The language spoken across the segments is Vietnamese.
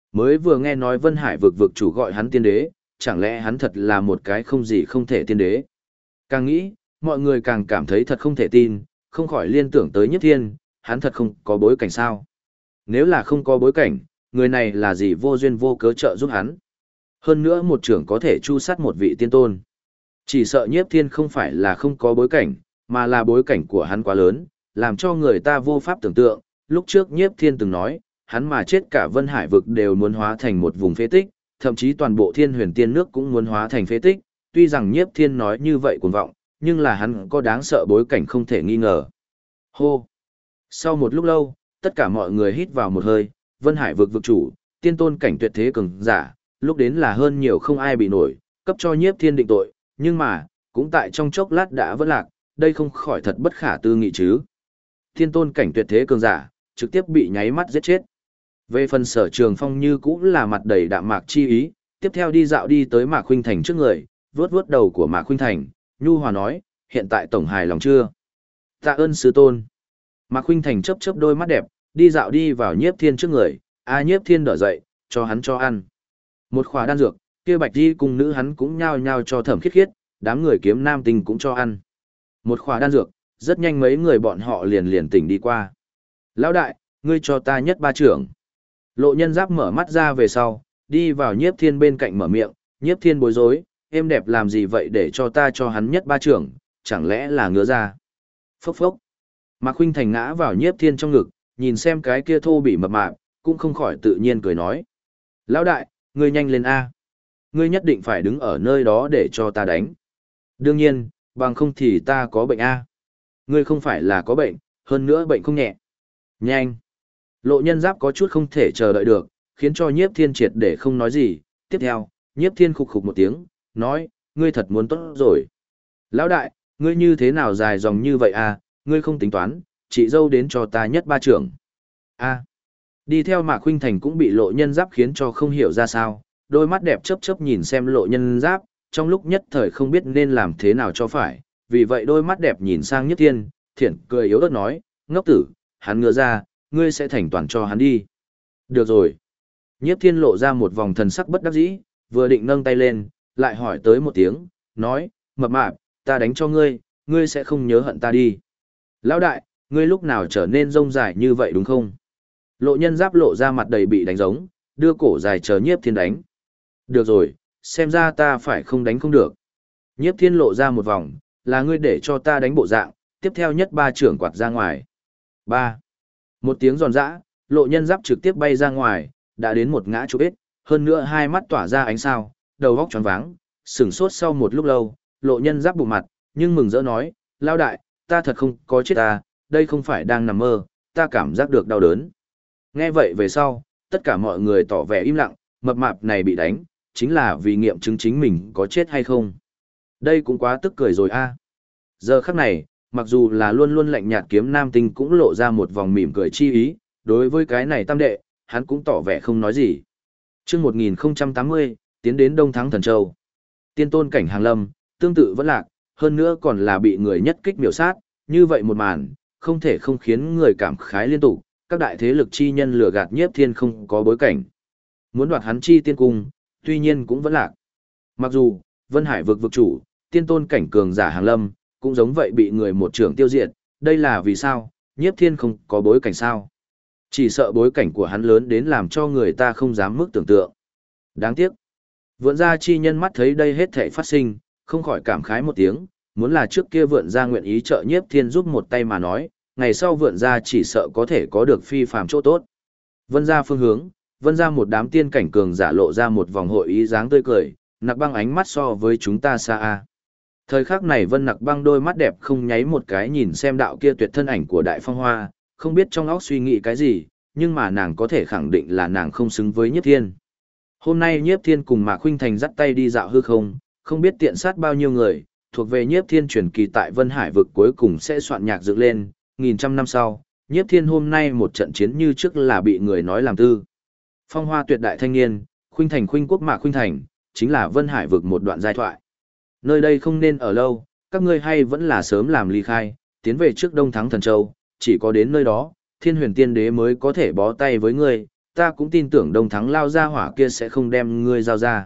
Mới vừa nghe nói Vân Hải vực vực chủ gọi hắn tiên đế, chẳng lẽ hắn thật là một cái không gì không thể tiên đế. Càng nghĩ, mọi người càng cảm thấy thật không thể tin, không khỏi liên tưởng tới Nhiếp Thiên, hắn thật không có bối cảnh sao. Nếu là không có bối cảnh, người này là gì vô duyên vô cớ trợ giúp hắn. Hơn nữa một trưởng có thể chu sát một vị tiên tôn. Chỉ sợ Nhiếp Thiên không phải là không có bối cảnh, mà là bối cảnh của hắn quá lớn, làm cho người ta vô pháp tưởng tượng. Lúc trước Nhiếp Thiên từng nói, hắn mà chết cả Vân Hải vực đều muốn hóa thành một vùng phế tích, thậm chí toàn bộ Thiên Huyền Tiên nước cũng muốn hóa thành phế tích. Tuy rằng Nhiếp Thiên nói như vậy cuồng vọng, nhưng là hắn có đáng sợ bối cảnh không thể nghi ngờ. Hô! Sau một lúc lâu, tất cả mọi người hít vào một hơi, Vân Hải vực vực chủ, tiên tôn cảnh tuyệt thế cường giả, lúc đến là hơn nhiều không ai bị nổi, cấp cho Nhiếp Thiên định tội, nhưng mà, cũng tại trong chốc lát đã vỡ lạc, đây không khỏi thật bất khả tư nghị chứ. Tiên tôn cảnh tuyệt thế cường giả, trực tiếp bị nháy mắt giết chết. Về phần Sở Trường Phong như cũng là mặt đầy đạm mạc chi ý, tiếp theo đi dạo đi tới Mạc Khuynh Thành trước người, vuốt vuốt đầu của Mạc Khuynh Thành, nhu hòa nói, hiện tại tổng hài lòng chưa? Tạ ơn sư tôn. Mạc Khuynh Thành chớp chớp đôi mắt đẹp, đi dạo đi vào Nhiếp Thiên trước người, Nhiếp Thiên đỡ dậy, cho hắn cho ăn. Một khỏa đan dược, kia Bạch Di cùng nữ hắn cũng nhao nhao cho Thẩm Khiết Khiết, đám người Kiếm Nam Tinh cũng cho ăn. Một khỏa đan dược, rất nhanh mấy người bọn họ liền tỉnh đi qua. Lão đại, ngươi cho ta nhất ba trưởng. Lộ Nhân Giáp mở mắt ra về sau, đi vào Nhiếp Thiên bên cạnh mở miệng, Nhiếp Thiên bối rối, em đẹp làm gì vậy để cho ta cho hắn nhất ba trưởng, chẳng lẽ là ngứa ra. Phốc phốc. Mạc Khuynh Thành ngã vào Nhiếp Thiên trong ngực, nhìn xem cái kia thô bị mập mạp, cũng không khỏi tự nhiên cười nói. Lão đại, ngươi nhanh lên A. Ngươi nhất định phải đứng ở nơi đó để cho ta đánh. Đương nhiên, bằng không thì ta có bệnh A. Ngươi không phải là có bệnh, hơn nữa bệnh không nhẹ. Nhanh. Lộ Nhân Giáp có chút không thể chờ đợi được, khiến cho Nhiếp Thiên triệt để không nói gì. Tiếp theo, Nhiếp Thiên khục khục một tiếng, nói, ngươi thật muốn tốt rồi. Lão đại, ngươi như thế nào dài dòng như vậy à, ngươi không tính toán, chị dâu đến cho ta nhất ba trưởng. A. Đi theo Mạc Khuynh Thành cũng bị Lộ Nhân Giáp khiến cho không hiểu ra sao, đôi mắt đẹp chớp chớp nhìn xem Lộ Nhân Giáp, trong lúc nhất thời không biết nên làm thế nào cho phải, vì vậy đôi mắt đẹp nhìn sang Nhiếp Thiên, thiện cười yếu ớt nói, ngốc tử, hắn ngựa ra, ngươi sẽ thành toàn cho hắn đi. Được rồi. Nhiếp Thiên lộ ra một vòng thần sắc bất đắc dĩ, vừa định nâng tay lên, lại hỏi tới một tiếng, nói, mập mạp, ta đánh cho ngươi, ngươi sẽ không nhớ hận ta đi. Lão đại, ngươi lúc nào trở nên rông dài như vậy đúng không? Lộ Nhân Giáp lộ ra mặt đầy bị đánh giống, đưa cổ dài chờ Nhiếp Thiên đánh. Được rồi, xem ra ta phải không đánh không được. Nhiếp Thiên lộ ra một vòng, là ngươi để cho ta đánh bộ dạng, tiếp theo nhất ba trưởng quạt ra ngoài. 3. Một tiếng giòn giã, Lộ Nhân Giáp trực tiếp bay ra ngoài, đã đến một ngã chụp ếch, hơn nữa hai mắt tỏa ra ánh sao, đầu óc choáng váng, sửng sốt sau một lúc lâu, Lộ Nhân Giáp bụng mặt, nhưng mừng rỡ nói, lao đại, ta thật không có chết ta, đây không phải đang nằm mơ, ta cảm giác được đau đớn. Nghe vậy về sau, tất cả mọi người tỏ vẻ im lặng, mập mạp này bị đánh, chính là vì nghiệm chứng chính mình có chết hay không. Đây cũng quá tức cười rồi a. Giờ khắc này, mặc dù là luôn luôn lạnh nhạt Kiếm Nam Tinh cũng lộ ra một vòng mỉm cười chi ý, đối với cái này tam đệ, hắn cũng tỏ vẻ không nói gì. Chương 1080, tiến đến Đông Thắng Thần Châu. Tiên tôn cảnh hàng lâm, tương tự vẫn lạc, hơn nữa còn là bị người nhất kích miểu sát, như vậy một màn, không thể không khiến người cảm khái liên tục, các đại thế lực chi nhân lừa gạt Nhiếp Thiên không có bối cảnh. Muốn đoạt hắn chi tiên cung, tuy nhiên cũng vẫn lạc. Mặc dù, Vân Hải vực vực chủ, tiên tôn cảnh cường giả hàng lâm, cũng giống vậy bị người một trưởng tiêu diệt, đây là vì sao, Nhiếp Thiên không có bối cảnh sao. Chỉ sợ bối cảnh của hắn lớn đến làm cho người ta không dám mức tưởng tượng. Đáng tiếc. Vượn gia chi nhân mắt thấy đây hết thảy phát sinh, không khỏi cảm khái một tiếng, muốn là trước kia vượn gia nguyện ý trợ Nhiếp Thiên giúp một tay mà nói, ngày sau vượn gia chỉ sợ có thể có được phi phàm chỗ tốt. Vân gia phương hướng, vân gia một đám tiên cảnh cường giả lộ ra một vòng hội ý dáng tươi cười, Nặc Băng ánh mắt so với chúng ta xa a. Thời khắc này Vân Nặc Băng đôi mắt đẹp không nháy một cái nhìn xem đạo kia tuyệt thân ảnh của Đại Phong Hoa, không biết trong óc suy nghĩ cái gì, nhưng mà nàng có thể khẳng định là nàng không xứng với Nhiếp Thiên. Hôm nay Nhiếp Thiên cùng Mạc Khuynh Thành dắt tay đi dạo hư không biết tiện sát bao nhiêu người, thuộc về Nhiếp Thiên truyền kỳ tại Vân Hải vực cuối cùng sẽ soạn nhạc dựng lên, nghìn trăm năm sau, Nhiếp Thiên hôm nay một trận chiến như trước là bị người nói làm tư. Phong Hoa tuyệt đại thanh niên, Khuynh Thành Khuynh Quốc Mạc Khuynh Thành, chính là Vân Hải vực một đoạn giai thoại. Nơi đây không nên ở lâu, các ngươi hay vẫn là sớm làm ly khai, tiến về trước Đông Thắng Thần Châu, chỉ có đến nơi đó, Thiên Huyền Tiên Đế mới có thể bó tay với ngươi, ta cũng tin tưởng Đông Thắng lao ra hỏa kia sẽ không đem ngươi giao ra.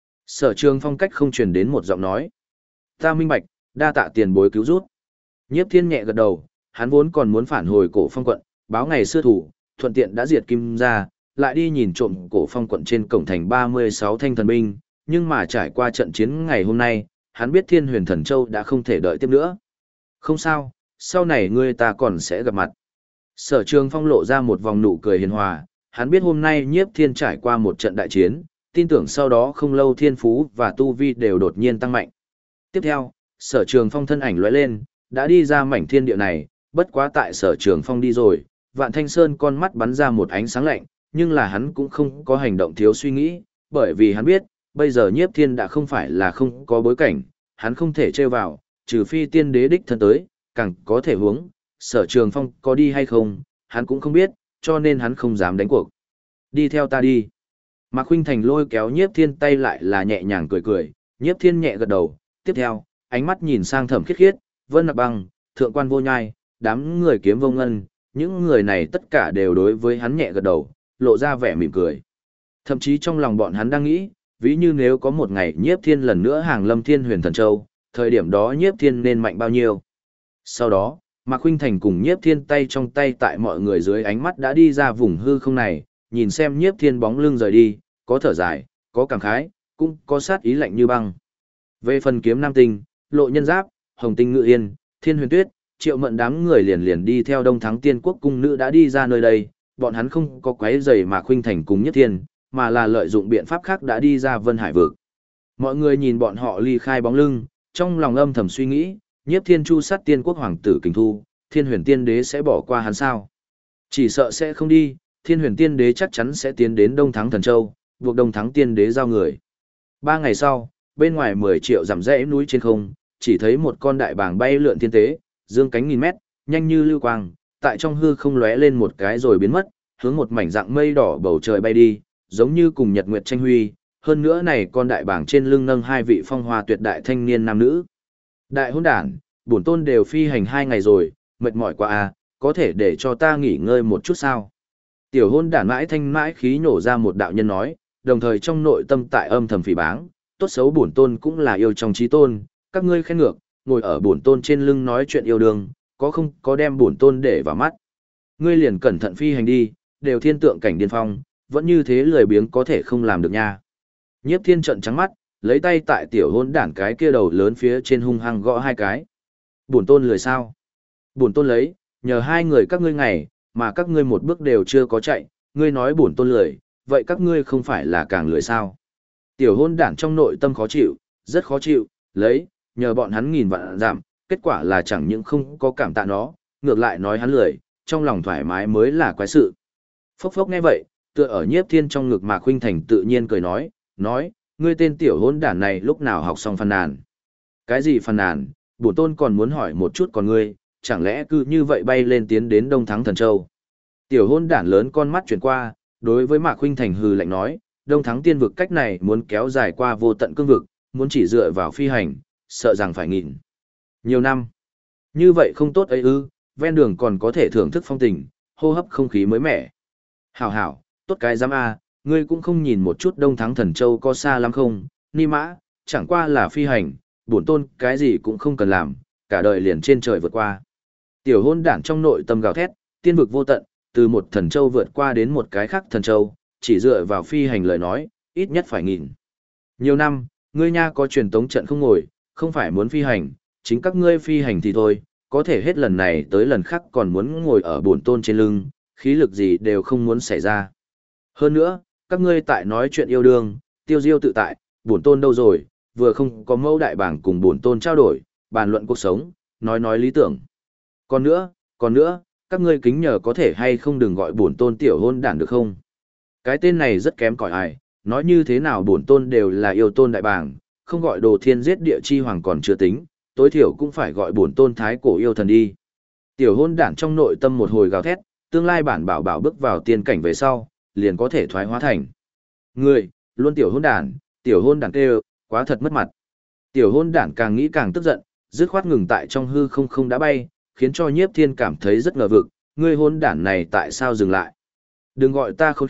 Sở Trường Phong cách không truyền đến một giọng nói. Ta minh bạch, đa tạ tiền bối cứu rút. Nhiếp Thiên nhẹ gật đầu, hắn vốn còn muốn phản hồi Cổ Phong quận, báo ngày xưa thủ, thuận tiện đã diệt Kim gia, lại đi nhìn trộm Cổ Phong quận trên cổng thành 36 thanh thần binh, nhưng mà trải qua trận chiến ngày hôm nay, hắn biết Thiên Huyền Thần Châu đã không thể đợi tiếp nữa. Không sao, sau này ngươi ta còn sẽ gặp mặt. Sở Trường Phong lộ ra một vòng nụ cười hiền hòa, hắn biết hôm nay Nhiếp Thiên trải qua một trận đại chiến, tin tưởng sau đó không lâu thiên phú và tu vi đều đột nhiên tăng mạnh. Tiếp theo, Sở Trường Phong thân ảnh lóe lên, đã đi ra mảnh thiên địa này, bất quá tại Sở Trường Phong đi rồi, Vạn Thanh Sơn con mắt bắn ra một ánh sáng lạnh, nhưng là hắn cũng không có hành động thiếu suy nghĩ, bởi vì hắn biết, bây giờ Nhiếp Thiên đã không phải là không có bối cảnh, hắn không thể trêu vào, trừ phi tiên đế đích thân tới, càng có thể hướng, Sở Trường Phong có đi hay không, hắn cũng không biết, cho nên hắn không dám đánh cuộc. Đi theo ta đi. Mạc Khuynh Thành lôi kéo Nhiếp Thiên tay lại là nhẹ nhàng cười cười, Nhiếp Thiên nhẹ gật đầu, tiếp theo, ánh mắt nhìn sang Thẩm Khiết Khiết, Vân Nặc Băng, Thượng Quan Vô Nhai, đám người Kiếm Vô Ngân, những người này tất cả đều đối với hắn nhẹ gật đầu, lộ ra vẻ mỉm cười. Thậm chí trong lòng bọn hắn đang nghĩ, ví như nếu có một ngày Nhiếp Thiên lần nữa hàng lâm Thiên Huyền Thần Châu, thời điểm đó Nhiếp Thiên nên mạnh bao nhiêu. Sau đó, Mạc Khuynh Thành cùng Nhiếp Thiên tay trong tay tại mọi người dưới ánh mắt đã đi ra vùng hư không này, nhìn xem Nhiếp Thiên bóng lưng rời đi, có thở dài, có cảm khái, cũng có sát ý lạnh như băng. Về phần Kiếm Nam Tinh, Lộ Nhân Giáp, Hồng Tinh Ngự Yên, Thiên Huyền Tuyết, Triệu Mận đám người liền liền đi theo Đông Thắng Tiên Quốc cung nữ đã đi ra nơi đây, bọn hắn không có quấy rầy Mạc Khuynh Thành cùng Nhiếp Thiên, mà là lợi dụng biện pháp khác đã đi ra Vân Hải vực. Mọi người nhìn bọn họ ly khai bóng lưng, trong lòng âm thầm suy nghĩ, Nhiếp Thiên chu sát Tiên Quốc hoàng tử Kình Thu, Thiên Huyền Tiên Đế sẽ bỏ qua hắn sao? Chỉ sợ sẽ không đi, Thiên Huyền Tiên Đế chắc chắn sẽ tiến đến Đông Thắng Thần Châu, buộc Đông Thắng Tiên Đế giao người. 3 ngày sau, bên ngoài 10 triệu dặm rẽ núi trên không, chỉ thấy một con đại bàng bay lượn thiên tế, dương cánh nghìn mét, nhanh như lưu quang, tại trong hư không lóe lên một cái rồi biến mất, hướng một mảnh dạng mây đỏ bầu trời bay đi, giống như cùng nhật nguyệt tranh huy. Hơn nữa này con đại bàng trên lưng nâng 2 vị phong hoa tuyệt đại thanh niên nam nữ. Đại hôn đản, bổn tôn đều phi hành 2 ngày rồi, mệt mỏi quá à, có thể để cho ta nghỉ ngơi một chút sao? Tiểu hôn đản mãi thanh mãi khí nổ ra một đạo nhân nói, đồng thời trong nội tâm tại âm thầm phỉ báng, tốt xấu bổn tôn cũng là yêu trong trí tôn, các ngươi khen ngược, ngồi ở bổn tôn trên lưng nói chuyện yêu đương, có không có đem bổn tôn để vào mắt. Ngươi liền cẩn thận phi hành đi, đều thiên tượng cảnh điên phong, vẫn như thế lười biếng có thể không làm được nha. Nhiếp Thiên trợn trắng mắt, lấy tay tại tiểu hôn đản cái kia đầu lớn phía trên hung hăng gõ 2 cái. Bổn tôn lười sao? Bổn tôn lấy, nhờ 2 người các ngươi ngày, mà các ngươi một bước đều chưa có chạy, ngươi nói bổn tôn lười, vậy các ngươi không phải là càng lười sao? Tiểu hôn đản trong nội tâm khó chịu, rất khó chịu, lấy, nhờ bọn hắn nghìn vạn giảm, kết quả là chẳng những không có cảm tạ nó, ngược lại nói hắn lười, trong lòng thoải mái mới là quái sự. Phốc phốc nghe vậy, tựa ở Nhiếp Thiên trong ngực Mạc Khuynh Thành tự nhiên cười nói, ngươi tên tiểu hôn đản này lúc nào học xong phàn nàn? Cái gì phàn nàn, bổn tôn còn muốn hỏi một chút còn ngươi, chẳng lẽ cứ như vậy bay lên tiến đến Đông Thắng Thần Châu? Tiểu hôn đản lớn con mắt chuyển qua, đối với Mạc Khuynh Thành hừ lạnh nói, Đông Thắng Tiên vực cách này muốn kéo dài qua vô tận cương vực, muốn chỉ dựa vào phi hành, sợ rằng phải nghìn nhiều năm. Như vậy không tốt ấy ư, ven đường còn có thể thưởng thức phong tình, hô hấp không khí mới mẻ. Hảo hảo, tốt cái giám a, ngươi cũng không nhìn một chút Đông Thắng Thần Châu có xa lắm không, ni mã, chẳng qua là phi hành, bổn tôn cái gì cũng không cần làm, cả đời liền trên trời vượt qua. Tiểu hôn đản trong nội tâm gào thét, tiên vực vô tận, từ một thần châu vượt qua đến một cái khác thần châu, chỉ dựa vào phi hành lời nói, ít nhất phải nghìn nhiều năm, ngươi nha có truyền tống trận không ngồi, không phải muốn phi hành, chính các ngươi phi hành thì thôi, có thể hết lần này tới lần khác còn muốn ngồi ở bổn tôn trên lưng, khí lực gì đều không muốn xảy ra. Hơn nữa, các ngươi tại nói chuyện yêu đương, tiêu diêu tự tại, bổn tôn đâu rồi, vừa không có mẫu đại bảng cùng bổn tôn trao đổi, bàn luận cuộc sống, nói lý tưởng. Còn nữa, các ngươi kính nhờ có thể hay không đừng gọi bổn tôn tiểu hôn đản được không? Cái tên này rất kém cỏi ai, nói như thế nào bổn tôn đều là yêu tôn đại bảng, không gọi đồ thiên giết địa chi hoàng còn chưa tính, tối thiểu cũng phải gọi bổn tôn thái cổ yêu thần đi. Tiểu hôn đản trong nội tâm một hồi gào thét, tương lai bản bảo bảo bước vào tiên cảnh về sau, liền có thể thoái hóa thành người, luôn tiểu hôn đản kêu, quá thật mất mặt. Tiểu hôn đản càng nghĩ càng tức giận, dứt khoát ngừng tại trong hư không đã bay, khiến cho Nhiếp Thiên cảm thấy rất ngờ vực, ngươi hôn đản này tại sao dừng lại? Đừng gọi ta khốn khiếp,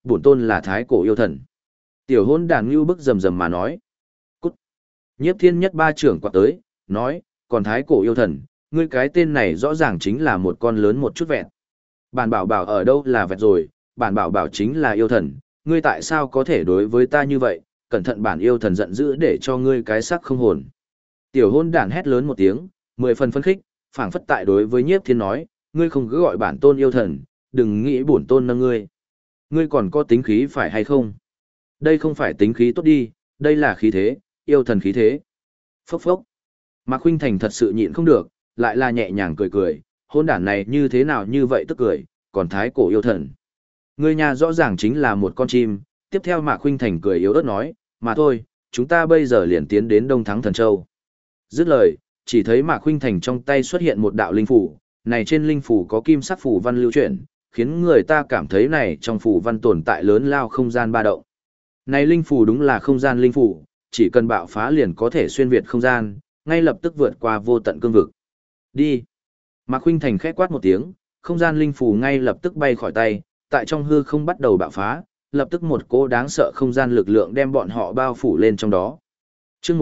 Bổn tôn là thái cổ yêu thần. Tiểu hôn đàn ngưu bức rầm rầm mà nói. Cút. Nhiếp thiên nhất ba trưởng quạt tới, nói, còn thái cổ yêu thần, ngươi cái tên này rõ ràng chính là một con lớn một chút vẹn. Bản bảo bảo ở đâu là vẹn rồi, bản bảo bảo chính là yêu thần, ngươi tại sao có thể đối với ta như vậy, cẩn thận bản yêu thần giận dữ để cho ngươi cái sắc không hồn. Tiểu hôn đàn hét lớn một tiếng, 10 phần phấn khích, phảng phất tại đối với nhiếp thiên nói, ngươi không cứ gọi bản tôn yêu thần, đừng nghĩ bổn tôn nâng ngươi. Ngươi còn có tính khí phải hay không? Đây không phải tính khí tốt đi, đây là khí thế, yêu thần khí thế. Phốc phốc. Mạc Khuynh Thành thật sự nhịn không được, lại là nhẹ nhàng cười cười, hôn đản này như thế nào như vậy tức cười, còn thái cổ yêu thần. Ngươi nhà rõ ràng chính là một con chim, tiếp theo Mạc Khuynh Thành cười yếu ớt nói, mà thôi, chúng ta bây giờ liền tiến đến Đông Thắng Thần Châu. Dứt lời, chỉ thấy Mạc Khuynh Thành trong tay xuất hiện một đạo linh phủ, này trên linh phủ có kim sắc phủ văn lưu chuyển, khiến người ta cảm thấy này trong phủ văn tồn tại lớn lao không gian ba động. Này linh phủ đúng là không gian linh phủ, chỉ cần bạo phá liền có thể xuyên việt không gian, ngay lập tức vượt qua vô tận cương vực. Đi. Mạc Khuynh Thành khẽ quát một tiếng, không gian linh phủ ngay lập tức bay khỏi tay, tại trong hư không bắt đầu bạo phá, lập tức một cỗ đáng sợ không gian lực lượng đem bọn họ bao phủ lên trong đó. Chương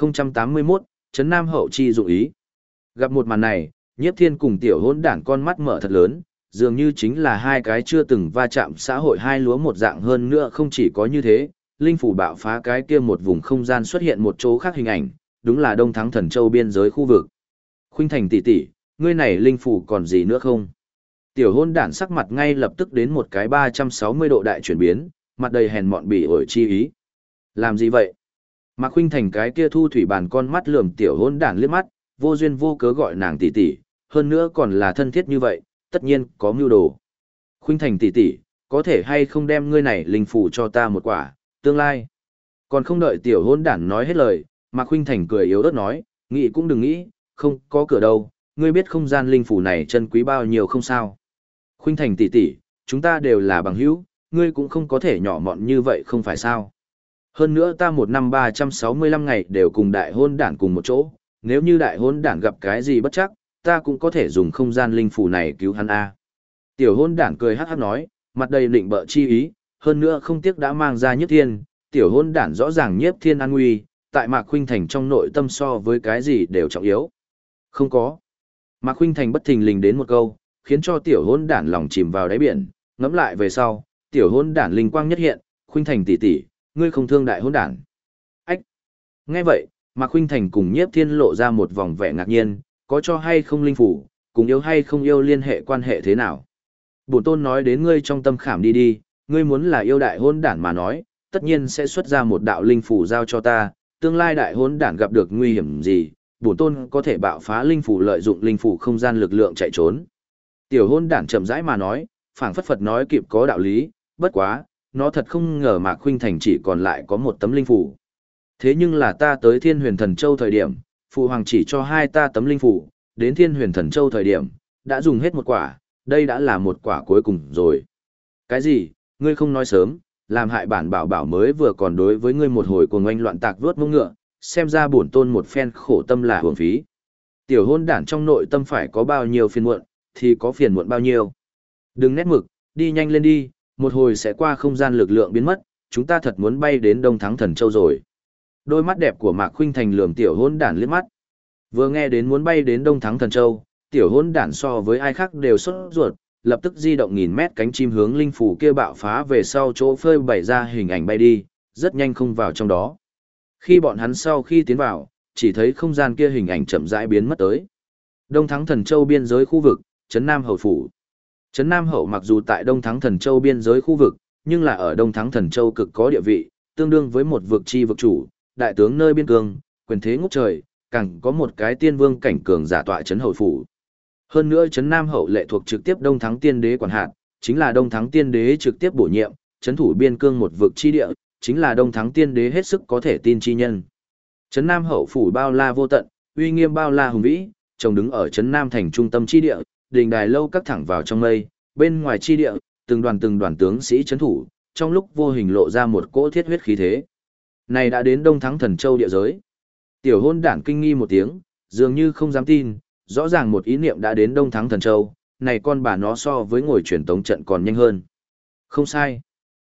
1081, Trấn Nam Hậu chi dụng ý. Gặp một màn này, Nhiếp Thiên cùng tiểu hỗn đản con mắt mở thật lớn, dường như chính là hai cái chưa từng va chạm xã hội hai lúa một dạng, hơn nữa không chỉ có như thế, linh phủ bạo phá cái kia một vùng không gian xuất hiện một chỗ khác hình ảnh, đúng là Đông Thắng Thần Châu biên giới khu vực. Khuynh Thành tỷ tỷ, ngươi này linh phủ còn gì nữa không? Tiểu hôn đản sắc mặt ngay lập tức đến một cái 360 độ đại chuyển biến, mặt đầy hèn mọn bỉ ổi chi ý. Làm gì vậy? Mạc Khuynh Thành cái kia thu thủy bàn con mắt lườm tiểu hôn đản liếc mắt, vô duyên vô cớ gọi nàng tỷ tỷ, hơn nữa còn là thân thiết như vậy, tất nhiên có mưu đồ. Khuynh Thành tỷ tỷ, có thể hay không đem ngươi này linh phủ cho ta một quả, tương lai. Còn không đợi tiểu hôn đản nói hết lời, Mạc Khuynh Thành cười yếu ớt nói, nghĩ cũng đừng nghĩ, không có cửa đâu, ngươi biết không gian linh phủ này chân quý bao nhiêu không sao. Khuynh Thành tỷ tỷ, chúng ta đều là bằng hữu, ngươi cũng không có thể nhỏ mọn như vậy không phải sao. Hơn nữa ta một năm 365 ngày đều cùng đại hôn đản cùng một chỗ, nếu như đại hôn đản gặp cái gì bất chắc, ta cũng có thể dùng không gian linh phủ này cứu hắn a. Tiểu hôn đản cười hắc hắc nói, mặt đầy định bợ chi ý, hơn nữa không tiếc đã mang ra Nhiếp Thiên, tiểu hôn đản rõ ràng Nhiếp Thiên an nguy, tại Mạc Khuynh Thành trong nội tâm so với cái gì đều trọng yếu. Không có. Mạc Khuynh Thành bất thình lình đến một câu, khiến cho tiểu hôn đản lòng chìm vào đáy biển, ngẫm lại về sau, tiểu hôn đản linh quang nhất hiện, Khuynh Thành tỷ tỷ, ngươi không thương đại hôn đản. Ách. Nghe vậy, Mạc Khuynh Thành cùng Nhiếp Thiên lộ ra một vòng vẻ ngạc nhiên, có cho hay không linh phủ, cùng yêu hay không yêu liên hệ quan hệ thế nào? Bổn tôn nói đến ngươi trong tâm khảm đi đi, ngươi muốn là yêu đại hôn đản mà nói, tất nhiên sẽ xuất ra một đạo linh phủ giao cho ta, tương lai đại hôn đản gặp được nguy hiểm gì, bổn tôn có thể bạo phá linh phủ lợi dụng linh phủ không gian lực lượng chạy trốn. Tiểu hôn đản chậm rãi mà nói, phảng phất Phật nói kịp có đạo lý, bất quá, nó thật không ngờ Mạc Khuynh Thành chỉ còn lại có một tấm linh phủ. Thế nhưng là ta tới Thiên Huyền Thần Châu thời điểm, phụ hoàng chỉ cho hai ta tấm linh phủ, đến Thiên Huyền Thần Châu thời điểm, đã dùng hết một quả, đây đã là một quả cuối cùng rồi. Cái gì, ngươi không nói sớm, làm hại bản bảo bảo mới vừa còn đối với ngươi một hồi cuồng oanh loạn tạc vớt mông ngựa, xem ra bổn tôn một phen khổ tâm là hưởng phí. Tiểu hôn đản trong nội tâm phải có bao nhiêu phiền muộn, thì có phiền muộn bao nhiêu. Đừng nét mực, đi nhanh lên đi, một hồi sẽ qua không gian lực lượng biến mất, chúng ta thật muốn bay đến Đông Thắng Thần Châu rồi. Đôi mắt đẹp của Mạc Khuynh Thành lườm tiểu hôn đản liếc mắt. Vừa nghe đến muốn bay đến Đông Thắng Thần Châu, tiểu hôn đản so với ai khác đều sốt ruột, lập tức di động nghìn mét cánh chim hướng linh phủ kia bạo phá về sau chỗ phơi bày ra hình ảnh bay đi, rất nhanh không vào trong đó. Khi bọn hắn sau khi tiến vào, chỉ thấy không gian kia hình ảnh chậm rãi biến mất tới. Đông Thắng Thần Châu biên giới khu vực, Trấn Nam Hậu phủ. Trấn Nam Hậu mặc dù tại Đông Thắng Thần Châu biên giới khu vực, nhưng là ở Đông Thắng Thần Châu cực có địa vị, tương đương với một vực chi vực chủ, đại tướng nơi biên cương, quyền thế ngút trời, càng có một cái tiên vương cảnh cường giả tọa trấn hậu phủ. Hơn nữa Trấn Nam Hậu lệ thuộc trực tiếp Đông Thắng Tiên Đế quản hạt, chính là Đông Thắng Tiên Đế trực tiếp bổ nhiệm, trấn thủ biên cương một vực chi địa, chính là Đông Thắng Tiên Đế hết sức có thể tin chi nhân. Trấn Nam Hậu phủ bao la vô tận, uy nghiêm bao la hùng vĩ, trông đứng ở Trấn Nam thành trung tâm chi địa, đình đài lâu các thẳng vào trong mây, bên ngoài chi địa, từng đoàn tướng sĩ trấn thủ, trong lúc vô hình lộ ra một cỗ thiết huyết khí thế. Này đã đến Đông Thắng Thần Châu địa giới. Tiểu hôn đản kinh nghi một tiếng, dường như không dám tin, rõ ràng một ý niệm đã đến Đông Thắng Thần Châu, này con bà nó so với ngồi truyền tống trận còn nhanh hơn. Không sai.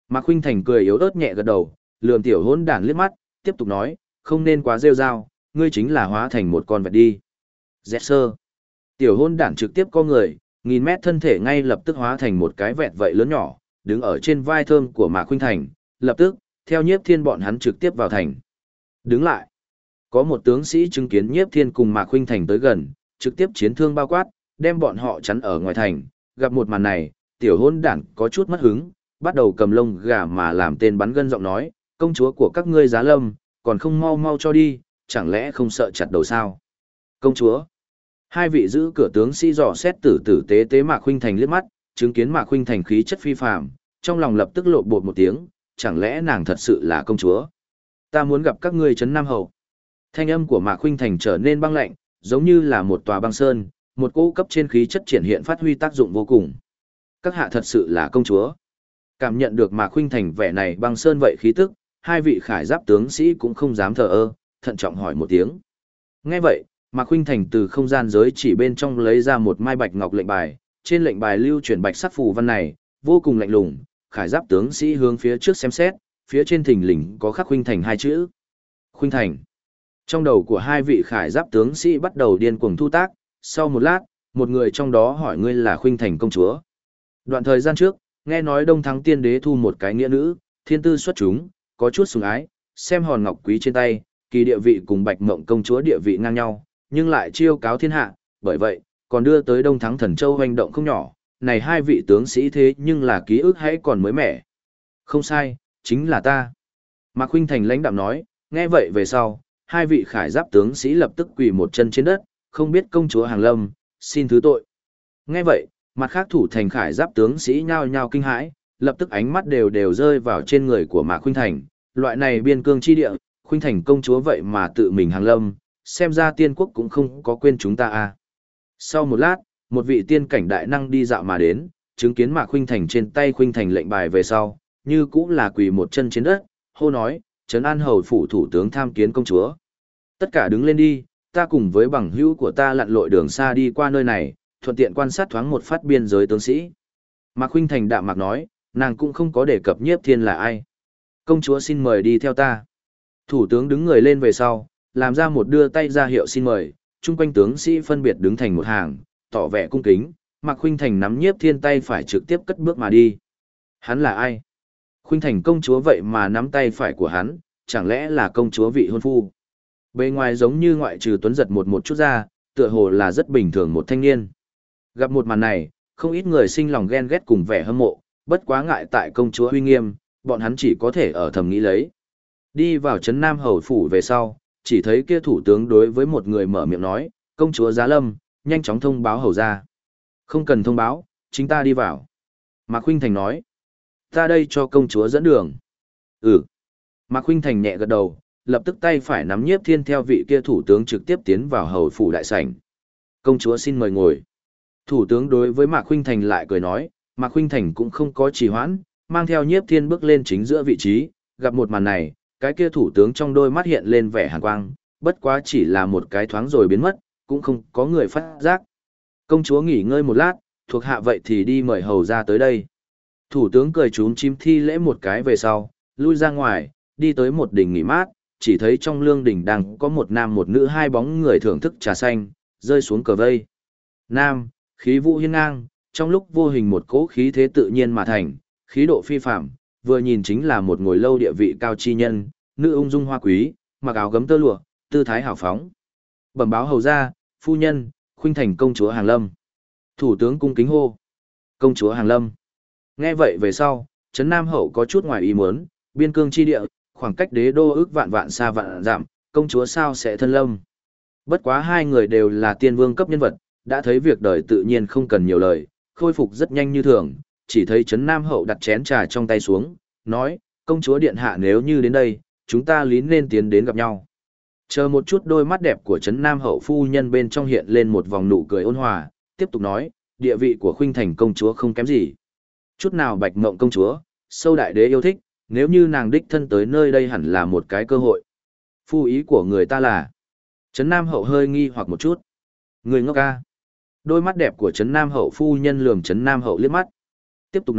Mạc Khuynh Thành cười yếu ớt nhẹ gật đầu, lườm tiểu hỗn đản liếc mắt, tiếp tục nói, không nên quá rêu rao, ngươi chính là hóa thành một con vật đi. Dẹt sơ. Tiểu hỗn đản trực tiếp co người, nghìn mét thân thể ngay lập tức hóa thành một cái vẹt vậy lớn nhỏ, đứng ở trên vai thơm của Mạc Khuynh Thành, lập tức, theo Nhiếp Thiên bọn hắn trực tiếp vào thành. Đứng lại. Có một tướng sĩ chứng kiến Nhiếp Thiên cùng Mạc Khuynh Thành tới gần, trực tiếp chiến thương bao quát, đem bọn họ chắn ở ngoài thành. Gặp một màn này, tiểu hỗn đản có chút mất hứng, bắt đầu cầm lông gà mà làm tên bắn gân giọng nói, công chúa của các ngươi Giá Lâm, còn không mau mau cho đi, chẳng lẽ không sợ chặt đầu sao? Công chúa. Hai vị giữ cửa tướng sĩ dò xét tử tử tế tế Mạc Khuynh Thành liếc mắt, chứng kiến Mạc Khuynh Thành khí chất phi phàm, trong lòng lập tức lộ bột một tiếng, chẳng lẽ nàng thật sự là công chúa? Ta muốn gặp các ngươi trấn Nam Hậu. Thanh âm của Mạc Khuynh Thành trở nên băng lạnh, giống như là một tòa băng sơn, một cỗ cấp trên khí chất triển hiện phát huy tác dụng vô cùng. Các hạ thật sự là công chúa. Cảm nhận được Mạc Khuynh Thành vẻ này băng sơn vậy khí tức, hai vị khải giáp tướng sĩ cũng không dám thờ ơ, thận trọng hỏi một tiếng. Nghe vậy, Mạc Khuynh Thành từ không gian giới chỉ bên trong lấy ra một mai bạch ngọc lệnh bài, trên lệnh bài lưu chuyển bạch sắc phù văn này, vô cùng lạnh lùng, khải giáp tướng sĩ hướng phía trước xem xét, phía trên thình lình có khắc Khuynh Thành hai chữ. Khuynh Thành. Trong đầu của hai vị khải giáp tướng sĩ bắt đầu điên cuồng thu tác, sau một lát, một người trong đó hỏi ngươi là Khuynh Thành công chúa. Đoạn thời gian trước, nghe nói Đông Thắng Tiên Đế thu một cái nghĩa nữ, thiên tư xuất chúng, có chút sủng ái, xem hòn ngọc quý trên tay, kỳ địa vị cùng Bạch Mộng công chúa địa vị ngang nhau, nhưng lại chiêu cáo thiên hạ, bởi vậy, còn đưa tới Đông Thắng Thần Châu hoành động không nhỏ, này hai vị tướng sĩ thế nhưng là ký ức hãy còn mới mẻ. Không sai, chính là ta. Mạc Khuynh Thành lãnh đạm nói, nghe vậy về sau, hai vị khải giáp tướng sĩ lập tức quỳ một chân trên đất, không biết công chúa Hàng Lâm, xin thứ tội. Nghe vậy, mặt khác thủ thành khải giáp tướng sĩ nhao nhao kinh hãi, lập tức ánh mắt đều rơi vào trên người của Mạc Khuynh Thành, loại này biên cương chi địa, Khuynh Thành công chúa vậy mà tự mình Hàng Lâm, xem ra tiên quốc cũng không có quên chúng ta à. Sau một lát, một vị tiên cảnh đại năng đi dạo mà đến, chứng kiến Mạc Khuynh Thành trên tay Khuynh Thành lệnh bài về sau, như cũng là quỳ một chân trên đất, hô nói, trấn An Hầu phủ thủ tướng tham kiến công chúa. Tất cả đứng lên đi, ta cùng với bằng hữu của ta lặn lội đường xa đi qua nơi này, thuận tiện quan sát thoáng một phát biên giới tướng sĩ. Mạc Khuynh Thành đạm mạc nói, nàng cũng không có đề cập Nhiếp Thiên là ai. Công chúa xin mời đi theo ta. Thủ tướng đứng người lên về sau, làm ra một đưa tay ra hiệu xin mời, chung quanh tướng sĩ phân biệt đứng thành một hàng, tỏ vẻ cung kính, Mạc Khuynh Thành nắm Nhiếp Thiên tay phải trực tiếp cất bước mà đi. Hắn là ai? Khuynh Thành công chúa vậy mà nắm tay phải của hắn, chẳng lẽ là công chúa vị hôn phu? Bề ngoài giống như ngoại trừ tuấn giật một chút ra, tựa hồ là rất bình thường một thanh niên. Gặp một màn này, không ít người sinh lòng ghen ghét cùng vẻ hâm mộ, bất quá ngại tại công chúa uy nghiêm, bọn hắn chỉ có thể ở thầm nghĩ lấy. Đi vào trấn Nam Hầu phủ về sau, chỉ thấy kia thủ tướng đối với một người mở miệng nói, công chúa Giá Lâm, nhanh chóng thông báo hầu ra. Không cần thông báo, chính ta đi vào. Mạc Khuynh Thành nói, ta đây cho công chúa dẫn đường. Ừ. Mạc Khuynh Thành nhẹ gật đầu, lập tức tay phải nắm Nhiếp Thiên theo vị kia thủ tướng trực tiếp tiến vào hầu phủ đại sảnh. Công chúa xin mời ngồi. Thủ tướng đối với Mạc Khuynh Thành lại cười nói, Mạc Khuynh Thành cũng không có trì hoãn, mang theo Nhiếp Thiên bước lên chính giữa vị trí, gặp một màn này, cái kia thủ tướng trong đôi mắt hiện lên vẻ hàn quang, bất quá chỉ là một cái thoáng rồi biến mất, cũng không có người phát giác. Công chúa nghỉ ngơi một lát, thuộc hạ vậy thì đi mời hầu ra tới đây. Thủ tướng cười trúm chim thi lễ một cái về sau, lui ra ngoài, đi tới một đỉnh nghỉ mát, chỉ thấy trong lương đỉnh đang có một nam một nữ hai bóng người thưởng thức trà xanh, rơi xuống cờ vây. Nam, khí vũ hiên ngang, trong lúc vô hình một cỗ khí thế tự nhiên mà thành, khí độ phi phạm, vừa nhìn chính là một ngồi lâu địa vị cao chi nhân, nữ ung dung hoa quý, mặc áo gấm tơ lụa, tư thái hào phóng. Bẩm báo hầu ra, phu nhân, Khuynh Thành công chúa Hàng Lâm. Thủ tướng cung kính hô. Công chúa Hàng Lâm. Nghe vậy về sau, trấn Nam Hậu có chút ngoài ý muốn, biên cương chi địa, khoảng cách đế đô ước vạn vạn xa vạn giảm, công chúa sao sẽ thân lâm. Bất quá hai người đều là tiên vương cấp nhân vật, đã thấy việc đời tự nhiên không cần nhiều lời, khôi phục rất nhanh như thường, chỉ thấy trấn Nam Hậu đặt chén trà trong tay xuống, nói, công chúa điện hạ nếu như đến đây, chúng ta lín nên tiến đến gặp nhau. Chờ một chút, đôi mắt đẹp của trấn Nam Hậu phu nhân bên trong hiện lên một vòng nụ cười ôn hòa, tiếp tục nói, địa vị của Khuynh Thành công chúa không kém gì. Chút nào Bạch Mộng công chúa, sâu đại đế yêu thích, nếu như nàng đích thân tới nơi đây hẳn là một cái cơ hội. Phu ý của người ta là, trấn Nam Hậu hơi nghi hoặc một chút. Người ngốc ca. Đôi mắt đẹp của trấn Nam Hậu phu nhân lườm trấn Nam Hậu liếc mắt. Tiếp tục nói,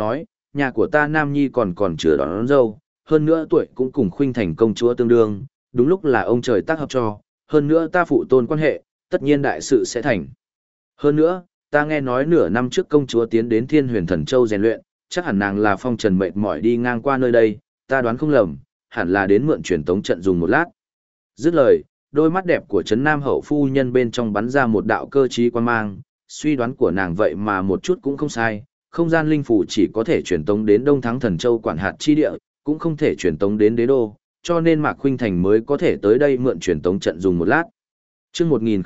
nhà của ta Nam Nhi còn chưa đón dâu, hơn nữa tuổi cũng cùng Khuynh Thành công chúa tương đương, đúng lúc là ông trời tác hợp cho, hơn nữa ta phụ tôn quan hệ, tất nhiên đại sự sẽ thành. Hơn nữa, ta nghe nói nửa năm trước công chúa tiến đến Thiên Huyền Thần Châu rèn luyện, chắc hẳn nàng là phong trần mệt mỏi đi ngang qua nơi đây, ta đoán không lầm, hẳn là đến mượn truyền tống trận dùng một lát. Dứt lời, đôi mắt đẹp của Trấn Nam hậu phu nhân bên trong bắn ra một đạo cơ trí quan mang, suy đoán của nàng vậy mà một chút cũng không sai, không gian linh phủ chỉ có thể truyền tống đến Đông Thắng Thần Châu quản hạt chi địa, cũng không thể truyền tống đến đế đô, cho nên Mạc Khuynh Thành mới có thể tới đây mượn truyền tống trận dùng một lát. Chương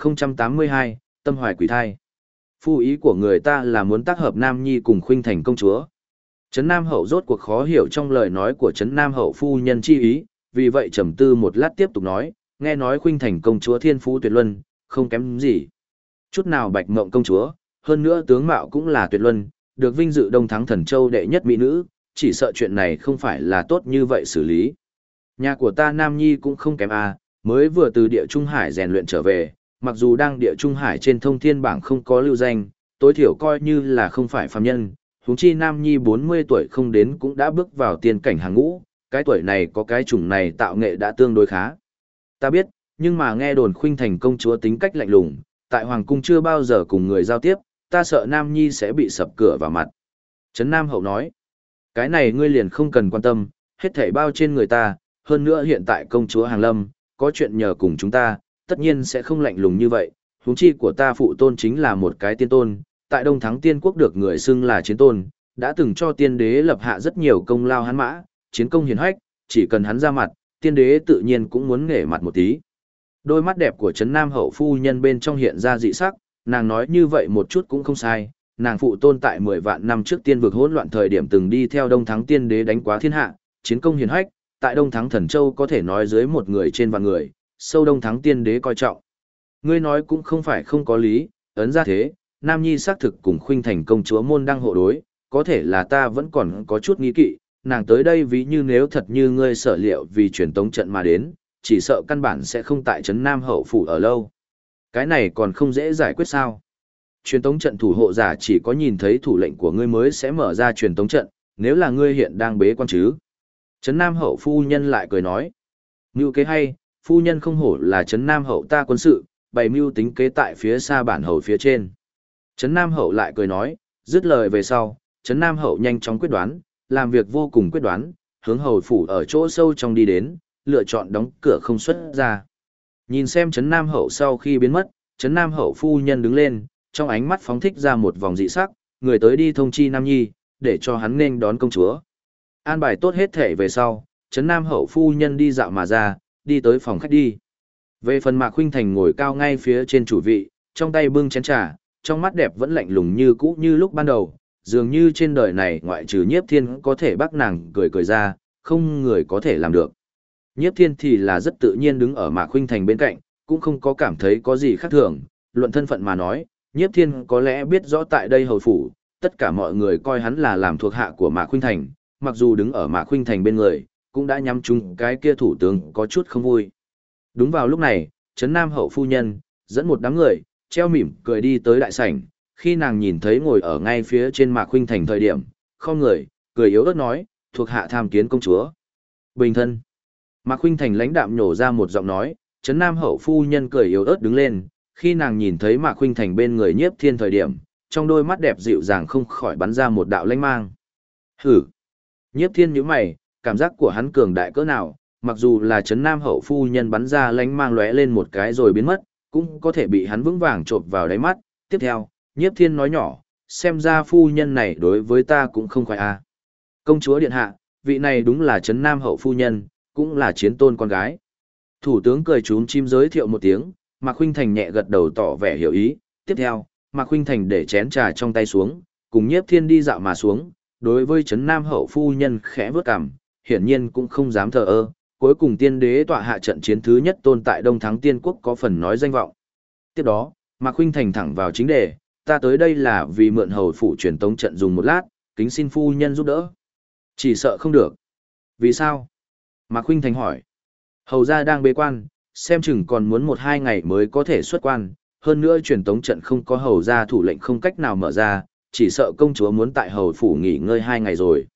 1082, Tâm Hoài Quỷ Thai. Phu ý của người ta là muốn tác hợp Nam Nhi cùng Khuynh Thành công chúa. Trấn Nam hậu rốt cuộc khó hiểu trong lời nói của Trấn Nam hậu phu nhân chi ý, vì vậy trầm tư một lát tiếp tục nói, nghe nói Khuynh Thành công chúa thiên phú tuyệt luân, không kém gì chút nào Bạch Mộng công chúa, hơn nữa tướng mạo cũng là tuyệt luân, được vinh dự Đông Thắng Thần Châu đệ nhất mỹ nữ, chỉ sợ chuyện này không phải là tốt như vậy xử lý. Nhà của ta Nam Nhi cũng không kém mới vừa từ Địa Trung Hải rèn luyện trở về, mặc dù đang Địa Trung Hải trên thông thiên bảng không có lưu danh, tối thiểu coi như là không phải phàm nhân, huống chi Nam Nhi 40 tuổi không đến cũng đã bước vào tiên cảnh hàng ngũ, cái tuổi này có cái chủng này tạo nghệ đã tương đối khá. Ta biết, nhưng mà nghe đồn Khuynh Thành công chúa tính cách lạnh lùng, tại hoàng cung chưa bao giờ cùng người giao tiếp, ta sợ Nam Nhi sẽ bị sập cửa vào mặt. Trấn Nam hậu nói, cái này ngươi liền không cần quan tâm, hết thảy bao trên người ta, hơn nữa hiện tại công chúa Hàng Lâm, có chuyện nhờ cùng chúng ta, tất nhiên sẽ không lạnh lùng như vậy, huống chi của ta phụ tôn chính là một cái tiên tôn, tại Đông Thắng Tiên Quốc được người xưng là chiến tôn, đã từng cho tiên đế lập hạ rất nhiều công lao hắn mã, chiến công hiển hách, chỉ cần hắn ra mặt, tiên đế tự nhiên cũng muốn nể mặt một tí. Đôi mắt đẹp của Trấn Nam hậu phu nhân bên trong hiện ra dị sắc, nàng nói như vậy một chút cũng không sai, nàng phụ tôn tại 10 vạn năm trước tiên vực hỗn loạn thời điểm từng đi theo Đông Thắng Tiên đế đánh quá thiên hạ, chiến công hiển hách, tại Đông Thắng Thần Châu có thể nói dưới một người trên vạn người, sâu Đông Thắng Tiên đế coi trọng. Ngươi nói cũng không phải không có lý, ấn ra thế, Nam Nhi xác thực cùng Khuynh Thành công chúa môn đăng hộ đối, có thể là ta vẫn còn có chút nghi kỵ, nàng tới đây ví như nếu thật như ngươi sở liệu vì truyền tống trận mà đến, chỉ sợ căn bản sẽ không tại Trấn Nam hậu phủ ở lâu. Cái này còn không dễ giải quyết sao? Truyền tống trận thủ hộ giả chỉ có nhìn thấy thủ lệnh của ngươi mới sẽ mở ra truyền tống trận, nếu là ngươi hiện đang bế quan chứ. Trấn Nam hậu phu nhân lại cười nói, mưu kế hay, phu nhân không hổ là Trấn Nam hậu ta quân sự, bày mưu tính kế tại phía xa bản hầu phía trên. Trấn Nam hậu lại cười nói, dứt lời về sau, Trấn Nam hậu nhanh chóng quyết đoán, làm việc vô cùng quyết đoán, hướng hầu phủ ở chỗ sâu trong đi đến, lựa chọn đóng cửa không xuất ra. Nhìn xem Trấn Nam hậu sau khi biến mất, Trấn Nam hậu phu nhân đứng lên, trong ánh mắt phóng thích ra một vòng dị sắc, người tới đi thông chi Nam Nhi, để cho hắn nên đón công chúa. An bài tốt hết thể về sau, Trấn Nam hậu phu nhân đi dạo mà ra, đi tới phòng khách đi. Về phần Mạc Khuynh Thành ngồi cao ngay phía trên chủ vị, trong tay bưng chén trà, trong mắt đẹp vẫn lạnh lùng như cũ như lúc ban đầu, dường như trên đời này ngoại trừ Nhiếp Thiên có thể bắt nàng cười cười ra, không người có thể làm được. Nhiếp Thiên thì là rất tự nhiên đứng ở Mạc Khuynh Thành bên cạnh, cũng không có cảm thấy có gì khác thường, luận thân phận mà nói, Nhiếp Thiên có lẽ biết rõ tại đây hầu phủ, tất cả mọi người coi hắn là làm thuộc hạ của Mạc Khuynh Thành, mặc dù đứng ở Mạc Khuynh Thành bên người, cũng đã nhắm trúng cái kia thủ tướng có chút không vui. Đúng vào lúc này, Trấn Nam hậu phu nhân dẫn một đám người, treo mỉm cười đi tới đại sảnh, khi nàng nhìn thấy ngồi ở ngay phía trên Mạc Khuynh Thành thời điểm, không người, cười yếu ớt nói, thuộc hạ tham kiến công chúa. Bình thân. Mạc Khuynh Thành lãnh đạm nhổ ra một giọng nói, Trấn Nam hậu phu nhân cười yếu ớt đứng lên, khi nàng nhìn thấy Mạc Khuynh Thành bên người Nhiếp Thiên thời điểm, trong đôi mắt đẹp dịu dàng không khỏi bắn ra một đạo lãnh mang. Hử. Nhiếp Thiên nhíu mày, cảm giác của hắn cường đại cỡ nào, mặc dù là Trấn Nam hậu phu nhân bắn ra lãnh mang lóe lên một cái rồi biến mất, cũng có thể bị hắn vững vàng chộp vào đáy mắt. Tiếp theo, Nhiếp Thiên nói nhỏ, xem ra phu nhân này đối với ta cũng không khoái a. Công chúa điện hạ, vị này đúng là Trấn Nam hậu phu nhân, cũng là chiến tôn con gái. Thủ tướng cười trúng chim giới thiệu một tiếng, Mạc Khuynh Thành nhẹ gật đầu tỏ vẻ hiểu ý. Tiếp theo, Mạc Khuynh Thành để chén trà trong tay xuống, cùng Nhiếp Thiên đi dạo mà xuống, đối với Trấn Nam hậu phu nhân khẽ vớt cằm, hiển nhiên cũng không dám thờ ơ, cuối cùng tiên đế tọa hạ trận chiến thứ nhất tôn tại Đông Thắng Tiên Quốc có phần nói danh vọng. Tiếp đó, Mạc Khuynh Thành thẳng vào chính đề, ta tới đây là vì mượn hầu phủ truyền tống trận dùng một lát, kính xin phu nhân giúp đỡ. Chỉ sợ không được. Vì sao? Mạc Khuynh Thành hỏi. Hầu gia đang bế quan, xem chừng còn muốn 1-2 ngày mới có thể xuất quan, hơn nữa truyền tống trận không có hầu gia thủ lệnh không cách nào mở ra, chỉ sợ công chúa muốn tại hầu phủ nghỉ ngơi 2 ngày rồi.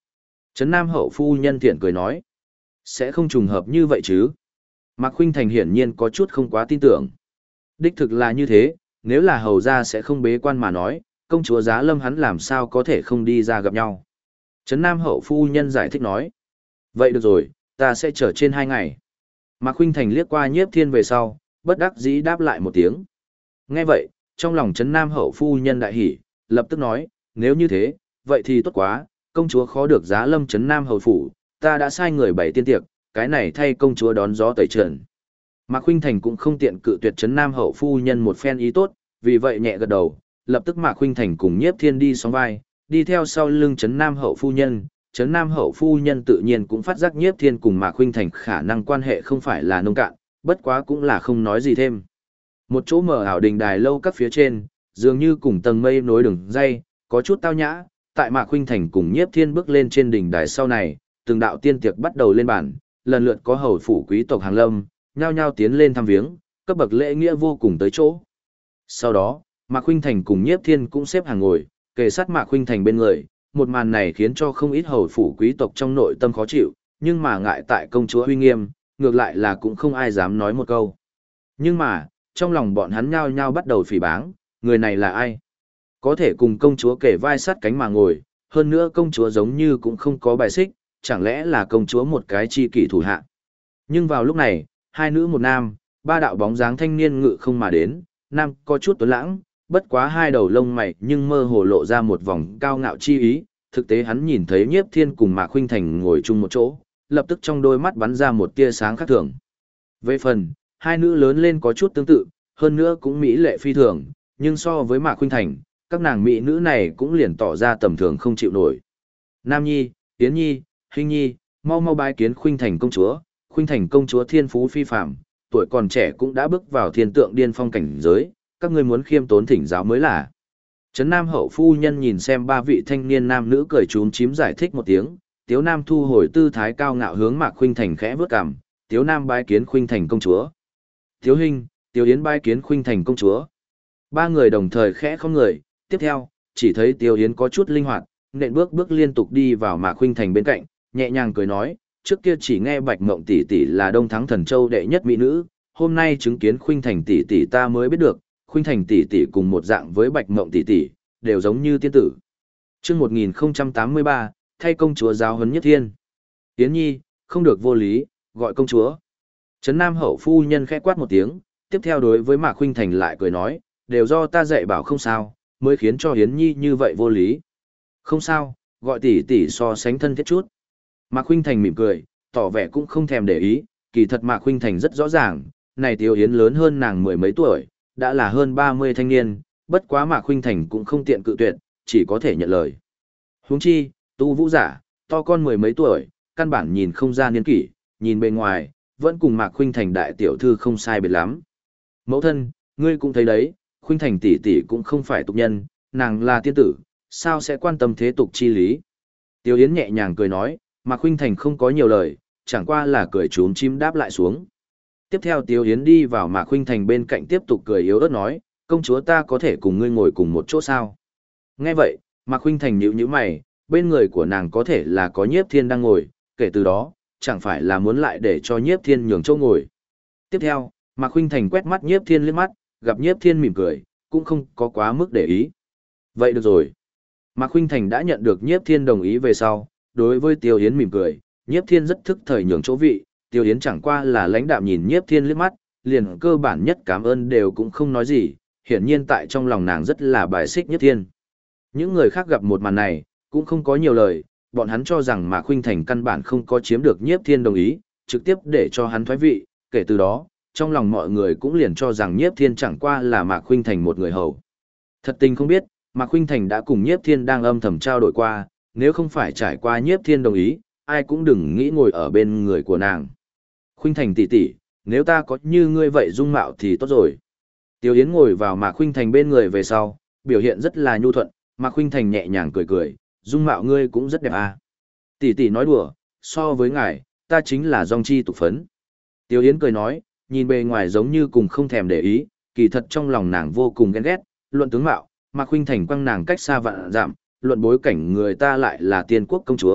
Trấn Nam hậu phu nhân thiện cười nói. Sẽ không trùng hợp như vậy chứ? Mạc Khuynh Thành hiển nhiên có chút không quá tin tưởng. Đích thực là như thế, nếu là hầu gia sẽ không bế quan mà nói, công chúa Giá Lâm hắn làm sao có thể không đi ra gặp nhau. Trấn Nam hậu phu nhân giải thích nói. Vậy được rồi, ta sẽ chờ trên 2 ngày. Mạc Khuynh Thành liếc qua Nhiếp Thiên về sau, bất đắc dĩ đáp lại một tiếng. Nghe vậy, trong lòng Trấn Nam hậu phu nhân đại hỉ, lập tức nói, nếu như thế, vậy thì tốt quá, công chúa khó được Giá Lâm Trấn Nam hầu phủ, ta đã sai người bày tiên tiệc, cái này thay công chúa đón gió tẩy trần. Mạc Khuynh Thành cũng không tiện cự tuyệt Trấn Nam hậu phu nhân một phen ý tốt, vì vậy nhẹ gật đầu, lập tức Mạc Khuynh Thành cùng Nhiếp Thiên đi sóng vai, đi theo sau lưng Trấn Nam hậu phu nhân. Trấn Nam hậu phu nhân tự nhiên cũng phát giác Nhiếp Thiên cùng Mạc Khuynh Thành khả năng quan hệ không phải là nông cạn, bất quá cũng là không nói gì thêm. Một chỗ mở ảo đình đài lâu các phía trên, dường như cùng tầng mây nối đường dây, có chút tao nhã, tại Mạc Khuynh Thành cùng Nhiếp Thiên bước lên trên đỉnh đài sau này, từng đạo tiên tiệc bắt đầu lên bàn, lần lượt có hầu phủ quý tộc hàng lâm, nhao nhao tiến lên thăm viếng, cấp bậc lễ nghĩa vô cùng tới chỗ. Sau đó, Mạc Khuynh Thành cùng Nhiếp Thiên cũng xếp hàng ngồi, kề sát Mạc Khuynh Thành bên người, một màn này khiến cho không ít hầu phủ quý tộc trong nội tâm khó chịu, nhưng mà ngại tại công chúa uy nghiêm, ngược lại là cũng không ai dám nói một câu. Nhưng mà, trong lòng bọn hắn nhao nhao bắt đầu phỉ báng, người này là ai? Có thể cùng công chúa kể vai sát cánh mà ngồi, hơn nữa công chúa giống như cũng không có bài xích, chẳng lẽ là công chúa một cái chi kỷ thủ hạ. Nhưng vào lúc này, 2 nữ một nam, 3 đạo bóng dáng thanh niên ngự không mà đến, nam có chút tuấn lãng, bất quá 2 đầu lông mày nhưng mơ hồ lộ ra một vòng cao ngạo chi ý, thực tế hắn nhìn thấy Nhiếp Thiên cùng Mạc Khuynh Thành ngồi chung một chỗ, lập tức trong đôi mắt bắn ra một tia sáng khác thường. Về phần, 2 nữ lớn lên có chút tương tự, hơn nữa cũng mỹ lệ phi thường, nhưng so với Mạc Khuynh Thành, các nàng mỹ nữ này cũng liền tỏ ra tầm thường không chịu nổi. Nam Nhi, Yến Nhi, Hinh Nhi, mau mau bái kiến Khuynh Thành công chúa. Khuynh Thành công chúa thiên phú phi phàm, tuổi còn trẻ cũng đã bước vào thiên tượng điên phong cảnh giới, các ngươi muốn khiêm tốn thỉnh giáo mới là. Trấn Nam hậu phu nhân nhìn xem 3 vị thanh niên nam nữ cười chúm chím giải thích một tiếng, Tiếu Nam thu hồi tư thái cao ngạo hướng Mạc Khuynh Thành khẽ vướt cằm, Tiếu Nam bái kiến Khuynh Thành công chúa. Tiếu Hinh, Tiếu Yến bái kiến Khuynh Thành công chúa. 3 người đồng thời khẽ không người, tiếp theo, chỉ thấy Tiếu Yến có chút linh hoạt, nện bước bước liên tục đi vào Mạc Khuynh Thành bên cạnh, nhẹ nhàng cười nói, trước kia chỉ nghe Bạch Mộng tỷ tỷ là Đông Thắng Thần Châu đệ nhất mỹ nữ, hôm nay chứng kiến Khuynh Thành tỷ tỷ ta mới biết được, Khuynh Thành tỷ tỷ cùng một dạng với Bạch Mộng tỷ tỷ, đều giống như tiên tử. Chương 1083, thay công chúa giáo huấn Nhất Thiên. Yến Nhi, không được vô lý, gọi công chúa. Trấn Nam hậu phu nhân khẽ quát một tiếng, tiếp theo đối với Mạc Khuynh Thành lại cười nói, đều do ta dạy bảo không sao, mới khiến cho Yến Nhi như vậy vô lý. Không sao, gọi tỷ tỷ so sánh thân thiết chút. Mạc Khuynh Thành mỉm cười, tỏ vẻ cũng không thèm để ý, kỳ thật Mạc Khuynh Thành rất rõ ràng, này Tiêu Yến lớn hơn nàng 10 mấy tuổi, đã là hơn 30 thanh niên, bất quá Mạc Khuynh Thành cũng không tiện cự tuyệt, chỉ có thể nhận lời. Huống chi, tu vũ giả, to con 10 mấy tuổi, căn bản nhìn không ra niên kỷ, nhìn bề ngoài, vẫn cùng Mạc Khuynh Thành đại tiểu thư không sai biệt lắm. Mẫu thân, ngươi cũng thấy đấy, Khuynh Thành tỷ tỷ cũng không phải tục nhân, nàng là tiên tử, sao sẽ quan tâm thế tục chi lý. Tiêu Yến nhẹ nhàng cười nói, Mạc Khuynh Thành không có nhiều lời, chẳng qua là cười trốn chim đáp lại xuống. Tiếp theo Tiêu Yến đi vào Mạc Khuynh Thành bên cạnh tiếp tục cười yếu ớt nói, công chúa ta có thể cùng ngươi ngồi cùng một chỗ sao? Nghe vậy, Mạc Khuynh Thành nhíu nhíu mày, bên người của nàng có thể là có Nhiếp Thiên đang ngồi, kể từ đó, chẳng phải là muốn lại để cho Nhiếp Thiên nhường chỗ ngồi. Tiếp theo, Mạc Khuynh Thành quét mắt Nhiếp Thiên liếc mắt, gặp Nhiếp Thiên mỉm cười, cũng không có quá mức để ý. Vậy được rồi. Mạc Khuynh Thành đã nhận được Nhiếp Thiên đồng ý về sau, đối với Tiêu Yến mỉm cười, Nhiếp Thiên rất thức thời nhường chỗ vị, Tiêu Yến chẳng qua là lãnh đạm nhìn Nhiếp Thiên liếc mắt, liền cơ bản nhất cảm ơn đều cũng không nói gì, hiển nhiên tại trong lòng nàng rất là bài xích Nhiếp Thiên. Những người khác gặp một màn này, cũng không có nhiều lời, bọn hắn cho rằng Mạc Khuynh Thành căn bản không có chiếm được Nhiếp Thiên đồng ý, trực tiếp để cho hắn thoái vị, kể từ đó, trong lòng mọi người cũng liền cho rằng Nhiếp Thiên chẳng qua là Mạc Khuynh Thành một người hầu. Thật tình không biết, Mạc Khuynh Thành đã cùng Nhiếp Thiên đang âm thầm trao đổi qua, nếu không phải trải qua Nhiếp Thiên đồng ý, ai cũng đừng nghĩ ngồi ở bên người của nàng. Khuynh Thành tỷ tỷ, nếu ta có như ngươi vậy dung mạo thì tốt rồi. Tiêu Yến ngồi vào Mạc Khuynh Thành bên người về sau, biểu hiện rất là nhu thuận, Mạc Khuynh Thành nhẹ nhàng cười cười, dung mạo ngươi cũng rất đẹp à. Tỷ tỷ nói đùa, so với ngài, ta chính là dòng chi tục phấn. Tiêu Yến cười nói, nhìn bề ngoài giống như cùng không thèm để ý, kỳ thật trong lòng nàng vô cùng ghen ghét, luận tướng mạo, Mạc Khuynh Thành quăng nàng cách xa vạn dặm, luận bối cảnh người ta lại là tiên quốc công chúa,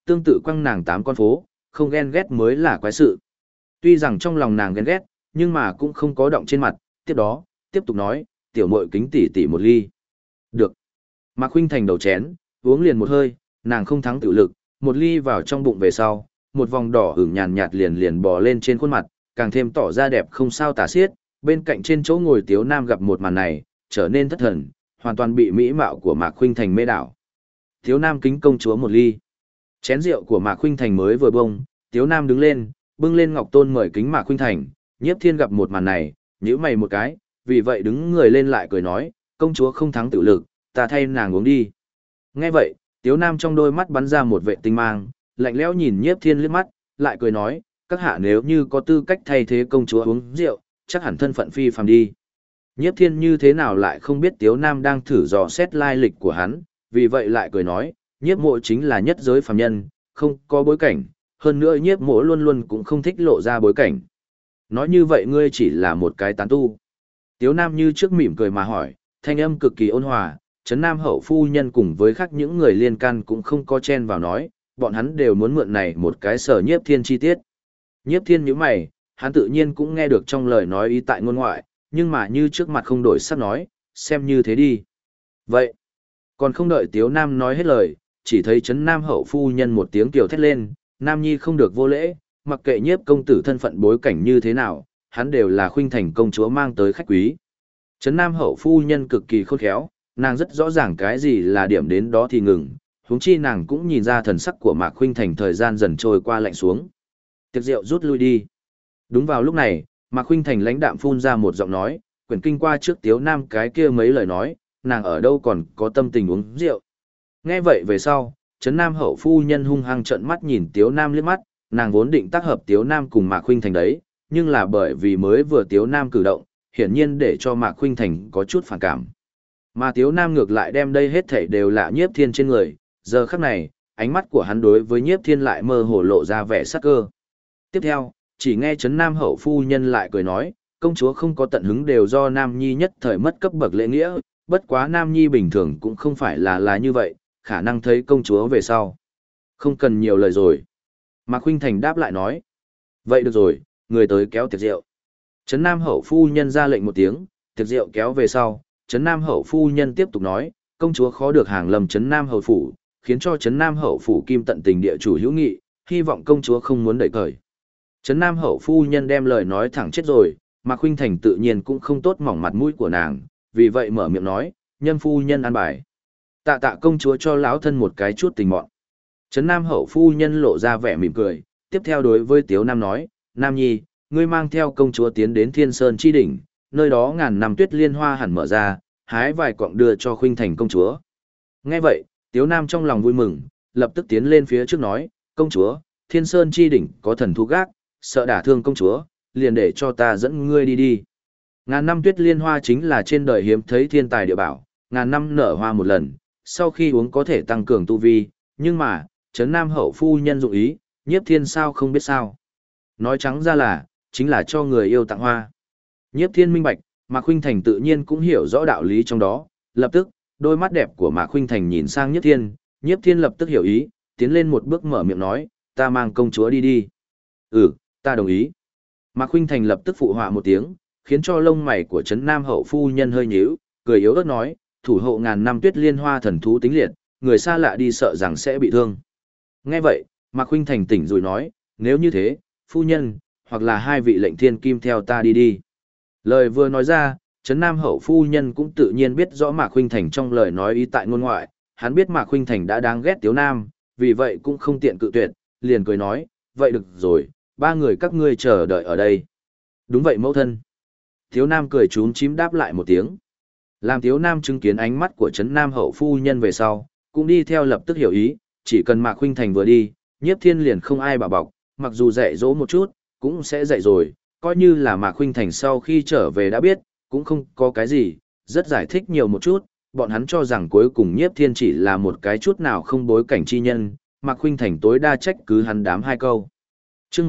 tương tự quăng nàng 8 con phố, không ghen ghét mới là quái sự. Tuy rằng trong lòng nàng ghen ghét, nhưng mà cũng không có động trên mặt, tiếp đó, tiếp tục nói, tiểu muội kính tỷ tỷ một ly. Được. Mạc Khuynh Thành đầu chén, uống liền một hơi, nàng không thắng tự lực, một ly vào trong bụng về sau, một vòng đỏ ửng nhàn nhạt liền liền bò lên trên khuôn mặt, càng thêm tỏ ra đẹp không sao tả xiết. Bên cạnh trên chỗ ngồi Tiếu Nam gặp một màn này, trở nên thất thần, hoàn toàn bị mỹ mạo của Mạc Khuynh Thành mê đảo. Tiếu Nam kính công chúa một ly. Chén rượu của Mạc Khuynh Thành mới vừa bông, Tiếu Nam đứng lên, bưng lên ngọc tôn mời kính Mạc Khuynh Thành. Nhiếp Thiên gặp một màn này, nhíu mày một cái, vì vậy đứng người lên lại cười nói, công chúa không thắng tự lực, ta thay nàng uống đi. Nghe vậy, Tiếu Nam trong đôi mắt bắn ra một vệ tinh mang, lạnh lẽo nhìn Nhiếp Thiên liếc mắt, lại cười nói, các hạ nếu như có tư cách thay thế công chúa uống rượu, chắc hẳn thân phận phi phàm đi. Nhiếp Thiên như thế nào lại không biết Tiếu Nam đang thử dò xét lai lịch của hắn, vì vậy lại cười nói, Nhiếp mộ chính là nhất giới phàm nhân, không có bối cảnh, hơn nữa Nhiếp mộ luôn luôn cũng không thích lộ ra bối cảnh. Nói như vậy ngươi chỉ là một cái tán tu. Tiếu Nam như trước mỉm cười mà hỏi, thanh âm cực kỳ ôn hòa, Trấn Nam hậu phu nhân cùng với khác những người liên can cũng không có chen vào nói, bọn hắn đều muốn mượn này một cái sở Nhiếp Thiên chi tiết. Nhiếp Thiên nhíu mày, hắn tự nhiên cũng nghe được trong lời nói ý tại ngôn ngoại, nhưng mà như trước mặt không đổi sắc nói, xem như thế đi. Vậy, còn không đợi Tiếu Nam nói hết lời, chỉ thấy Trấn Nam hậu phu nhân một tiếng kiều thét lên, Nam Nhi không được vô lễ, mặc kệ Nhiếp công tử thân phận bối cảnh như thế nào, hắn đều là Khuynh Thành công chúa mang tới khách quý. Trấn Nam hậu phu nhân cực kỳ khôn khéo, nàng rất rõ ràng cái gì là điểm đến đó thì ngừng, huống chi nàng cũng nhìn ra thần sắc của Mạc Khuynh Thành thời gian dần trôi qua lạnh xuống. Tiệc rượu rút lui đi. Đúng vào lúc này, Mạc Khuynh Thành lãnh đạm phun ra một giọng nói, quyển kinh qua trước Tiếu Nam cái kia mấy lời nói, nàng ở đâu còn có tâm tình uống rượu. Nghe vậy về sau, Trấn Nam hậu phu nhân hung hăng trợn mắt nhìn Tiếu Nam liếc mắt, nàng vốn định tác hợp Tiếu Nam cùng Mạc Khuynh Thành đấy, nhưng là bởi vì mới vừa Tiếu Nam cử động, hiển nhiên để cho Mạc Khuynh Thành có chút phản cảm. Mà Tiếu Nam ngược lại đem đây hết thảy đều là Nhiếp Thiên trên người, giờ khắc này, ánh mắt của hắn đối với Nhiếp Thiên lại mơ hồ lộ ra vẻ sắc cơ. Tiếp theo, chỉ nghe Trấn Nam hậu phu nhân lại cười nói, công chúa không có tận hứng đều do Nam Nhi nhất thời mất cấp bậc lễ nghĩa, bất quá Nam Nhi bình thường cũng không phải là như vậy, khả năng thấy công chúa về sau. Không cần nhiều lời rồi. Mạc Khuynh Thành đáp lại nói, vậy được rồi, người tới kéo tiệc rượu. Trấn Nam hậu phu nhân ra lệnh một tiếng, tiệc rượu kéo về sau, Trấn Nam hậu phu nhân tiếp tục nói, công chúa khó được hàng lầm Trấn Nam hậu phủ, khiến cho Trấn Nam hậu phủ kim tận tình địa chủ hữu nghị, hy vọng công chúa không muốn đẩy cởi. Trấn Nam hậu phu nhân đem lời nói thẳng chết rồi, Mạc Khuynh Thành tự nhiên cũng không tốt mỏng mặt mũi của nàng, vì vậy mở miệng nói, nhân phu nhân an bài. Tạ tạ công chúa cho lão thân một cái chút tình mọn. Trấn Nam hậu phu nhân lộ ra vẻ mỉm cười, tiếp theo đối với Tiếu Nam nói, Nam Nhi, ngươi mang theo công chúa tiến đến Thiên Sơn chi đỉnh, nơi đó ngàn năm tuyết liên hoa hẳn mở ra, hái vài quặng đưa cho Khuynh Thành công chúa. Nghe vậy, Tiếu Nam trong lòng vui mừng, lập tức tiến lên phía trước nói, công chúa, Thiên Sơn chi đỉnh có thần thú gác, sợ đả thương công chúa, liền để cho ta dẫn ngươi đi đi. Ngàn năm tuyết liên hoa chính là trên đời hiếm thấy thiên tài địa bảo, ngàn năm nở hoa một lần, sau khi uống có thể tăng cường tu vi, nhưng mà, Trấn Nam hậu phu nhân dụng ý, Nhiếp Thiên sao không biết sao. Nói trắng ra là, chính là cho người yêu tặng hoa. Nhiếp Thiên minh bạch, Mạc Khuynh Thành tự nhiên cũng hiểu rõ đạo lý trong đó, lập tức, đôi mắt đẹp của Mạc Khuynh Thành nhìn sang Nhiếp Thiên lập tức hiểu ý, tiến lên một bước mở miệng nói, ta mang công chúa đi đi. Ừ, ta đồng ý. Mạc Khuynh Thành lập tức phụ họa một tiếng, khiến cho lông mày của Trấn Nam hậu phu nhân hơi nhíu, cười yếu ớt nói, thủ hộ ngàn năm tuyết liên hoa thần thú tính liệt, người xa lạ đi sợ rằng sẽ bị thương. Nghe vậy, Mạc Khuynh Thành tỉnh rồi nói, nếu như thế, phu nhân, hoặc là hai vị lệnh thiên kim theo ta đi đi. Lời vừa nói ra, Trấn Nam hậu phu nhân cũng tự nhiên biết rõ Mạc Khuynh Thành trong lời nói ý tại ngôn ngoại, hắn biết Mạc Khuynh Thành đã đáng ghét Tiếu Nam, vì vậy cũng không tiện cự tuyệt, liền cười nói, vậy được rồi, ba người các ngươi chờ đợi ở đây. Đúng vậy mẫu thân. Tiếu Nam cười chúm chím đáp lại một tiếng. Làm Tiếu Nam chứng kiến ánh mắt của Trấn Nam hậu phu nhân về sau, cũng đi theo lập tức hiểu ý, chỉ cần Mạc Khuynh Thành vừa đi, Nhiếp Thiên liền không ai bảo bọc, mặc dù dạy dỗ một chút, cũng sẽ dạy rồi, coi như là Mạc Khuynh Thành sau khi trở về đã biết, cũng không có cái gì, rất giải thích nhiều một chút, bọn hắn cho rằng cuối cùng Nhiếp Thiên chỉ là một cái chút nào không bối cảnh chi nhân, Mạc Khuynh Thành tối đa trách cứ hắn đám hai câu. Chương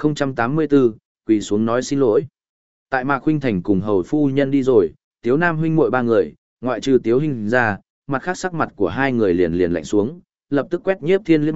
1084, quỳ xuống nói xin lỗi. Tại Mạc Khuynh Thành cùng hầu phu nhân đi rồi, Tiếu Nam huynh muội ba người, ngoại trừ Tiếu Hinh ra, mặt khác sắc mặt của hai người liền liền lạnh xuống, lập tức quét Nhiếp Thiên liếc mắt,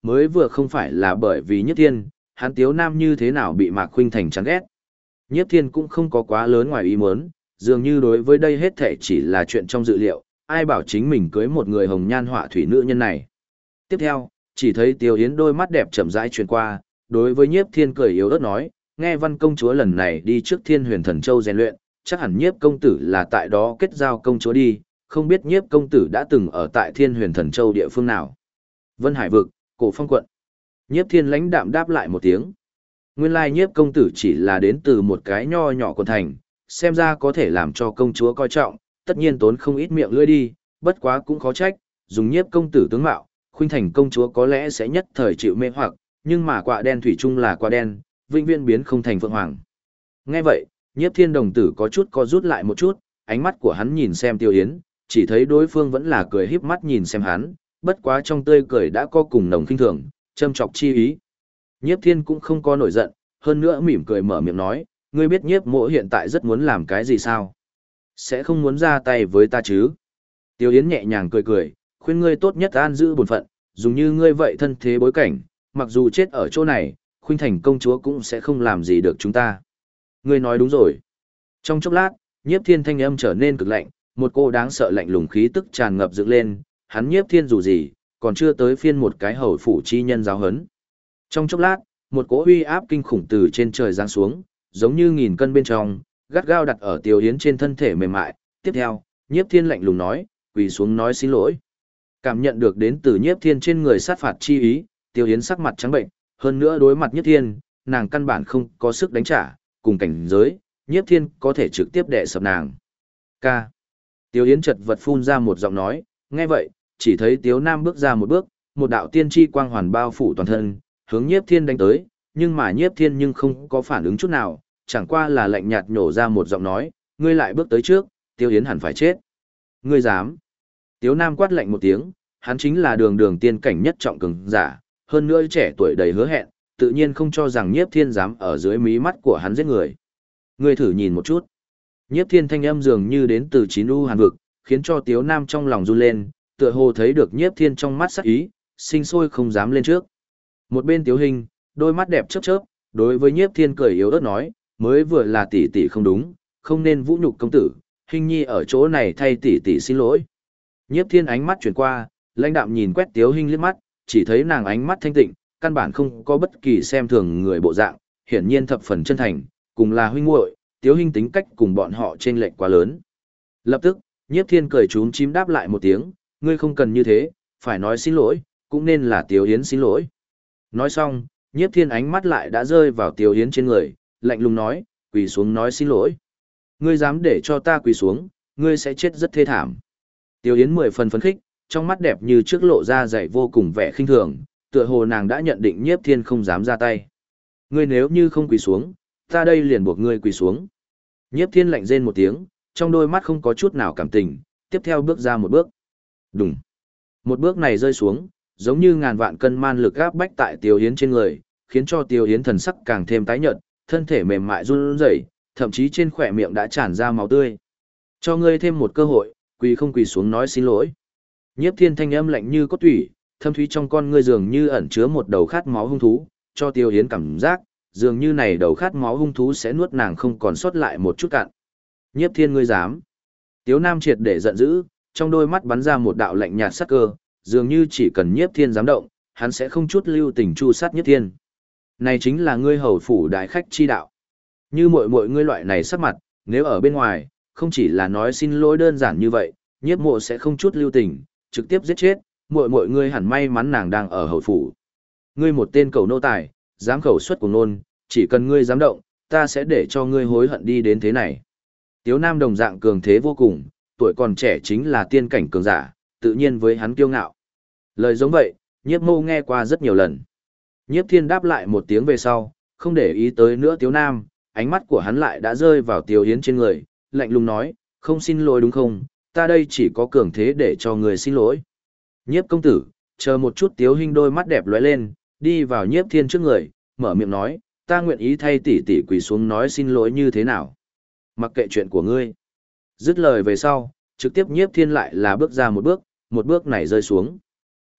mới vừa không phải là bởi vì Nhiếp Thiên, hắn Tiếu Nam như thế nào bị Mạc Khuynh Thành chán ghét. Nhiếp Thiên cũng không có quá lớn ngoài ý muốn, dường như đối với đây hết thảy chỉ là chuyện trong dự liệu, ai bảo chính mình cưới một người hồng nhan họa thủy nữ nhân này. Tiếp theo, chỉ thấy Tiêu Yến đôi mắt đẹp chậm rãi truyền qua, đối với Nhiếp Thiên cười yếu ớt nói, nghe Văn công chúa lần này đi trước Thiên Huyền Thần Châu rèn luyện, chắc hẳn Nhiếp công tử là tại đó kết giao công chúa đi, không biết Nhiếp công tử đã từng ở tại Thiên Huyền Thần Châu địa phương nào. Vân Hải vực, Cổ Phong quận. Nhiếp Thiên lãnh đạm đáp lại một tiếng. Nguyên lai Nhiếp công tử chỉ là đến từ một cái nho nhỏ quận thành, xem ra có thể làm cho công chúa coi trọng, tất nhiên tốn không ít miệng lưỡi đi, bất quá cũng khó trách, dùng Nhiếp công tử tướng mạo, Khuynh Thành công chúa có lẽ sẽ nhất thời chịu mê hoặc, nhưng mà quạ đen thủy chung là quạ đen, vĩnh viễn biến không thành phượng hoàng. Nghe vậy, Nhiếp Thiên đồng tử có chút co rút lại một chút, ánh mắt của hắn nhìn xem Tiêu Yến, chỉ thấy đối phương vẫn là cười híp mắt nhìn xem hắn, bất quá trong tươi cười đã có cùng nồng khinh thường, châm chọc chi ý. Nhiếp Thiên cũng không có nổi giận, hơn nữa mỉm cười mở miệng nói, ngươi biết Nhiếp mộ hiện tại rất muốn làm cái gì sao? Sẽ không muốn ra tay với ta chứ? Tiêu Yến nhẹ nhàng cười cười, khuyên ngươi tốt nhất an giữ bổn phận, dùng như ngươi vậy thân thế bối cảnh, mặc dù chết ở chỗ này, Khuynh Thành công chúa cũng sẽ không làm gì được chúng ta. Ngươi nói đúng rồi. Trong chốc lát, Nhiếp Thiên thanh âm trở nên cực lạnh, một cô đáng sợ lạnh lùng khí tức tràn ngập dựng lên, hắn Nhiếp Thiên dù gì, còn chưa tới phiên một cái hầu phủ chi nhân giáo hấn. Trong chốc lát, một cỗ uy áp kinh khủng từ trên trời giáng xuống, giống như nghìn cân bên trong, gắt gao đặt ở Tiêu Yến trên thân thể mềm mại. Tiếp theo, Nhiếp Thiên lạnh lùng nói, quỳ xuống nói xin lỗi. Cảm nhận được đến từ Nhiếp Thiên trên người sát phạt chi ý, Tiêu Yến sắc mặt trắng bệnh, hơn nữa đối mặt Nhiếp Thiên, nàng căn bản không có sức đánh trả, cùng cảnh giới, Nhiếp Thiên có thể trực tiếp đè sập nàng. Ca. Tiêu Yến chật vật phun ra một giọng nói, nghe vậy, chỉ thấy Tiếu Nam bước ra một bước, một đạo tiên tri quang hoàn bao phủ toàn thân, hướng Nhiếp Thiên đánh tới, nhưng mà Nhiếp Thiên nhưng không có phản ứng chút nào, chẳng qua là lạnh nhạt nhổ ra một giọng nói, ngươi lại bước tới trước, Tiêu Yến hẳn phải chết. Ngươi dám? Tiếu Nam quát lạnh một tiếng, hắn chính là đường đường tiên cảnh nhất trọng cường giả, hơn nữa trẻ tuổi đầy hứa hẹn, tự nhiên không cho rằng Nhiếp Thiên dám ở dưới mí mắt của hắn giết người. Ngươi thử nhìn một chút. Nhiếp Thiên thanh âm dường như đến từ chín u hàn vực, khiến cho Tiếu Nam trong lòng run lên, tựa hồ thấy được Nhiếp Thiên trong mắt sắc ý, sinh sôi không dám lên trước. Một bên Tiếu Hình, đôi mắt đẹp chớp chớp, đối với Nhiếp Thiên cười yếu ớt nói, mới vừa là tỷ tỷ không đúng, không nên vũ nhục công tử, Hình nhi ở chỗ này thay tỷ tỷ xin lỗi. Nhiếp Thiên ánh mắt chuyển qua, lãnh đạm nhìn quét Tiếu Hình liếc mắt, chỉ thấy nàng ánh mắt thanh tịnh, căn bản không có bất kỳ xem thường người bộ dạng, hiển nhiên thập phần chân thành, cùng là huynh muội, Tiếu Hình tính cách cùng bọn họ chênh lệch quá lớn. Lập tức, Nhiếp Thiên cười chúm chím đáp lại một tiếng, ngươi không cần như thế, phải nói xin lỗi, cũng nên là Tiếu Yến xin lỗi. Nói xong, Nhiếp Thiên ánh mắt lại đã rơi vào Tiếu Yến trên người, lạnh lùng nói, quỳ xuống nói xin lỗi. Ngươi dám để cho ta quỳ xuống, ngươi sẽ chết rất thê thảm. Tiếu Yến 10 phần phấn khích, trong mắt đẹp như trước lộ ra dày vô cùng vẻ khinh thường, tựa hồ nàng đã nhận định Nhiếp Thiên không dám ra tay. Ngươi nếu như không quỳ xuống, ta đây liền buộc ngươi quỳ xuống. Nhiếp Thiên lạnh rên một tiếng, trong đôi mắt không có chút nào cảm tình, tiếp theo bước ra một bước. Đùng. Một bước này rơi xuống, giống như ngàn vạn cân man lực áp bách tại Tiêu Yến trên người, khiến cho Tiêu Yến thần sắc càng thêm tái nhợt, thân thể mềm mại run rẩy, thậm chí trên khỏe miệng đã tràn ra máu tươi. Cho ngươi thêm một cơ hội, quỳ không quỳ xuống nói xin lỗi. Nhiếp Thiên thanh âm lạnh như cốt tủy, thâm thúy trong con ngươi dường như ẩn chứa một đầu khát máu hung thú, cho Tiêu Yến cảm giác, dường như này đầu khát máu hung thú sẽ nuốt nàng không còn sót lại một chút cạn. Nhiếp Thiên ngươi dám? Tiếu Nam triệt để giận dữ, trong đôi mắt bắn ra một đạo lạnh nhạt sắc cơ, dường như chỉ cần Nhiếp Thiên dám động, hắn sẽ không chút lưu tình chu sát Nhiếp Thiên. Này chính là ngươi hầu phủ đại khách chi đạo. Như mọi ngươi loại này sắc mặt, nếu ở bên ngoài, không chỉ là nói xin lỗi đơn giản như vậy, Nhiếp Mộ sẽ không chút lưu tình, trực tiếp giết chết, mọi ngươi hẳn may mắn nàng đang ở hầu phủ. Ngươi một tên cầu nô tài, dám khẩu xuất của nôn, chỉ cần ngươi dám động, ta sẽ để cho ngươi hối hận đi đến thế này. Tiếu Nam đồng dạng cường thế vô cùng, tuổi còn trẻ chính là tiên cảnh cường giả, tự nhiên với hắn kiêu ngạo. Lời giống vậy, Nhiếp Mâu nghe qua rất nhiều lần. Nhiếp Thiên đáp lại một tiếng về sau, không để ý tới nữa Tiếu Nam, ánh mắt của hắn lại đã rơi vào Tiếu Yến trên người, lạnh lùng nói, không xin lỗi đúng không, ta đây chỉ có cường thế để cho người xin lỗi. Nhiếp công tử, chờ một chút. Tiếu Hinh đôi mắt đẹp lóe lên, đi vào Nhiếp Thiên trước người, mở miệng nói, ta nguyện ý thay tỷ tỷ quỳ xuống nói xin lỗi như thế nào. Mặc kệ chuyện của ngươi. Dứt lời về sau, trực tiếp Nhiếp Thiên lại là bước ra một bước này rơi xuống.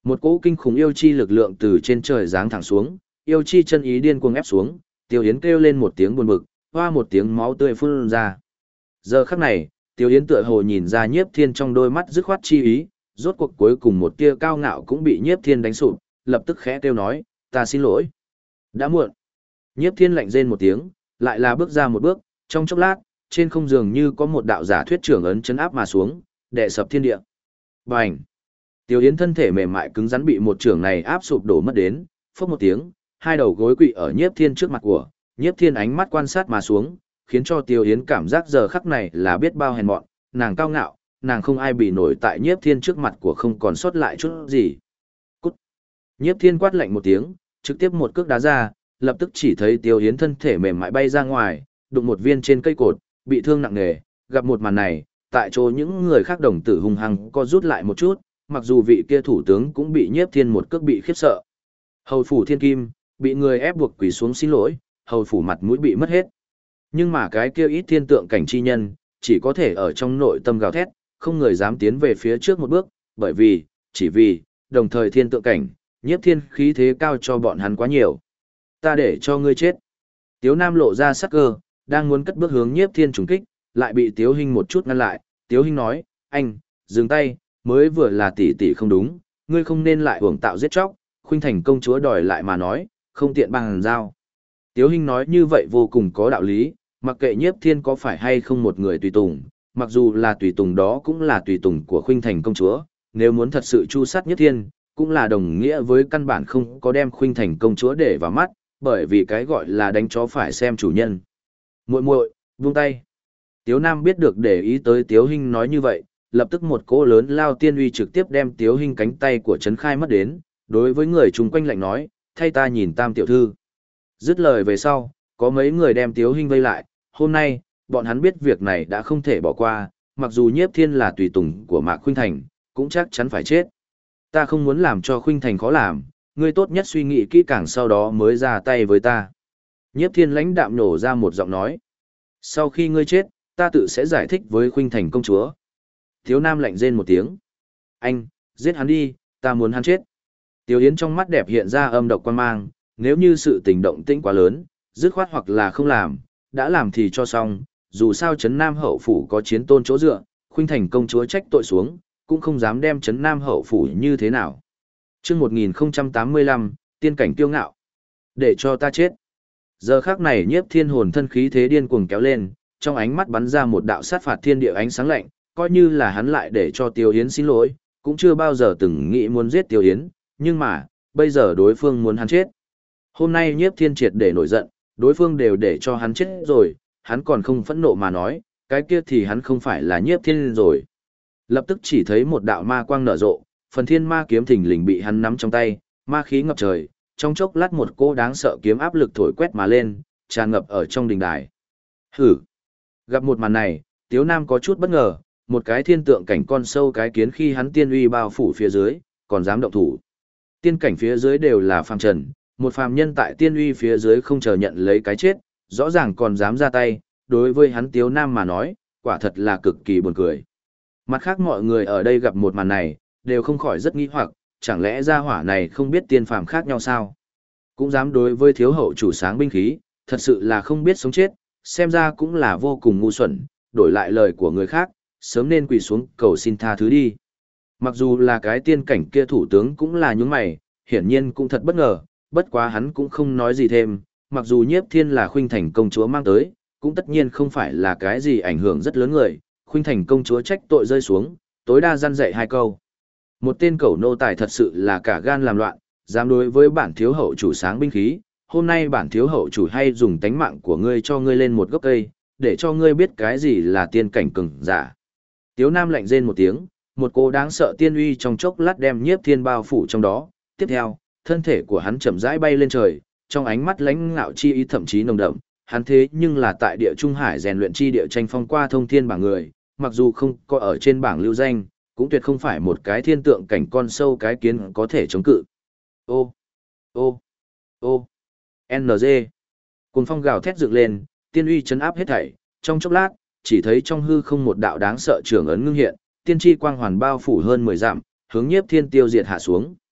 Một cỗ kinh khủng yêu chi lực lượng từ trên trời giáng thẳng xuống, yêu chi chân ý điên cuồng ép xuống, Tiêu Yến kêu lên một tiếng buồn bực, hoa một tiếng máu tươi phun ra. Giờ khắc này, Tiêu Yến tựa hồ nhìn ra Nhiếp Thiên trong đôi mắt dứt khoát chi ý, rốt cuộc cuối cùng một tia cao ngạo cũng bị Nhiếp Thiên đánh sụp, lập tức khẽ kêu nói, ta xin lỗi. Đã muộn. Nhiếp Thiên lạnh rên một tiếng, lại là bước ra một bước, trong chốc lát, trên không dường như có một đạo giả thuyết trưởng ấn chấn áp mà xuống, đè sập thiên địa. Bành! Tiêu Yến thân thể mềm mại cứng rắn bị một trưởng này áp sụp đổ mất đến, phốc một tiếng, hai đầu gối quỵ ở Nhiếp Thiên trước mặt của, Nhiếp Thiên ánh mắt quan sát mà xuống, khiến cho Tiêu Yến cảm giác giờ khắc này là biết bao hèn mọn, nàng cao ngạo, nàng không ai bị nổi tại Nhiếp Thiên trước mặt của không còn sót lại chút gì. Cút! Nhiếp Thiên quát lạnh một tiếng, trực tiếp một cước đá ra, lập tức chỉ thấy Tiêu Yến thân thể mềm mại bay ra ngoài, đụng một viên trên cây cột, bị thương nặng nề, gặp một màn này, tại chỗ những người khác đồng tử hung hăng co rút lại một chút, mặc dù vị kia thủ tướng cũng bị Nhiếp Thiên một cước bị khiếp sợ. Hầu phủ Thiên Kim, bị người ép buộc quỳ xuống xin lỗi, hầu phủ mặt mũi bị mất hết. Nhưng mà cái kia ít thiên tượng cảnh chi nhân, chỉ có thể ở trong nội tâm gào thét, không người dám tiến về phía trước một bước, bởi vì, chỉ vì, đồng thời thiên tượng cảnh, Nhiếp Thiên khí thế cao cho bọn hắn quá nhiều. Ta để cho ngươi chết. Tiếu Nam lộ ra sắc cơ, đang muốn cất bước hướng Nhiếp Thiên trùng kích, lại bị Tiếu Hinh một chút ngăn lại. Tiếu Hinh nói, anh, dừng tay, mới vừa là tỷ tỷ không đúng, ngươi không nên lại uổng tạo giết chóc, Khuynh Thành công chúa đòi lại mà nói, không tiện bằng giao. Tiếu Hinh nói như vậy vô cùng có đạo lý, mặc kệ Nhiếp Thiên có phải hay không một người tùy tùng, mặc dù là tùy tùng đó cũng là tùy tùng của Khuynh Thành công chúa, nếu muốn thật sự chu sát Nhiếp Thiên, cũng là đồng nghĩa với căn bản không có đem Khuynh Thành công chúa để vào mắt, bởi vì cái gọi là đánh chó phải xem chủ nhân. Muội muội, buông tay. Tiếu Nam biết được để ý tới Tiếu Hinh nói như vậy, lập tức một cỗ lớn lao tiên uy trực tiếp đem Tiếu Hinh cánh tay của Trấn Khai mất đến, đối với người chung quanh lạnh nói, thay ta nhìn Tam tiểu thư. Dứt lời về sau, có mấy người đem Tiếu Hinh vây lại, hôm nay, bọn hắn biết việc này đã không thể bỏ qua, mặc dù Nhiếp Thiên là tùy tùng của Mạc Khuynh Thành, cũng chắc chắn phải chết. Ta không muốn làm cho Khuynh Thành khó làm, ngươi tốt nhất suy nghĩ kỹ càng sau đó mới ra tay với ta. Nhiếp Thiên lãnh đạm nổ ra một giọng nói. Sau khi ngươi chết, ta tự sẽ giải thích với Khuynh Thành công chúa. Tiếu Nam lạnh rên một tiếng. Anh, giết hắn đi, ta muốn hắn chết. Tiêu Yến trong mắt đẹp hiện ra âm độc quan mang, nếu như sự tình động tĩnh quá lớn, dứt khoát hoặc là không làm, đã làm thì cho xong, dù sao Trấn Nam hậu phủ có chiến tôn chỗ dựa, Khuynh Thành công chúa trách tội xuống, cũng không dám đem Trấn Nam hậu phủ như thế nào. Chương 1085, tiên cảnh kiêu ngạo. Để cho ta chết. Giờ khắc này Nhiếp Thiên hồn thân khí thế điên cuồng kéo lên, trong ánh mắt bắn ra một đạo sát phạt thiên địa ánh sáng lạnh, coi như là hắn lại để cho Tiêu Yến xin lỗi, cũng chưa bao giờ từng nghĩ muốn giết Tiêu Yến, nhưng mà, bây giờ đối phương muốn hắn chết. Hôm nay Nhiếp Thiên triệt để nổi giận, đối phương đều để cho hắn chết rồi, hắn còn không phẫn nộ mà nói, cái kia thì hắn không phải là Nhiếp Thiên rồi. Lập tức chỉ thấy một đạo ma quang nở rộ, phần thiên ma kiếm thình lình bị hắn nắm trong tay, ma khí ngập trời, trong chốc lát một cô đáng sợ kiếm áp lực thổi quét mà lên, tràn ngập ở trong đình đài. Hử! Gặp một màn này, Tiếu Nam có chút bất ngờ, một cái thiên tượng cảnh con sâu cái kiến khi hắn tiên uy bao phủ phía dưới, còn dám động thủ. Tiên cảnh phía dưới đều là phàm trần, một phàm nhân tại tiên uy phía dưới không chờ nhận lấy cái chết, rõ ràng còn dám ra tay, đối với hắn Tiếu Nam mà nói, quả thật là cực kỳ buồn cười. Mặt khác mọi người ở đây gặp một màn này, đều không khỏi rất nghi hoặc, chẳng lẽ gia hỏa này không biết tiên phàm khác nhau sao? Cũng dám đối với thiếu hậu chủ sáng binh khí, thật sự là không biết sống chết, xem ra cũng là vô cùng ngu xuẩn, đổi lại lời của người khác, sớm nên quỳ xuống cầu xin tha thứ đi. Mặc dù là cái tiên cảnh kia thủ tướng cũng là những mày, hiển nhiên cũng thật bất ngờ, bất quá hắn cũng không nói gì thêm, mặc dù Nhiếp Thiên là Khuynh Thành công chúa mang tới, cũng tất nhiên không phải là cái gì ảnh hưởng rất lớn người, Khuynh Thành công chúa trách tội rơi xuống, tối đa răn dạy hai câu. Một tên cẩu nô tài thật sự là cả gan làm loạn, dám đối với bản thiếu hậu chủ sáng binh khí, hôm nay bản thiếu hậu chủ hay dùng tánh mạng của ngươi cho ngươi lên một gốc cây, để cho ngươi biết cái gì là tiên cảnh cường giả. Tiếu Nam lạnh rên một tiếng, một cô đáng sợ tiên uy trong chốc lát đem Nhiếp Thiên bao phủ trong đó, tiếp theo, thân thể của hắn chậm rãi bay lên trời, trong ánh mắt lãnh ngạo chi ý thậm chí nồng đậm, hắn thế nhưng là tại địa Trung Hải rèn luyện chi địa tranh phong qua thông thiên bảng người, mặc dù không có ở trên bảng lưu danh, cũng tuyệt không phải một cái thiên tượng cảnh con sâu cái kiến có thể chống cự. Ô, ô, ô, NG. Cuồng phong gào thét dựng lên, tiên uy chấn áp hết thảy, trong chốc lát, chỉ thấy trong hư không một đạo đáng sợ trường ấn ngưng hiện, tiên tri quang hoàn bao phủ hơn 10 dặm, hướng Nhiếp Thiên tiêu diệt hạ xuống.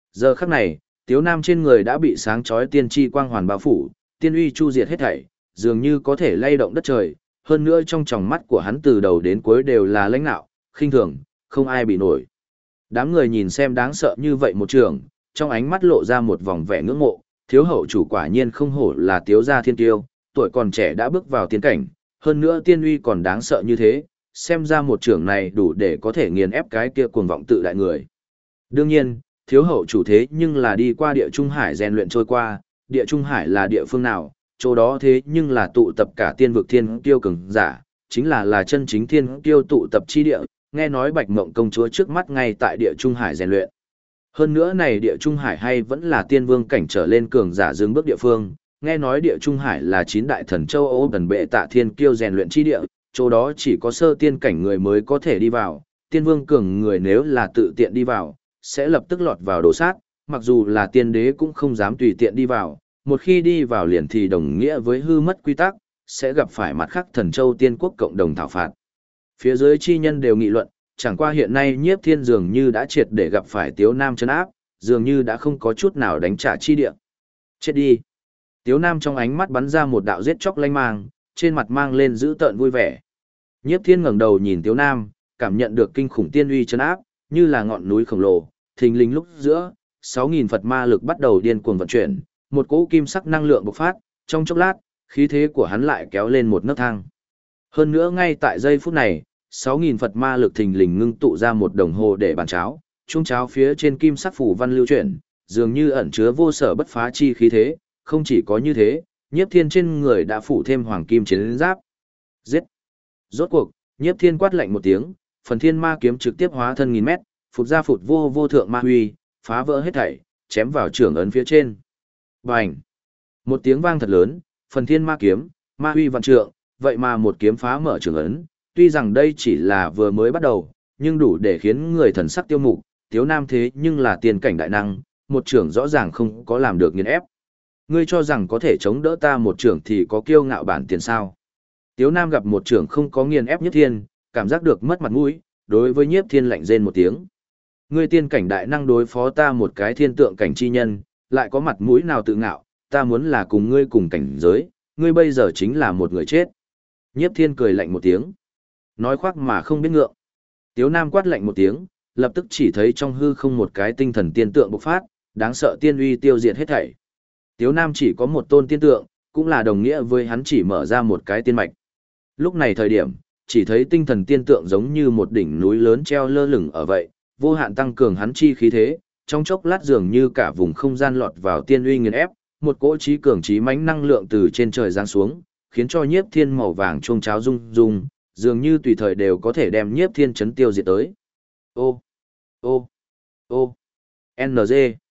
Giờ khắc này, Tiếu Nam trên người đã bị sáng chói tiên chi quang hoàn bao phủ, tiên uy chu diệt hết thảy, dường như có thể lay động đất trời, hơn nữa trong tròng mắt của hắn từ đầu đến cuối đều là lãnh nạo, khinh thường, không ai bị nổi. Đám người nhìn xem đáng sợ như vậy một trường, trong ánh mắt lộ ra một vòng vẻ ngưỡng mộ, thiếu hậu chủ quả nhiên không hổ là Tiếu gia thiên tiêu, tuổi còn trẻ đã bước vào tiên cảnh, hơn nữa tiên uy còn đáng sợ như thế, xem ra một trưởng này đủ để có thể nghiền ép cái kia cuồng vọng tự đại người. Đương nhiên, thiếu hậu chủ thế nhưng là đi qua địa Trung Hải rèn luyện trôi qua, địa Trung Hải là địa phương nào, chỗ đó thế nhưng là tụ tập cả tiên vực thiên kiêu cường giả, chính là chân chính thiên kiêu tụ tập chi địa, nghe nói Bạch Mộng công chúa trước mắt ngay tại địa Trung Hải rèn luyện. Hơn nữa này địa Trung Hải hay vẫn là tiên vương cảnh trở lên cường giả dừng bước địa phương, nghe nói địa Trung Hải là 9 đại thần châu Âu gần bệ tạ thiên kiêu rèn luyện chi địa, chỗ đó chỉ có sơ tiên cảnh người mới có thể đi vào, tiên vương cường người nếu là tự tiện đi vào, sẽ lập tức lọt vào đổ sát, mặc dù là tiên đế cũng không dám tùy tiện đi vào, một khi đi vào liền thì đồng nghĩa với hư mất quy tắc, sẽ gặp phải mặt khác thần châu tiên quốc cộng đồng thảo phạt. Phía dưới chi nhân đều nghị luận, chẳng qua hiện nay Nhiếp Thiên dường như đã triệt để gặp phải Tiếu Nam trấn áp, dường như đã không có chút nào đánh trả chi địa. Chết đi. Tiếu Nam trong ánh mắt bắn ra một đạo giết chóc lanh mang, trên mặt mang lên dữ tợn vui vẻ. Nhiếp Thiên ngẩng đầu nhìn Tiếu Nam, cảm nhận được kinh khủng tiên uy trấn áp, như là ngọn núi khổng lồ, thình lình lúc giữa, 6.000 Phật ma lực bắt đầu điên cuồng vận chuyển, một cỗ kim sắc năng lượng bộc phát, trong chốc lát, khí thế của hắn lại kéo lên một nấc thang. Hơn nữa ngay tại giây phút này, 6.000 Phật ma lực thình lình ngưng tụ ra một đồng hồ để bàn cháo, trung cháo phía trên kim sắc phủ văn lưu chuyển, dường như ẩn chứa vô sở bất phá chi khí thế, không chỉ có như thế, Nhiếp Thiên trên người đã phủ thêm hoàng kim chiến giáp. Giết! Rốt cuộc, Nhiếp Thiên quát lạnh một tiếng, phần thiên ma kiếm trực tiếp hóa thân nghìn mét, phụt ra phụt vô vô thượng ma huy, phá vỡ hết thảy, chém vào trưởng ấn phía trên. Bành! Một tiếng vang thật lớn, phần thiên ma kiếm, ma huy vạn trượng, vậy mà một kiếm phá mở trưởng ấn, tuy rằng đây chỉ là vừa mới bắt đầu, nhưng đủ để khiến người thần sắc tiêu mục, Tiếu Nam thế nhưng là tiền cảnh đại năng, một trưởng rõ ràng không có làm được nghiền ép. Ngươi cho rằng có thể chống đỡ ta một trưởng thì có kiêu ngạo bản tiền sao? Tiếu Nam gặp một trưởng không có nghiền ép Nhiếp Thiên, cảm giác được mất mặt mũi, đối với Nhiếp Thiên lạnh rên một tiếng. Ngươi tiên cảnh đại năng đối phó ta một cái thiên tượng cảnh chi nhân, lại có mặt mũi nào tự ngạo, ta muốn là cùng ngươi cùng cảnh giới, ngươi bây giờ chính là một người chết. Nhiếp Thiên cười lạnh một tiếng. Nói khoác mà không biết ngượng. Tiếu Nam quát lạnh một tiếng, lập tức chỉ thấy trong hư không một cái tinh thần tiên tượng bộc phát, đáng sợ tiên uy tiêu diệt hết thảy. Tiếu Nam chỉ có một tôn tiên tượng, cũng là đồng nghĩa với hắn chỉ mở ra một cái tiên mạch. Lúc này thời điểm, chỉ thấy tinh thần tiên tượng giống như một đỉnh núi lớn treo lơ lửng ở vậy, vô hạn tăng cường hắn chi khí thế, trong chốc lát dường như cả vùng không gian lọt vào tiên uy nghiền ép, một cỗ trí cường trí mãnh năng lượng từ trên trời giáng xuống, khiến cho Nhiếp Thiên màu vàng chuông cháo rung rung, dường như tùy thời đều có thể đem Nhiếp Thiên chấn tiêu diệt tới. Ô, ô, ô, NG.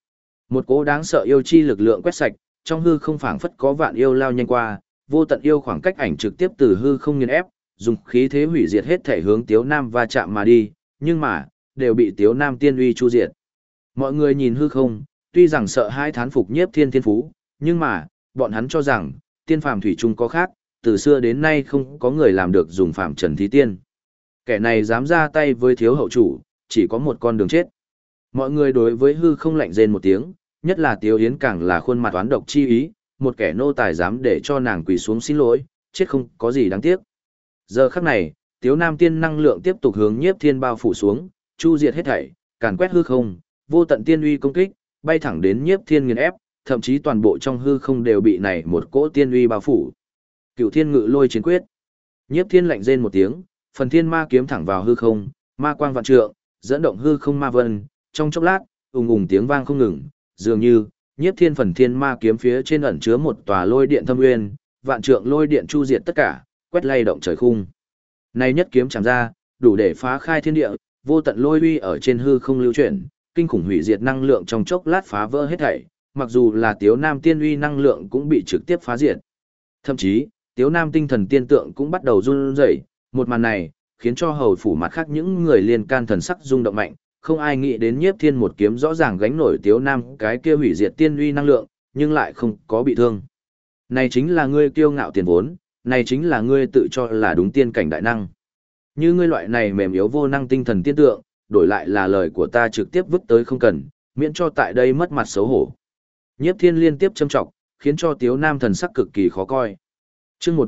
Một cỗ đáng sợ yêu chi lực lượng quét sạch, trong hư không phảng phất có vạn yêu lao nhanh qua, vô tận yêu khoảng cách ảnh trực tiếp từ hư không nghiền ép, dùng khí thế hủy diệt hết thể hướng Tiếu Nam va chạm mà đi, nhưng mà, đều bị Tiếu Nam tiên uy chu diệt. Mọi người nhìn hư không, tuy rằng sợ hai thán phục Nhiếp Thiên thiên phú, nhưng mà, bọn hắn cho rằng, tiên phàm thủy chung có khác, từ xưa đến nay không có người làm được dùng phàm trần thí tiên. Kẻ này dám ra tay với thiếu hậu chủ, chỉ có một con đường chết. Mọi người đối với hư không lạnh rên một tiếng, nhất là Tiếu Yến càng là khuôn mặt oán độc chi ý, một kẻ nô tài dám để cho nàng quỳ xuống xin lỗi, chết không có gì đáng tiếc. Giờ khắc này, Tiếu Nam tiên năng lượng tiếp tục hướng Nhiếp Thiên bao phủ xuống, chu diệt hết thảy, càn quét hư không, vô tận tiên uy công kích, bay thẳng đến Nhiếp Thiên nghiền ép, thậm chí toàn bộ trong hư không đều bị này một cỗ tiên uy bao phủ. Cửu Thiên Ngự Lôi chiến quyết. Nhiếp Thiên lạnh rên một tiếng, phần thiên ma kiếm thẳng vào hư không, ma quang vạn trượng, dẫn động hư không ma vân, trong chốc lát, ùng ùng tiếng vang không ngừng, dường như Nhiếp Thiên phần thiên ma kiếm phía trên ẩn chứa một tòa lôi điện thâm nguyên, vạn trượng lôi điện chu diệt tất cả, quét lay động trời khung. Này nhất kiếm chạm ra, đủ để phá khai thiên địa, vô tận lôi uy ở trên hư không lưu chuyển, kinh khủng hủy diệt năng lượng trong chốc lát phá vỡ hết thảy, mặc dù là Tiếu Nam tiên uy năng lượng cũng bị trực tiếp phá diệt. Thậm chí, Tiếu Nam tinh thần tiên tượng cũng bắt đầu run rẩy, một màn này khiến cho hầu phủ mặt khác những người liên can thần sắc rung động mạnh, không ai nghĩ đến Nhiếp Thiên một kiếm rõ ràng gánh nổi Tiếu Nam cái kia hủy diệt tiên uy năng lượng, nhưng lại không có bị thương. Này chính là ngươi kiêu ngạo tiền vốn, này chính là ngươi tự cho là đúng tiên cảnh đại năng. Như ngươi loại này mềm yếu vô năng tinh thần tiên tượng, đổi lại là lời của ta trực tiếp vứt tới không cần, miễn cho tại đây mất mặt xấu hổ. Nhiếp Thiên liên tiếp châm trọng, khiến cho Tiếu Nam thần sắc cực kỳ khó coi. Chương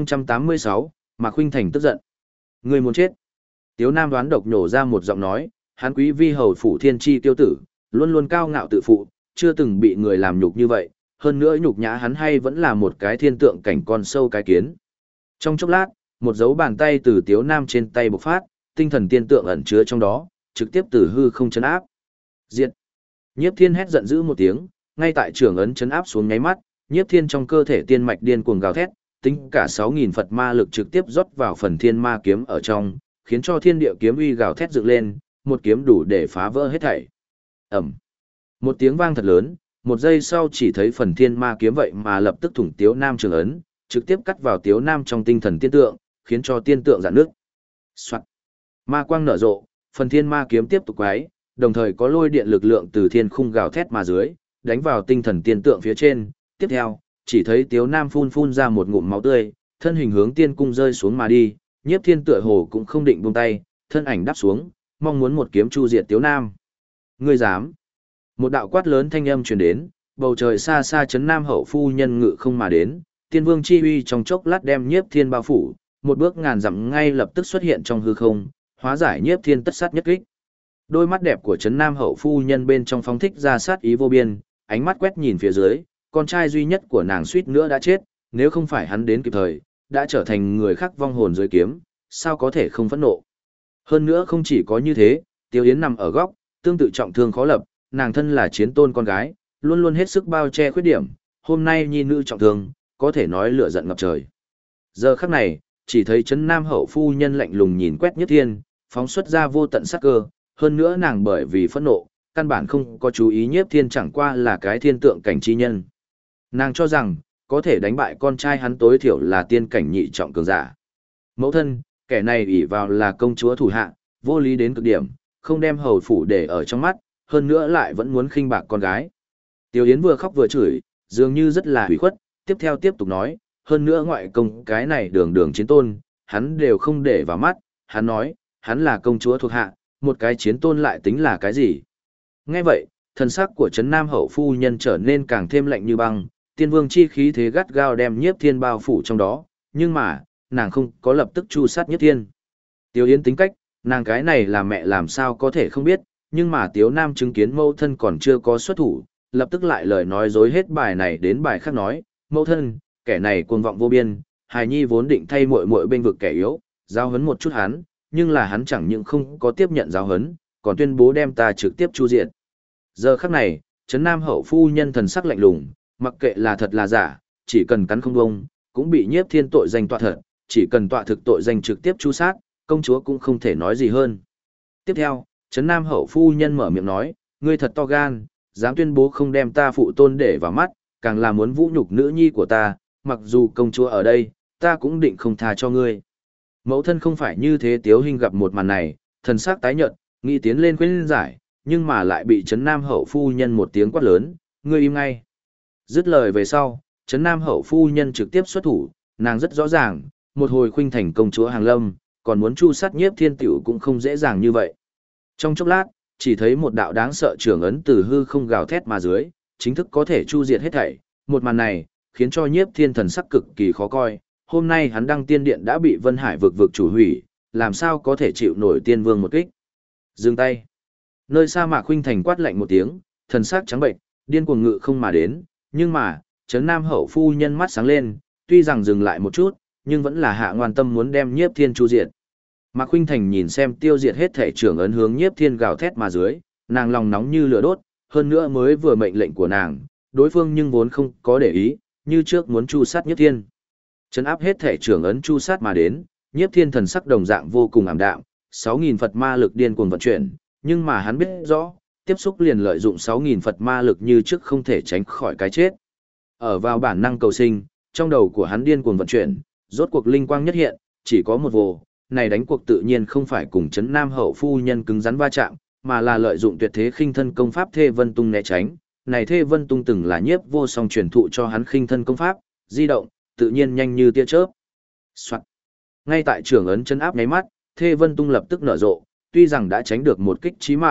1086, Mạc Khuynh Thành tức giận. Người muốn chết. Tiếu Nam đoán độc nhổ ra một giọng nói, hắn quý vi hầu phủ thiên chi tiêu tử, luôn luôn cao ngạo tự phụ, chưa từng bị người làm nhục như vậy, hơn nữa nhục nhã hắn hay vẫn là một cái thiên tượng cảnh con sâu cái kiến. Trong chốc lát, một dấu bàn tay từ Tiếu Nam trên tay bộc phát, tinh thần tiên tượng ẩn chứa trong đó, trực tiếp từ hư không chấn áp. Diệt. Nhiếp Thiên hét giận dữ một tiếng, ngay tại trường ấn chấn áp xuống nháy mắt, Nhiếp Thiên trong cơ thể tiên mạch điên cuồng gào thét, tính cả 6000 Phật ma lực trực tiếp rót vào phần thiên ma kiếm ở trong, khiến cho thiên địa kiếm uy gào thét dựng lên, một kiếm đủ để phá vỡ hết thảy. Ầm. Một tiếng vang thật lớn, một giây sau chỉ thấy phần thiên ma kiếm vậy mà lập tức thủng Tiếu Nam trường ấn, trực tiếp cắt vào Tiếu Nam trong tinh thần tiên tượng, khiến cho tiên tượng rạn nước. Soạt. Ma quang nở rộ, phần thiên ma kiếm tiếp tục quái, đồng thời có lôi điện lực lượng từ thiên khung gào thét mà dưới, đánh vào tinh thần tiên tượng phía trên. Tiếp theo, chỉ thấy Tiếu Nam phun ra một ngụm máu tươi, thân hình hướng tiên cung rơi xuống mà đi, Nhiếp Thiên tựa hồ cũng không định buông tay, thân ảnh đáp xuống, mong muốn một kiếm chu diệt Tiếu Nam. Ngươi dám? Một đạo quát lớn thanh âm truyền đến, bầu trời xa xa chấn Nam hậu phu nhân ngự không mà đến, tiên vương chi uy trong chốc lát đem Nhiếp Thiên bao phủ, một bước ngàn dặm ngay lập tức xuất hiện trong hư không, hóa giải Nhiếp Thiên tất sát nhất kích. Đôi mắt đẹp của chấn Nam hậu phu nhân bên trong phóng thích ra sát ý vô biên, ánh mắt quét nhìn phía dưới, con trai duy nhất của nàng suýt nữa đã chết, nếu không phải hắn đến kịp thời, đã trở thành người khác vong hồn dưới kiếm, sao có thể không phẫn nộ. Hơn nữa không chỉ có như thế, Tiêu Yến nằm ở góc, tương tự trọng thương khó lập, nàng thân là chiến tôn con gái, luôn luôn hết sức bao che khuyết điểm, hôm nay nhi nữ trọng thương, có thể nói lửa giận ngập trời. Giờ khắc này, chỉ thấy chấn Nam hậu phu nhân lạnh lùng nhìn quét Nhất Thiên, phóng xuất ra vô tận sát cơ, hơn nữa nàng bởi vì phẫn nộ, căn bản không có chú ý Nhiếp Thiên chẳng qua là cái thiên tượng cảnh chi nhân. Nàng cho rằng, có thể đánh bại con trai hắn tối thiểu là tiên cảnh nhị trọng cường giả. Mẫu thân, kẻ này ỷ vào là công chúa thủ hạ, vô lý đến cực điểm, không đem hầu phủ để ở trong mắt, hơn nữa lại vẫn muốn khinh bạc con gái. Tiêu Yến vừa khóc vừa chửi, dường như rất là hủy khuất, tiếp tục nói, hơn nữa ngoại công cái này đường đường chiến tôn, hắn đều không để vào mắt, hắn nói, hắn là công chúa thuộc hạ, một cái chiến tôn lại tính là cái gì. Nghe vậy, thần sắc của Trấn Nam hậu phu nhân trở nên càng thêm lạnh như băng, tiên vương chi khí thế gắt gao đem Nhiếp Thiên bao phủ trong đó, nhưng mà, nàng không có lập tức chu sát Nhiếp Thiên. Tiêu Yến tính cách, nàng cái này là mẹ làm sao có thể không biết, nhưng mà Tiếu Nam chứng kiến mẫu thân còn chưa có xuất thủ, lập tức lại lời nói dối hết bài này đến bài khác nói, mẫu thân, kẻ này cuồng vọng vô biên, hài nhi vốn định thay muội muội bên vực kẻ yếu, giao hấn một chút hắn, nhưng là hắn chẳng những không có tiếp nhận giao hấn, còn tuyên bố đem ta trực tiếp chu diệt. Giờ khắc này, Trấn Nam hậu phu nhân thần sắc lạnh lùng, mặc kệ là thật là giả, chỉ cần cắn không bông, cũng bị Nhiếp Thiên tội danh tọa thật, chỉ cần tọa thực tội danh trực tiếp chu sát, công chúa cũng không thể nói gì hơn. Tiếp theo, Trấn Nam hậu phu nhân mở miệng nói, ngươi thật to gan, dám tuyên bố không đem ta phụ tôn để vào mắt, càng là muốn vũ nhục nữ nhi của ta, mặc dù công chúa ở đây, ta cũng định không tha cho ngươi. Mẫu thân không phải như thế. Tiếu Hinh gặp một màn này, thần sắc tái nhợt, nghĩ tiến lên khuyên giải, nhưng mà lại bị Trấn Nam hậu phu nhân một tiếng quát lớn, ngươi im ngay. Dứt lời về sau, Trấn Nam hậu phu nhân trực tiếp xuất thủ, nàng rất rõ ràng, một hồi Khuynh Thành công chúa hàng lâm, còn muốn chu sát Nhiếp Thiên tiểu cũng không dễ dàng như vậy. Trong chốc lát, chỉ thấy một đạo đáng sợ trường ấn từ hư không gào thét mà dưới, chính thức có thể chu diệt hết thảy. Một màn này, khiến cho Nhiếp Thiên thần sắc cực kỳ khó coi, hôm nay hắn Đăng Tiên Điện đã bị Vân Hải vực chủ hủy, làm sao có thể chịu nổi tiên vương một kích. Dừng tay. Nơi sa mạc Khuynh Thành quát lạnh một tiếng, thần sắc trắng bệnh, điên cuồng ngự không mà đến, nhưng mà, Trấn Nam hậu phu nhân mắt sáng lên, tuy rằng dừng lại một chút, nhưng vẫn là hạ ngoan tâm muốn đem Nhiếp Thiên chu diệt. Mạc Khuynh Thành nhìn xem tiêu diệt hết thể trưởng ấn hướng Nhiếp Thiên gào thét mà dưới, nàng lòng nóng như lửa đốt, hơn nữa mới vừa mệnh lệnh của nàng, đối phương nhưng vốn không có để ý, như trước muốn chu sát Nhiếp Thiên. Trấn áp hết thể trưởng ấn chu sát mà đến, Nhiếp Thiên thần sắc đồng dạng vô cùng ảm đạm, 6000 Phật ma lực điên cuồng vận chuyển, nhưng mà hắn biết rõ, tiếp xúc liền lợi dụng 6000 Phật ma lực như trước không thể tránh khỏi cái chết. Ở vào bản năng cầu sinh, trong đầu của hắn điên cuồng vận chuyển, rốt cuộc linh quang nhất hiện, chỉ có một vồ, này đánh cuộc tự nhiên không phải cùng Trấn Nam hậu phu nhân cứng rắn va chạm, mà là lợi dụng tuyệt thế khinh thân công pháp Thê Vân Tung né tránh. Này Thê Vân Tung từng là Nhiếp Vô Song truyền thụ cho hắn khinh thân công pháp, di động, tự nhiên nhanh như tia chớp. Soạt. Ngay tại trường ấn chân áp nháy mắt, Thê Vân Tung lập tức nở rộ, tuy rằng đã tránh được một kích chí mạng,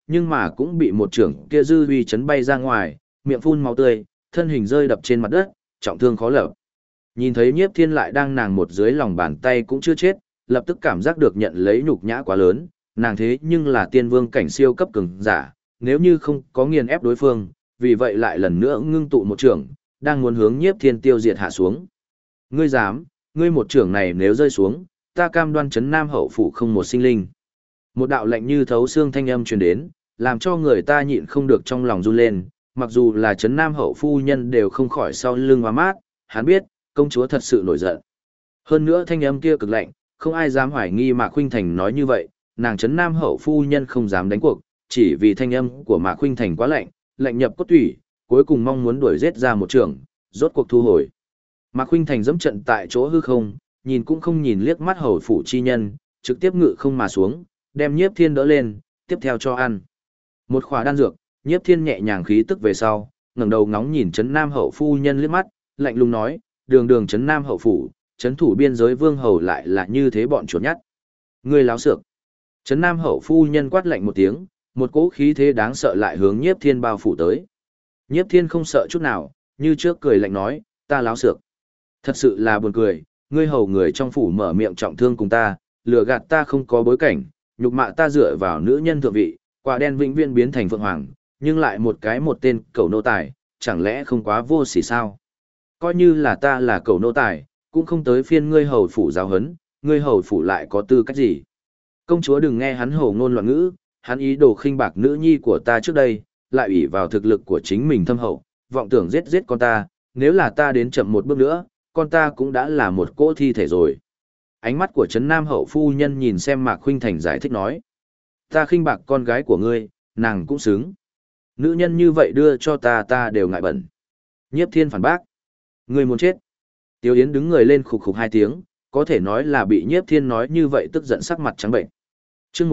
nhưng mà cũng bị một trưởng kia dư uy chấn bay ra ngoài, miệng phun máu tươi, thân hình rơi đập trên mặt đất, trọng thương khó lập. Nhìn thấy Nhiếp Thiên lại đang nàng một dưới lòng bàn tay cũng chưa chết, lập tức cảm giác được nhận lấy nhục nhã quá lớn, nàng thế nhưng là tiên vương cảnh siêu cấp cường giả, nếu như không có nghiền ép đối phương, vì vậy lại lần nữa ngưng tụ một trưởng, đang muốn hướng Nhiếp Thiên tiêu diệt hạ xuống. Ngươi dám, ngươi một trưởng này nếu rơi xuống, ta cam đoan chấn Nam Hậu phủ không một sinh linh. Một đạo lạnh như thấu xương thanh âm truyền đến, làm cho người ta nhịn không được trong lòng run lên, mặc dù là chấn Nam Hậu phu nhân đều không khỏi sau lưng hoa mát, hắn biết, công chúa thật sự nổi giận. Hơn nữa thanh âm kia cực lạnh, không ai dám hoài nghi Mạc Khuynh Thành nói như vậy, nàng chấn Nam Hậu phu nhân không dám đánh cuộc, chỉ vì thanh âm của Mạc Khuynh Thành quá lạnh, lạnh nhập cốt tủy, cuối cùng mong muốn đuổi giết ra một trường, rốt cuộc thu hồi. Mạc Khuynh Thành dẫm trận tại chỗ hư không, nhìn cũng không nhìn liếc mắt hầu phủ chi nhân, trực tiếp ngự không mà xuống, đem Nhiếp Thiên đỡ lên, tiếp theo cho ăn. Một khỏa đan dược, Nhiếp Thiên nhẹ nhàng khí tức về sau, ngẩng đầu ngóng nhìn trấn Nam Hậu phu nhân liếc mắt, lạnh lùng nói, đường đường trấn Nam Hậu phủ, trấn thủ biên giới vương hầu lại là như thế bọn chuột nhắt. Ngươi láo xược. Trấn Nam Hậu phu nhân quát lạnh một tiếng, một cỗ khí thế đáng sợ lại hướng Nhiếp Thiên bao phủ tới. Nhiếp Thiên không sợ chút nào, như trước cười lạnh nói, ta láo xược. Thật sự là buồn cười, ngươi hầu người trong phủ mở miệng trọng thương cùng ta, lừa gạt ta không có bối cảnh, nhục mạ ta dựa vào nữ nhân thượng vị, quả đen vĩnh viễn biến thành phượng hoàng, nhưng lại một tên cầu nô tài, chẳng lẽ không quá vô sỉ sao? Coi như là ta là cầu nô tài, cũng không tới phiên ngươi hầu phủ giáo huấn, ngươi hầu phủ lại có tư cách gì? Công chúa đừng nghe hắn hầu ngôn loạn ngữ, hắn ý đồ khinh bạc nữ nhi của ta trước đây, lại ủy vào thực lực của chính mình thâm hậu, vọng tưởng giết con ta, nếu là ta đến chậm một bước nữa, con ta cũng đã là một cỗ thi thể rồi. Ánh mắt của Trấn Nam Hậu phu nhân nhìn xem Mạc Khuynh Thành giải thích nói. Ta khinh bạc con gái của ngươi, nàng cũng xứng. Nữ nhân như vậy đưa cho ta đều ngại bẩn. Nhiếp Thiên phản bác. Ngươi muốn chết. Tiêu Yến đứng người lên khục khục hai tiếng, có thể nói là bị Nhiếp Thiên nói như vậy tức giận sắc mặt trắng bệnh. Chương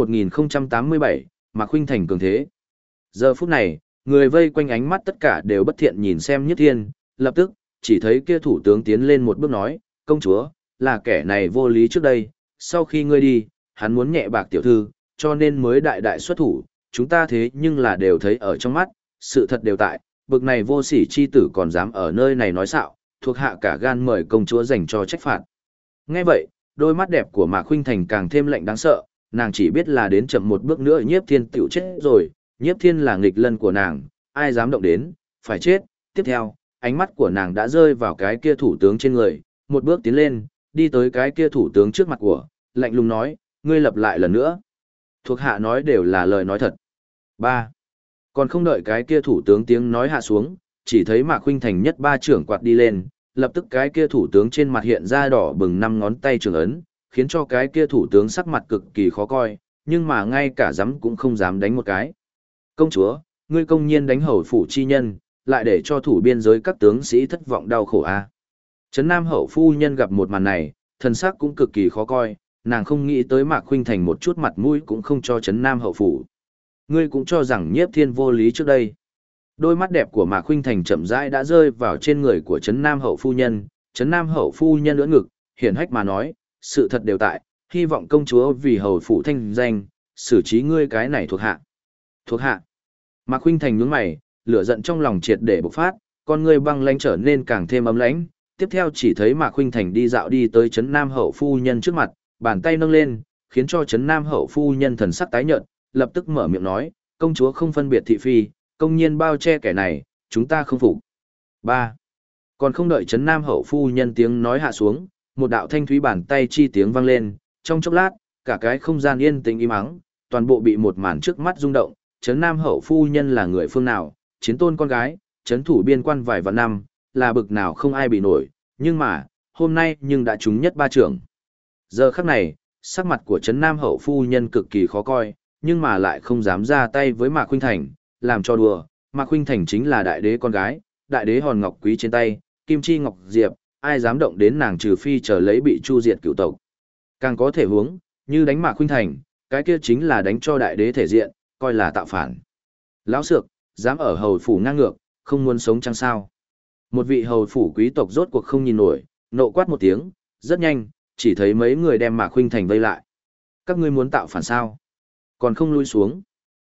1087, Mạc Khuynh Thành cường thế. Giờ phút này, người vây quanh ánh mắt tất cả đều bất thiện nhìn xem Nhiếp Thiên, lập tức, chỉ thấy kia thủ tướng tiến lên một bước nói, công chúa, là kẻ này vô lý trước đây, sau khi ngươi đi, hắn muốn nhẹ bạc tiểu thư, cho nên mới đại đại xuất thủ, chúng ta thế nhưng là đều thấy ở trong mắt, sự thật đều tại, bực này vô sỉ chi tử còn dám ở nơi này nói xạo, thuộc hạ cả gan mời công chúa dành cho trách phạt. Nghe vậy, đôi mắt đẹp của Mạc Khuynh Thành càng thêm lạnh đáng sợ, nàng chỉ biết là đến chậm một bước nữa Nhiếp Thiên tiểu chết rồi, Nhiếp Thiên là nghịch lân của nàng, ai dám động đến, phải chết. Tiếp theo, ánh mắt của nàng đã rơi vào cái kia thủ tướng trên người, một bước tiến lên, đi tới cái kia thủ tướng trước mặt của, lạnh lùng nói, ngươi lặp lại lần nữa. Thuộc hạ nói đều là lời nói thật. 3. Còn không đợi cái kia thủ tướng tiếng nói hạ xuống, chỉ thấy Mạc Khuynh Thành nhất ba trưởng quạt đi lên, lập tức cái kia thủ tướng trên mặt hiện ra đỏ bừng 5 ngón tay trường ấn, khiến cho cái kia thủ tướng sắc mặt cực kỳ khó coi, nhưng mà ngay cả dám cũng không dám đánh một cái. Công chúa, ngươi công nhiên đánh hầu phủ chi nhân, lại để cho thủ biên giới các tướng sĩ thất vọng đau khổ a. Trấn Nam Hậu phu nhân gặp một màn này, thần sắc cũng cực kỳ khó coi, nàng không nghĩ tới Mạc Khuynh Thành một chút mặt mũi cũng không cho Trấn Nam Hậu phủ. Ngươi cũng cho rằng Nhiếp Thiên vô lý trước đây. Đôi mắt đẹp của Mạc Khuynh Thành chậm rãi đã rơi vào trên người của Trấn Nam Hậu phu nhân, Trấn Nam Hậu phu nhân ưỡn ngực, hiển hách mà nói, sự thật đều tại, hy vọng công chúa vì hầu phủ thanh danh, xử trí ngươi cái này thuộc hạ. Thuộc hạ. Mạc Khuynh Thành nhướng mày, lửa giận trong lòng triệt để bộc phát, con ngươi băng lãnh trở nên càng thêm ấm lãnh. Tiếp theo chỉ thấy Mạc Khuynh Thành đi dạo đi tới Trấn Nam Hậu phu nhân trước mặt, bàn tay nâng lên, khiến cho Trấn Nam Hậu phu nhân thần sắc tái nhợt, lập tức mở miệng nói, công chúa không phân biệt thị phi, công nhiên bao che kẻ này, chúng ta không phục. 3. Còn không đợi Trấn Nam Hậu phu nhân tiếng nói hạ xuống, một đạo thanh thúy bàn tay chi tiếng vang lên, trong chốc lát, cả cái không gian yên tĩnh im ắng, toàn bộ bị một màn trước mắt rung động. Trấn Nam Hậu phu nhân là người phương nào, chiến tôn con gái, trấn thủ biên quan vài vạn năm, là bực nào không ai bị nổi, nhưng mà, hôm nay nhưng đã trúng nhất ba trưởng. Giờ khắc này, sắc mặt của Trấn Nam Hậu phu nhân cực kỳ khó coi, nhưng mà lại không dám ra tay với Mạc Khuynh Thành, làm cho đùa, Mạc Khuynh Thành chính là đại đế con gái, đại đế hòn ngọc quý trên tay, kim chi ngọc diệp, ai dám động đến nàng trừ phi chờ lấy bị chu diệt cửu tộc. Càng có thể huống, như đánh Mạc Khuynh Thành, cái kia chính là đánh cho đại đế thể diện, coi là tạo phản. Lão sược, dám ở hầu phủ ngang ngược, không muốn sống chăng sao? Một vị hầu phủ quý tộc rốt cuộc không nhìn nổi, nộ quát một tiếng, rất nhanh, chỉ thấy mấy người đem Mạc Khuynh Thành vây lại. Các ngươi muốn tạo phản sao? Còn không lui xuống.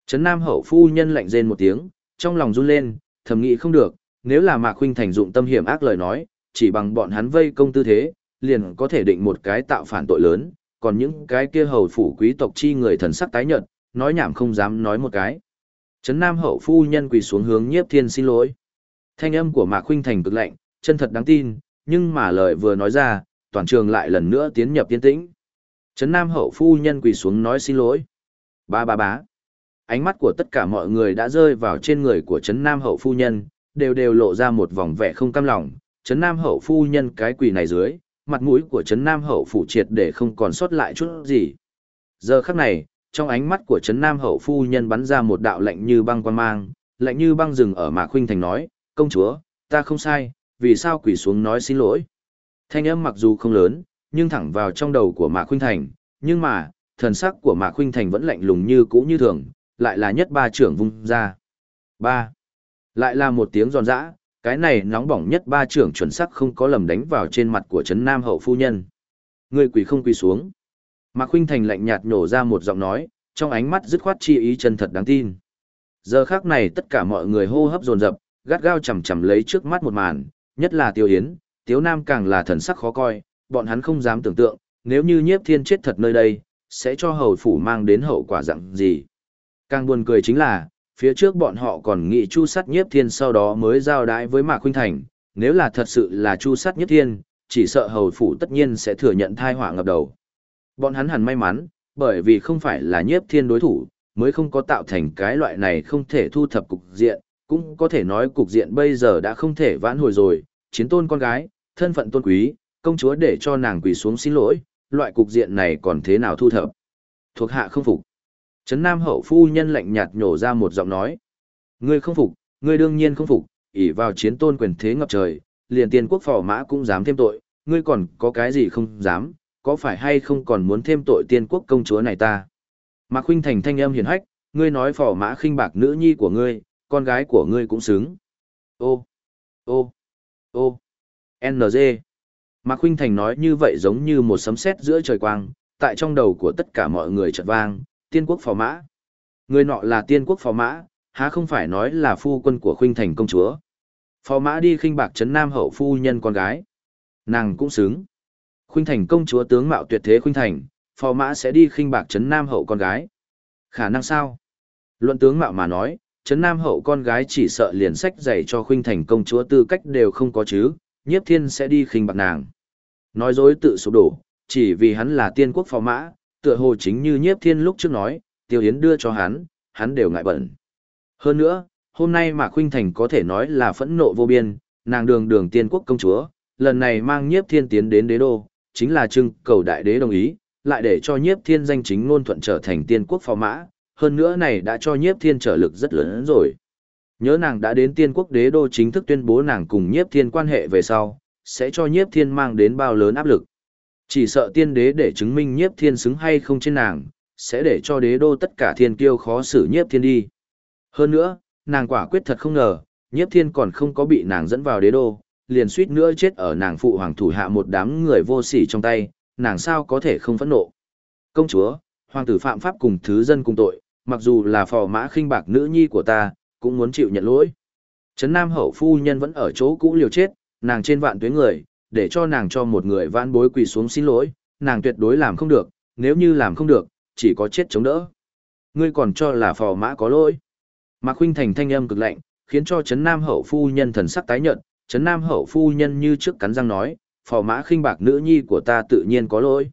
Trấn Nam hậu phu nhân lạnh rên một tiếng, trong lòng run lên, thầm nghĩ không được, nếu là Mạc Khuynh Thành dụng tâm hiểm ác lời nói, chỉ bằng bọn hắn vây công tư thế, liền có thể định một cái tạo phản tội lớn, còn những cái kia hầu phủ quý tộc chi người thần sắc tái nhợt, nói nhảm không dám nói một cái. Trấn Nam hậu phu nhân quỳ xuống hướng Nhiếp Thiên xin lỗi. Thanh âm của Mạc Khuynh Thành cực lạnh, chân thật đáng tin, nhưng mà lời vừa nói ra, toàn trường lại lần nữa tiến nhập yên tĩnh. Trấn Nam hậu phu nhân quỳ xuống nói xin lỗi. Ba ba bá. Ánh mắt của tất cả mọi người đã rơi vào trên người của Trấn Nam hậu phu nhân, đều lộ ra một vòng vẻ không cam lòng. Trấn Nam hậu phu nhân cái quỳ này dưới, mặt mũi của Trấn Nam hậu phủ triệt để không còn sót lại chút gì. Giờ khắc này, trong ánh mắt của Trấn Nam hậu phu nhân bắn ra một đạo lạnh như băng quang mang, lạnh như băng rừng ở Mạc Khuynh Thành nói, công chúa, ta không sai, vì sao quỳ xuống nói xin lỗi. Thanh âm mặc dù không lớn, nhưng thẳng vào trong đầu của Mạc Khuynh Thành, nhưng mà, thần sắc của Mạc Khuynh Thành vẫn lạnh lùng như cũ như thường, lại là nhất ba trưởng vung ra. Ba. Lại là một tiếng giòn giã, cái này nóng bỏng nhất ba trưởng chuẩn xác không có lầm đánh vào trên mặt của Trấn Nam hậu phu nhân. Ngươi quỳ không quỳ xuống. Mạc Khuynh Thành lạnh nhạt nhổ ra một giọng nói, trong ánh mắt dứt khoát chi ý chân thật đáng tin. Giờ khắc này tất cả mọi người hô hấp dồn dập, gắt gao chằm chằm lấy trước mắt một màn, nhất là Tiêu Yến, Tiếu Nam càng là thần sắc khó coi, bọn hắn không dám tưởng tượng, nếu như Nhiếp Thiên chết thật nơi đây, sẽ cho hầu phủ mang đến hậu quả dạng gì. Càng buồn cười chính là, phía trước bọn họ còn nghĩ chu sát Nhiếp Thiên sau đó mới giao đái với Mạc Khuynh Thành, nếu là thật sự là chu sát Nhiếp Thiên, chỉ sợ hầu phủ tất nhiên sẽ thừa nhận thai họa ngập đầu. Bọn hắn hẳn may mắn, bởi vì không phải là Nhiếp Thiên đối thủ, mới không có tạo thành cái loại này không thể thu thập cục diện, cũng có thể nói cục diện bây giờ đã không thể vãn hồi rồi, chiến tôn con gái, thân phận tôn quý, công chúa để cho nàng quỳ xuống xin lỗi, loại cục diện này còn thế nào thu thập. Thuộc hạ không phục. Trấn Nam hậu phu nhân lạnh nhạt nhổ ra một giọng nói. Ngươi không phục, ngươi đương nhiên không phục, ỷ vào chiến tôn quyền thế ngập trời, liền tiên quốc phò mã cũng dám thêm tội, ngươi còn có cái gì không dám, có phải hay không còn muốn thêm tội tiên quốc công chúa này ta. Mạc Khuynh Thành thanh âm hiền hách, ngươi nói phò mã khinh bạc nữ nhi của ngươi, con gái của ngươi cũng xứng. Ô, ô, ô, NG. Mạc Khuynh Thành nói như vậy giống như một sấm sét giữa trời quang, tại trong đầu của tất cả mọi người chợt vang, tiên quốc phò mã. Người nọ là tiên quốc phò mã, há không phải nói là phu quân của Khuynh Thành công chúa. Phò mã đi khinh bạc Trấn Nam hậu phu nhân con gái. Nàng cũng xứng. Khuynh Thành công chúa tướng mạo tuyệt thế Khuynh Thành, phò mã sẽ đi khinh bạc Trấn Nam hậu con gái. Khả năng sao? Luận tướng mạo mà nói, Trấn Nam hậu con gái chỉ sợ liền sách giày cho Khuynh Thành công chúa tư cách đều không có chứ, Nhiếp Thiên sẽ đi khinh bạc nàng. Nói dối tự sụp đổ, chỉ vì hắn là tiên quốc phò mã, tựa hồ chính như Nhiếp Thiên lúc trước nói, Tiêu Yến đưa cho hắn đều ngại bẩn. Hơn nữa, hôm nay Mạc Khuynh Thành có thể nói là phẫn nộ vô biên, nàng đường tiên quốc công chúa, lần này mang Nhiếp Thiên tiến đến đế đô, chính là trưng cầu đại đế đồng ý, lại để cho Nhiếp Thiên danh chính ngôn thuận trở thành tiên quốc phò mã, hơn nữa này đã cho Nhiếp Thiên trở lực rất lớn rồi. Nhớ nàng đã đến tiên quốc đế đô chính thức tuyên bố nàng cùng Nhiếp Thiên quan hệ về sau, sẽ cho Nhiếp Thiên mang đến bao lớn áp lực. Chỉ sợ tiên đế để chứng minh Nhiếp Thiên xứng hay không trên nàng, sẽ để cho đế đô tất cả thiên kiêu khó xử Nhiếp Thiên đi. Hơn nữa, nàng quả quyết thật không ngờ, Nhiếp Thiên còn không có bị nàng dẫn vào đế đô, liền suýt nữa chết ở nàng phụ hoàng thủ hạ một đám người vô sỉ trong tay, nàng sao có thể không phẫn nộ. Công chúa, hoàng tử phạm pháp cùng thứ dân cùng tội, mặc dù là phò mã khinh bạc nữ nhi của ta, cũng muốn chịu nhận lỗi. Trấn Nam hậu phu nhân vẫn ở chỗ cũ liều chết, nàng trên vạn tuế người, để cho nàng cho một người vãn bối quỳ xuống xin lỗi, nàng tuyệt đối làm không được, nếu như làm không được, chỉ có chết chống đỡ. Ngươi còn cho là phò mã có lỗi. Mạc Khuynh Thành thanh âm cực lạnh, khiến cho Trấn Nam hậu phu nhân thần sắc tái nhợt, Trấn Nam hậu phu nhân như trước cắn răng nói, phò mã khinh bạc nữ nhi của ta tự nhiên có lỗi.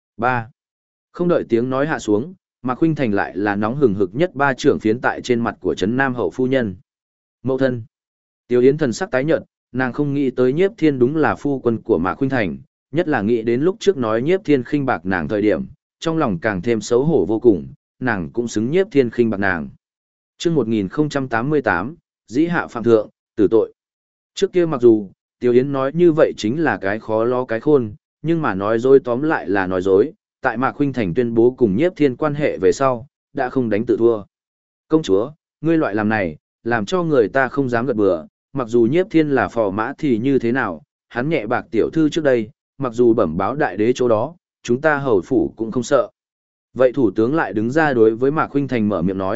3. Không đợi tiếng nói hạ xuống, Mạc Khuynh Thành lại là nóng hừng hực nhất ba trưởng phiến tại trên mặt của Trấn Nam hậu phu nhân. Mẫu thân. Tiêu Yến thần sắc tái nhợt, nàng không nghĩ tới Nhiếp Thiên đúng là phu quân của Mạc Khuynh Thành, nhất là nghĩ đến lúc trước nói Nhiếp Thiên khinh bạc nàng thời điểm, trong lòng càng thêm xấu hổ vô cùng, nàng cũng xứng Nhiếp Thiên khinh bạc nàng. Chương 1088, dĩ hạ phạm thượng, tử tội. Trước kia mặc dù, Tiêu Yến nói như vậy chính là cái khó lo cái khôn, nhưng mà nói dối tóm lại là nói dối, tại Mạc Khuynh Thành tuyên bố cùng Nhiếp Thiên quan hệ về sau, đã không đánh tự thua. Công chúa, ngươi loại làm này, làm cho người ta không dám gật bừa, mặc dù Nhiếp Thiên là phò mã thì như thế nào, hắn nhẹ bạc tiểu thư trước đây, mặc dù bẩm báo đại đế chỗ đó, chúng ta hầu phủ cũng không sợ. Vậy thủ tướng lại đứng ra đối với Mạc Khuynh Thành mở miệng nói,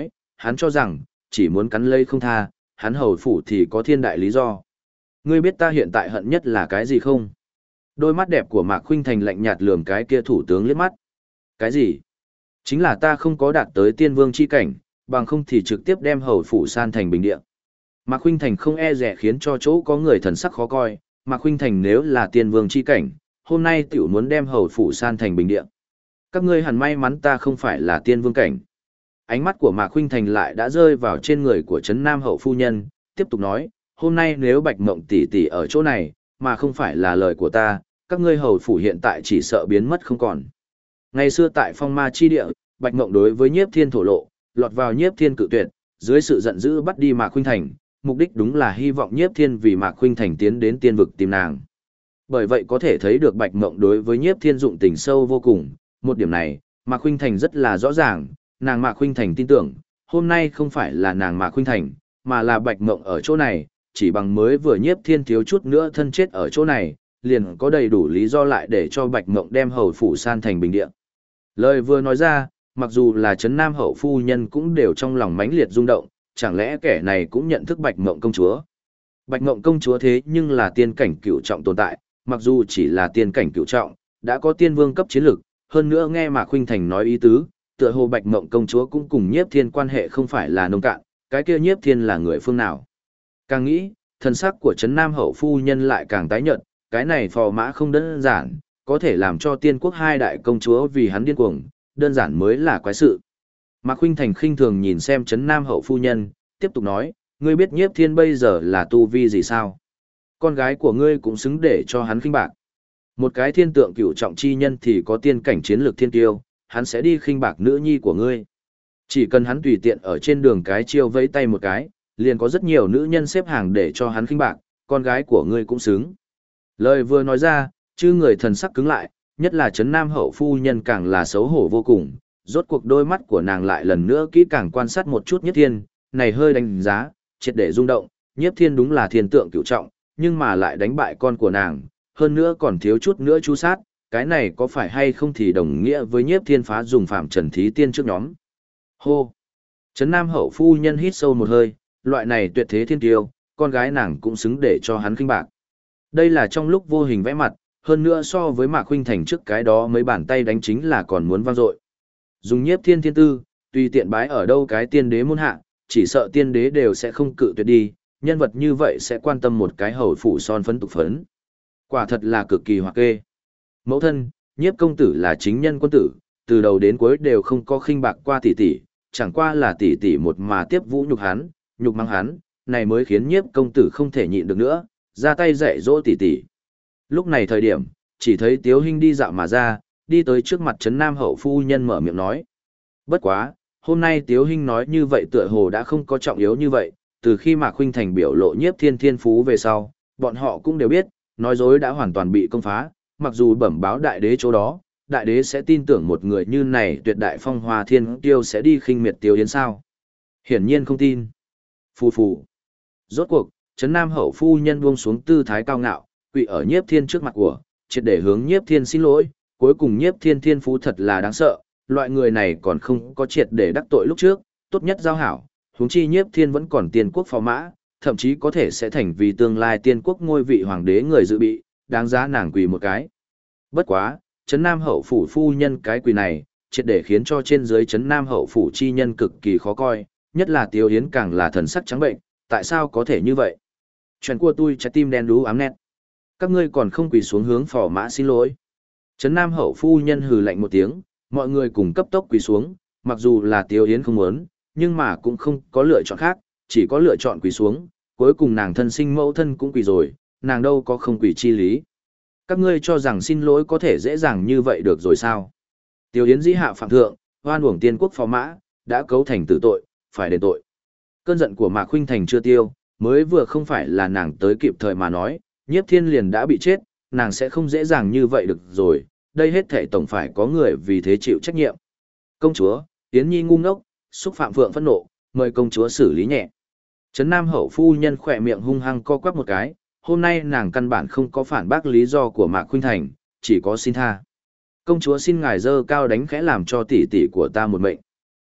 hắn cho rằng, chỉ muốn cắn lây không tha, hắn hầu phủ thì có thiên đại lý do. Ngươi biết ta hiện tại hận nhất là cái gì không? Đôi mắt đẹp của Mạc Khuynh Thành lạnh nhạt lườm cái kia thủ tướng liếc mắt. Cái gì? Chính là ta không có đạt tới tiên vương chi cảnh, bằng không thì trực tiếp đem hầu phủ san thành bình địa. Mạc Khuynh Thành không e dè khiến cho chỗ có người thần sắc khó coi, Mạc Khuynh Thành nếu là tiên vương chi cảnh, hôm nay tiểu muốn đem hầu phủ san thành bình địa. Các ngươi hẳn may mắn ta không phải là tiên vương cảnh. Ánh mắt của Mạc Khuynh Thành lại đã rơi vào trên người của Trấn Nam hậu phu nhân, tiếp tục nói, hôm nay nếu Bạch Mộng tỷ tỷ ở chỗ này, mà không phải là lời của ta, các ngươi hầu phủ hiện tại chỉ sợ biến mất không còn. Ngày xưa tại Phong Ma chi địa, Bạch Mộng đối với Nhiếp Thiên thổ lộ, lọt vào Nhiếp Thiên cự tuyệt, dưới sự giận dữ bắt đi Mạc Khuynh Thành, mục đích đúng là hy vọng Nhiếp Thiên vì Mạc Khuynh Thành tiến đến tiên vực tìm nàng. Bởi vậy có thể thấy được Bạch Mộng đối với Nhiếp Thiên dụng tình sâu vô cùng, một điểm này, Mạc Khuynh Thành rất là rõ ràng, nàng Mạc Khuynh Thành tin tưởng, hôm nay không phải là nàng Mạc Khuynh Thành, mà là Bạch Mộng ở chỗ này, chỉ bằng mới vừa Nhiếp Thiên thiếu chút nữa thân chết ở chỗ này, liền có đầy đủ lý do lại để cho Bạch Mộng đem hầu phủ san thành bình địa. Lời vừa nói ra, mặc dù là Trấn Nam hậu phu nhân cũng đều trong lòng mãnh liệt rung động, chẳng lẽ kẻ này cũng nhận thức Bạch Mộng công chúa. Bạch Mộng công chúa thế nhưng là tiên cảnh cửu trọng tồn tại, mặc dù chỉ là tiên cảnh cửu trọng, đã có tiên vương cấp chiến lực, hơn nữa nghe Mạc Khuynh Thành nói ý tứ, tựa hồ Bạch Mộng công chúa cũng cùng Nhiếp Thiên quan hệ không phải là nông cạn, cái kia Nhiếp Thiên là người phương nào. Càng nghĩ, thần sắc của Trấn Nam hậu phu nhân lại càng tái nhợt, cái này phò mã không đơn giản, có thể làm cho tiên quốc hai đại công chúa vì hắn điên cuồng, đơn giản mới là quái sự. Mạc Khuynh Thành khinh thường nhìn xem Trấn Nam hậu phu nhân, tiếp tục nói, ngươi biết Nhiếp Thiên bây giờ là tu vi gì sao? Con gái của ngươi cũng xứng để cho hắn khinh bạc. Một cái thiên tượng cửu trọng chi nhân thì có tiên cảnh chiến lược thiên tiêu, hắn sẽ đi khinh bạc nữ nhi của ngươi. Chỉ cần hắn tùy tiện ở trên đường cái chiêu vẫy tay một cái, liền có rất nhiều nữ nhân xếp hàng để cho hắn khinh bạc, con gái của ngươi cũng xứng. Lời vừa nói ra, chư người thần sắc cứng lại, nhất là Trấn Nam hậu phu nhân càng là xấu hổ vô cùng, rốt cuộc đôi mắt của nàng lại lần nữa kỹ càng quan sát một chút Nhiếp Thiên, này hơi đánh giá, triệt để rung động, Nhiếp Thiên đúng là thiên tượng cửu trọng, nhưng mà lại đánh bại con của nàng, hơn nữa còn thiếu chút nữa chu sát, cái này có phải hay không thì đồng nghĩa với Nhiếp Thiên phá dùng phạm trần thí tiên trước nhóm. Hô! Trấn Nam hậu phu nhân hít sâu một hơi, loại này tuyệt thế thiên tiêu, con gái nàng cũng xứng để cho hắn khinh bạc. Đây là trong lúc vô hình vẽ mặt, hơn nữa so với Mạc Khuynh Thành trước cái đó mấy bàn tay đánh chính là còn muốn vang dội. Dùng Nhiếp Thiên thiên tư, tùy tiện bái ở đâu cái tiên đế môn hạ, chỉ sợ tiên đế đều sẽ không cự tuyệt đi, nhân vật như vậy sẽ quan tâm một cái hầu phủ son phấn tục phấn. Quả thật là cực kỳ hoặc kê. Mẫu thân, Nhiếp công tử là chính nhân quân tử, từ đầu đến cuối đều không có khinh bạc qua tỷ tỷ, chẳng qua là tỷ tỷ một mà tiếp vũ nhục hắn, nhục mắng hắn, này mới khiến Nhiếp công tử không thể nhịn được nữa, ra tay dạy dỗ tỷ tỷ. Lúc này thời điểm, chỉ thấy Tiếu Hinh đi dạo mà ra, đi tới trước mặt Trấn Nam hậu phu nhân mở miệng nói. Bất quá, hôm nay Tiếu Hinh nói như vậy tựa hồ đã không có trọng yếu như vậy, từ khi Mạc Khuynh Thành biểu lộ Nhiếp Thiên thiên phú về sau, bọn họ cũng đều biết, nói dối đã hoàn toàn bị công phá, mặc dù bẩm báo đại đế chỗ đó, đại đế sẽ tin tưởng một người như này tuyệt đại phong hoa thiên tiêu sẽ đi khinh miệt Tiếu Yến sao? Hiển nhiên không tin. Phù phù. Rốt cuộc, Trấn Nam hậu phu nhân buông xuống tư thái cao ngạo, quỳ ở Nhiếp Thiên trước mặt của, triệt để hướng Nhiếp Thiên xin lỗi, cuối cùng Nhiếp Thiên thiên phú thật là đáng sợ, loại người này còn không có triệt để đắc tội lúc trước, tốt nhất giao hảo, huống chi Nhiếp Thiên vẫn còn tiên quốc phò mã, thậm chí có thể sẽ thành vì tương lai tiên quốc ngôi vị hoàng đế người dự bị, đáng giá nàng quỳ một cái. Bất quá, Trấn Nam hậu phủ phu nhân cái quỳ này, triệt để khiến cho trên dưới Trấn Nam hậu phủ chi nhân cực kỳ khó coi, nhất là Tiêu Yến càng là thần sắc trắng bệnh, tại sao có thể như vậy? Chuyện của tôi trái tim đen đú ám nét. Các ngươi còn không quỳ xuống hướng phò mã xin lỗi. Trấn Nam hậu phu nhân hừ lạnh một tiếng, mọi người cùng cấp tốc quỳ xuống, mặc dù là Tiêu Yến không muốn, nhưng mà cũng không có lựa chọn khác, chỉ có lựa chọn quỳ xuống, cuối cùng nàng thân sinh mẫu thân cũng quỳ rồi, nàng đâu có không quỳ chi lý. Các ngươi cho rằng xin lỗi có thể dễ dàng như vậy được rồi sao? Tiêu Yến dĩ hạ phạm thượng, oan uổng tiên quốc phò mã, đã cấu thành tử tội, phải đền tội. Cơn giận của Mạc Khuynh Thành chưa tiêu, mới vừa không phải là nàng tới kịp thời mà nói, Nhiếp Thiên liền đã bị chết, nàng sẽ không dễ dàng như vậy được rồi, đây hết thảy tổng phải có người vì thế chịu trách nhiệm. Công chúa, Yến Nhi ngu ngốc, xúc phạm phượng phẫn nộ, mời công chúa xử lý nhẹ. Trấn Nam hậu phu nhân khỏe miệng hung hăng co quắp một cái, hôm nay nàng căn bản không có phản bác lý do của Mạc Khuynh Thành, chỉ có xin tha. Công chúa xin ngài dơ cao đánh khẽ làm cho tỷ tỷ của ta một mệnh.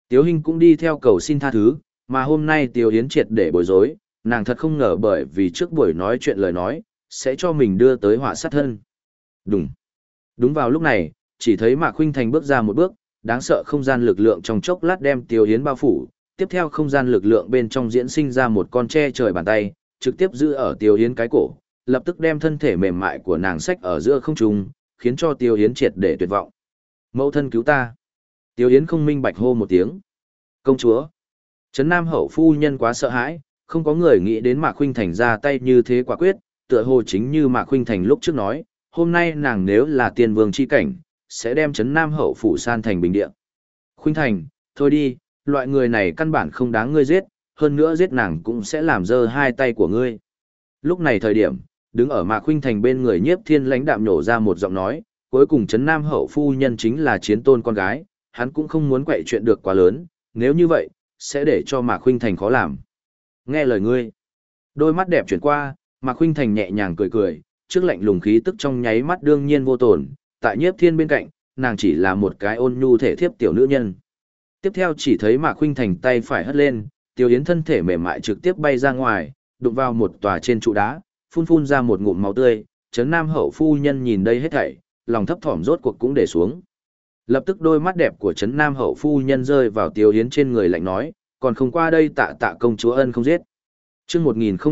Tiếu Hinh cũng đi theo cầu xin tha thứ, mà hôm nay Tiêu Yến triệt để bối rối, nàng thật không ngờ bởi vì trước buổi nói chuyện lời nói, sẽ cho mình đưa tới họa sát thân. Đúng. Đúng vào lúc này, chỉ thấy Mạc Khuynh Thành bước ra một bước, đáng sợ không gian lực lượng trong chốc lát đem Tiêu Yến bao phủ, tiếp theo không gian lực lượng bên trong diễn sinh ra một con tre trời bàn tay, trực tiếp giữ ở Tiêu Yến cái cổ, lập tức đem thân thể mềm mại của nàng xách ở giữa không trung, khiến cho Tiêu Yến triệt để tuyệt vọng. Mẫu thân cứu ta. Tiêu Yến không minh bạch hô một tiếng. Công chúa. Trấn Nam hậu phu nhân quá sợ hãi, không có người nghĩ đến Mạc Khuynh Thành ra tay như thế quả quyết, tựa hồ chính như Mạc Khuynh Thành lúc trước nói, hôm nay nàng nếu là tiên vương chi cảnh, sẽ đem Trấn Nam hậu phủ san thành bình địa. Khuynh Thành, thôi đi, loại người này căn bản không đáng ngươi giết, hơn nữa giết nàng cũng sẽ làm dơ hai tay của ngươi. Lúc này thời điểm, đứng ở Mạc Khuynh Thành bên người Nhiếp Thiên lãnh đạm nhổ ra một giọng nói, cuối cùng Trấn Nam hậu phu nhân chính là chiến tôn con gái, hắn cũng không muốn quậy chuyện được quá lớn, nếu như vậy, sẽ để cho Mạc Khuynh Thành khó làm. Nghe lời ngươi. Đôi mắt đẹp chuyển qua, Mạc Khuynh Thành nhẹ nhàng cười cười, trước lạnh lùng khí tức trong nháy mắt đương nhiên vô tổn, tại Nhiếp Thiên bên cạnh, nàng chỉ là một cái ôn nhu thể thiếp tiểu nữ nhân. Tiếp theo chỉ thấy Mạc Khuynh Thành tay phải hất lên, Tiêu Yến thân thể mềm mại trực tiếp bay ra ngoài, đụng vào một tòa trên trụ đá, phun ra một ngụm máu tươi, Trấn Nam hậu phu nhân nhìn đây hết thảy, lòng thấp thỏm rốt cuộc cũng để xuống. Lập tức đôi mắt đẹp của Trấn Nam hậu phu nhân rơi vào Tiêu Yến trên người lạnh nói, còn không qua đây tạ tạ công chúa ân không giết. Chương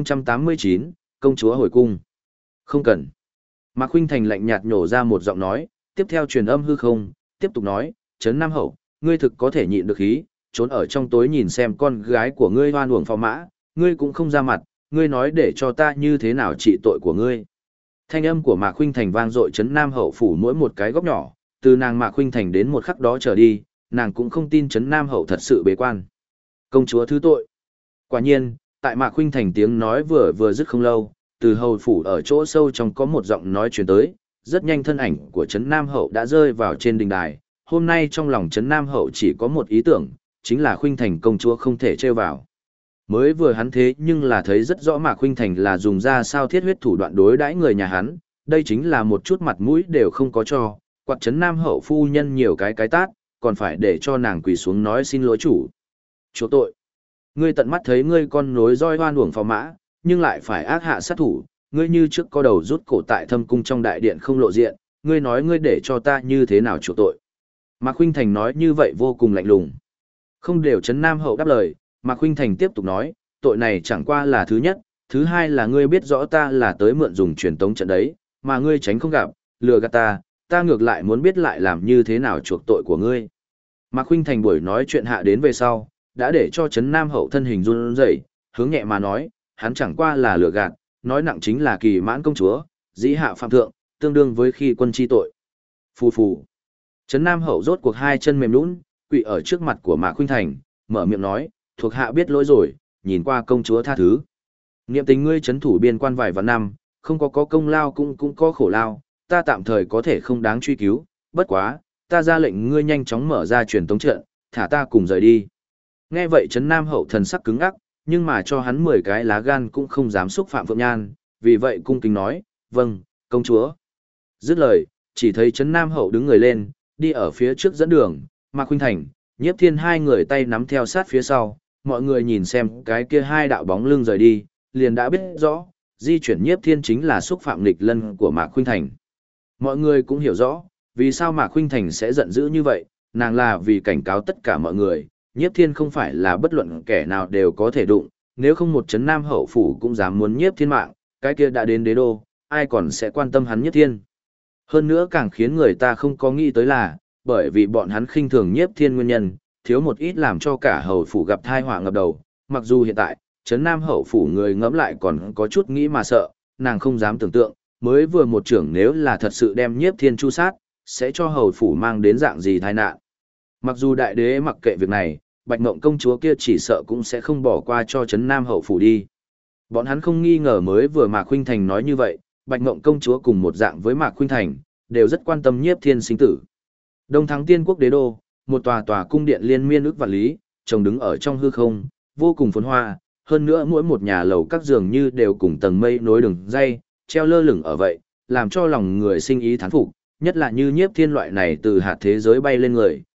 1089, công chúa hồi cung. Không cần. Mạc Khuynh Thành lạnh nhạt nhổ ra một giọng nói, tiếp theo truyền âm hư không, tiếp tục nói, Trấn Nam hậu, ngươi thực có thể nhịn được khí, trốn ở trong tối nhìn xem con gái của ngươi hoan uổng phò mã, ngươi cũng không ra mặt, ngươi nói để cho ta như thế nào trị tội của ngươi. Thanh âm của Mạc Khuynh Thành vang dội Trấn Nam hậu phủ mỗi một cái góc nhỏ, từ nàng Mạc Khuynh Thành đến một khắc đó trở đi, nàng cũng không tin Trấn Nam hậu thật sự bế quan. Công chúa thứ tội. Quả nhiên, tại Mạc Khuynh Thành tiếng nói vừa dứt không lâu, từ hầu phủ ở chỗ sâu trong có một giọng nói truyền tới, rất nhanh thân ảnh của Trấn Nam hậu đã rơi vào trên đình đài. Hôm nay trong lòng Trấn Nam hậu chỉ có một ý tưởng, chính là Khuynh Thành công chúa không thể trêu vào. Mới vừa hắn thế nhưng là thấy rất rõ Mạc Khuynh Thành là dùng ra sao thiết huyết thủ đoạn đối đãi người nhà hắn, đây chính là một chút mặt mũi đều không có cho, quạt Trấn Nam hậu phu nhân nhiều cái tát, còn phải để cho nàng quỳ xuống nói xin lỗi chủ. Chúa tội. Ngươi tận mắt thấy ngươi con nối roi hoan uổng phò mã, nhưng lại phải ác hạ sát thủ, ngươi như trước có đầu rút cổ tại thâm cung trong đại điện không lộ diện, ngươi nói ngươi để cho ta như thế nào chịu tội. Mạc Khuynh Thành nói như vậy vô cùng lạnh lùng. Không đều Trấn Nam hậu đáp lời, Mạc Khuynh Thành tiếp tục nói, tội này chẳng qua là thứ nhất, thứ hai là ngươi biết rõ ta là tới mượn dùng truyền tống trận đấy, mà ngươi tránh không gặp, lừa gạt ta ngược lại muốn biết lại làm như thế nào chuộc tội của ngươi. Mạc Khuynh Thành buổi nói chuyện hạ đến về sau, đã để cho Trấn Nam hậu thân hình run rẩy, hướng nhẹ mà nói, hắn chẳng qua là lừa gạt, nói nặng chính là kỳ mãn công chúa, dĩ hạ phạm thượng, tương đương với khi quân chi tội. Phù phù. Trấn Nam hậu rốt cuộc hai chân mềm nhũn, quỳ ở trước mặt của Mạc Khuynh Thành, mở miệng nói, thuộc hạ biết lỗi rồi, nhìn qua công chúa tha thứ. Niệm tình ngươi trấn thủ biên quan vài vạn năm, không có công lao cũng có khổ lao, ta tạm thời có thể không đáng truy cứu, bất quá, ta ra lệnh ngươi nhanh chóng mở ra truyền tống trận, thả ta cùng rời đi. Nghe vậy Trấn Nam hậu thần sắc cứng ngắc, nhưng mà cho hắn 10 cái lá gan cũng không dám xúc phạm Phượng Nhan, vì vậy cung kính nói, vâng, công chúa. Dứt lời, chỉ thấy Trấn Nam hậu đứng người lên, đi ở phía trước dẫn đường, Mạc Khuynh Thành, Nhiếp Thiên hai người tay nắm theo sát phía sau, mọi người nhìn xem cái kia hai đạo bóng lưng rời đi, liền đã biết rõ, di chuyển Nhiếp Thiên chính là xúc phạm nghịch lân của Mạc Khuynh Thành. Mọi người cũng hiểu rõ, vì sao Mạc Khuynh Thành sẽ giận dữ như vậy, nàng là vì cảnh cáo tất cả mọi người, Nhiếp Thiên không phải là bất luận kẻ nào đều có thể đụng, nếu không một Trấn Nam hậu phủ cũng dám muốn Nhiếp Thiên mạng, cái kia đã đến đế đô, ai còn sẽ quan tâm hắn Nhiếp Thiên. Hơn nữa càng khiến người ta không có nghĩ tới là, bởi vì bọn hắn khinh thường Nhiếp Thiên nguyên nhân, thiếu một ít làm cho cả hầu phủ gặp tai họa ngập đầu, mặc dù hiện tại, Trấn Nam hậu phủ người ngẫm lại còn có chút nghĩ mà sợ, nàng không dám tưởng tượng, mới vừa một trưởng nếu là thật sự đem Nhiếp Thiên chu sát, sẽ cho hầu phủ mang đến dạng gì tai nạn. Mặc dù đại đế mặc kệ việc này, Bạch Ngộng công chúa kia chỉ sợ cũng sẽ không bỏ qua cho Trấn Nam hậu phủ đi. Bọn hắn không nghi ngờ mới vừa Mạc Khuynh Thành nói như vậy, Bạch Ngộng công chúa cùng một dạng với Mạc Khuynh Thành, đều rất quan tâm Nhiếp Thiên sinh tử. Đông Thắng Tiên quốc đế đô, một tòa cung điện liên miên ức vạn lý, trông đứng ở trong hư không, vô cùng phồn hoa, hơn nữa mỗi một nhà lầu các giường như đều cùng tầng mây nối đường dây, treo lơ lửng ở vậy, làm cho lòng người sinh ý thán phục, nhất là như Nhiếp Thiên loại này từ hạt thế giới bay lên người,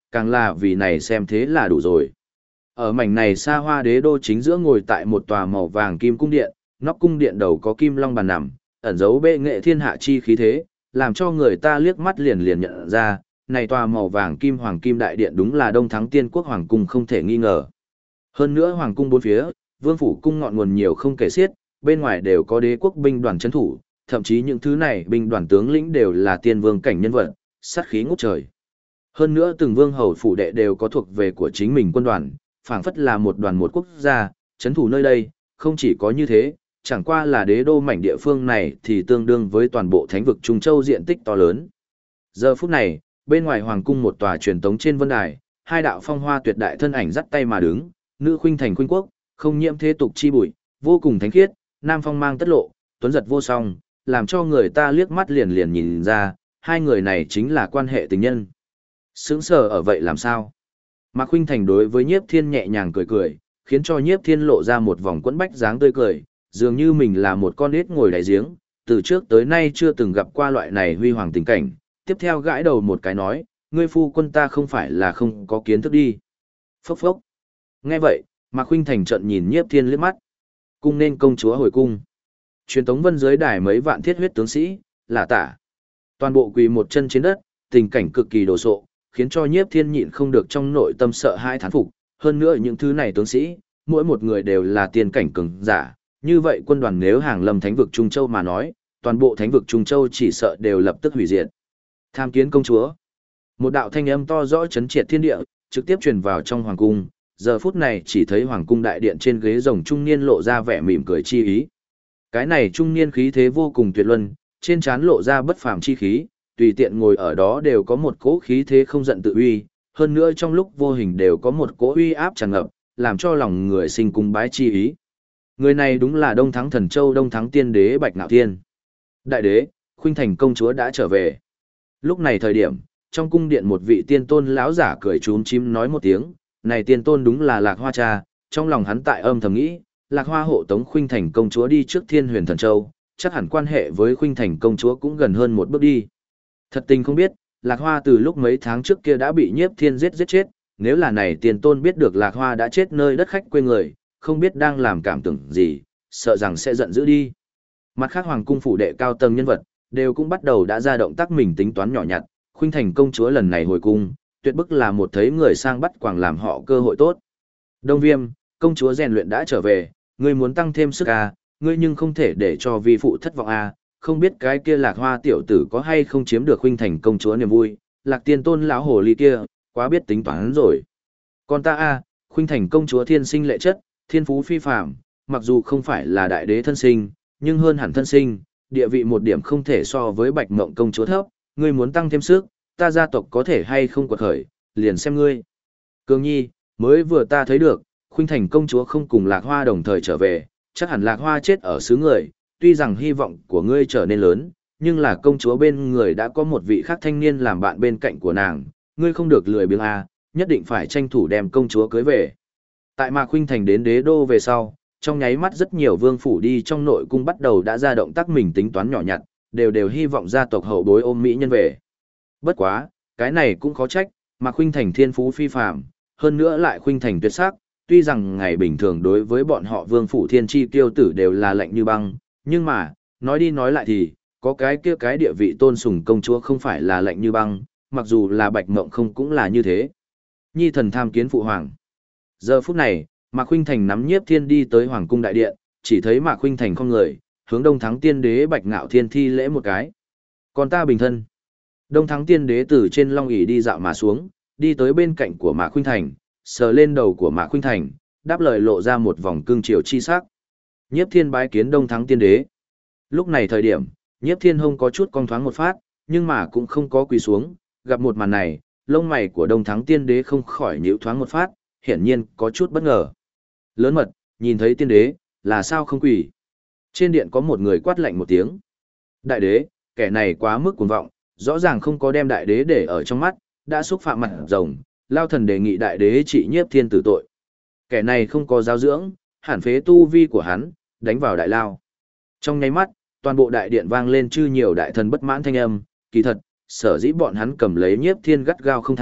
càng là vì này xem thế là đủ rồi. Ở mảnh này xa hoa đế đô chính giữa ngồi tại một tòa màu vàng kim cung điện, nóc cung điện đầu có kim long bàn nằm, ẩn dấu bệ nghệ thiên hạ chi khí thế, làm cho người ta liếc mắt liền liền nhận ra, này tòa màu vàng kim hoàng kim đại điện đúng là Đông Thắng Tiên Quốc hoàng cung không thể nghi ngờ. Hơn nữa hoàng cung bốn phía, vương phủ cung ngọn nguồn nhiều không kể xiết, bên ngoài đều có đế quốc binh đoàn trấn thủ, thậm chí những thứ này binh đoàn tướng lĩnh đều là tiên vương cảnh nhân vật, sát khí ngút trời. Hơn nữa từng vương hầu phủ đệ đều có thuộc về của chính mình quân đoàn, phảng phất là một đoàn một quốc gia, trấn thủ nơi đây, không chỉ có như thế, chẳng qua là đế đô mảnh địa phương này thì tương đương với toàn bộ thánh vực Trung Châu diện tích to lớn. Giờ phút này, bên ngoài hoàng cung một tòa truyền tống trên vân đài, hai đạo phong hoa tuyệt đại thân ảnh dắt tay mà đứng, nữ khuynh thành khuynh quốc, không nhiễm thế tục chi bụi, vô cùng thánh khiết, nam phong mang tất lộ, tuấn giật vô song, làm cho người ta liếc mắt liền liền nhìn ra, hai người này chính là quan hệ tình nhân. Sướng sở ở vậy làm sao? Mạc Khuynh Thành đối với Nhiếp Thiên nhẹ nhàng cười cười, khiến cho Nhiếp Thiên lộ ra một vòng quẫn bách dáng tươi cười, dường như mình là một con ếch ngồi đáy giếng, từ trước tới nay chưa từng gặp qua loại này huy hoàng tình cảnh. Tiếp theo gãi đầu một cái nói, ngươi phu quân ta không phải là không có kiến thức đi. Phốc phốc. Nghe vậy, Mạc Khuynh Thành trợn nhìn Nhiếp Thiên liếc mắt. Cung nên công chúa hồi cung. Truyền tống vân dưới đài mấy vạn thiết huyết tướng sĩ, là tả. Toàn bộ quỳ một chân trên đất, tình cảnh cực kỳ đồ sộ, khiến cho Nhiếp Thiên nhịn không được trong nội tâm sợ hãi thán phục. Hơn nữa những thứ này tướng sĩ, mỗi một người đều là tiên cảnh cường giả. Như vậy quân đoàn nếu hàng lâm thánh vực Trung Châu mà nói, toàn bộ thánh vực Trung Châu chỉ sợ đều lập tức hủy diệt. Tham kiến công chúa. Một đạo thanh âm to rõ chấn triệt thiên địa, trực tiếp truyền vào trong hoàng cung. Giờ phút này chỉ thấy hoàng cung đại điện trên ghế rồng trung niên lộ ra vẻ mỉm cười chi ý. Cái này trung niên khí thế vô cùng tuyệt luân, trên trán lộ ra bất phàm chi khí, tùy tiện ngồi ở đó đều có một cỗ khí thế không giận tự uy, hơn nữa trong lúc vô hình đều có một cỗ uy áp tràn ngập, làm cho lòng người sinh cung bái chi ý. Người này đúng là Đông Thắng Thần Châu Đông Thắng Tiên Đế Bạch Nạo Thiên. Đại đế, Khuynh Thành công chúa đã trở về. Lúc này thời điểm, trong cung điện một vị tiên tôn lão giả cười chúm chím nói một tiếng, này tiên tôn đúng là Lạc Hoa cha, trong lòng hắn tại âm thầm nghĩ, Lạc Hoa hộ tống Khuynh Thành công chúa đi trước Thiên Huyền Thần Châu, chắc hẳn quan hệ với Khuynh Thành công chúa cũng gần hơn một bước đi. Thật tình không biết, Lạc Hoa từ lúc mấy tháng trước kia đã bị Nhiếp Thiên giết chết, nếu là này tiên tôn biết được Lạc Hoa đã chết nơi đất khách quê người, không biết đang làm cảm tưởng gì, sợ rằng sẽ giận dữ đi. Mặt khác hoàng cung phủ đệ cao tầng nhân vật, đều cũng bắt đầu đã ra động tác mình tính toán nhỏ nhặt, Khuynh Thành công chúa lần này hồi cung, tuyệt bức là một thấy người sang bắt quàng làm họ cơ hội tốt. Đông Viêm, công chúa rèn luyện đã trở về, ngươi muốn tăng thêm sức à, ngươi nhưng không thể để cho vi phụ thất vọng à, không biết cái kia Lạc Hoa tiểu tử có hay không chiếm được Khuynh Thành công chúa niềm vui, Lạc tiên tôn lão hồ ly kia, quá biết tính toán rồi. Còn ta à, Khuynh Thành công chúa thiên sinh lệ chất, thiên phú phi phàm, mặc dù không phải là đại đế thân sinh, nhưng hơn hẳn thân sinh, địa vị một điểm không thể so với Bạch Mộng công chúa thấp, ngươi muốn tăng thêm sức, ta gia tộc có thể hay không quật khởi, liền xem ngươi. Cương Nhi, mới vừa ta thấy được, Khuynh Thành công chúa không cùng Lạc Hoa đồng thời trở về, chắc hẳn Lạc Hoa chết ở xứ người, tuy rằng hy vọng của ngươi trở nên lớn, nhưng là công chúa bên người đã có một vị khác thanh niên làm bạn bên cạnh của nàng, ngươi không được lười biếng a, nhất định phải tranh thủ đem công chúa cưới về. Tại Mạc Khuynh Thành đến đế đô về sau, trong nháy mắt rất nhiều vương phủ đi trong nội cung bắt đầu đã ra động tác mình tính toán nhỏ nhặt, đều hy vọng gia tộc hậu bối ôm mỹ nhân về. Bất quá, cái này cũng khó trách, Mạc Khuynh Thành thiên phú phi phàm, hơn nữa lại Khuynh Thành tuyệt sắc, tuy rằng ngày bình thường đối với bọn họ vương phủ thiên chi tiêu tử đều là lạnh như băng, nhưng mà, nói đi nói lại thì, có cái kia cái địa vị tôn sùng công chúa không phải là lạnh như băng, mặc dù là Bạch Mộng không cũng là như thế. Nhi thần tham kiến phụ hoàng. Giờ phút này, Mạc Khuynh Thành nắm Nhiếp Thiên đi tới Hoàng cung đại điện, chỉ thấy Mạc Khuynh Thành không người, hướng Đông Thắng Tiên Đế Bạch Ngạo Thiên thi lễ một cái. Còn ta bình thân. Đông Thắng Tiên Đế từ trên long ỷ đi dạo mà xuống, đi tới bên cạnh của Mạc Khuynh Thành, sờ lên đầu của Mạc Khuynh Thành, đáp lời lộ ra một vòng cương triều chi sắc. Nhiếp Thiên bái kiến Đông Thắng Tiên Đế. Lúc này thời điểm, Nhiếp Thiên hông có chút cong thoáng một phát, nhưng mà cũng không có quỳ xuống, gặp một màn này, lông mày của Đông Thắng Tiên Đế không khỏi nhíu thoáng một phát, hiển nhiên có chút bất ngờ. Lớn mật, nhìn thấy tiên đế, là sao không quỳ? Trên điện có một người quát lạnh một tiếng. Đại đế, kẻ này quá mức cuồng vọng, rõ ràng không có đem đại đế để ở trong mắt, đã xúc phạm mặt rồng, lao thần đề nghị đại đế trị Nhiếp Thiên tử tội. Kẻ này không có giáo dưỡng, hẳn phế tu vi của hắn, đánh vào đại lao. Trong nháy mắt, toàn bộ đại điện vang lên chư nhiều đại thần bất mãn thanh âm, kỳ thật, sở dĩ bọn hắn cầm lấy Nhiếp Thiên gắt gao không tha,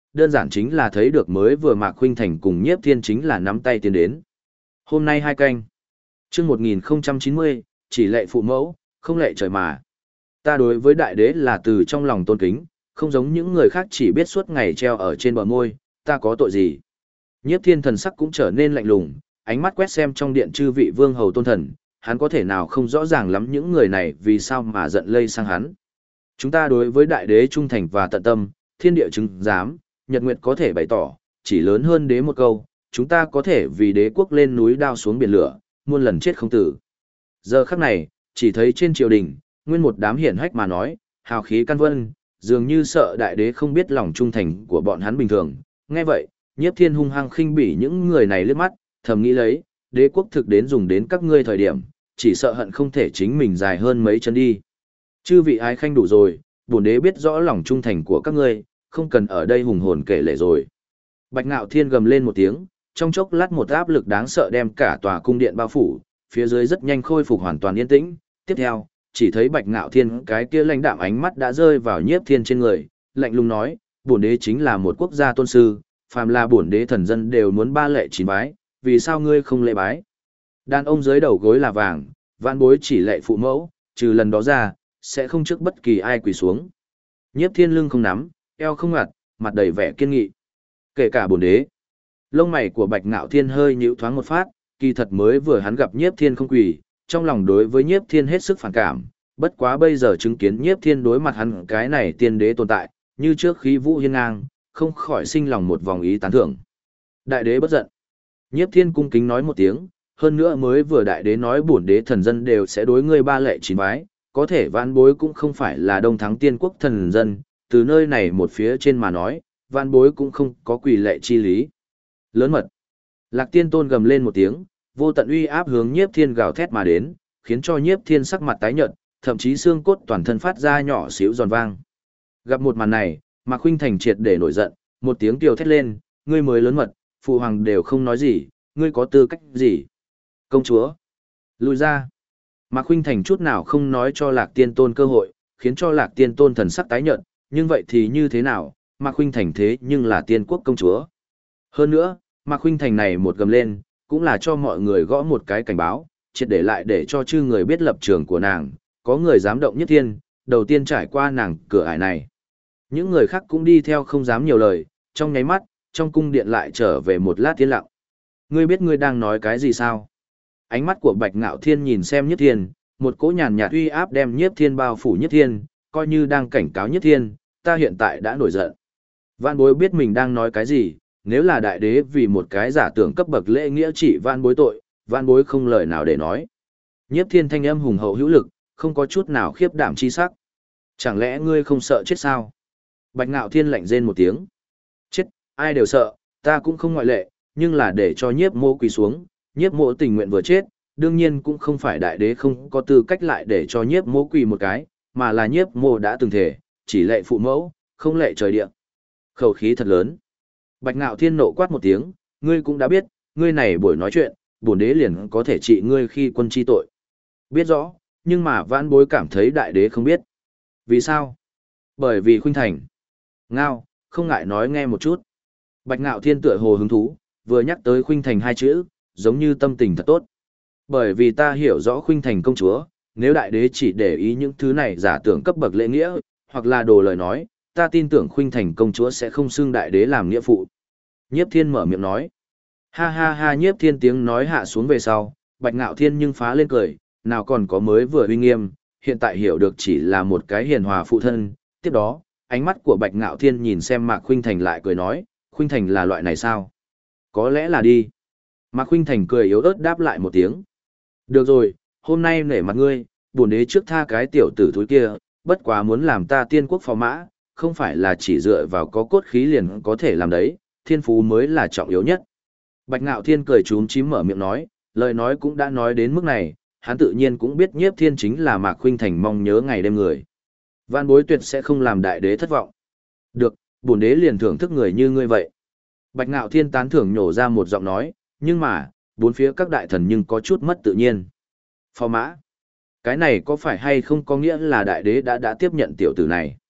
đơn giản chính là thấy được mới vừa Mạc Khuynh Thành cùng Nhiếp Thiên chính là nắm tay tiến đến. Hôm nay 2 canh. Chương 1090, chỉ lệ phụ mẫu, không lệ trời mà. Ta đối với đại đế là từ trong lòng tôn kính, không giống những người khác chỉ biết suốt ngày treo ở trên bờ môi, ta có tội gì. Nhiếp Thiên thần sắc cũng trở nên lạnh lùng, ánh mắt quét xem trong điện chư vị vương hầu tôn thần, hắn có thể nào không rõ ràng lắm những người này vì sao mà giận lây sang hắn. Chúng ta đối với đại đế trung thành và tận tâm, thiên địa chứng giám, nhật nguyệt có thể bày tỏ, chỉ lớn hơn đế một câu, chúng ta có thể vì đế quốc lên núi đao xuống biển lửa, muôn lần chết không tử. Giờ khắc này, chỉ thấy trên triều đình, nguyên một đám hiển hách mà nói, hào khí căn vân, dường như sợ đại đế không biết lòng trung thành của bọn hắn bình thường. Nghe vậy, Nhiếp Thiên hung hăng khinh bỉ những người này liếc mắt, thầm nghĩ lấy, đế quốc thực đến dùng đến các ngươi thời điểm, chỉ sợ hận không thể chính mình dài hơn mấy chân đi. Chư vị ái khanh đủ rồi, bổn đế biết rõ lòng trung thành của các ngươi, không cần ở đây hùng hồn kể lể rồi. Bạch Ngạo Thiên gầm lên một tiếng, trong chốc lát một áp lực đáng sợ đem cả tòa cung điện bao phủ, phía dưới rất nhanh khôi phục hoàn toàn yên tĩnh. Tiếp theo, chỉ thấy Bạch Ngạo Thiên cái kia lãnh đạm ánh mắt đã rơi vào Nhiếp Thiên trên người, lạnh lùng nói, bổn đế chính là một quốc gia tôn sư, phàm là bổn đế thần dân đều muốn ba lệ chín bái, vì sao ngươi không lễ bái? Đàn ông dưới đầu gối là vàng, vạn bối chỉ lệ phụ mẫu, trừ lần đó ra, sẽ không trước bất kỳ ai quỳ xuống. Nhiếp Thiên lưng không nắm, eo không ngặt, mặt đầy vẻ kiên nghị. Kể cả bổn đế. Lông mày của Bạch Ngạo Thiên hơi nhíu thoáng một phát, kỳ thật mới vừa hắn gặp Nhiếp Thiên không quỳ, trong lòng đối với Nhiếp Thiên hết sức phản cảm, bất quá bây giờ chứng kiến Nhiếp Thiên đối mặt hắn cái này tiên đế tồn tại, như trước khí vũ hiên ngang, không khỏi sinh lòng một vòng ý tán thưởng. Đại đế bất giận. Nhiếp Thiên cung kính nói một tiếng, hơn nữa mới vừa đại đế nói bổn đế thần dân đều sẽ đối ngươi ba lệ chín bái, có thể vãn bối cũng không phải là đông thắng tiên quốc thần dân, từ nơi này một phía trên mà nói, vãn bối cũng không có quỳ lệ chi lý. Lớn mật. Lạc Tiên Tôn gầm lên một tiếng, vô tận uy áp hướng Nhiếp Thiên gào thét mà đến, khiến cho Nhiếp Thiên sắc mặt tái nhợt, thậm chí xương cốt toàn thân phát ra nhỏ xíu giòn vang. Gặp một màn này, Mạc Khuynh Thành triệt để nổi giận, một tiếng kêu thét lên, ngươi mới lớn mật, phụ hoàng đều không nói gì, ngươi có tư cách gì? Công chúa, lùi ra. Mạc Khuynh Thành chút nào không nói cho Lạc Tiên Tôn cơ hội, khiến cho Lạc Tiên Tôn thần sắc tái nhợt, nhưng vậy thì như thế nào, Mạc Khuynh Thành thế nhưng là tiên quốc công chúa. Hơn nữa, Mạc Khuynh Thành này một gầm lên, cũng là cho mọi người gõ một cái cảnh báo, triệt để lại để cho chư người biết lập trường của nàng, có người dám động Nhất Thiên, đầu tiên trải qua nàng cửa ải này. Những người khác cũng đi theo không dám nhiều lời, trong nháy mắt, trong cung điện lại trở về một lát yên lặng. Ngươi biết ngươi đang nói cái gì sao? Ánh mắt của Bạch Ngạo Thiên nhìn xem Nhất Thiên, một cỗ nhàn nhạt uy áp đem Nhất Thiên bao phủ Nhất Thiên, coi như đang cảnh cáo Nhất Thiên, ta hiện tại đã nổi giận. Vạn bối biết mình đang nói cái gì, nếu là đại đế vì một cái giả tưởng cấp bậc lễ nghĩa trị vạn bối tội, vạn bối không lời nào để nói. Nhiếp Thiên thanh âm hùng hậu hữu lực, không có chút nào khiếp đảm chi sắc. Chẳng lẽ ngươi không sợ chết sao? Bạch Ngạo Thiên lạnh rên một tiếng. Chết, ai đều sợ, ta cũng không ngoại lệ, nhưng là để cho Nhiếp Mộ quỳ xuống, Nhiếp Mộ tình nguyện vừa chết, đương nhiên cũng không phải đại đế không có tư cách lại để cho Nhiếp Mộ quỳ một cái, mà là Nhiếp Mộ đã từng thể, chỉ lệ phụ mẫu, không lệ trời địa. Khẩu khí thật lớn. Bạch Ngạo Thiên nộ quát một tiếng, ngươi cũng đã biết, ngươi này buổi nói chuyện, bổn đế liền có thể trị ngươi khi quân chi tội. Biết rõ, nhưng mà vãn bối cảm thấy đại đế không biết. Vì sao? Bởi vì Khuynh Thành. Ngao, không ngại nói nghe một chút. Bạch Ngạo Thiên tựa hồ hứng thú, vừa nhắc tới Khuynh Thành hai chữ, giống như tâm tình thật tốt. Bởi vì ta hiểu rõ Khuynh Thành công chúa, nếu đại đế chỉ để ý những thứ này giả tưởng cấp bậc lễ nghĩa, hoặc là đồ lời nói, ta tin tưởng Khuynh Thành công chúa sẽ không xưng đại đế làm nghĩa phụ. Nhiếp Thiên mở miệng nói. Ha ha ha, Nhiếp Thiên tiếng nói hạ xuống về sau, Bạch Ngạo Thiên nhưng phá lên cười, nào còn có mới vừa uy nghiêm, hiện tại hiểu được chỉ là một cái hiền hòa phụ thân. Tiếp đó, ánh mắt của Bạch Ngạo Thiên nhìn xem Mạc Khuynh Thành lại cười nói, Khuynh Thành là loại này sao? Có lẽ là đi. Mạc Khuynh Thành cười yếu ớt đáp lại một tiếng. Được rồi, hôm nay nể mặt ngươi, bổn đế trước tha cái tiểu tử thúi kia, bất quá muốn làm ta tiên quốc phò mã, không phải là chỉ dựa vào có cốt khí liền có thể làm đấy, thiên phú mới là trọng yếu nhất. Bạch Ngạo Thiên cười chúm chím mở miệng nói, lời nói cũng đã nói đến mức này, hắn tự nhiên cũng biết Nhiếp Thiên chính là Mạc Khuynh Thành mong nhớ ngày đêm người. Vạn bối tuyệt sẽ không làm đại đế thất vọng. Được, bổn đế liền thưởng thức người như ngươi vậy. Bạch Ngạo Thiên tán thưởng nhổ ra một giọng nói, nhưng mà, bốn phía các đại thần nhưng có chút mất tự nhiên. Phò mã. Cái này có phải hay không có nghĩa là đại đế đã tiếp nhận tiểu tử này?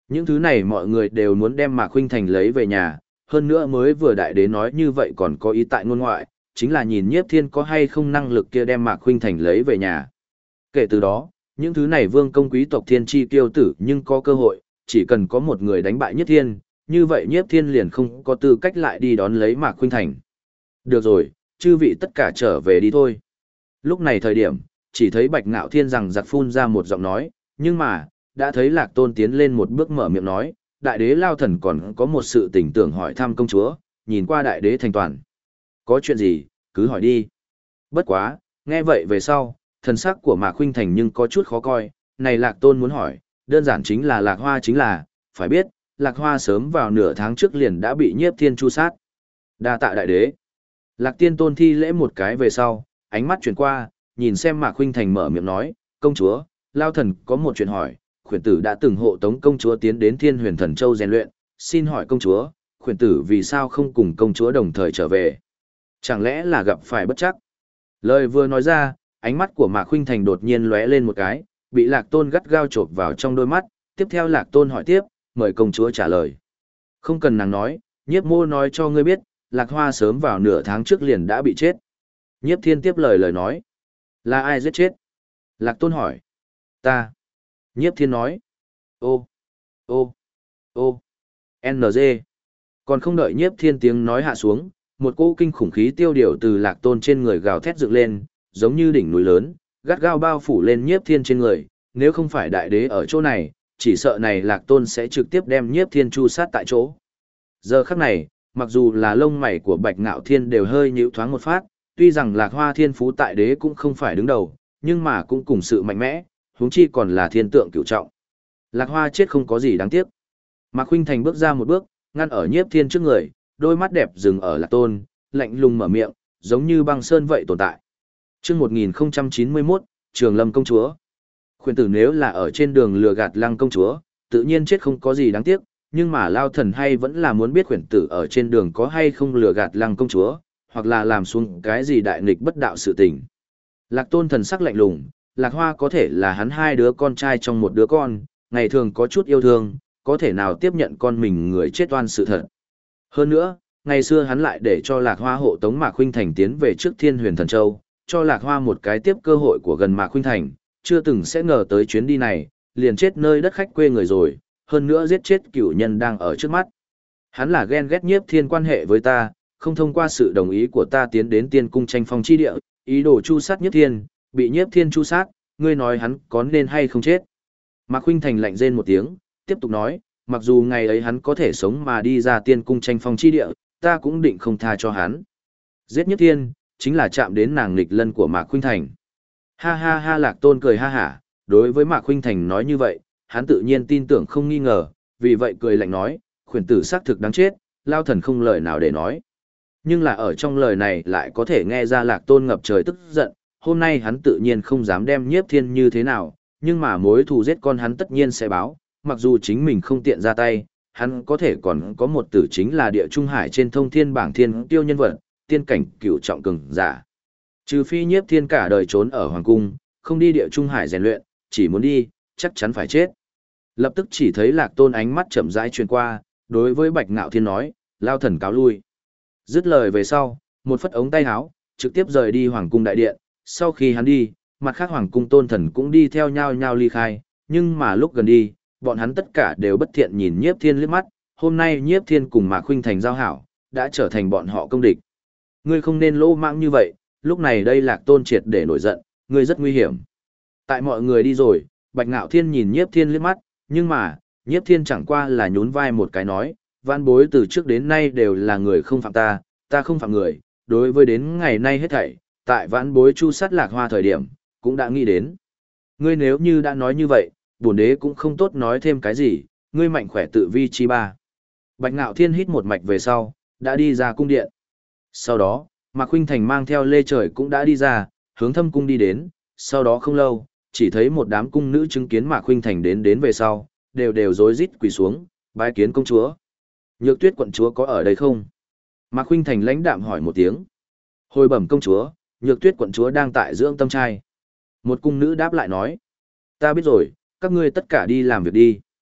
Những thứ này mọi người đều muốn đem Mạc Khuynh Thành lấy về nhà, hơn nữa mới vừa đại đế nói như vậy còn có ý tại ngôn ngoại, chính là nhìn Nhiếp Thiên có hay không năng lực kia đem Mạc Khuynh Thành lấy về nhà. Kể từ đó, những thứ này vương công quý tộc thiên chi kiêu tử nhưng có cơ hội, chỉ cần có một người đánh bại Nhiếp Thiên, như vậy Nhiếp Thiên liền không có tư cách lại đi đón lấy Mạc Khuynh Thành. Được rồi, chư vị tất cả trở về đi thôi. Lúc này thời điểm, chỉ thấy Bạch Ngạo Thiên rằng giặc phun ra một giọng nói, nhưng mà, đã thấy Lạc Tôn tiến lên một bước mở miệng nói, đại đế Lao Thần còn có một sự tình tưởng hỏi thăm công chúa, nhìn qua đại đế thành toàn. Có chuyện gì, cứ hỏi đi. Bất quá, nghe vậy về sau, thần sắc của Mạc Khuynh Thành nhưng có chút khó coi, này Lạc Tôn muốn hỏi, đơn giản chính là Lạc Hoa chính là, phải biết, Lạc Hoa sớm vào nửa tháng trước liền đã bị Nhiếp Thiên chu sát. Đa tạ đại đế. Lạc Tiên Tôn thi lễ một cái về sau, ánh mắt chuyển qua, nhìn xem Mạc Khuynh Thành mở miệng nói, công chúa, Lao Thần có một chuyện hỏi, khuyển tử đã từng hộ tống công chúa tiến đến Thiên Huyền Thần Châu rèn luyện, xin hỏi công chúa, khuyển tử vì sao không cùng công chúa đồng thời trở về? Chẳng lẽ là gặp phải bất trắc? Lời vừa nói ra, ánh mắt của Mạc Khuynh Thành đột nhiên lóe lên một cái, bị Lạc Tôn gắt gao chộp vào trong đôi mắt, tiếp theo Lạc Tôn hỏi tiếp, mời công chúa trả lời. Không cần nàng nói, Nhiếp mô nói cho ngươi biết, Lạc Hoa sớm vào nửa tháng trước liền đã bị chết. Nhiếp Thiên tiếp lời nói. Là ai giết chết? Lạc Tôn hỏi. Ta. Nhiếp Thiên nói. Ô. Ô. Ô. NG. Còn không đợi Nhiếp Thiên tiếng nói hạ xuống, một cỗ kinh khủng khí tiêu điều từ Lạc Tôn trên người gào thét dựng lên, giống như đỉnh núi lớn, gắt gao bao phủ lên Nhiếp Thiên trên người, nếu không phải đại đế ở chỗ này, chỉ sợ này Lạc Tôn sẽ trực tiếp đem Nhiếp Thiên chu sát tại chỗ. Giờ khắc này, mặc dù là lông mày của Bạch Ngạo Thiên đều hơi nhíu thoáng một phát, tuy rằng Lạc Hoa thiên phú tại đế cũng không phải đứng đầu, nhưng mà cũng cùng sự mạnh mẽ, huống chi còn là thiên tượng cửu trọng. Lạc Hoa chết không có gì đáng tiếc. Mạc Khuynh Thành bước ra một bước, ngăn ở Nhiếp Thiên trước người, đôi mắt đẹp dừng ở Lạc Tôn, lạnh lùng mở miệng, giống như băng sơn vậy tồn tại. Chương 1091, Trường Lâm công chúa. Khuyển tử nếu là ở trên đường lừa gạt Lăng công chúa, tự nhiên chết không có gì đáng tiếc, nhưng mà Lao Thần hay vẫn là muốn biết khuyển tử ở trên đường có hay không lừa gạt Lăng công chúa, hoặc là làm xuống cái gì đại nghịch bất đạo sự tình. Lạc Tôn thần sắc lạnh lùng, Lạc Hoa có thể là hắn hai đứa con trai trong một đứa con, ngày thường có chút yêu thương, có thể nào tiếp nhận con mình người chết oan sự thật. Hơn nữa, ngày xưa hắn lại để cho Lạc Hoa hộ tống Mạc Khuynh Thành tiến về trước Thiên Huyền Thần Châu, cho Lạc Hoa một cái tiếp cơ hội của gần Mạc Khuynh Thành, chưa từng sẽ ngờ tới chuyến đi này, liền chết nơi đất khách quê người rồi, hơn nữa giết chết cửu nhân đang ở trước mắt. Hắn là ghen ghét Nhiếp Thiên quan hệ với ta, không thông qua sự đồng ý của ta tiến đến Tiên cung tranh phong chi địa, ý đồ chu sát Nhiếp Thiên, bị Nhiếp Thiên chu sát, ngươi nói hắn có nên hay không chết? Mạc Khuynh Thành lạnh rên một tiếng, tiếp tục nói, mặc dù ngày ấy hắn có thể sống mà đi ra Tiên cung tranh phong chi địa, ta cũng định không tha cho hắn. Giết Nhiếp Thiên, chính là chạm đến nàng nghịch lân của Mạc Khuynh Thành. Ha ha ha, Lạc Tôn cười ha hả, đối với Mạc Khuynh Thành nói như vậy, hắn tự nhiên tin tưởng không nghi ngờ, vì vậy cười lạnh nói, khuyển tử xác thực đáng chết, Lao Thần không lời nào để nói. Nhưng là ở trong lời này lại có thể nghe ra Lạc Tôn ngập trời tức giận, hôm nay hắn tự nhiên không dám đem Nhiếp Thiên như thế nào, nhưng mà mối thù giết con hắn tất nhiên sẽ báo, mặc dù chính mình không tiện ra tay, hắn có thể còn có một tử chính là địa trung hải trên thông thiên bảng thiên tiêu nhân vật, tiên cảnh cửu trọng cường giả. Trừ phi Nhiếp Thiên cả đời trốn ở hoàng cung, không đi địa trung hải rèn luyện, chỉ muốn đi, chắc chắn phải chết. Lập tức chỉ thấy Lạc Tôn ánh mắt chậm rãi truyền qua, đối với Bạch Ngạo Thiên nói, Lao Thần cáo lui. Dứt lời về sau, một phất ống tay áo, trực tiếp rời đi hoàng cung đại điện, sau khi hắn đi, mặt khác hoàng cung tôn thần cũng đi theo nhau nhau ly khai, nhưng mà lúc gần đi, bọn hắn tất cả đều bất thiện nhìn Nhiếp Thiên liếc mắt, hôm nay Nhiếp Thiên cùng Mạc Khuynh Thành giao hảo, đã trở thành bọn họ công địch. Ngươi không nên lỗ mãng như vậy, lúc này đây Lạc Tôn triệt để nổi giận, ngươi rất nguy hiểm. Tại mọi người đi rồi, Bạch Ngạo Thiên nhìn Nhiếp Thiên liếc mắt, nhưng mà, Nhiếp Thiên chẳng qua là nhún vai một cái nói, vãn bối từ trước đến nay đều là người không phạm ta, ta không phạm người, đối với đến ngày nay hết thảy, tại vãn bối chu sát Lạc Hoa thời điểm, cũng đã nghĩ đến. Ngươi nếu như đã nói như vậy, bổn đế cũng không tốt nói thêm cái gì, ngươi mạnh khỏe tự vi chi ba. Bạch Ngạo Thiên hít một mạch về sau, đã đi ra cung điện. Sau đó, Mạc Khuynh Thành mang theo Lê Trời cũng đã đi ra, hướng Thâm cung đi đến, sau đó không lâu, chỉ thấy một đám cung nữ chứng kiến Mạc Khuynh Thành đến về sau, đều rối rít quỳ xuống, bái kiến công chúa. Nhược Tuyết quận chúa có ở đây không? Mạc Khuynh Thành lãnh đạm hỏi một tiếng. Hồi bẩm công chúa, Nhược Tuyết quận chúa đang tại dưỡng tâm trai. Một cung nữ đáp lại nói. Ta biết rồi, các ngươi tất cả đi làm việc đi.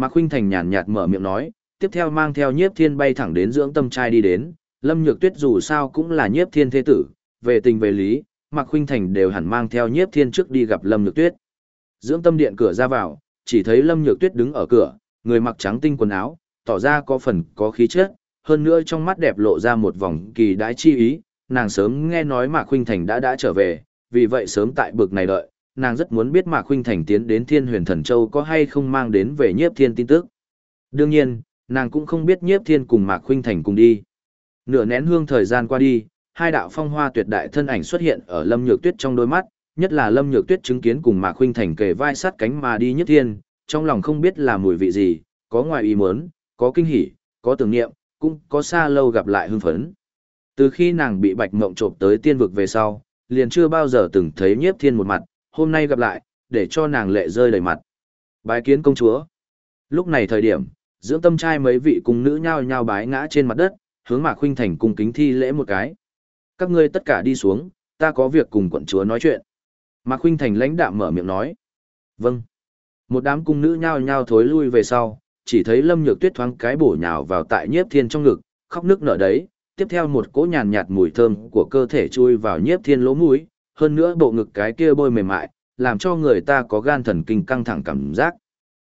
Mạc Khuynh Thành nhàn nhạt mở miệng nói, tiếp theo mang theo Nhiếp Thiên bay thẳng đến Dưỡng Tâm trai đi đến, Lâm Nhược Tuyết dù sao cũng là Nhiếp Thiên thế tử, về tình về lý, Mạc Khuynh Thành đều hẳn mang theo Nhiếp Thiên trước đi gặp Lâm Nhược Tuyết. Dưỡng Tâm điện cửa ra vào, chỉ thấy Lâm Nhược Tuyết đứng ở cửa, người mặc trắng tinh quần áo, tỏ ra có phần có khí chất, hơn nữa trong mắt đẹp lộ ra một vòng kỳ đái chi ý, nàng sớm nghe nói Mạc Khuynh Thành đã trở về, vì vậy sớm tại bực này đợi, nàng rất muốn biết Mạc Khuynh Thành tiến đến Thiên Huyền Thần Châu có hay không mang đến về Nhiếp Thiên tin tức. Đương nhiên, nàng cũng không biết Nhiếp Thiên cùng Mạc Khuynh Thành cùng đi. Nửa nén hương thời gian qua đi, hai đạo phong hoa tuyệt đại thân ảnh xuất hiện ở Lâm Nhược Tuyết trong đôi mắt, nhất là Lâm Nhược Tuyết chứng kiến cùng Mạc Khuynh Thành kề vai sát cánh mà đi Nhiếp Thiên, trong lòng không biết là mùi vị gì, có ngoài ý muốn, có kinh hỉ, có tưởng niệm, cũng có xa lâu gặp lại hưng phấn. Từ khi nàng bị Bạch Mộng trộm tới tiên vực về sau, liền chưa bao giờ từng thấy Nhiếp Thiên một mặt, hôm nay gặp lại, để cho nàng lệ rơi đầy mặt. Bái kiến công chúa. Lúc này thời điểm, Dưỡng Tâm trai mấy vị cung nữ nhao nhao bái ngã trên mặt đất, hướng Mạc Khuynh Thành cung kính thi lễ một cái. Các ngươi tất cả đi xuống, ta có việc cùng quận chúa nói chuyện. Mạc Khuynh Thành lãnh đạm mở miệng nói. Vâng. Một đám cung nữ nhao nhao thối lui về sau, chỉ thấy Lâm Nhược Tuyết thoáng cái bổ nhào vào tại Nhiếp Thiên trong ngực, khóc nức nở đấy. Tiếp theo một cỗ nhàn nhạt mùi thơm của cơ thể chui vào Nhiếp Thiên lỗ mũi, hơn nữa bộ ngực cái kia bôi mềm mại, làm cho người ta có gan thần kinh căng thẳng cảm giác.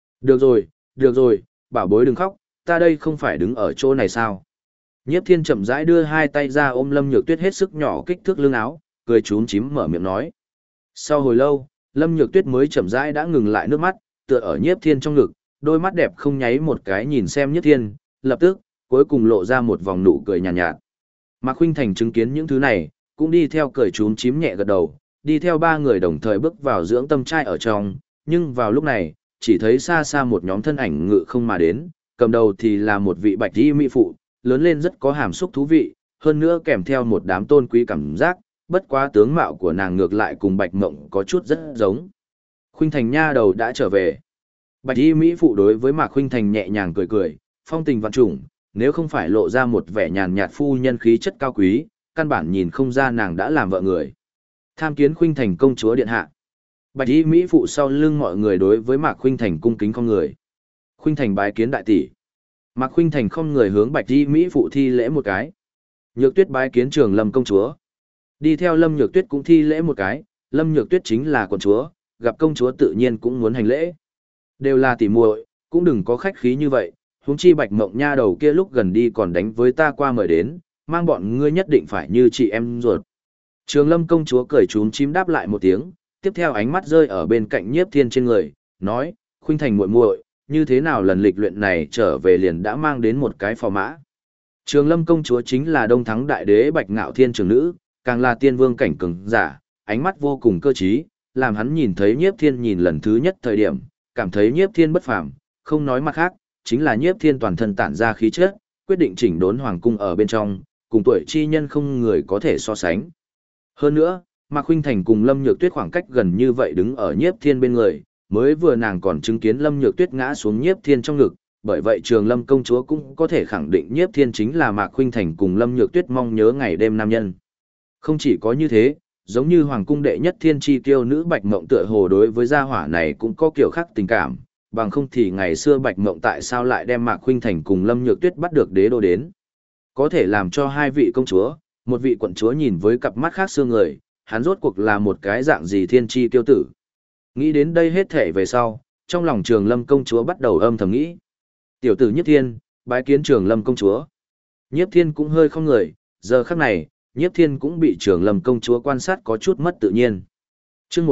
Được rồi, bảo bối đừng khóc, ta đây không phải đứng ở chỗ này sao? Nhiếp Thiên chậm rãi đưa hai tay ra ôm Lâm Nhược Tuyết hết sức nhỏ kích thước lưng áo, cười chúm chím mở miệng nói. Sau hồi lâu, Lâm Nhược Tuyết mới chậm rãi đã ngừng lại nước mắt, tựa ở Nhiếp Thiên trong ngực, đôi mắt đẹp không nháy một cái nhìn xem Nhiếp Thiên, lập tức, cuối cùng lộ ra một vòng nụ cười nhàn nhạt. Mạc Khuynh Thành chứng kiến những thứ này, cũng đi theo cười chúm chím nhẹ gật đầu, đi theo ba người đồng thời bước vào Dưỡng Tâm trai ở trong, nhưng vào lúc này, chỉ thấy xa xa một nhóm thân ảnh ngự không mà đến, cầm đầu thì là một vị bạch y mỹ phụ, lớn lên rất có hàm xúc thú vị, hơn nữa kèm theo một đám tôn quý cảm giác, bất quá tướng mạo của nàng ngược lại cùng Bạch Mộng có chút rất giống. Khuynh Thành nha đầu đã trở về. Bạch y mỹ phụ đối với Mạc Khuynh Thành nhẹ nhàng cười cười, phong tình vạn trùng, nếu không phải lộ ra một vẻ nhàn nhạt phu nhân khí chất cao quý, căn bản nhìn không ra nàng đã làm vợ người. Tham kiến Khuynh Thành công chúa điện hạ. Bạch y mỹ phụ sau lưng mọi người đối với Mạc Khuynh Thành cung kính không người. Khuynh Thành bái kiến đại tỷ. Mạc Khuynh Thành không người hướng Bạch y mỹ phụ thi lễ một cái. Nhược Tuyết bái kiến Trường Lâm công chúa. Đi theo Lâm Nhược Tuyết cũng thi lễ một cái, Lâm Nhược Tuyết chính là quận chúa, gặp công chúa tự nhiên cũng muốn hành lễ. Đều là tỷ muội, cũng đừng có khách khí như vậy, huống chi Bạch Mộng nha đầu kia lúc gần đi còn đánh với ta qua mời đến, mang bọn ngươi nhất định phải như chị em ruột. Trường Lâm công chúa cười chúm chím đáp lại một tiếng, tiếp theo ánh mắt rơi ở bên cạnh Nhiếp Thiên trên người, nói, Khuynh Thành muội muội, như thế nào lần lịch luyện này trở về liền đã mang đến một cái phò mã. Trường Lâm công chúa chính là Đông Thắng đại đế Bạch Ngạo Thiên trưởng nữ, càng là tiên vương cảnh cường giả, ánh mắt vô cùng cơ trí, làm hắn nhìn thấy Nhiếp Thiên nhìn lần thứ nhất thời điểm, cảm thấy Nhiếp Thiên bất phàm, không nói mặt khác, chính là Nhiếp Thiên toàn thân tản ra khí chất, quyết định chỉnh đốn hoàng cung ở bên trong, cùng tuổi chi nhân không người có thể so sánh. Hơn nữa, Mạc Khuynh Thành cùng Lâm Nhược Tuyết khoảng cách gần như vậy đứng ở Nhiếp Thiên bên người, mới vừa nàng còn chứng kiến Lâm Nhược Tuyết ngã xuống Nhiếp Thiên trong ngực, bởi vậy Trường Lâm công chúa cũng có thể khẳng định Nhiếp Thiên chính là Mạc Khuynh Thành cùng Lâm Nhược Tuyết mong nhớ ngày đêm nam nhân. Không chỉ có như thế, giống như hoàng cung đệ nhất thiên chi tiêu nữ Bạch Mộng tựa hồ đối với gia hỏa này cũng có kiểu khác tình cảm, bằng không thì ngày xưa Bạch Mộng tại sao lại đem Mạc Khuynh Thành cùng Lâm Nhược Tuyết bắt được đế đô đến. Có thể làm cho hai vị công chúa, một vị quận chúa nhìn với cặp mắt khác xưa người, hắn rốt cuộc là một cái dạng gì thiên chi tiêu tử. Nghĩ đến đây hết thể về sau, trong lòng Trường Lâm công chúa bắt đầu âm thầm nghĩ. Tiểu tử Nhiếp Thiên, bái kiến Trường Lâm công chúa. Nhiếp Thiên cũng hơi không người, giờ khắc này, Nhiếp Thiên cũng bị Trường Lâm công chúa quan sát có chút mất tự nhiên. Chương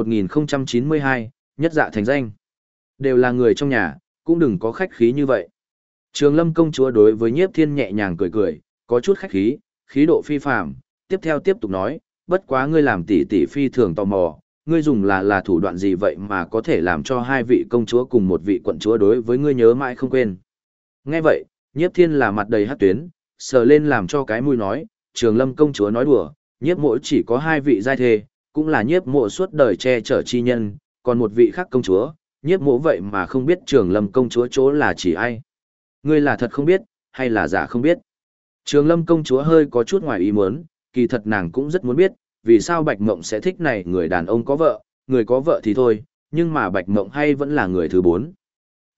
1092, nhất dạ thành danh. Đều là người trong nhà, cũng đừng có khách khí như vậy. Trường Lâm công chúa đối với Nhiếp Thiên nhẹ nhàng cười cười, có chút khách khí, khí độ phi phàm, tiếp theo tiếp tục nói, bất quá ngươi làm tỷ tỷ phi thường tò mò, ngươi dùng là thủ đoạn gì vậy mà có thể làm cho hai vị công chúa cùng một vị quận chúa đối với ngươi nhớ mãi không quên. Nghe vậy, Nhiếp Thiên là mặt đầy hắc tuyến, sờ lên làm cho cái mũi nói, Trường Lâm công chúa nói đùa, Nhiếp mộ chỉ có hai vị giai thê, cũng là Nhiếp mộ suốt đời che chở chi nhân, còn một vị khác công chúa, Nhiếp mộ vậy mà không biết Trường Lâm công chúa chỗ là chỉ ai. Ngươi là thật không biết, hay là giả không biết? Trường Lâm công chúa hơi có chút ngoài ý muốn, kỳ thật nàng cũng rất muốn biết, vì sao Bạch Mộng sẽ thích này người đàn ông có vợ, người có vợ thì thôi, nhưng mà Bạch Mộng hay vẫn là người thứ bốn.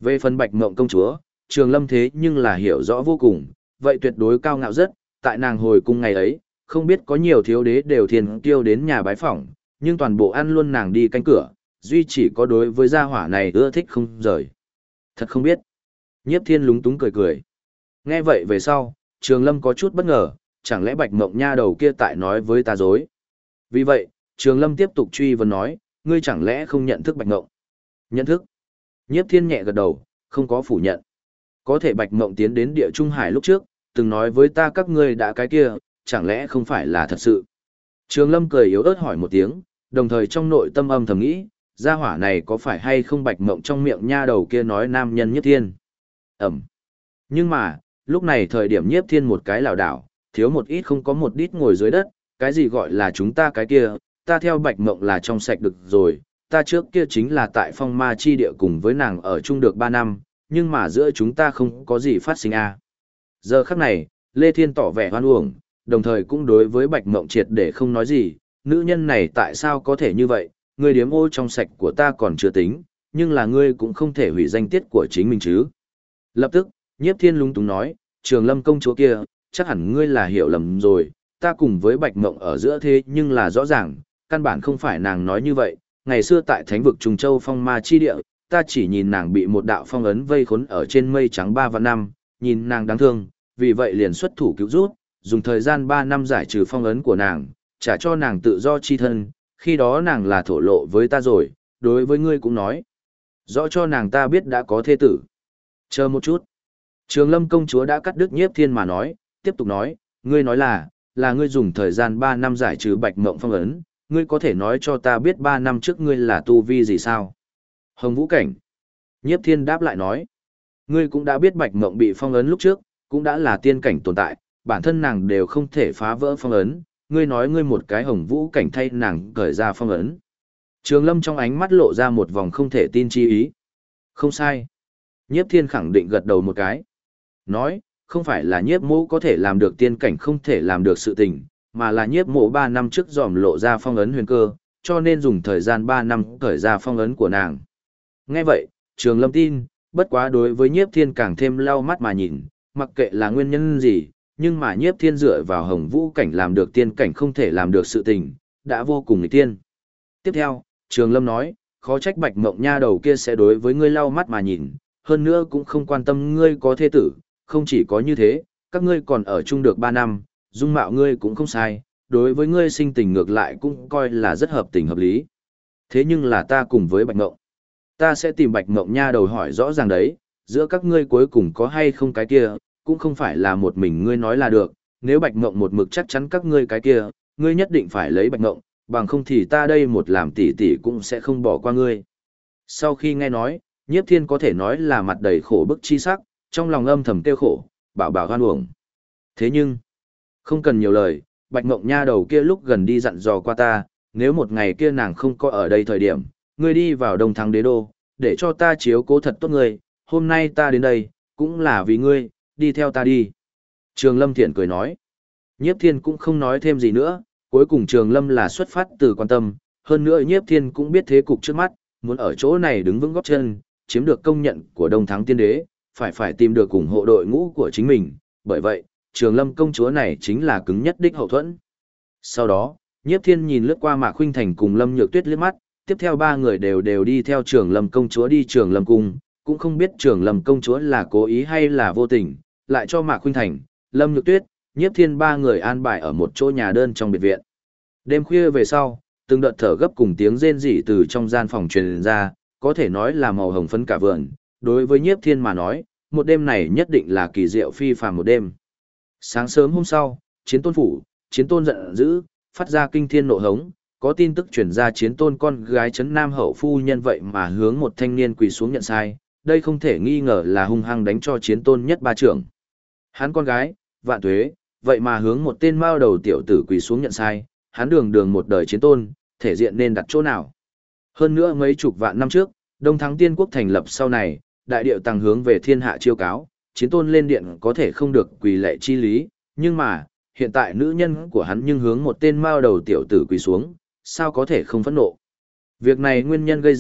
Về phần Bạch Mộng công chúa, Trường Lâm thế nhưng là hiểu rõ vô cùng, vậy tuyệt đối cao ngạo rất, tại nàng hồi cung ngày ấy, không biết có nhiều thiếu đế đều thiên kiêu đến nhà bái phỏng, nhưng toàn bộ ăn luôn nàng đi canh cửa, duy chỉ có đối với gia hỏa này ưa thích không rời. Thật không biết. Nhiếp Thiên lúng túng cười cười. Nghe vậy về sau, Trường Lâm có chút bất ngờ, chẳng lẽ Bạch Mộng nha đầu kia tại nói với ta dối. Vì vậy, Trường Lâm tiếp tục truy vấn nói, ngươi chẳng lẽ không nhận thức Bạch Mộng? Nhận thức. Nhiếp Thiên nhẹ gật đầu, không có phủ nhận. Có thể Bạch Mộng tiến đến Địa Trung Hải lúc trước, từng nói với ta các ngươi đã cái kia, chẳng lẽ không phải là thật sự? Trường Lâm cười yếu ớt hỏi một tiếng, đồng thời trong nội tâm âm thầm nghĩ, gia hỏa này có phải hay không Bạch Mộng trong miệng nha đầu kia nói nam nhân Nhiếp Thiên? Ẩm. Nhưng mà, lúc này thời điểm Nhiếp Thiên một cái lảo đảo, thiếu một ít không có một đít ngồi dưới đất, cái gì gọi là chúng ta cái kia, ta theo Bạch Mộng là trong sạch được rồi, ta trước kia chính là tại Phong Ma chi địa cùng với nàng ở chung được 3 năm, nhưng mà giữa chúng ta không có gì phát sinh a. Giờ khắc này, Lê Thiên tỏ vẻ hoan uổng, đồng thời cũng đối với Bạch Mộng triệt để không nói gì, nữ nhân này tại sao có thể như vậy, ngươi điếm ô trong sạch của ta còn chưa tính, nhưng là ngươi cũng không thể hủy danh tiết của chính mình chứ. Lập tức, Nhiếp Thiên lúng túng nói, Trường Lâm công chúa kia, chắc hẳn ngươi là hiểu lầm rồi, ta cùng với Bạch Mộng ở giữa thế nhưng là rõ ràng, căn bản không phải nàng nói như vậy, ngày xưa tại thánh vực Trùng Châu Phong Ma chi địa, ta chỉ nhìn nàng bị một đạo phong ấn vây khốn ở trên mây trắng 3 và 5, nhìn nàng đáng thương, vì vậy liền xuất thủ cứu rút, dùng thời gian 3 năm giải trừ phong ấn của nàng, trả cho nàng tự do chi thân, khi đó nàng là thổ lộ với ta rồi, đối với ngươi cũng nói. Rõ cho nàng ta biết đã có thê tử. Chờ một chút. Trường Lâm công chúa đã cắt đứt Nhiếp Thiên mà nói, tiếp tục nói, ngươi nói là ngươi dùng thời gian 3 năm giải trừ Bạch Mộng phong ấn, ngươi có thể nói cho ta biết 3 năm trước ngươi là tu vi gì sao? Hồng Vũ Cảnh. Nhiếp Thiên đáp lại nói, ngươi cũng đã biết Bạch Mộng bị phong ấn lúc trước, cũng đã là tiên cảnh tồn tại, bản thân nàng đều không thể phá vỡ phong ấn, ngươi nói ngươi một cái Hồng Vũ Cảnh thay nàng cởi ra phong ấn. Trường Lâm trong ánh mắt lộ ra một vòng không thể tin chi ý. Không sai. Nhiếp Thiên khẳng định gật đầu một cái. Nói, không phải là nhiếp mộ có thể làm được tiên cảnh không thể làm được sự tình, mà là nhiếp mộ 3 năm trước dòm lộ ra phong ấn huyền cơ, cho nên dùng thời gian 3 năm cởi ra phong ấn của nàng. Nghe vậy, Trường Lâm tin, bất quá đối với Nhiếp Thiên càng thêm lau mắt mà nhìn, mặc kệ là nguyên nhân gì, nhưng mà Nhiếp Thiên dựa vào Hồng Vũ cảnh làm được tiên cảnh không thể làm được sự tình, đã vô cùng nghịch tiên. Tiếp theo, Trường Lâm nói, khó trách Bạch Mộng nha đầu kia sẽ đối với ngươi lau mắt mà nhìn, hơn nữa cũng không quan tâm ngươi có thê tử, không chỉ có như thế, các ngươi còn ở chung được 3 năm, dung mạo ngươi cũng không sai, đối với ngươi sinh tình ngược lại cũng coi là rất hợp tình hợp lý. Thế nhưng là ta cùng với Bạch Mộng, ta sẽ tìm Bạch Mộng nha đầu hỏi rõ ràng đấy, giữa các ngươi cuối cùng có hay không cái kia, cũng không phải là một mình ngươi nói là được, nếu Bạch Mộng một mực chắc chắn các ngươi cái kia, ngươi nhất định phải lấy Bạch Mộng, bằng không thì ta đây một làm tỷ tỷ cũng sẽ không bỏ qua ngươi. Sau khi nghe nói, Nhiếp Thiên có thể nói là mặt đầy khổ bức chi sắc, trong lòng âm thầm tiêu khổ, bảo bảo hoan uổng. Thế nhưng, không cần nhiều lời, Bạch Mộng nha đầu kia lúc gần đi dặn dò qua ta, nếu một ngày kia nàng không có ở đây thời điểm, ngươi đi vào Đông Thắng Đế Đô, để cho ta chiếu cố thật tốt ngươi, hôm nay ta đến đây, cũng là vì ngươi, đi theo ta đi. Trường Lâm Thiện cười nói. Nhiếp Thiên cũng không nói thêm gì nữa, cuối cùng Trường Lâm là xuất phát từ quan tâm, hơn nữa Nhiếp Thiên cũng biết thế cục trước mắt, muốn ở chỗ này đứng vững góp chân, chiếm được công nhận của Đông Thắng Tiên Đế, phải tìm được ủng hộ đội ngũ của chính mình, bởi vậy, Trường Lâm công chúa này chính là cứng nhất đích hậu thuẫn. Sau đó, Nhiếp Thiên nhìn lướt qua Mạc Khuynh Thành cùng Lâm Nhược Tuyết liếc mắt, tiếp theo 3 người đều đi theo Trường Lâm công chúa đi Trường Lâm cung, cũng không biết Trường Lâm công chúa là cố ý hay là vô tình, lại cho Mạc Khuynh Thành, Lâm Nhược Tuyết, Nhiếp Thiên 3 người an bài ở một chỗ nhà đơn trong biệt viện. Đêm khuya về sau, từng đợt thở gấp cùng tiếng rên rỉ từ trong gian phòng truyền ra, có thể nói là màu hồng phấn cả vườn, đối với Nhiếp Thiên mà nói, một đêm này nhất định là kỳ diệu phi phàm một đêm. Sáng sớm hôm sau, Chiến Tôn phủ, Chiến Tôn giận dữ, phát ra kinh thiên nộ hống, có tin tức truyền ra Chiến Tôn con gái Trấn Nam hậu phu nhân vậy mà hướng một thanh niên quỳ xuống nhận sai, đây không thể nghi ngờ là hung hăng đánh cho Chiến Tôn nhất ba trưởng. Hắn con gái, Vạn Tuế, vậy mà hướng một tên mao đầu tiểu tử quỳ xuống nhận sai, hắn đường một đời Chiến Tôn, thể diện nên đặt chỗ nào. Hơn nữa mấy chục vạn năm trước, Đông Thắng Tiên quốc thành lập sau này, đại điệu tăng hướng về thiên hạ chiêu cáo, Chiến Tôn lên điện có thể không được quỳ lệ chi lý, nhưng mà, hiện tại nữ nhân của hắn nhưng hướng một tên mao đầu tiểu tử quỳ xuống, sao có thể không phẫn nộ. Việc này nguyên nhân gây ra,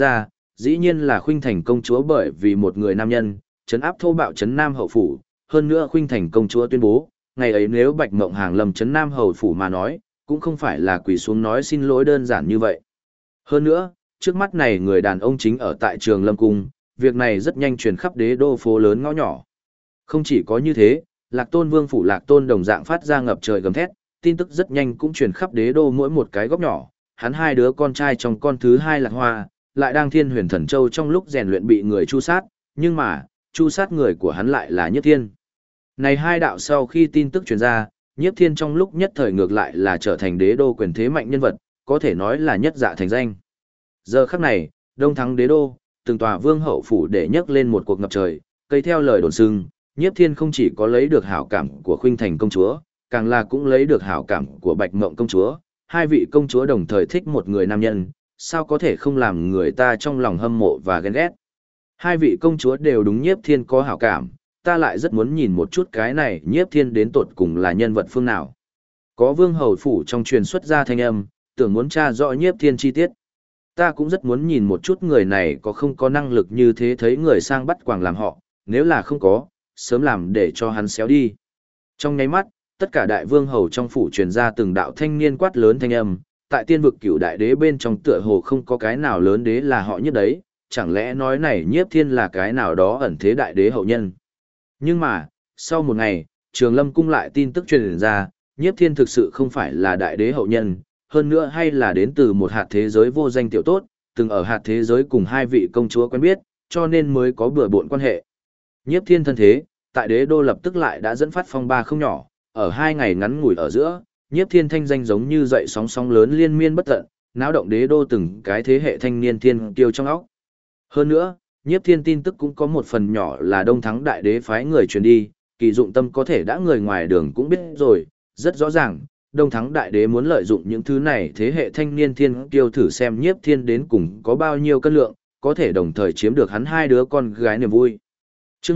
dĩ nhiên là Khuynh Thành công chúa bởi vì một người nam nhân, trấn áp thô bạo trấn Nam hậu phủ, hơn nữa Khuynh Thành công chúa tuyên bố, ngày ấy nếu Bạch Mộng Hàng lầm trấn Nam hậu phủ mà nói, cũng không phải là quỳ xuống nói xin lỗi đơn giản như vậy. Hơn nữa, trước mắt này người đàn ông chính ở tại Trường Lâm cung, việc này rất nhanh truyền khắp đế đô phố lớn ngõ nhỏ. Không chỉ có như thế, Lạc Tôn Vương phủ Lạc Tôn đồng dạng phát ra ngập trời gầm thét, tin tức rất nhanh cũng truyền khắp đế đô mỗi một cái góc nhỏ, hắn hai đứa con trai trong con thứ hai Lạc Hoa, lại đang Thiên Huyền Thần Châu trong lúc rèn luyện bị người chu sát, nhưng mà, chu sát người của hắn lại là Nhiếp Thiên. Này hai đạo sau khi tin tức truyền ra, Nhiếp Thiên trong lúc nhất thời ngược lại là trở thành đế đô quyền thế mạnh nhân vật, có thể nói là nhất dạ thành danh. Giờ khắc này, Đông Thắng đế đô, từng tòa vương hậu phủ để nhấc lên một cuộc ngập trời, cây theo lời đồn xưng, Nhiếp Thiên không chỉ có lấy được hảo cảm của Khuynh Thành công chúa, càng là cũng lấy được hảo cảm của Bạch Mộng công chúa, hai vị công chúa đồng thời thích một người nam nhân, sao có thể không làm người ta trong lòng hâm mộ và ghen ghét. Hai vị công chúa đều đúng Nhiếp Thiên có hảo cảm, ta lại rất muốn nhìn một chút cái này Nhiếp Thiên đến tột cùng là nhân vật phương nào. Có vương hầu phủ trong truyền xuất ra thanh âm, tưởng muốn tra rõ Nhiếp Thiên chi tiết. Ta cũng rất muốn nhìn một chút người này có không có năng lực như thế thấy người sang bắt quàng làm họ, nếu là không có, sớm làm để cho hắn xéo đi. Trong nháy mắt, tất cả đại vương hầu trong phủ truyền ra từng đạo thanh niên quát lớn thanh âm, tại tiên vực cửu đại đế bên trong tựa hồ không có cái nào lớn đế là họ nhất đấy, chẳng lẽ nói này Nhiếp Thiên là cái nào đó ẩn thế đại đế hậu nhân. Nhưng mà, sau một ngày, Trường Lâm cung lại tin tức truyền ra, Nhiếp Thiên thực sự không phải là đại đế hậu nhân, hơn nữa hay là đến từ một hạt thế giới vô danh tiểu tốt, từng ở hạt thế giới cùng hai vị công chúa quen biết, cho nên mới có bừa bộn quan hệ. Nhiếp Thiên thân thế, tại đế đô lập tức lại đã dẫn phát phong ba không nhỏ, ở 2 ngày ngắn ngủi ở giữa, Nhiếp Thiên thanh danh giống như dậy sóng sóng lớn liên miên bất tận, náo động đế đô từng cái thế hệ thanh niên thiên kiêu trong óc. Hơn nữa, Nhiếp Thiên tin tức cũng có một phần nhỏ là Đông Thắng đại đế phái người truyền đi, Kỳ Dụng Tâm có thể đã người ngoài đường cũng biết rồi, rất rõ ràng, Đông Thắng đại đế muốn lợi dụng những thứ này thế hệ thanh niên thiên kiêu thử xem Nhiếp Thiên đến cùng có bao nhiêu cân lượng, có thể đồng thời chiếm được hắn hai đứa con gái niềm vui. Chương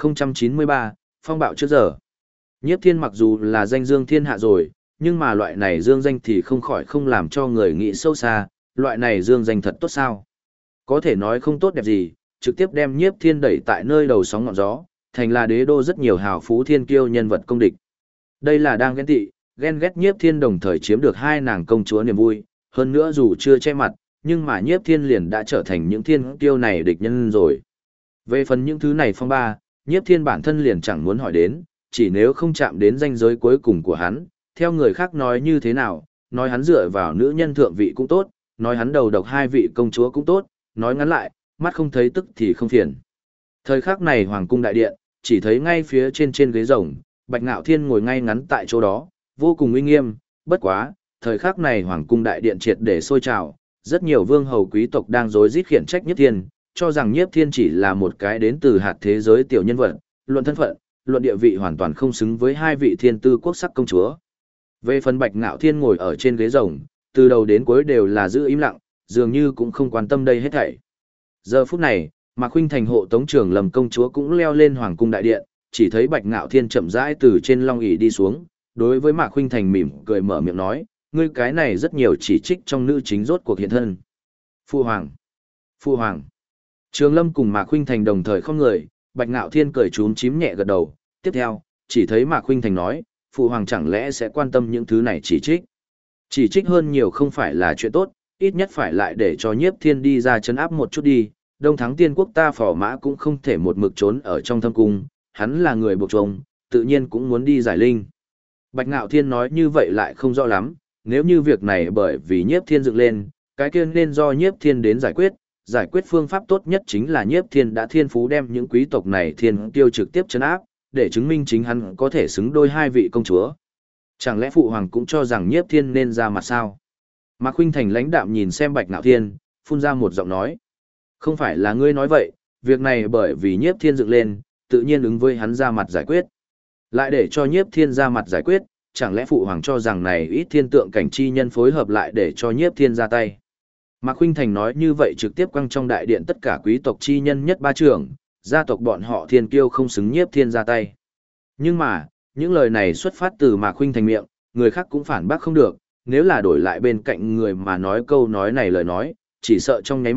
1093, phong bạo trước giờ. Nhiếp Thiên mặc dù là danh dương thiên hạ rồi, nhưng mà loại này dương danh thì không khỏi không làm cho người nghĩ sâu xa, loại này dương danh thật tốt sao? Có thể nói không tốt đẹp gì, trực tiếp đem Nhiếp Thiên đẩy tại nơi đầu sóng ngọn gió, thành là đế đô rất nhiều hào phú thiên kiêu nhân vật công địch. Đây là đang ghen tị, ghen ghét Nhiếp Thiên đồng thời chiếm được hai nàng công chúa niềm vui, hơn nữa dù chưa che mặt, nhưng mà Nhiếp Thiên liền đã trở thành những thiên kiêu này địch nhân rồi. Về phần những thứ này phong ba, Nhiếp Thiên bản thân liền chẳng muốn hỏi đến, chỉ nếu không chạm đến ranh giới cuối cùng của hắn, theo người khác nói như thế nào, nói hắn dựa vào nữ nhân thượng vị cũng tốt, nói hắn đầu độc hai vị công chúa cũng tốt, nói ngắn lại, mắt không thấy tức thì không phiền. Thời khắc này hoàng cung đại điện, chỉ thấy ngay phía trên ghế rồng, Bạch Ngạo Thiên ngồi ngay ngắn tại chỗ đó, vô cùng uy nghiêm, bất quá, thời khắc này hoàng cung đại điện triệt để sôi trào, rất nhiều vương hầu quý tộc đang rối rít khiển trách Nhiếp Thiên, cho rằng Nhiếp Thiên chỉ là một cái đến từ hạt thế giới tiểu nhân vật, luận thân phận, luận địa vị hoàn toàn không xứng với hai vị thiên tư quốc sắc công chúa. Về phần Bạch Ngạo Thiên ngồi ở trên ghế rồng, từ đầu đến cuối đều là giữ im lặng, dường như cũng không quan tâm đây hết thảy. Giờ phút này, Mạc Khuynh Thành hộ tống Trường Lâm công chúa cũng leo lên hoàng cung đại điện, chỉ thấy Bạch Ngạo Thiên chậm rãi từ trên long ỷ đi xuống, đối với Mạc Khuynh Thành mỉm cười mở miệng nói, ngươi cái này rất nhiều chỉ trích trong nữ chính rốt cuộc hiện thân. Phu hoàng, phu hoàng. Trường Lâm cùng Mạc Khuynh Thành đồng thời không người, Bạch Ngạo Thiên cười chúm chím nhẹ gật đầu, tiếp theo, chỉ thấy Mạc Khuynh Thành nói, phụ hoàng chẳng lẽ sẽ quan tâm những thứ này chỉ trích. Chỉ trích hơn nhiều không phải là chuyện tốt, ít nhất phải lại để cho Nhiếp Thiên đi ra chấn áp một chút đi, Đông Thắng Tiên quốc ta Phò Mã cũng không thể một mực trốn ở trong thâm cung, hắn là người buộc trông, tự nhiên cũng muốn đi giải linh. Bạch Ngạo Thiên nói như vậy lại không rõ lắm, nếu như việc này bởi vì Nhiếp Thiên dựng lên, cái kia nên do Nhiếp Thiên đến giải quyết phương pháp tốt nhất chính là Nhiếp Thiên đã thiên phú đem những quý tộc này thiên tiêu trực tiếp trấn áp, để chứng minh chính hắn có thể xứng đôi hai vị công chúa. Chẳng lẽ phụ hoàng cũng cho rằng Nhiếp Thiên nên ra mặt sao? Mạc Khuynh Thành lãnh đạm nhìn xem Bạch Ngạo Thiên, phun ra một giọng nói. Không phải là ngươi nói vậy, việc này bởi vì Nhiếp Thiên dựng lên, tự nhiên ứng với hắn ra mặt giải quyết. Lại để cho Nhiếp Thiên ra mặt giải quyết, chẳng lẽ phụ hoàng cho rằng này ít thiên tượng cảnh chi nhân phối hợp lại để cho Nhiếp Thiên ra tay. Mạc Khuynh Thành nói như vậy trực tiếp quăng trong đại điện tất cả quý tộc chi nhân nhất ba trưởng, gia tộc bọn họ thiên kiêu không xứng Nhiếp Thiên ra tay. Nhưng mà, những lời này xuất phát từ Mạc Khuynh Thành miệng, người khác cũng phản bác không được, nếu là đổi lại bên cạnh người mà nói câu nói này lời nói, chỉ sợ trong nháy mắt,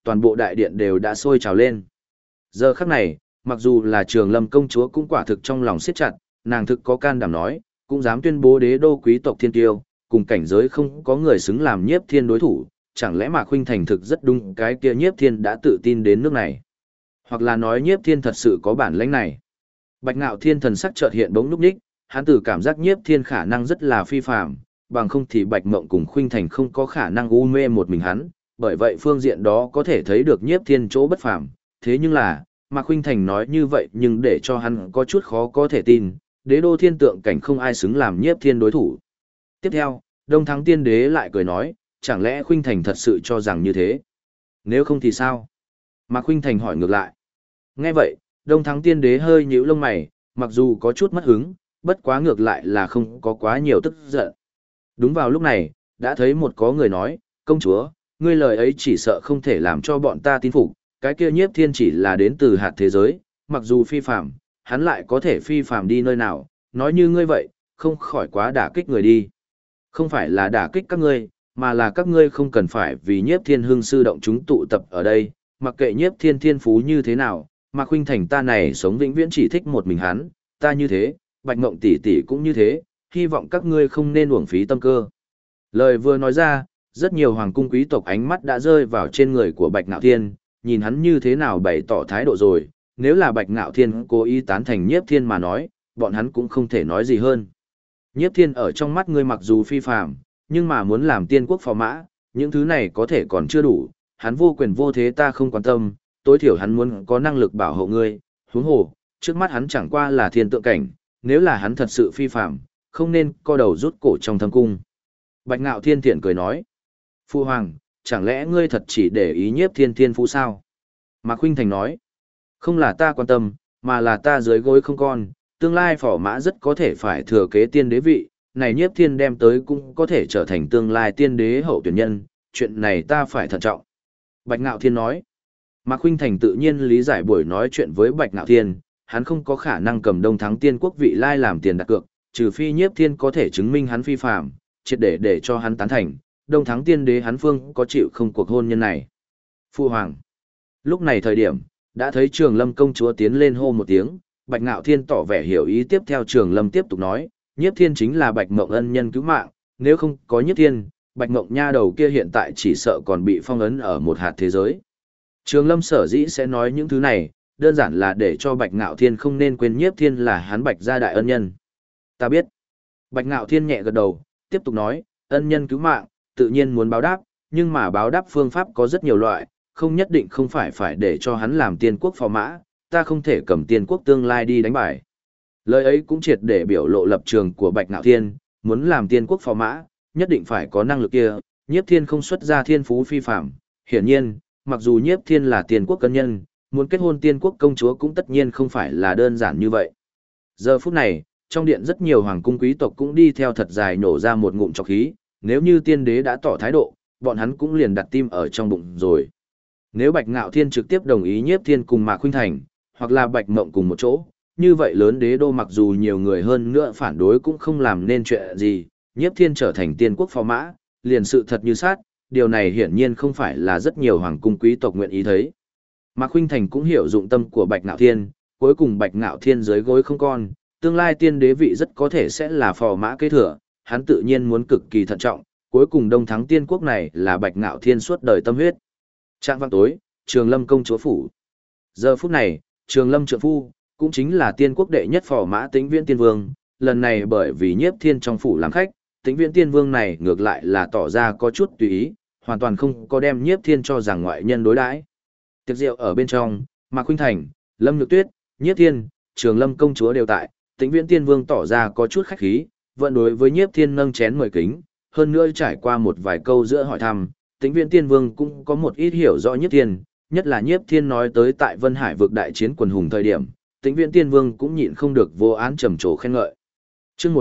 toàn bộ đại điện đều đã sôi trào lên. Giờ khắc này, mặc dù là Trường Lâm công chúa cũng quả thực trong lòng siết chặt, nàng thực có can đảm nói, cũng dám tuyên bố đế đô quý tộc thiên kiêu, cùng cảnh giới không có người xứng làm Nhiếp Thiên đối thủ, chẳng lẽ Mạc Khuynh Thành thực rất đúng cái kia Nhiếp Thiên đã tự tin đến nước này. Hoặc là nói Nhiếp Thiên thật sự có bản lĩnh này. Bạch Ngạo Thiên thần sắc chợt hiện bỗng lúc ních, hắn tự cảm giác Nhiếp Thiên khả năng rất là phi phàm, bằng không thì Bạch Mộng cùng Khuynh Thành không có khả năng u mê một mình hắn, bởi vậy phương diện đó có thể thấy được Nhiếp Thiên chỗ bất phàm, thế nhưng là, Mạc Khuynh Thành nói như vậy nhưng để cho hắn có chút khó có thể tin, đế đô thiên tượng cảnh không ai xứng làm Nhiếp Thiên đối thủ. Tiếp theo, Đông Thắng Tiên Đế lại cười nói, chẳng lẽ Khuynh Thành thật sự cho rằng như thế? Nếu không thì sao? Mạc Khuynh Thành hỏi ngược lại. Nghe vậy, Đông Thắng Tiên Đế hơi nhíu lông mày, mặc dù có chút mất hứng, bất quá ngược lại là không có quá nhiều tức giận. Đúng vào lúc này, đã thấy một có người nói, công chúa, ngươi lời ấy chỉ sợ không thể làm cho bọn ta tin phục, cái kia Nhiếp Thiên chỉ là đến từ hạt thế giới, mặc dù phi phàm, hắn lại có thể phi phàm đi nơi nào, nói như ngươi vậy, không khỏi quá đả kích người đi. Không phải là đả kích các ngươi, mà là các ngươi không cần phải vì Nhiếp Thiên hưng sư động chúng tụ tập ở đây, mặc kệ Nhiếp Thiên thiên phú như thế nào, mà Khuynh Thành ta này sống vĩnh viễn chỉ thích một mình hắn, ta như thế, Bạch Ngộng tỷ tỷ cũng như thế, hy vọng các ngươi không nên uổng phí tâm cơ. Lời vừa nói ra, rất nhiều hoàng cung quý tộc ánh mắt đã rơi vào trên người của Bạch Ngạo Thiên, nhìn hắn như thế nào bày tỏ thái độ rồi, nếu là Bạch Ngạo Thiên cố ý tán thành Nhiếp Thiên mà nói, bọn hắn cũng không thể nói gì hơn. Nhiếp Thiên ở trong mắt ngươi mặc dù phi phàm, nhưng mà muốn làm tiên quốc phò mã, những thứ này có thể còn chưa đủ, hắn vô quyền vô thế ta không quan tâm, tối thiểu hắn muốn có năng lực bảo hộ ngươi, huống hồ, trước mắt hắn chẳng qua là thiên tượng cảnh, nếu là hắn thật sự phi phàm, không nên co đầu rút cổ trong thâm cung. Bạch Ngạo Thiên thiện cười nói, Phu Hoàng, chẳng lẽ ngươi thật chỉ để ý Nhiếp Thiên thiên phú sao? Mạc Khuynh Thành nói, không là ta quan tâm, mà là ta dưới gối không con, tương lai phò mã rất có thể phải thừa kế tiên đế vị, này Nhiếp Thiên đem tới cũng có thể trở thành tương lai tiên đế hậu tuyển nhân, chuyện này ta phải thận trọng. Bạch Ngạo Thiên nói, Mạc Khuynh Thành tự nhiên lý giải buổi nói chuyện với Bạch Ngạo Thiên, hắn không có khả năng cầm Đông Thắng Tiên quốc vị lai làm tiền đặt cược, trừ phi Nhiếp Thiên có thể chứng minh hắn phi phàm, triệt để cho hắn tán thành, Đông Thắng Tiên đế hắn phương có chịu không cuộc hôn nhân này. Phu Hoàng. Lúc này thời điểm, đã thấy Trường Lâm công chúa tiến lên hô một tiếng, Bạch Ngạo Thiên tỏ vẻ hiểu ý tiếp theo Trường Lâm tiếp tục nói, Nhiếp Thiên chính là Bạch Mộng ân nhân cứu mạng, nếu không có Nhiếp Thiên, Bạch Mộng nha đầu kia hiện tại chỉ sợ còn bị phong ấn ở một hạt thế giới. Trường Lâm sở dĩ sẽ nói những thứ này, đơn giản là để cho Bạch Ngạo Thiên không nên quên Nhiếp Thiên là hắn Bạch gia đại ân nhân. Ta biết. Bạch Ngạo Thiên nhẹ gật đầu, tiếp tục nói, ân nhân cứu mạng, tự nhiên muốn báo đáp, nhưng mà báo đáp phương pháp có rất nhiều loại, không nhất định không phải để cho hắn làm tiên quốc phò mã, ta không thể cầm tiên quốc tương lai đi đánh bài. Lời ấy cũng triệt để biểu lộ lập trường của Bạch Ngạo Thiên, muốn làm tiên quốc phò mã, nhất định phải có năng lực kia, Nhiếp Thiên không xuất ra thiên phú phi phạm, hiển nhiên, mặc dù Nhiếp Thiên là tiên quốc cân nhân, muốn kết hôn tiên quốc công chúa cũng tất nhiên không phải là đơn giản như vậy. Giờ phút này, trong điện rất nhiều hoàng cung quý tộc cũng đi theo thật dài nổ ra một ngụm trọc khí, nếu như tiên đế đã tỏ thái độ, bọn hắn cũng liền đặt tim ở trong bụng rồi. Nếu Bạch Ngạo Thiên trực tiếp đồng ý Nhiếp Thiên cùng Mạc Khuynh Thành, hoặc là Bạch Mộng cùng một chỗ, như vậy lớn đế đô mặc dù nhiều người hơn nữa phản đối cũng không làm nên chuyện gì, Nhiếp Thiên trở thành tiên quốc phò mã, liền sự thật như sát, điều này hiển nhiên không phải là rất nhiều hoàng cung quý tộc nguyện ý thấy. Mạc Khuynh Thành cũng hiểu dụng tâm của Bạch Ngạo Thiên, cuối cùng Bạch Ngạo Thiên dưới gối không con, tương lai tiên đế vị rất có thể sẽ là phò mã kế thừa, hắn tự nhiên muốn cực kỳ thận trọng, cuối cùng Đông Thắng Tiên quốc này là Bạch Ngạo Thiên suốt đời tâm huyết. Trạng vạng tối, Trường Lâm công chúa phủ. Giờ phút này, Trường Lâm trượng phu, cũng chính là tiên quốc đệ nhất phò mã Tĩnh Viễn Tiên Vương, lần này bởi vì Nhiếp Thiên trong phủ làm khách, Tĩnh Viễn Tiên Vương này ngược lại là tỏ ra có chút tùy ý, hoàn toàn không có đem Nhiếp Thiên cho rằng ngoại nhân đối đãi. Tiệc rượu ở bên trong, Mạc Khuynh Thành, Lâm Nhược Tuyết, Nhiếp Thiên, Trường Lâm công chúa đều tại, Tĩnh Viễn Tiên Vương tỏ ra có chút khách khí, vẫn đối với Nhiếp Thiên nâng chén mời kính, hơn nữa trải qua một vài câu giữa hỏi thăm, Tĩnh Viễn Tiên Vương cũng có một ít hiểu rõ Nhiếp Thiên, nhất là Nhiếp Thiên nói tới tại Vân Hải vực đại chiến quần hùng thời điểm, Tĩnh Viễn Tiên Vương cũng nhịn không được vô án trầm trồ khen ngợi. Chương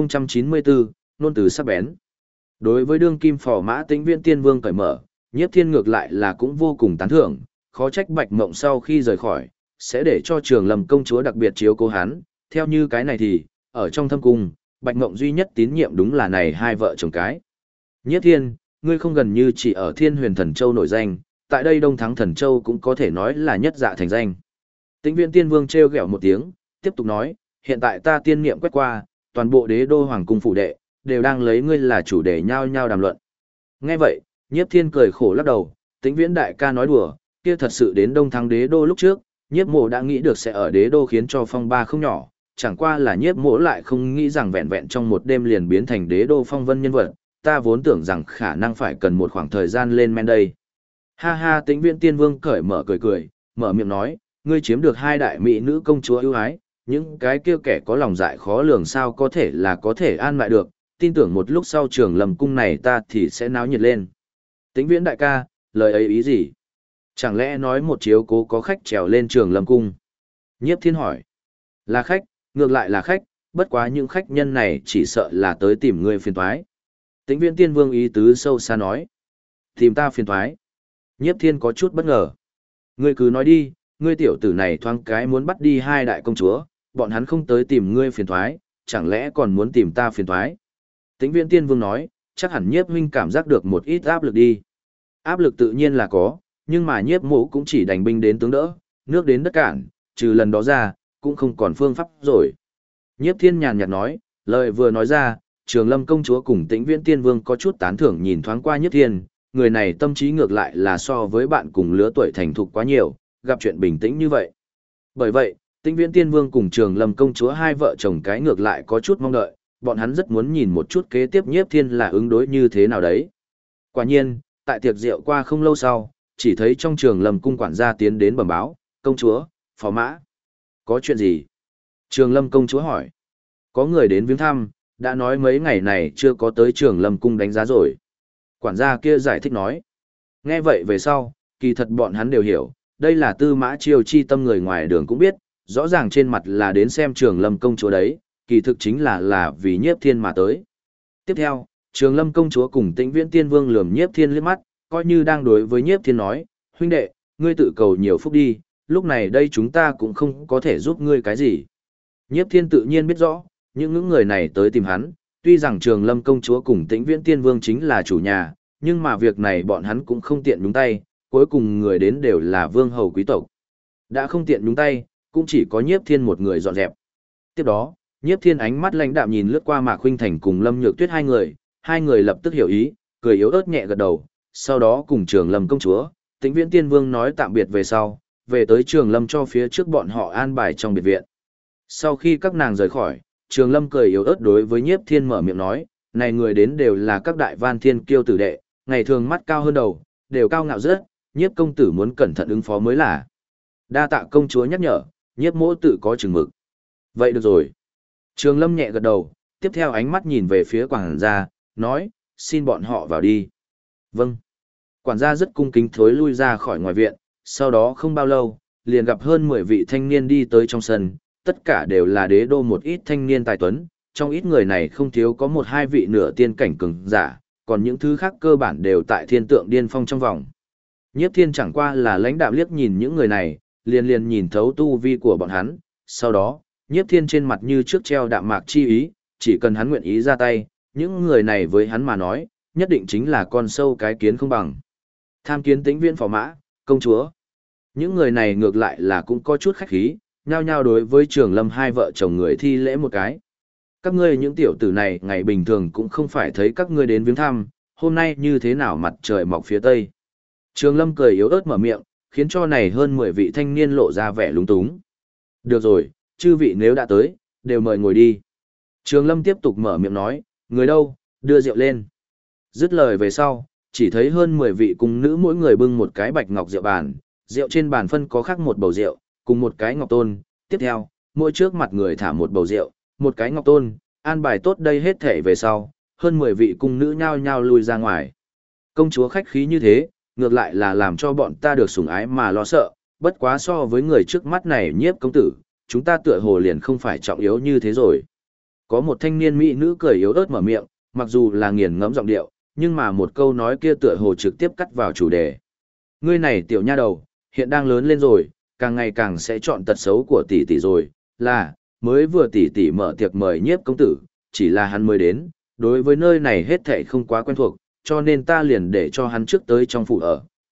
1094, nôn từ sắc bén. Đối với đương kim phò mã Tĩnh Viễn Tiên Vương cởi mở, Nhiếp Thiên ngược lại là cũng vô cùng tán thưởng, khó trách Bạch Mộng sau khi rời khỏi, sẽ để cho Trường Lâm công chúa đặc biệt chiếu cố hắn, theo như cái này thì, ở trong thâm cung, Bạch Mộng duy nhất tín nhiệm đúng là này hai vợ chồng cái. Nhiếp Thiên, ngươi không gần như chỉ ở Thiên Huyền Thần Châu nổi danh, tại đây Đông Thắng Thần Châu cũng có thể nói là nhất dạ thành danh. Tĩnh Viễn Tiên Vương trêu ghẹo một tiếng, tiếp tục nói, hiện tại ta tiên niệm quét qua, toàn bộ đế đô hoàng cung phủ đệ, đều đang lấy ngươi là chủ đề nhau nhau đàm luận. Nghe vậy, Nhiếp Thiên cười khổ lắc đầu, Tĩnh Viễn đại ca nói đùa, kia thật sự đến Đông Thắng đế đô lúc trước, Nhiếp Mộ đã nghĩ được sẽ ở đế đô khiến cho phong ba không nhỏ, chẳng qua là Nhiếp Mộ lại không nghĩ rằng vẹn vẹn trong một đêm liền biến thành đế đô phong vân nhân vật, ta vốn tưởng rằng khả năng phải cần một khoảng thời gian lên men đây. Ha ha, Tĩnh Viễn Tiên Vương cởi mở cười cười, mở miệng nói, ngươi chiếm được hai đại mỹ nữ công chúa ưu ái, những cái kia kẻ có lòng dạ khó lường sao có thể là có thể an lại được, tin tưởng một lúc sau Trường Lâm cung này ta thì sẽ náo nhiệt lên. Tĩnh Viễn đại ca, lời ấy ý gì? Chẳng lẽ nói một chiếu cố có khách trèo lên Trường Lâm cung? Nhiếp Thiên hỏi. Là khách, ngược lại là khách, bất quá những khách nhân này chỉ sợ là tới tìm ngươi phiền toái. Tĩnh Viễn Tiên Vương ý tứ sâu xa nói. Tìm ta phiền toái. Nhiếp Thiên có chút bất ngờ. Ngươi cứ nói đi, ngươi tiểu tử này thoáng cái muốn bắt đi hai đại công chúa, bọn hắn không tới tìm ngươi phiền toái, chẳng lẽ còn muốn tìm ta phiền toái? Tĩnh Viễn Tiên Vương nói, chắc hẳn Nhiếp huynh cảm giác được một ít áp lực đi. Áp lực tự nhiên là có, nhưng mà Nhiếp Mộ cũng chỉ đành binh đến tướng đỡ, nước đến đất cản, trừ lần đó ra, cũng không còn phương pháp rồi. Nhiếp Thiên nhàn nhạt nói, lời vừa nói ra, Trường Lâm công chúa cùng Tĩnh Viễn Tiên Vương có chút tán thưởng nhìn thoáng qua Nhiếp Thiên, người này tâm trí ngược lại là so với bạn cùng lứa tuổi thành thục quá nhiều, gặp chuyện bình tĩnh như vậy. Bởi vậy, Tĩnh Viễn Tiên Vương cùng Trường Lâm công chúa hai vợ chồng cái ngược lại có chút mong đợi, bọn hắn rất muốn nhìn một chút kế tiếp Nhiếp Thiên là ứng đối như thế nào đấy. Quả nhiên, tại tiệc rượu qua không lâu sau, chỉ thấy trong Trường Lâm cung quản gia tiến đến bẩm báo, công chúa, phó mã. Có chuyện gì? Trường Lâm công chúa hỏi. Có người đến viếng thăm, đã nói mấy ngày này chưa có tới Trường Lâm cung đánh giá rồi. Quản gia kia giải thích nói. Nghe vậy về sau, kỳ thật bọn hắn đều hiểu, đây là Tư Mã Chiêu chi tâm người ngoài đường cũng biết, rõ ràng trên mặt là đến xem Trường Lâm công chúa đấy, kỳ thực chính là vì Nhiếp Thiên mà tới. Tiếp theo, Trường Lâm công chúa cùng Tĩnh Viễn Tiên Vương lườm Nhiếp Thiên liếc mắt, coi như đang đối với Nhiếp Thiên nói, huynh đệ, ngươi tự cầu nhiều phúc đi, lúc này đây chúng ta cũng không có thể giúp ngươi cái gì. Nhiếp Thiên tự nhiên biết rõ, những người này tới tìm hắn, tuy rằng Trường Lâm công chúa cùng Tĩnh Viễn Tiên Vương chính là chủ nhà, nhưng mà việc này bọn hắn cũng không tiện nhúng tay, cuối cùng người đến đều là vương hầu quý tộc. Đã không tiện nhúng tay, cũng chỉ có Nhiếp Thiên một người dọn dẹp. Tiếp đó, Nhiếp Thiên ánh mắt lãnh đạm nhìn lướt qua Mạc Khuynh Thành cùng Lâm Nhược Tuyết hai người lập tức hiểu ý, cười yếu ớt nhẹ gật đầu, sau đó cùng Trường Lâm công chúa, Tĩnh Viễn Tiên Vương nói tạm biệt về sau, về tới Trường Lâm cho phía trước bọn họ an bài trong biệt viện. Sau khi các nàng rời khỏi, Trường Lâm cười yếu ớt đối với Nhiếp Thiên mở miệng nói, này người đến đều là các đại van thiên kiêu tử đệ, ngày thường mắt cao hơn đầu, đều cao ngạo rất, Nhiếp công tử muốn cẩn thận ứng phó mới là. Đa tạ công chúa nhắc nhở, Nhiếp mỗ tự có chừng mực. Vậy được rồi. Trường Lâm nhẹ gật đầu, tiếp theo ánh mắt nhìn về phía quản gia, nói, xin bọn họ vào đi. Vâng. Quản gia rất cung kính thối lui ra khỏi ngoài viện, sau đó không bao lâu, liền gặp hơn 10 vị thanh niên đi tới trong sân, tất cả đều là đế đô một ít thanh niên tài tuấn, trong ít người này không thiếu có một hai vị nửa tiên cảnh cường giả, còn những thứ khác cơ bản đều tại thiên tượng điên phong trong vòng. Nhiếp Thiên chẳng qua là lãnh đạm liếc nhìn những người này, liền nhìn thấu tu vi của bọn hắn, sau đó, Nhiếp Thiên trên mặt như trước treo đạm mạc chi ý, chỉ cần hắn nguyện ý ra tay, những người này với hắn mà nói, nhất định chính là con sâu cái kiến không bằng. Tham kiến Tĩnh Viễn phò mã, công chúa. Những người này ngược lại là cũng có chút khách khí, nhao nhao đối với Trường Lâm hai vợ chồng người thi lễ một cái. Các ngươi những tiểu tử này ngày bình thường cũng không phải thấy các ngươi đến viếng thăm, hôm nay như thế nào mặt trời mọc phía tây. Trường Lâm cười yếu ớt mở miệng, khiến cho này hơn 10 vị thanh niên lộ ra vẻ lúng túng. Được rồi, chư vị nếu đã tới, đều mời ngồi đi. Trường Lâm tiếp tục mở miệng nói, người đâu, đưa rượu lên. Dứt lời về sau, chỉ thấy hơn 10 vị cung nữ mỗi người bưng một cái bạch ngọc rượu bàn, rượu trên bàn phân có khác một bầu rượu, cùng một cái ngọc tôn, tiếp theo, mỗi trước mặt người thả một bầu rượu, một cái ngọc tôn, an bài tốt đây hết thể về sau, hơn 10 vị cung nữ nhao nhao lui ra ngoài. Công chúa khách khí như thế, ngược lại là làm cho bọn ta được sủng ái mà lo sợ, bất quá so với người trước mắt này Nhiếp công tử, chúng ta tựa hồ liền không phải trọng yếu như thế rồi. Có một thanh niên mỹ nữ cười yếu ớt mở miệng, mặc dù là nghiền ngẫm giọng điệu, nhưng mà một câu nói kia tựa hồ trực tiếp cắt vào chủ đề. Ngươi này tiểu nha đầu, hiện đang lớn lên rồi, càng ngày càng sẽ chọn tật xấu của tỷ tỷ rồi, là, mới vừa tỷ tỷ mở tiệc mời Nhiếp công tử, chỉ là hắn mới đến, đối với nơi này hết thảy không quá quen thuộc, cho nên ta liền để cho hắn trước tới trong phủ ở,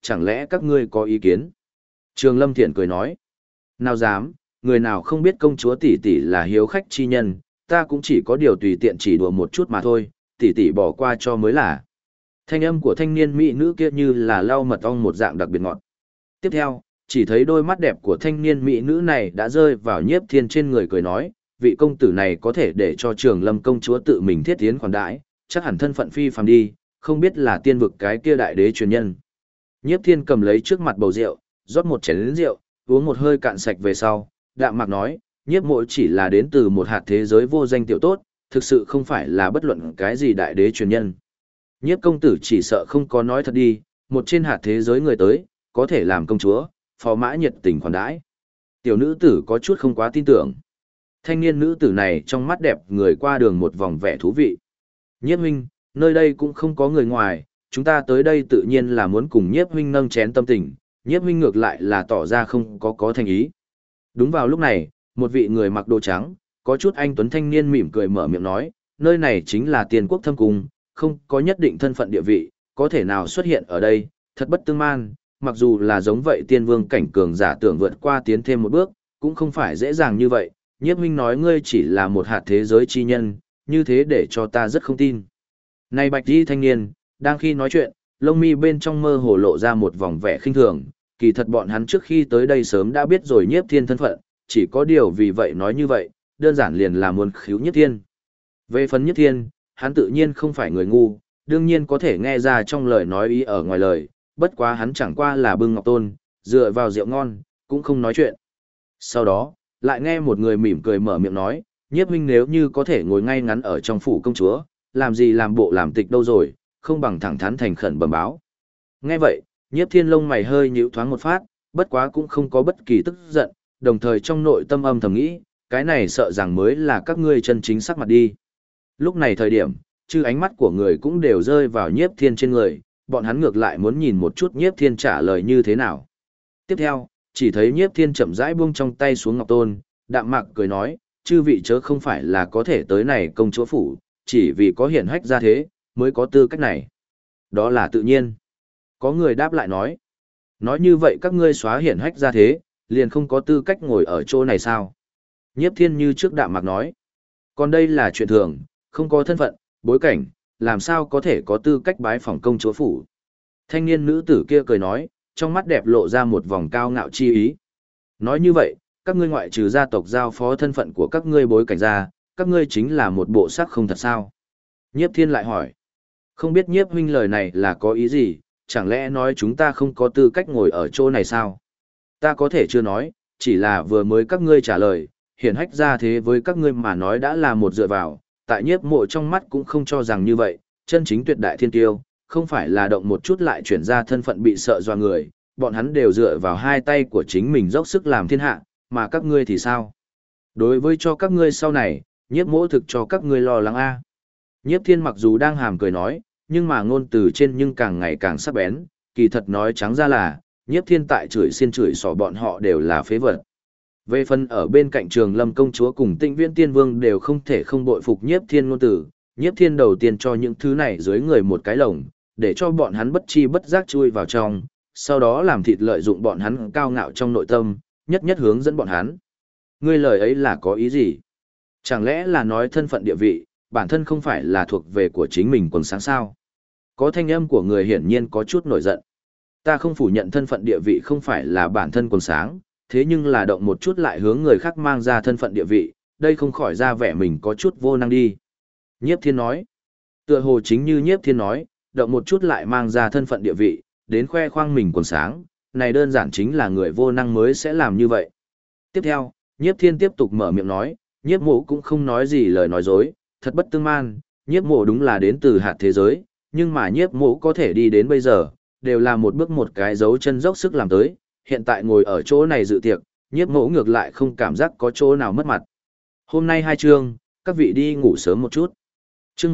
chẳng lẽ các ngươi có ý kiến? Trường Lâm Thiện cười nói, nào dám, người nào không biết công chúa tỷ tỷ là hiếu khách chi nhân, ta cũng chỉ có điều tùy tiện chỉ đùa một chút mà thôi, tỷ tỷ bỏ qua cho mới là. Thanh âm của thanh niên mỹ nữ kia như là lau mật ong một dạng đặc biệt ngọt. Tiếp theo, chỉ thấy đôi mắt đẹp của thanh niên mỹ nữ này đã rơi vào Nhiếp Thiên trên người cười nói, vị công tử này có thể để cho Trường Lâm công chúa tự mình thiết tiến khoản đãi, chắc hẳn thân phận phi phàm đi, không biết là tiên vực cái kia đại đế truyền nhân. Nhiếp Thiên cầm lấy trước mặt bầu rượu, rót một chén rượu, uống một hơi cạn sạch về sau, đạm mạc nói, Nhiếp mộ chỉ là đến từ một hạt thế giới vô danh tiểu tốt, thực sự không phải là bất luận cái gì đại đế truyền nhân. Nhiếp công tử chỉ sợ không có nói thật đi, một trên hạt thế giới người tới, có thể làm công chúa, phò mã nhiệt tình khoản đãi. Tiểu nữ tử có chút không quá tin tưởng. Thanh niên nữ tử này trong mắt đẹp người qua đường một vòng vẻ thú vị. Nhiếp huynh, nơi đây cũng không có người ngoài, chúng ta tới đây tự nhiên là muốn cùng nhiếp huynh nâng chén tâm tình, nhiếp huynh ngược lại là tỏ ra không có thành ý. Đúng vào lúc này, một vị người mặc đồ trắng, có chút anh tuấn thanh niên mỉm cười mở miệng nói, nơi này chính là Tiên Quốc Thâm Cung, không có nhất định thân phận địa vị, có thể nào xuất hiện ở đây, thật bất tương man, mặc dù là giống vậy tiên vương cảnh cường giả tưởng vượt qua tiến thêm một bước, cũng không phải dễ dàng như vậy, nhiếp huynh nói ngươi chỉ là một hạt thế giới chi nhân, như thế để cho ta rất không tin. Này bạch y thanh niên, đang khi nói chuyện, lông mi bên trong mơ hồ lộ ra một vòng vẻ khinh thường, kỳ thật bọn hắn trước khi tới đây sớm đã biết rồi nhiếp thiên thân phận, chỉ có điều vì vậy nói như vậy, đơn giản liền là muốn khiếu nhiếp thiên. Về phần nhiếp thiên, hắn tự nhiên không phải người ngu, đương nhiên có thể nghe ra trong lời nói ý ở ngoài lời, bất quá hắn chẳng qua là bưng ngọc tôn, dựa vào rượu ngon, cũng không nói chuyện. Sau đó, lại nghe một người mỉm cười mở miệng nói, nhiếp huynh nếu như có thể ngồi ngay ngắn ở trong phủ công chúa, làm gì làm bộ làm tịch đâu rồi, không bằng thẳng thắn thành khẩn bẩm báo. Nghe vậy, nhiếp thiên lông mày hơi nhíu thoáng một phát, bất quá cũng không có bất kỳ tức giận, đồng thời trong nội tâm âm thầm nghĩ, cái này sợ rằng mới là các ngươi chân chính sắc mặt đi. Lúc này thời điểm, chứ ánh mắt của người cũng đều rơi vào nhiếp thiên trên người, bọn hắn ngược lại muốn nhìn một chút nhiếp thiên trả lời như thế nào. Tiếp theo, chỉ thấy nhiếp thiên chậm rãi buông trong tay xuống ngọc tôn, đạm mạc cười nói, chư vị chớ không phải là có thể tới này công chúa phủ, chỉ vì có hiển hách ra thế, mới có tư cách này. Đó là tự nhiên. Có người đáp lại nói như vậy các ngươi xóa hiển hách ra thế, liền không có tư cách ngồi ở chỗ này sao? Nhiếp thiên như trước đạm mạc nói, còn đây là chuyện thường, không có thân phận, bối cảnh, làm sao có thể có tư cách bái phỏng công chúa phủ. Thanh niên nữ tử kia cười nói, trong mắt đẹp lộ ra một vòng cao ngạo chi ý. Nói như vậy, các ngươi ngoại trừ gia tộc giao phó thân phận của các ngươi bối cảnh ra, các ngươi chính là một bộ sắc không thật sao? Nhiếp thiên lại hỏi, không biết nhiếp huynh lời này là có ý gì, chẳng lẽ nói chúng ta không có tư cách ngồi ở chỗ này sao? Ta có thể chưa nói, chỉ là vừa mới các ngươi trả lời, hiển hách ra thế với các ngươi mà nói đã là một dựa vào, tại nhiếp mộ trong mắt cũng không cho rằng như vậy, chân chính tuyệt đại thiên tiêu, không phải là động một chút lại chuyển ra thân phận bị sợ doa người, bọn hắn đều dựa vào hai tay của chính mình dốc sức làm thiên hạ, mà các ngươi thì sao? Đối với cho các ngươi sau này, nhiếp mộ thực cho các ngươi lo lắng a. Nhiếp thiên mặc dù đang hàm cười nói, nhưng mà ngôn từ trên nhưng càng ngày càng sắc bén, kỳ thật nói trắng ra là, nhiếp thiên tại chửi xiên chửi xỏ bọn họ đều là phế vật. Về phần ở bên cạnh Trường Lâm công chúa cùng Tịnh Viễn Tiên Vương đều không thể không bội phục nhiếp thiên ngôn tử, nhiếp thiên đầu tiên cho những thứ này dưới người một cái lồng, để cho bọn hắn bất chi bất giác chui vào trong, sau đó làm thịt lợi dụng bọn hắn cao ngạo trong nội tâm, nhất nhất hướng dẫn bọn hắn. Ngươi lời ấy là có ý gì? Chẳng lẽ là nói thân phận địa vị, bản thân không phải là thuộc về của chính mình quần sáng sao? Có thanh âm của người hiển nhiên có chút nổi giận. Ta không phủ nhận thân phận địa vị không phải là bản thân quần sáng, thế nhưng là động một chút lại hướng người khác mang ra thân phận địa vị, đây không khỏi ra vẻ mình có chút vô năng đi. Nhiếp thiên nói, tựa hồ chính như nhiếp thiên nói, động một chút lại mang ra thân phận địa vị, đến khoe khoang mình quần sáng, này đơn giản chính là người vô năng mới sẽ làm như vậy. Tiếp theo, nhiếp thiên tiếp tục mở miệng nói, nhiếp mộ cũng không nói gì lời nói dối, thật bất tương man, nhiếp mộ đúng là đến từ hạt thế giới, nhưng mà nhiếp mộ có thể đi đến bây giờ, đều là một bước một cái dấu chân dốc sức làm tới, hiện tại ngồi ở chỗ này dự tiệc, nhiếp mộ ngược lại không cảm giác có chỗ nào mất mặt. Hôm nay 2 chương, các vị đi ngủ sớm một chút. Chương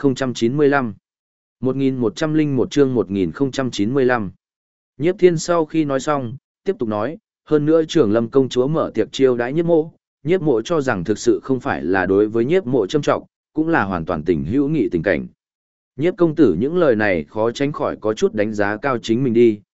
1095 1101 chương 1095 Nhiếp thiên sau khi nói xong, tiếp tục nói, hơn nữa Trường Lâm công chúa mở tiệc chiêu đãi nhiếp mộ cho rằng thực sự không phải là đối với nhiếp mộ châm trọng, cũng là hoàn toàn tình hữu nghị tình cảnh. Nhiếp công tử những lời này khó tránh khỏi có chút đánh giá cao chính mình đi,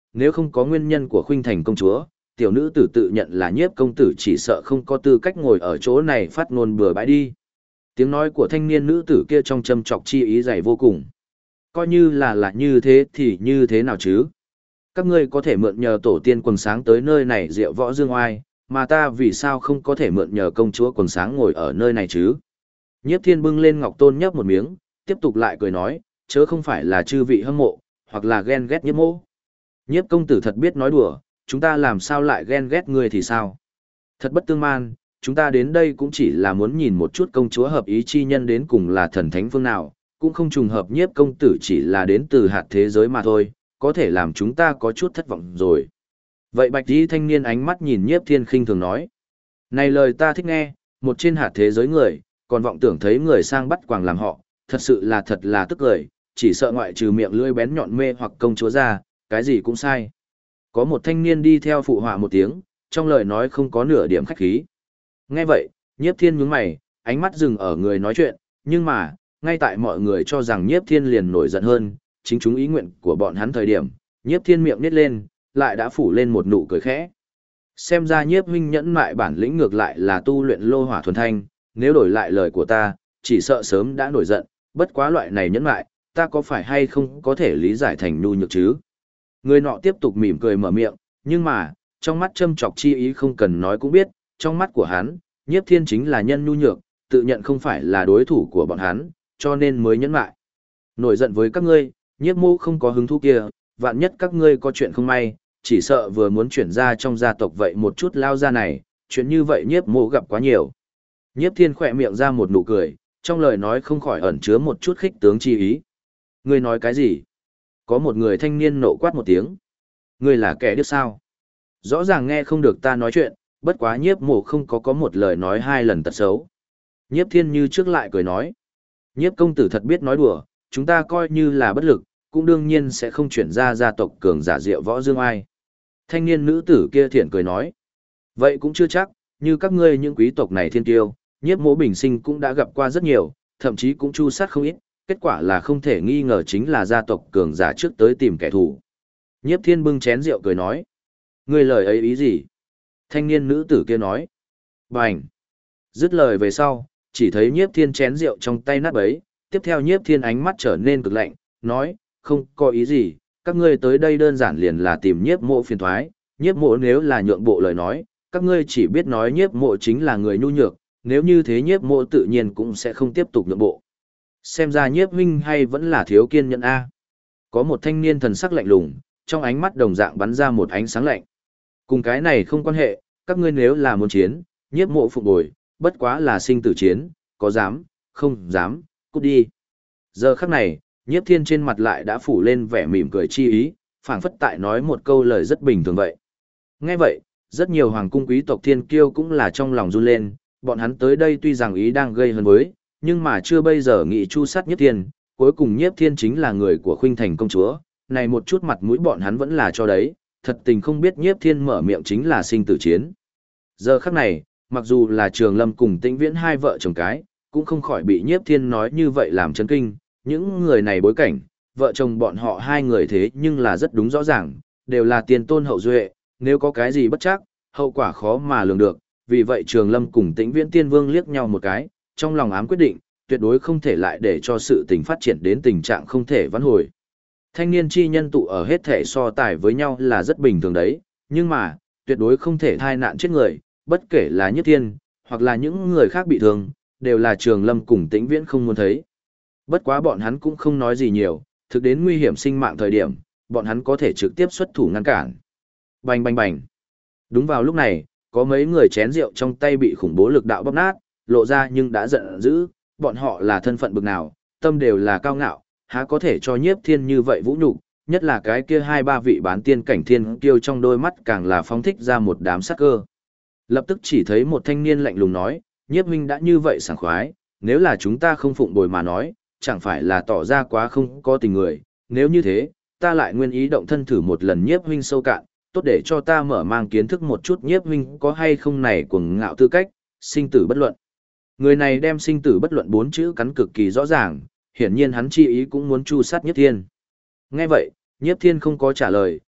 nếu không có nguyên nhân của khuynh thành công chúa, tiểu nữ tử tự nhận là nhiếp công tử chỉ sợ không có tư cách ngồi ở chỗ này phát ngôn bừa bãi đi. Tiếng nói của thanh niên nữ tử kia trong châm chọc chi ý dày vô cùng. Coi như là như thế thì như thế nào chứ? Các ngươi có thể mượn nhờ tổ tiên quần sáng tới nơi này diệu võ dương oai, mà ta vì sao không có thể mượn nhờ công chúa quần sáng ngồi ở nơi này chứ? Nhiếp Thiên bưng lên ngọc tôn nhấp một miếng, tiếp tục lại cười nói, chớ không phải là chư vị hâm mộ, hoặc là ghen ghét Nhiếp mỗ. Nhiếp công tử thật biết nói đùa, chúng ta làm sao lại ghen ghét ngươi thì sao? Thật bất tương man, chúng ta đến đây cũng chỉ là muốn nhìn một chút công chúa hợp ý chi nhân đến cùng là thần thánh phương nào, cũng không trùng hợp Nhiếp công tử chỉ là đến từ hạt thế giới mà thôi, có thể làm chúng ta có chút thất vọng rồi. Vậy bạch y thanh niên ánh mắt nhìn Nhiếp Thiên khinh thường nói. Này lời ta thích nghe, một trên hạt thế giới người, còn vọng tưởng thấy người sang bắt quàng làm họ, thật là tức cười, chỉ sợ ngoại trừ miệng lưỡi bén nhọn mê hoặc công chúa ra, cái gì cũng sai. Có một thanh niên đi theo phụ họa một tiếng, trong lời nói không có nửa điểm khách khí. Nghe vậy, Nhiếp Thiên nhướng mày, ánh mắt dừng ở người nói chuyện, nhưng mà, ngay tại mọi người cho rằng Nhiếp Thiên liền nổi giận hơn, chính chúng ý nguyện của bọn hắn thời điểm, Nhiếp Thiên miệng nít lên, lại đã phủ lên một nụ cười khẽ. Xem ra Nhiếp huynh nhẫn mại bản lĩnh ngược lại là tu luyện lô hỏa thuần thanh, nếu đổi lại lời của ta, chỉ sợ sớm đã nổi giận, bất quá loại này nhẫn mại, ta có phải hay không có thể lý giải thành nhu nhược chứ? Người nọ tiếp tục mỉm cười mở miệng, nhưng mà, trong mắt châm chọc chi ý không cần nói cũng biết, trong mắt của hắn, Nhiếp Thiên chính là nhân nhu nhược, tự nhận không phải là đối thủ của bọn hắn, cho nên mới nhẫn mại. Nổi giận với các ngươi, Nhiếp mô không có hứng thú kia, vạn nhất các ngươi có chuyện không may, chỉ sợ vừa muốn chuyển ra trong gia tộc vậy một chút lao ra này, chuyện như vậy Nhiếp mô gặp quá nhiều. Nhiếp Thiên khỏe miệng ra một nụ cười, trong lời nói không khỏi ẩn chứa một chút khích tướng chi ý. Ngươi nói cái gì? Có một người thanh niên nộ quát một tiếng. Ngươi là kẻ điếc sao? Rõ ràng nghe không được ta nói chuyện, bất quá Nhiếp mộ không có một lời nói hai lần tật xấu. Nhiếp Thiên như trước lại cười nói. Nhiếp công tử thật biết nói đùa, chúng ta coi như là bất lực, cũng đương nhiên sẽ không chuyển ra gia tộc cường giả diệu võ dương ai. Thanh niên nữ tử kia thiện cười nói. Vậy cũng chưa chắc, như các ngươi những quý tộc này thiên tiêu, Nhiếp mộ bình sinh cũng đã gặp qua rất nhiều, thậm chí cũng chu sát không ít, kết quả là không thể nghi ngờ chính là gia tộc cường giả trước tới tìm kẻ thù. Nhiếp Thiên bưng chén rượu cười nói. Ngươi lời ấy ý gì? Thanh niên nữ tử kia nói. Bành! Dứt lời về sau, chỉ thấy Nhiếp Thiên chén rượu trong tay nát bấy, tiếp theo Nhiếp Thiên ánh mắt trở nên cực lạnh, nói, không có ý gì, các ngươi tới đây đơn giản liền là tìm Nhiếp mộ phiền thoái, Nhiếp mộ nếu là nhượng bộ lời nói, các ngươi chỉ biết nói Nhiếp mộ chính là người nhu nhược, nếu như thế Nhiếp mộ tự nhiên cũng sẽ không tiếp tục nhượng bộ. Xem ra Nhiếp huynh hay vẫn là thiếu kiên nhẫn a. Có một thanh niên thần sắc lạnh lùng, trong ánh mắt đồng dạng bắn ra một ánh sáng lạnh. Cùng cái này không quan hệ, các ngươi nếu là muốn chiến, Nhiếp mộ phục bồi, bất quá là sinh tử chiến, có dám, không dám, cút đi. Giờ khắc này, Nhiếp Thiên trên mặt lại đã phủ lên vẻ mỉm cười chi ý, phảng phất tại nói một câu lời rất bình thường vậy. Nghe vậy, rất nhiều hoàng cung quý tộc thiên kiêu cũng là trong lòng run lên, bọn hắn tới đây tuy rằng ý đang gây hấn với, nhưng mà chưa bây giờ nghĩ chu sát Nhiếp Thiên, cuối cùng Nhiếp Thiên chính là người của khuynh thành công chúa, này một chút mặt mũi bọn hắn vẫn là cho đấy, thật tình không biết Nhiếp Thiên mở miệng chính là sinh tử chiến. Giờ khắc này, mặc dù là Trường Lâm cùng Tĩnh Viễn hai vợ chồng cái, cũng không khỏi bị Nhiếp Thiên nói như vậy làm chấn kinh, những người này bối cảnh, vợ chồng bọn họ hai người thế nhưng là rất đúng rõ ràng, đều là tiền tôn hậu duệ, nếu có cái gì bất chắc, hậu quả khó mà lường được, vì vậy Trường Lâm cùng Tĩnh Viễn Tiên Vương liếc nhau một cái, trong lòng ám quyết định, tuyệt đối không thể lại để cho sự tình phát triển đến tình trạng không thể vãn hồi. Thanh niên chi nhân tụ ở hết thể so tài với nhau là rất bình thường đấy, nhưng mà, tuyệt đối không thể thai nạn chết người, bất kể là Nhất Thiên, hoặc là những người khác bị thương, đều là Trường Lâm cùng Tĩnh Viễn không muốn thấy. Bất quá bọn hắn cũng không nói gì nhiều, thực đến nguy hiểm sinh mạng thời điểm, bọn hắn có thể trực tiếp xuất thủ ngăn cản. Bành bành bành. Đúng vào lúc này, có mấy người chén rượu trong tay bị khủng bố lực đạo bóp nát, lộ ra nhưng đã giận dữ, bọn họ là thân phận bực nào, tâm đều là cao ngạo, há có thể cho Nhiếp Thiên như vậy vũ nhục, nhất là cái kia hai ba vị bán tiên cảnh thiên kiêu trong đôi mắt càng là phóng thích ra một đám sát cơ. Lập tức chỉ thấy một thanh niên lạnh lùng nói, Nhiếp huynh đã như vậy sảng khoái, nếu là chúng ta không phụng bồi mà nói, chẳng phải là tỏ ra quá không có tình người, nếu như thế, ta lại nguyên ý động thân thử một lần Nhiếp huynh sâu cạn, tốt để cho ta mở mang kiến thức một chút Nhiếp huynh có hay không này cuồng ngạo tư cách, sinh tử bất luận. Người này đem sinh tử bất luận 4 chữ cắn cực kỳ rõ ràng, hiển nhiên hắn chi ý cũng muốn chu sát Nhiếp Thiên. Nghe vậy, Nhiếp Thiên không có trả lời,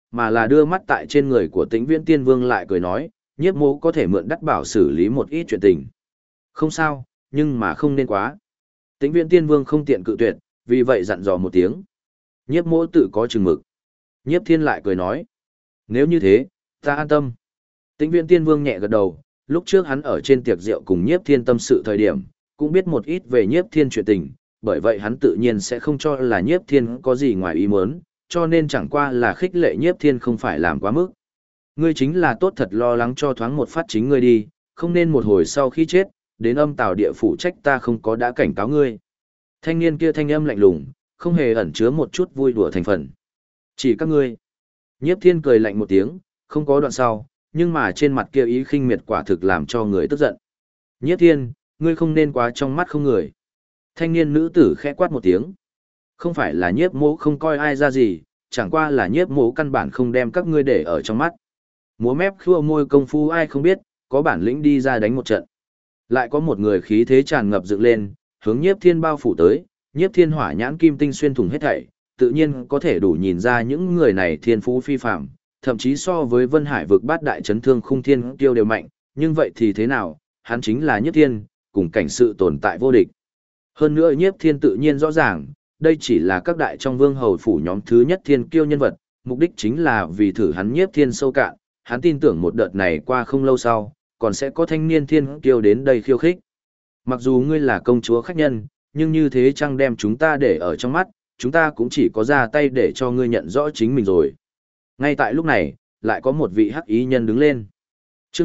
mà là đưa mắt tại trên người của Tĩnh Viễn Tiên Vương lại cười nói, nhiếp mỗ có thể mượn đắt bảo xử lý một ít chuyện tình. Không sao, nhưng mà không nên quá. Tĩnh Viễn Tiên Vương không tiện cự tuyệt, vì vậy dặn dò một tiếng. Nhiếp mỗ tự có chừng mực. Nhiếp Thiên lại cười nói, nếu như thế, ta an tâm. Tĩnh Viễn Tiên Vương nhẹ gật đầu, lúc trước hắn ở trên tiệc rượu cùng Nhiếp Thiên tâm sự thời điểm, cũng biết một ít về Nhiếp Thiên chuyện tình, bởi vậy hắn tự nhiên sẽ không cho là Nhiếp Thiên có gì ngoài ý muốn, cho nên chẳng qua là khích lệ Nhiếp Thiên không phải làm quá mức. Ngươi chính là tốt thật lo lắng cho thoáng một phát chính ngươi đi, không nên một hồi sau khi chết, đến âm tào địa phủ trách ta không có đã cảnh cáo ngươi. Thanh niên kia thanh âm lạnh lùng, không hề ẩn chứa một chút vui đùa thành phần. Chỉ các ngươi. Nhiếp Thiên cười lạnh một tiếng, không có đoạn sau, nhưng mà trên mặt kia ý khinh miệt quả thực làm cho người tức giận. Nhiếp Thiên, ngươi không nên quá trong mắt không người. Thanh niên nữ tử khẽ quát một tiếng. Không phải là nhiếp mỗ không coi ai ra gì, chẳng qua là nhiếp mỗ căn bản không đem các ngươi để ở trong mắt. Múa mép khua môi công phu ai không biết, có bản lĩnh đi ra đánh một trận. Lại có một người khí thế tràn ngập dựng lên, hướng Nhiếp Thiên bao phủ tới, Nhiếp Thiên hỏa nhãn kim tinh xuyên thủng hết thảy, tự nhiên có thể đủ nhìn ra những người này thiên phú phi phàm, thậm chí so với Vân Hải vực bát đại chấn thương khung thiên tiêu đều mạnh, nhưng vậy thì thế nào, hắn chính là Nhiếp Thiên, cùng cảnh sự tồn tại vô địch. Hơn nữa Nhiếp Thiên tự nhiên rõ ràng, đây chỉ là các đại trong vương hầu phủ nhóm thứ nhất thiên kiêu nhân vật, mục đích chính là vì thử hắn Nhiếp Thiên sâu cạn, hắn tin tưởng một đợt này qua không lâu sau, còn sẽ có thanh niên thiên kiêu đến đây khiêu khích. Mặc dù ngươi là công chúa khách nhân, nhưng như thế chăng đem chúng ta để ở trong mắt, chúng ta cũng chỉ có ra tay để cho ngươi nhận rõ chính mình rồi. Ngay tại lúc này, lại có một vị hắc ý nhân đứng lên. Chương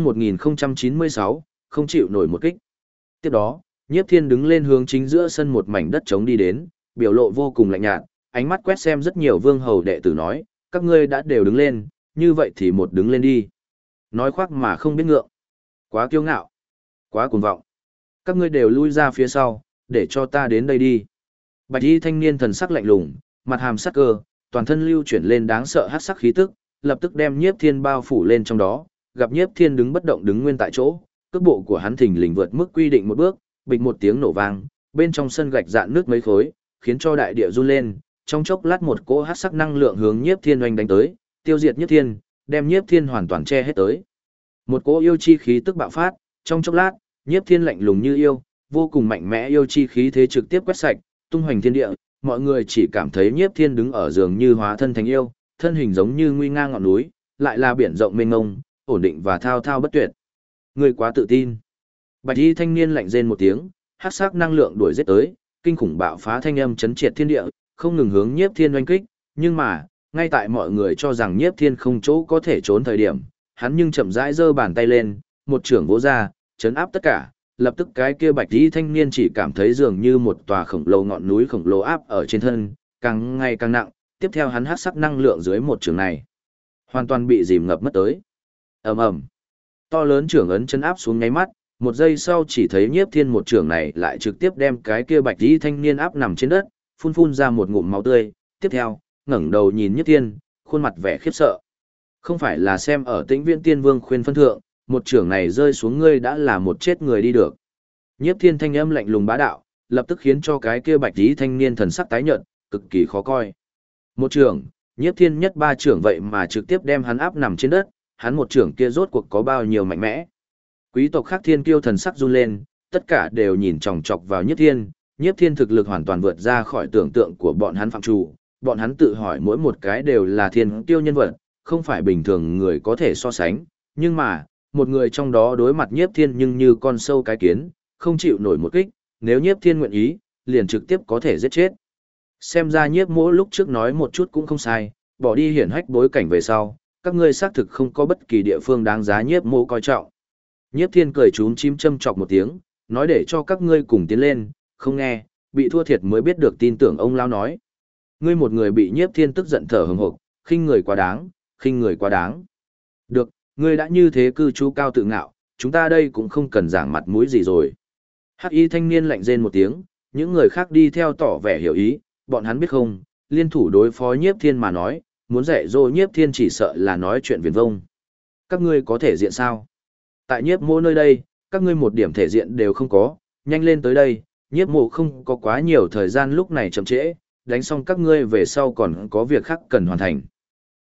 1096, không chịu nổi một kích. Tiếp đó, Nhiếp Thiên đứng lên hướng chính giữa sân một mảnh đất trống đi đến, biểu lộ vô cùng lạnh nhạt, ánh mắt quét xem rất nhiều vương hầu đệ tử nói, các ngươi đã đều đứng lên, như vậy thì một đứng lên đi. Nói khoác mà không biết ngượng. Quá kiêu ngạo. Quá cuồng vọng. Các ngươi đều lui ra phía sau, để cho ta đến đây đi. Bạch y thanh niên thần sắc lạnh lùng, mặt hàm sắc cơ, toàn thân lưu chuyển lên đáng sợ hắc sắc khí tức, lập tức đem Nhiếp Thiên bao phủ lên trong đó, gặp Nhiếp Thiên đứng bất động đứng nguyên tại chỗ, cước bộ của hắn thình lình vượt mức quy định một bước, bịch một tiếng nổ vang, bên trong sân gạch dạn nước mấy khối, khiến cho đại địa run lên, trong chốc lát một cỗ hắc sắc năng lượng hướng Nhiếp Thiên oanh đánh tới, tiêu diệt Nhiếp Thiên, đem Nhiếp Thiên hoàn toàn che hết tới. Một cỗ yêu chi khí tức bạo phát, trong chốc lát, Nhiếp Thiên lạnh lùng như yêu, vô cùng mạnh mẽ yêu chi khí thế trực tiếp quét sạch, tung hoành thiên địa, mọi người chỉ cảm thấy Nhiếp Thiên đứng ở giường như hóa thân thành yêu, thân hình giống như nguy ngang ngọn núi, lại là biển rộng mênh mông, ổn định và thao thao bất tuyệt. Người quá tự tin. Bạch y thanh niên lạnh rên một tiếng, hắc sắc năng lượng đuổi giết tới, kinh khủng bạo phá thanh âm chấn triệt thiên địa, không ngừng hướng Nhiếp Thiên oanh kích, nhưng mà, ngay tại mọi người cho rằng Nhiếp Thiên không chỗ có thể trốn thời điểm, hắn nhưng chậm rãi giơ bàn tay lên, một chưởng vỗ ra, chấn áp tất cả, lập tức cái kia bạch y thanh niên chỉ cảm thấy dường như một tòa khổng lồ ngọn núi khổng lồ áp ở trên thân, càng ngày càng nặng, tiếp theo hắn hắc sắc năng lượng dưới một chưởng này, hoàn toàn bị dìm ngập mất tới. Ầm ầm. To lớn chưởng ấn chấn áp xuống nháy mắt, một giây sau chỉ thấy Nhiếp Thiên một chưởng này lại trực tiếp đem cái kia bạch y thanh niên áp nằm trên đất, phun phun ra một ngụm máu tươi, tiếp theo, ngẩng đầu nhìn Nhiếp Thiên, khuôn mặt vẻ khiếp sợ. Không phải là xem ở Tĩnh Viễn Tiên Vương khuyên phân thượng, một chưởng này rơi xuống ngươi đã là một chết người đi được. Nhiếp Thiên thanh âm lạnh lùng bá đạo, lập tức khiến cho cái kia bạch y thanh niên thần sắc tái nhợt, cực kỳ khó coi. Một chưởng, Nhiếp Thiên nhất ba chưởng vậy mà trực tiếp đem hắn áp nằm trên đất, hắn một chưởng kia rốt cuộc có bao nhiêu mạnh mẽ. Quý tộc khác thiên kiêu thần sắc run lên, tất cả đều nhìn chòng chọc vào Nhiếp Thiên, Nhiếp Thiên thực lực hoàn toàn vượt ra khỏi tưởng tượng của bọn hắn phạm chủ, bọn hắn tự hỏi mỗi một cái đều là thiên kiêu nhân vật, không phải bình thường người có thể so sánh, nhưng mà, một người trong đó đối mặt Nhiếp Thiên nhưng như con sâu cái kiến, không chịu nổi một kích, nếu Nhiếp Thiên nguyện ý, liền trực tiếp có thể giết chết. Xem ra Nhiếp Mỗ lúc trước nói một chút cũng không sai, bỏ đi hiển hách bối cảnh về sau, các ngươi xác thực không có bất kỳ địa phương đáng giá Nhiếp Mỗ coi trọng. Nhiếp Thiên cười trúng chim châm chọc một tiếng, nói để cho các ngươi cùng tiến lên, không nghe, bị thua thiệt mới biết được tin tưởng ông lão nói. Ngươi một người bị Nhiếp Thiên tức giận thở hừng hực, khinh người quá đáng, khinh người quá đáng. Được, ngươi đã như thế cư trú cao tự ngạo, chúng ta đây cũng không cần giảng mặt mũi gì rồi. Hắc y thanh niên lạnh rên một tiếng, những người khác đi theo tỏ vẻ hiểu ý, bọn hắn biết không, liên thủ đối phó Nhiếp Thiên mà nói, muốn dạy dỗ Nhiếp Thiên chỉ sợ là nói chuyện viển vông. Các ngươi có thể diện sao? Tại Nhiếp Mỗ nơi đây, các ngươi một điểm thể diện đều không có, nhanh lên tới đây, Nhiếp Mỗ không có quá nhiều thời gian lúc này chậm trễ, đánh xong các ngươi về sau còn có việc khác cần hoàn thành.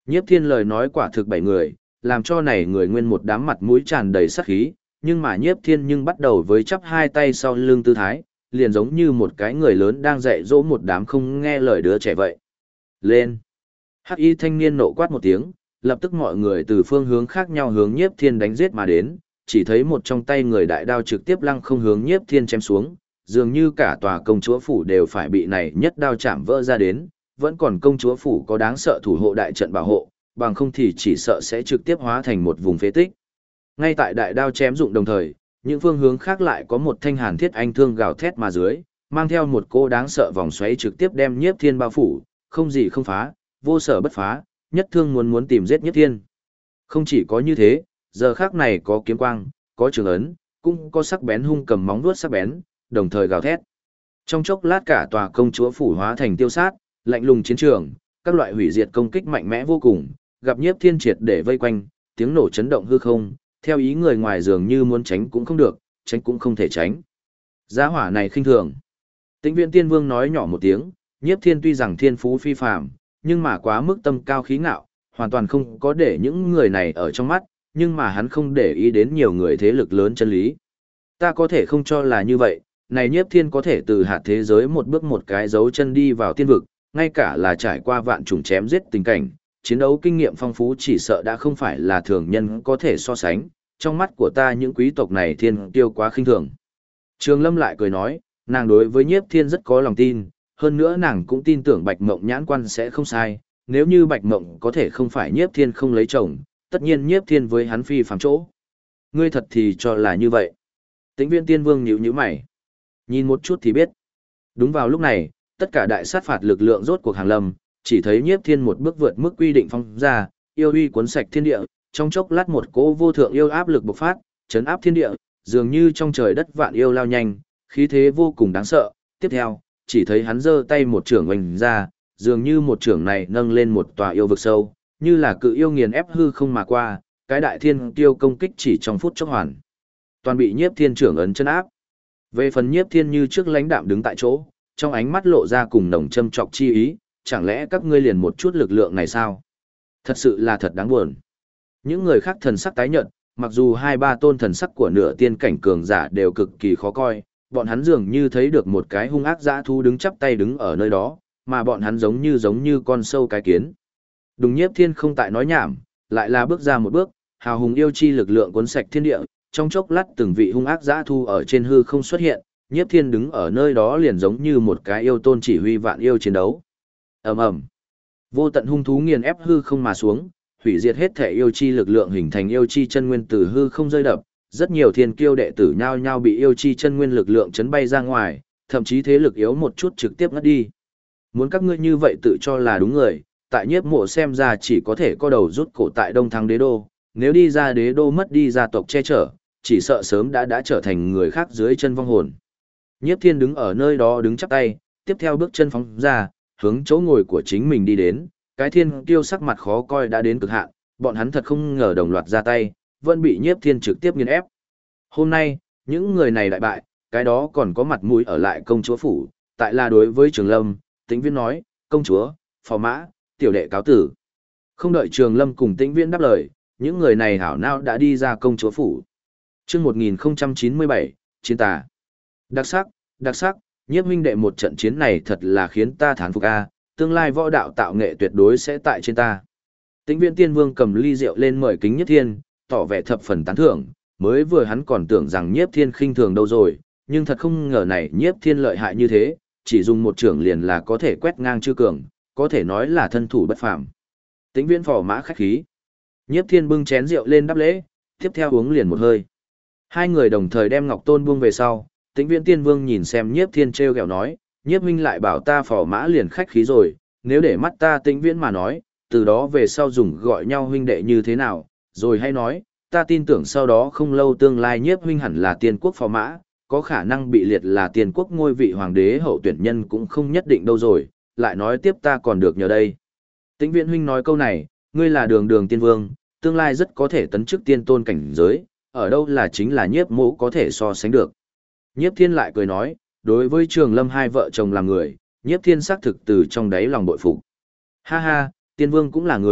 Nhiếp Thiên lời nói quả thực 7 người, làm cho này người nguyên một đám mặt mũi tràn đầy sát khí, nhưng mà Nhiếp Thiên nhưng bắt đầu với chắp hai tay sau lưng tư thái, liền giống như một cái người lớn đang dạy dỗ một đám không nghe lời đứa trẻ vậy. Lên! Hắc y thanh niên nộ quát một tiếng, lập tức mọi người từ phương hướng khác nhau hướng Nhiếp Thiên đánh giết mà đến, chỉ thấy một trong tay người đại đao trực tiếp lăng không hướng Nhiếp Thiên chém xuống, dường như cả tòa công chúa phủ đều phải bị này nhất đao chạm vỡ ra đến, vẫn còn công chúa phủ có đáng sợ thủ hộ đại trận bảo hộ, bằng không thì chỉ sợ sẽ trực tiếp hóa thành một vùng phế tích. Ngay tại đại đao chém dụng đồng thời, những phương hướng khác lại có một thanh hàn thiết anh thương gào thét mà dưới, mang theo một cô đáng sợ vòng xoáy trực tiếp đem Nhiếp Thiên bao phủ, không gì không phá, vô sở bất phá, nhất thương muốn tìm giết Nhiếp Thiên. Không chỉ có như thế, giờ khác này có kiếm quang, có trường ấn, cũng có sắc bén hung cầm móng vuốt sắc bén, đồng thời gào thét. Trong chốc lát cả tòa công chúa phủ hóa thành tiêu sát, lạnh lùng chiến trường, các loại hủy diệt công kích mạnh mẽ vô cùng, gặp Nhiếp Thiên triệt để vây quanh, tiếng nổ chấn động hư không, theo ý người ngoài dường như muốn tránh cũng không được, tránh cũng không thể tránh. Giá hỏa này khinh thường. Tĩnh Viễn Tiên Vương nói nhỏ một tiếng, Nhiếp Thiên tuy rằng thiên phú phi phàm, nhưng mà quá mức tâm cao khí ngạo, hoàn toàn không có để những người này ở trong mắt, nhưng mà hắn không để ý đến nhiều người thế lực lớn chân lý. Ta có thể không cho là như vậy, này Nhiếp Thiên có thể từ hạt thế giới một bước một cái dấu chân đi vào tiên vực, ngay cả là trải qua vạn trùng chém giết tình cảnh, chiến đấu kinh nghiệm phong phú chỉ sợ đã không phải là thường nhân có thể so sánh, trong mắt của ta những quý tộc này thiên tiêu quá khinh thường. Trường Lâm lại cười nói, nàng đối với Nhiếp Thiên rất có lòng tin, hơn nữa nàng cũng tin tưởng Bạch Mộng nhãn quan sẽ không sai, nếu như Bạch Mộng có thể không phải Nhiếp Thiên không lấy chồng, tất nhiên Nhiếp Thiên với hắn phi phàm chỗ. Ngươi thật thì cho là như vậy. Tĩnh Viễn Tiên Vương nhíu nhíu mày. Nhìn một chút thì biết. Đúng vào lúc này, tất cả đại sát phạt lực lượng rốt cuộc hàng lâm, chỉ thấy Nhiếp Thiên một bước vượt mức quy định phong ra, yêu uy cuốn sạch thiên địa, trong chốc lát một cỗ vô thượng yêu áp lực bộc phát, chấn áp thiên địa, dường như trong trời đất vạn yêu lao nhanh, khí thế vô cùng đáng sợ. Tiếp theo, chỉ thấy hắn giơ tay một chưởng oanh ra, dường như một chưởng này nâng lên một tòa yêu vực sâu, như là cự yêu nghiền ép hư không mà qua, cái đại thiên tiêu công kích chỉ trong phút chốc hoàn. Toàn bị Nhiếp Thiên trưởng ấn chân áp. Về phần Nhiếp Thiên như trước lãnh đạm đứng tại chỗ, trong ánh mắt lộ ra cùng nồng châm trọc chi ý, chẳng lẽ các ngươi liền một chút lực lượng này sao? Thật sự là thật đáng buồn. Những người khác thần sắc tái nhợt, mặc dù hai ba tôn thần sắc của nửa tiên cảnh cường giả đều cực kỳ khó coi, bọn hắn dường như thấy được một cái hung ác dã thú đứng chắp tay đứng ở nơi đó, mà bọn hắn giống như con sâu cái kiến. Đùng Nhiếp Thiên không tại nói nhảm, lại là bước ra một bước, hào hùng yêu chi lực lượng cuốn sạch thiên địa, trong chốc lát từng vị hung ác dã thu ở trên hư không xuất hiện, Nhiếp Thiên đứng ở nơi đó liền giống như một cái yêu tôn chỉ huy vạn yêu chiến đấu. Ầm ầm. Vô tận hung thú nghiền ép hư không mà xuống, hủy diệt hết thể yêu chi lực lượng hình thành yêu chi chân nguyên từ hư không rơi đập, rất nhiều thiên kiêu đệ tử nhao nhao bị yêu chi chân nguyên lực lượng chấn bay ra ngoài, thậm chí thế lực yếu một chút trực tiếp ngất đi. Muốn các ngươi như vậy tự cho là đúng người, tại Nhiếp Mộ xem ra chỉ có thể có đầu rút cổ tại Đông Thắng Đế đô, nếu đi ra Đế đô mất đi gia tộc che chở, chỉ sợ sớm đã trở thành người khác dưới chân vong hồn. Nhiếp Thiên đứng ở nơi đó đứng chắp tay, tiếp theo bước chân phóng ra, hướng chỗ ngồi của chính mình đi đến, cái thiên kiêu sắc mặt khó coi đã đến cực hạn, bọn hắn thật không ngờ đồng loạt ra tay, vẫn bị Nhiếp Thiên trực tiếp nghiền ép. Hôm nay, những người này đại bại, cái đó còn có mặt mũi ở lại công chúa phủ, tại là đối với Trường Lâm, Tĩnh Viễn nói, công chúa, phò mã, tiểu đệ cáo tử. Không đợi Trường Lâm cùng Tĩnh Viễn đáp lời, những người này hảo não đã đi ra công chúa phủ. Chương 1097, chiến tà. Đặc sắc, Nhiếp huynh đệ một trận chiến này thật là khiến ta thán phục a, tương lai võ đạo tạo nghệ tuyệt đối sẽ tại trên ta. Tĩnh Viễn Tiên Vương cầm ly rượu lên mời kính Nhiếp Thiên, tỏ vẻ thập phần tán thưởng, mới vừa hắn còn tưởng rằng Nhiếp Thiên khinh thường đâu rồi, nhưng thật không ngờ này Nhiếp Thiên lợi hại như thế, chỉ dùng một trưởng liền là có thể quét ngang chư cường, có thể nói là thân thủ bất phàm. Tĩnh Viễn phò mã khách khí. Nhiếp Thiên bưng chén rượu lên đáp lễ, tiếp theo uống liền một hơi. Hai người đồng thời đem ngọc tôn buông về sau, Tĩnh Viễn Tiên Vương nhìn xem Nhiếp Thiên trêu ghẹo nói, Nhiếp huynh lại bảo ta phò mã liền khách khí rồi, nếu để mắt ta Tĩnh Viễn mà nói, từ đó về sau dùng gọi nhau huynh đệ như thế nào, rồi hay nói, ta tin tưởng sau đó không lâu tương lai Nhiếp huynh hẳn là tiên quốc phò mã, có khả năng bị liệt là tiên quốc ngôi vị hoàng đế hậu tuyển nhân cũng không nhất định đâu rồi, lại nói tiếp ta còn được nhờ đây. Tĩnh Viễn huynh nói câu này, ngươi là đường đường tiên vương, tương lai rất có thể tấn chức tiên tôn cảnh giới, ở đâu là chính là Nhiếp mỗ có thể so sánh được. Nhiếp Thiên lại cười nói, đối với Trường Lâm hai vợ chồng làm người, Nhiếp Thiên xác thực từ trong đáy lòng bội phục. Ha ha, tiên vương cũng là người,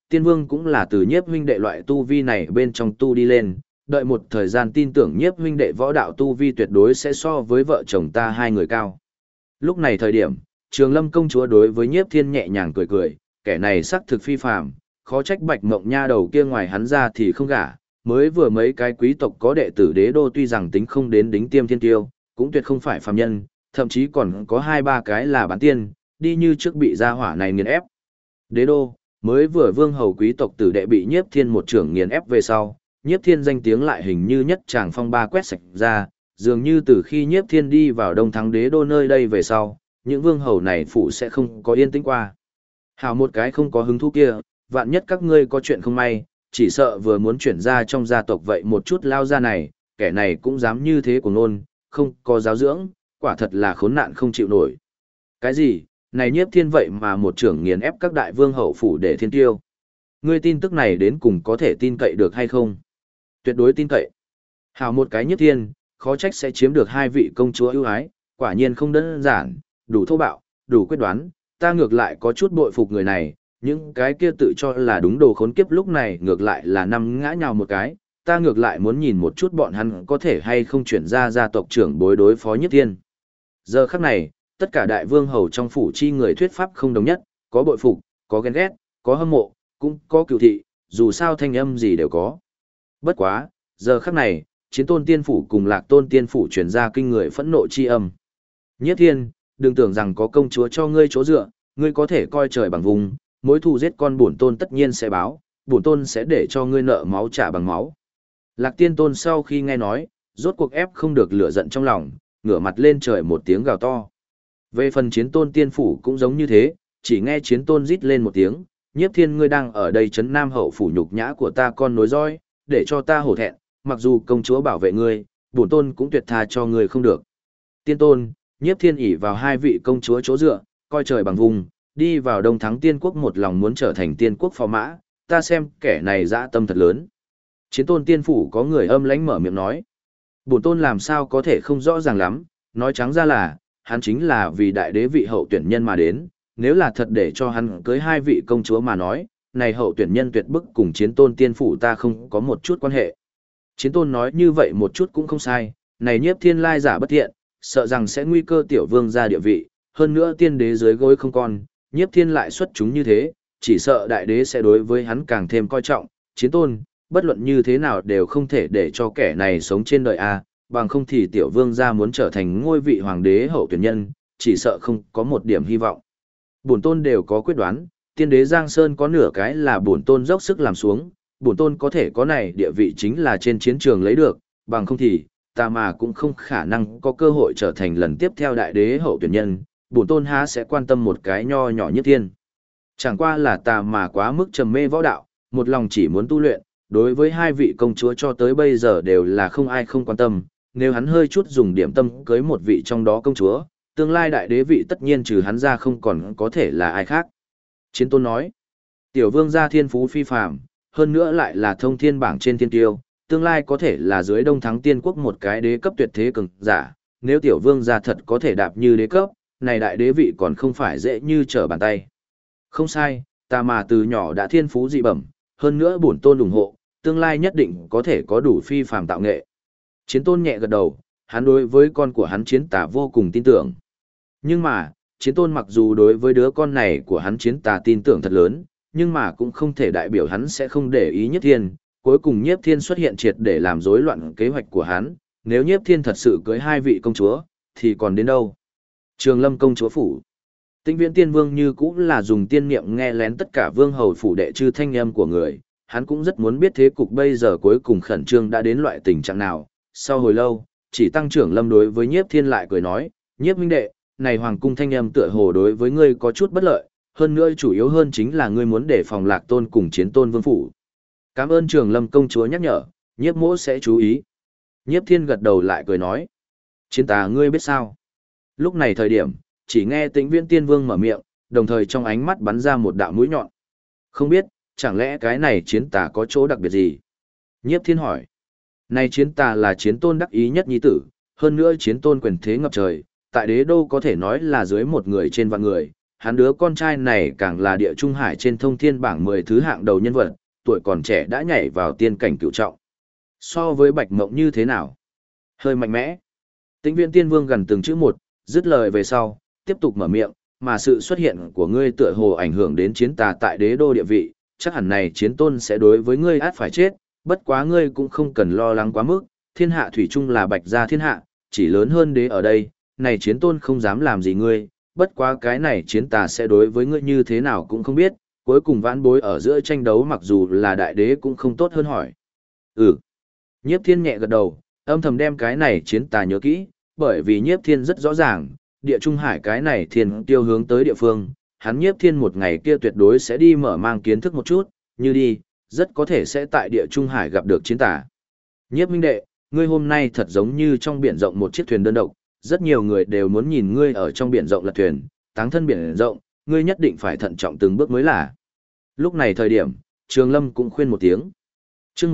tiên vương cũng là từ nhiếp huynh đệ loại tu vi này bên trong tu đi lên, đợi một thời gian tin tưởng nhiếp huynh đệ võ đạo tu vi tuyệt đối sẽ so với vợ chồng ta hai người cao. Lúc này thời điểm, Trường Lâm công chúa đối với nhiếp thiên nhẹ nhàng cười cười, kẻ này sắc thực phi phàm, khó trách bạch mộng nha đầu kia ngoài hắn ra thì không gả, mới vừa mấy cái quý tộc có đệ tử đế đô tuy rằng tính không đến đính tiêm thiên tiêu, cũng tuyệt không phải phàm nhân, thậm chí còn có 2-3 cái là bán tiên, đi như trước bị gia hỏa này nghiền ép. Đế đô, mới vừa vương hầu quý tộc tử đệ bị nhiếp thiên một trưởng nghiền ép về sau, nhiếp thiên danh tiếng lại hình như nhất tràng phong ba quét sạch ra, dường như từ khi nhiếp thiên đi vào đông thắng đế đô nơi đây về sau, những vương hầu này phụ sẽ không có yên tĩnh qua. Hảo một cái không có hứng thú kia, vạn nhất các ngươi có chuyện không may, chỉ sợ vừa muốn chuyển ra trong gia tộc vậy một chút lao ra này, kẻ này cũng dám như thế của nôn, không có giáo dưỡng, quả thật là khốn nạn không chịu nổi. Cái gì, này nhiếp thiên vậy mà một trưởng nghiền ép các đại vương hậu phủ để thiên tiêu. Ngươi tin tức này đến cùng có thể tin cậy được hay không? Tuyệt đối tin cậy. Hảo một cái nhiếp thiên, khó trách sẽ chiếm được 2 vị công chúa ưu ái, quả nhiên không đơn giản, đủ thô bạo, đủ quyết đoán, ta ngược lại có chút bội phục người này, những cái kia tự cho là đúng đồ khốn kiếp lúc này ngược lại là nằm ngã nhào một cái, ta ngược lại muốn nhìn một chút bọn hắn có thể hay không chuyển ra gia tộc trưởng bối đối phó nhất thiên. Giờ khắc này, tất cả đại vương hầu trong phủ chi người thuyết pháp không đồng nhất, có bội phục, có ghen ghét, có hâm mộ, cũng có cựu thị, dù sao thanh âm gì đều có. Bất quá, giờ khắc này, Chiến Tôn Tiên phủ cùng Lạc Tôn Tiên phủ truyền ra kinh người phẫn nộ chi âm. Nhiếp Thiên, đừng tưởng rằng có công chúa cho ngươi chỗ dựa, ngươi có thể coi trời bằng vùng, mối thù giết con bổn tôn tất nhiên sẽ báo, bổn tôn sẽ để cho ngươi nợ máu trả bằng máu. Lạc Tiên Tôn sau khi nghe nói, rốt cuộc ép không được lửa giận trong lòng, ngửa mặt lên trời một tiếng gào to. Về phần Chiến Tôn Tiên phủ cũng giống như thế, chỉ nghe Chiến Tôn rít lên một tiếng, Nhiếp Thiên ngươi đang ở đây trấn Nam hậu phủ nhục nhã của ta con nối dõi, để cho ta hổ thẹn, mặc dù công chúa bảo vệ ngươi, bổn tôn cũng tuyệt tha cho ngươi không được. Tiên Tôn, Nhiếp Thiên ỷ vào 2 vị công chúa chỗ dựa, coi trời bằng vùng, đi vào Đông Thắng Tiên quốc một lòng muốn trở thành Tiên quốc phò mã, ta xem kẻ này dã tâm thật lớn. Chiến Tôn Tiên phủ có người âm lãnh mở miệng nói, bổn tôn làm sao có thể không rõ ràng lắm, nói trắng ra là, hắn chính là vì đại đế vị hậu tuyển nhân mà đến, nếu là thật để cho hắn cưới 2 vị công chúa mà nói, này hậu tuyển nhân tuyệt bức cùng Chiến Tôn Tiên phủ ta không có một chút quan hệ. Chiến Tôn nói như vậy một chút cũng không sai, này Nhiếp Thiên lai giả bất thiện, sợ rằng sẽ nguy cơ tiểu vương ra địa vị, hơn nữa tiên đế dưới gối không còn, Nhiếp Thiên lại xuất chúng như thế, chỉ sợ đại đế sẽ đối với hắn càng thêm coi trọng, Chiến Tôn, bất luận như thế nào đều không thể để cho kẻ này sống trên đời a, bằng không thì tiểu vương gia muốn trở thành ngôi vị hoàng đế hậu tuyển nhân, chỉ sợ không có một điểm hy vọng. Bổn tôn đều có quyết đoán, tiên đế Giang Sơn có nửa cái là bổn tôn dốc sức làm xuống, bổn tôn có thể có này địa vị chính là trên chiến trường lấy được, bằng không thì ta mà cũng không khả năng có cơ hội trở thành lần tiếp theo đại đế hậu tuyển nhân, bổn tôn há sẽ quan tâm một cái nho nhỏ Nhiếp Thiên. Chẳng qua là ta mà quá mức trầm mê võ đạo, một lòng chỉ muốn tu luyện, đối với 2 vị công chúa cho tới bây giờ đều là không ai không quan tâm, nếu hắn hơi chút dùng điểm tâm cưới một vị trong đó công chúa, tương lai đại đế vị tất nhiên trừ hắn ra không còn có thể là ai khác. Chiến Tôn nói, tiểu vương gia thiên phú phi phàm, hơn nữa lại là thông thiên bảng trên thiên tiêu, tương lai có thể là dưới Đông Thắng Tiên quốc một cái đế cấp tuyệt thế cường giả, nếu tiểu vương gia thật có thể đạp như đế cấp, này đại đế vị còn không phải dễ như trở bàn tay. Không sai, ta mà từ nhỏ đã thiên phú dị bẩm, hơn nữa bổn tôn ủng hộ, tương lai nhất định có thể có đủ phi phàm tạo nghệ. Chiến Tôn nhẹ gật đầu, hắn đối với con của hắn Chiến Tà vô cùng tin tưởng. Nhưng mà, Chiến Tôn mặc dù đối với đứa con này của hắn Chiến Tà tin tưởng thật lớn, nhưng mà cũng không thể đại biểu hắn sẽ không để ý Nhiếp Thiên, cuối cùng Nhiếp Thiên xuất hiện triệt để làm rối loạn kế hoạch của hắn, nếu Nhiếp Thiên thật sự cưới 2 vị công chúa, thì còn đến đâu? Trường Lâm công chúa phủ. Tĩnh Viễn Tiên Vương như cũng là dùng tiên niệm nghe lén tất cả vương hầu phủ đệ chư thanh âm của người, hắn cũng rất muốn biết thế cục bây giờ cuối cùng khẩn trương đã đến loại tình trạng nào. Sau hồi lâu, chỉ tăng trưởng Lâm đối với Nhiếp Thiên lại cười nói, Nhiếp huynh đệ, này hoàng cung thanh âm tựa hồ đối với ngươi có chút bất lợi, hơn nữa chủ yếu hơn chính là ngươi muốn để phòng Lạc Tôn cùng Chiến Tôn vương phủ. Cảm ơn Trường Lâm công chúa nhắc nhở, Nhiếp mỗ sẽ chú ý. Nhiếp Thiên gật đầu lại cười nói, Chiến Tà ngươi biết sao? Lúc này thời điểm, chỉ nghe Tĩnh Viễn Tiên Vương mở miệng, đồng thời trong ánh mắt bắn ra một đạo mũi nhọn. Không biết, chẳng lẽ cái này Chiến Tà có chỗ đặc biệt gì? Nhiếp Thiên hỏi. Này Chiến Tà là Chiến Tôn đắc ý nhất nhi tử, hơn nữa Chiến Tôn quyền thế ngập trời, tại đế đô có thể nói là dưới một người trên vạn người, hắn đứa con trai này càng là địa trung hải trên thông thiên bảng 10 thứ hạng đầu nhân vật, tuổi còn trẻ đã nhảy vào tiên cảnh cửu trọng. So với Bạch Mộng như thế nào? Hơi mạnh mẽ. Tĩnh Viễn Tiên Vương gần từng chữ một, dứt lời về sau, tiếp tục mở miệng, mà sự xuất hiện của ngươi tựa hồ ảnh hưởng đến chiến tà tại đế đô địa vị, chắc hẳn này chiến tôn sẽ đối với ngươi át phải chết, bất quá ngươi cũng không cần lo lắng quá mức, thiên hạ thủy chung là Bạch gia thiên hạ, chỉ lớn hơn đế ở đây, này chiến tôn không dám làm gì ngươi, bất quá cái này chiến tà sẽ đối với ngươi như thế nào cũng không biết, cuối cùng vãn bối ở giữa tranh đấu mặc dù là đại đế cũng không tốt hơn hỏi. Nhiếp Thiên nhẹ gật đầu, âm thầm đem cái này chiến tà nhớ kỹ, bởi vì Nhiếp Thiên rất rõ ràng, địa trung hải cái này thiên tiêu hướng tới địa phương, hắn Nhiếp Thiên một ngày kia tuyệt đối sẽ đi mở mang kiến thức một chút, như đi, rất có thể sẽ tại địa trung hải gặp được chiến tà. Nhiếp minh đệ, ngươi hôm nay thật giống như trong biển rộng một chiếc thuyền đơn độc, rất nhiều người đều muốn nhìn ngươi ở trong biển rộng lật thuyền, táng thân biển rộng, ngươi nhất định phải thận trọng từng bước mới là. Lúc này thời điểm, Trường Lâm cũng khuyên một tiếng. Chương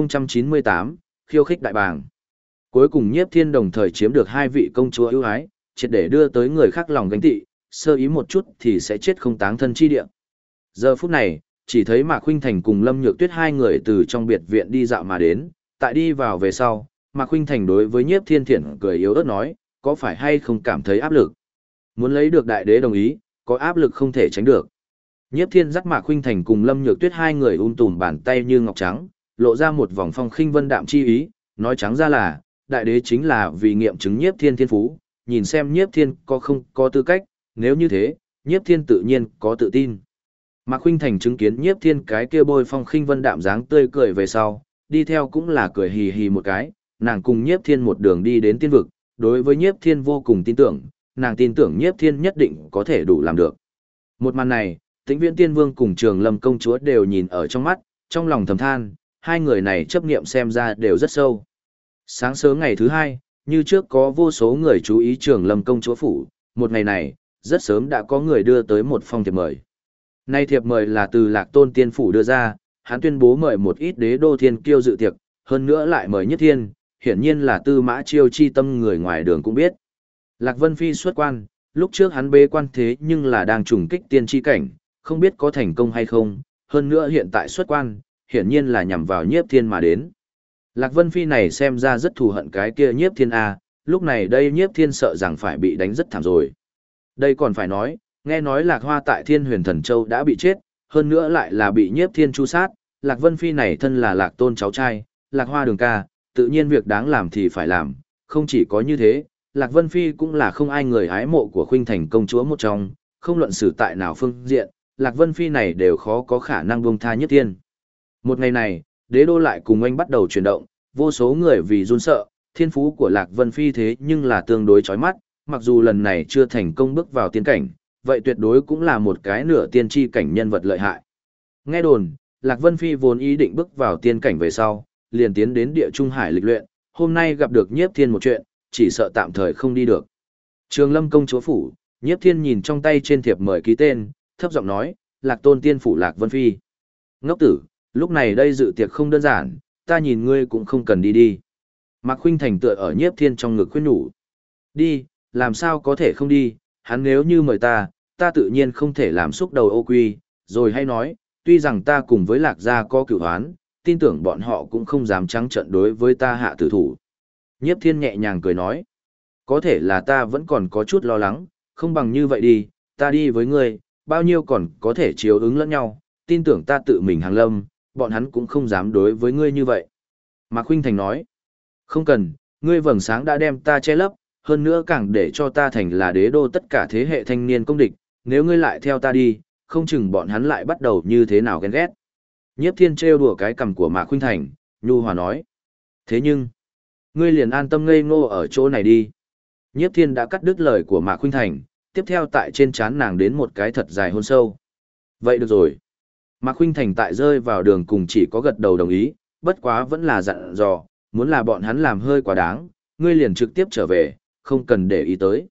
1098, khiêu khích đại bàng. Cuối cùng Nhiếp Thiên đồng thời chiếm được hai vị công chúa ưu ái, triệt để đưa tới người khác lòng gánh tị, sơ ý một chút thì sẽ chết không táng thân chi địa. Giờ phút này, chỉ thấy Mạc Khuynh Thành cùng Lâm Nhược Tuyết hai người từ trong biệt viện đi dạo mà đến, tại đi vào về sau, Mạc Khuynh Thành đối với Nhiếp Thiên thiện cười yếu ớt nói, có phải hay không cảm thấy áp lực? Muốn lấy được đại đế đồng ý, có áp lực không thể tránh được. Nhiếp Thiên dắt Mạc Khuynh Thành cùng Lâm Nhược Tuyết hai người tùm bàn tay như ngọc trắng, lộ ra một vòng phong khinh vân đạm chi ý, nói trắng ra là, đại đế chính là vì nghiệm chứng Nhiếp Thiên thiên phú, nhìn xem Nhiếp Thiên có không có tư cách, nếu như thế, Nhiếp Thiên tự nhiên có tự tin. Mạc Khuynh Thành chứng kiến Nhiếp Thiên cái kia bôi phong khinh vân đạm dáng tươi cười về sau, đi theo cũng là cười hì hì một cái, nàng cùng Nhiếp Thiên một đường đi đến tiên vực, đối với Nhiếp Thiên vô cùng tin tưởng, nàng tin tưởng Nhiếp Thiên nhất định có thể đủ làm được. Một màn này, Tĩnh Viễn Tiên Vương cùng Trường Lâm công chúa đều nhìn ở trong mắt, trong lòng thầm than, hai người này chấp niệm xem ra đều rất sâu. Sáng sớm ngày thứ hai, như trước có vô số người chú ý Trường Lâm công chúa phủ, một ngày này, rất sớm đã có người đưa tới một phong thiệp mời. Nay thiệp mời là từ Lạc Tôn Tiên phủ đưa ra, hắn tuyên bố mời một ít đế đô thiên kiêu dự tiệc, hơn nữa lại mời Nhất Thiên, hiển nhiên là Tư Mã Chiêu chi tâm người ngoài đường cũng biết. Lạc Vân Phi xuất quan, lúc trước hắn bế quan thế nhưng là đang trùng kích tiên chi cảnh, không biết có thành công hay không, hơn nữa hiện tại xuất quan, hiển nhiên là nhằm vào Nhiếp Thiên mà đến. Lạc Vân Phi này xem ra rất thù hận cái kia Nhiếp Thiên A, lúc này đây Nhiếp Thiên sợ rằng phải bị đánh rất thảm rồi. Đây còn phải nói, nghe nói Lạc Hoa tại Thiên Huyền Thần Châu đã bị chết, hơn nữa lại là bị Nhiếp Thiên tru sát, Lạc Vân Phi này thân là Lạc Tôn cháu trai, Lạc Hoa đường ca, tự nhiên việc đáng làm thì phải làm, không chỉ có như thế, Lạc Vân Phi cũng là không ai người ái mộ của Khuynh Thành công chúa một trong, không luận xử tại nào phương diện, Lạc Vân Phi này đều khó có khả năng buông tha Nhất Thiên. Một ngày này, đế đô lại cùng anh bắt đầu chuyển động, vô số người vì run sợ, thiên phú của Lạc Vân Phi thế nhưng là tương đối chói mắt, mặc dù lần này chưa thành công bước vào tiên cảnh, vậy tuyệt đối cũng là một cái nửa tiên tri cảnh nhân vật lợi hại. Nghe đồn, Lạc Vân Phi vốn ý định bước vào tiên cảnh về sau, liền tiến đến địa trung hải lịch luyện, hôm nay gặp được Nhiếp Thiên một chuyện, chỉ sợ tạm thời không đi được. Trường Lâm công chúa phủ, Nhiếp Thiên nhìn trong tay trên thiệp mời ký tên, thấp giọng nói, Lạc Tôn tiên phủ Lạc Vân Phi. Ngốc tử, lúc này đây dự tiệc không đơn giản, ta nhìn ngươi cũng không cần đi đi. Mạc Khuynh Thành tựa ở Nhiếp Thiên trong ngực khuyên nhủ. Đi, làm sao có thể không đi, hắn nếu như mời ta, ta tự nhiên không thể làm xúc đầu ô quy, rồi hay nói, tuy rằng ta cùng với Lạc gia có cửu hoán, tin tưởng bọn họ cũng không dám trắng trợn đối với ta hạ tử thủ. Nhiếp Thiên nhẹ nhàng cười nói, có thể là ta vẫn còn có chút lo lắng, không bằng như vậy đi, ta đi với ngươi, bao nhiêu còn có thể chiếu ứng lẫn nhau, tin tưởng ta tự mình hàng lâm, bọn hắn cũng không dám đối với ngươi như vậy. Mạc Khuynh Thành nói, không cần, ngươi vầng sáng đã đem ta che lấp, hơn nữa càng để cho ta thành là đế đô tất cả thế hệ thanh niên công địch, nếu ngươi lại theo ta đi, không chừng bọn hắn lại bắt đầu như thế nào ghen ghét. Nhiếp Thiên trêu đùa cái cằm của Mạc Khuynh Thành, nhu hòa nói, thế nhưng, ngươi liền an tâm ngây ngô ở chỗ này đi. Nhiếp Thiên đã cắt đứt lời của Mạc Khuynh Thành, tiếp theo tại trên trán nàng đến một cái thật dài hôn sâu. Vậy được rồi. Mạc Khuynh Thành tại rơi vào đường cùng chỉ có gật đầu đồng ý, bất quá vẫn là dặn dò, muốn là bọn hắn làm hơi quá đáng, ngươi liền trực tiếp trở về, không cần để ý tới.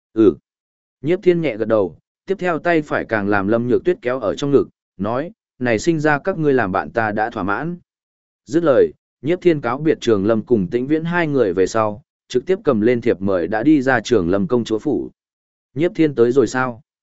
Nhiếp Thiên nhẹ gật đầu, tiếp theo tay phải càng làm Lâm Nhược Tuyết kéo ở trong ngực, nói, này sinh ra các ngươi làm bạn ta đã thỏa mãn. Dứt lời, Nhiếp Thiên cáo biệt Trường Lâm cùng Tĩnh Viễn hai người về sau, trực tiếp cầm lên thiệp mời đã đi ra Trường Lâm công chúa phủ. Nhiếp Thiên tới rồi sao?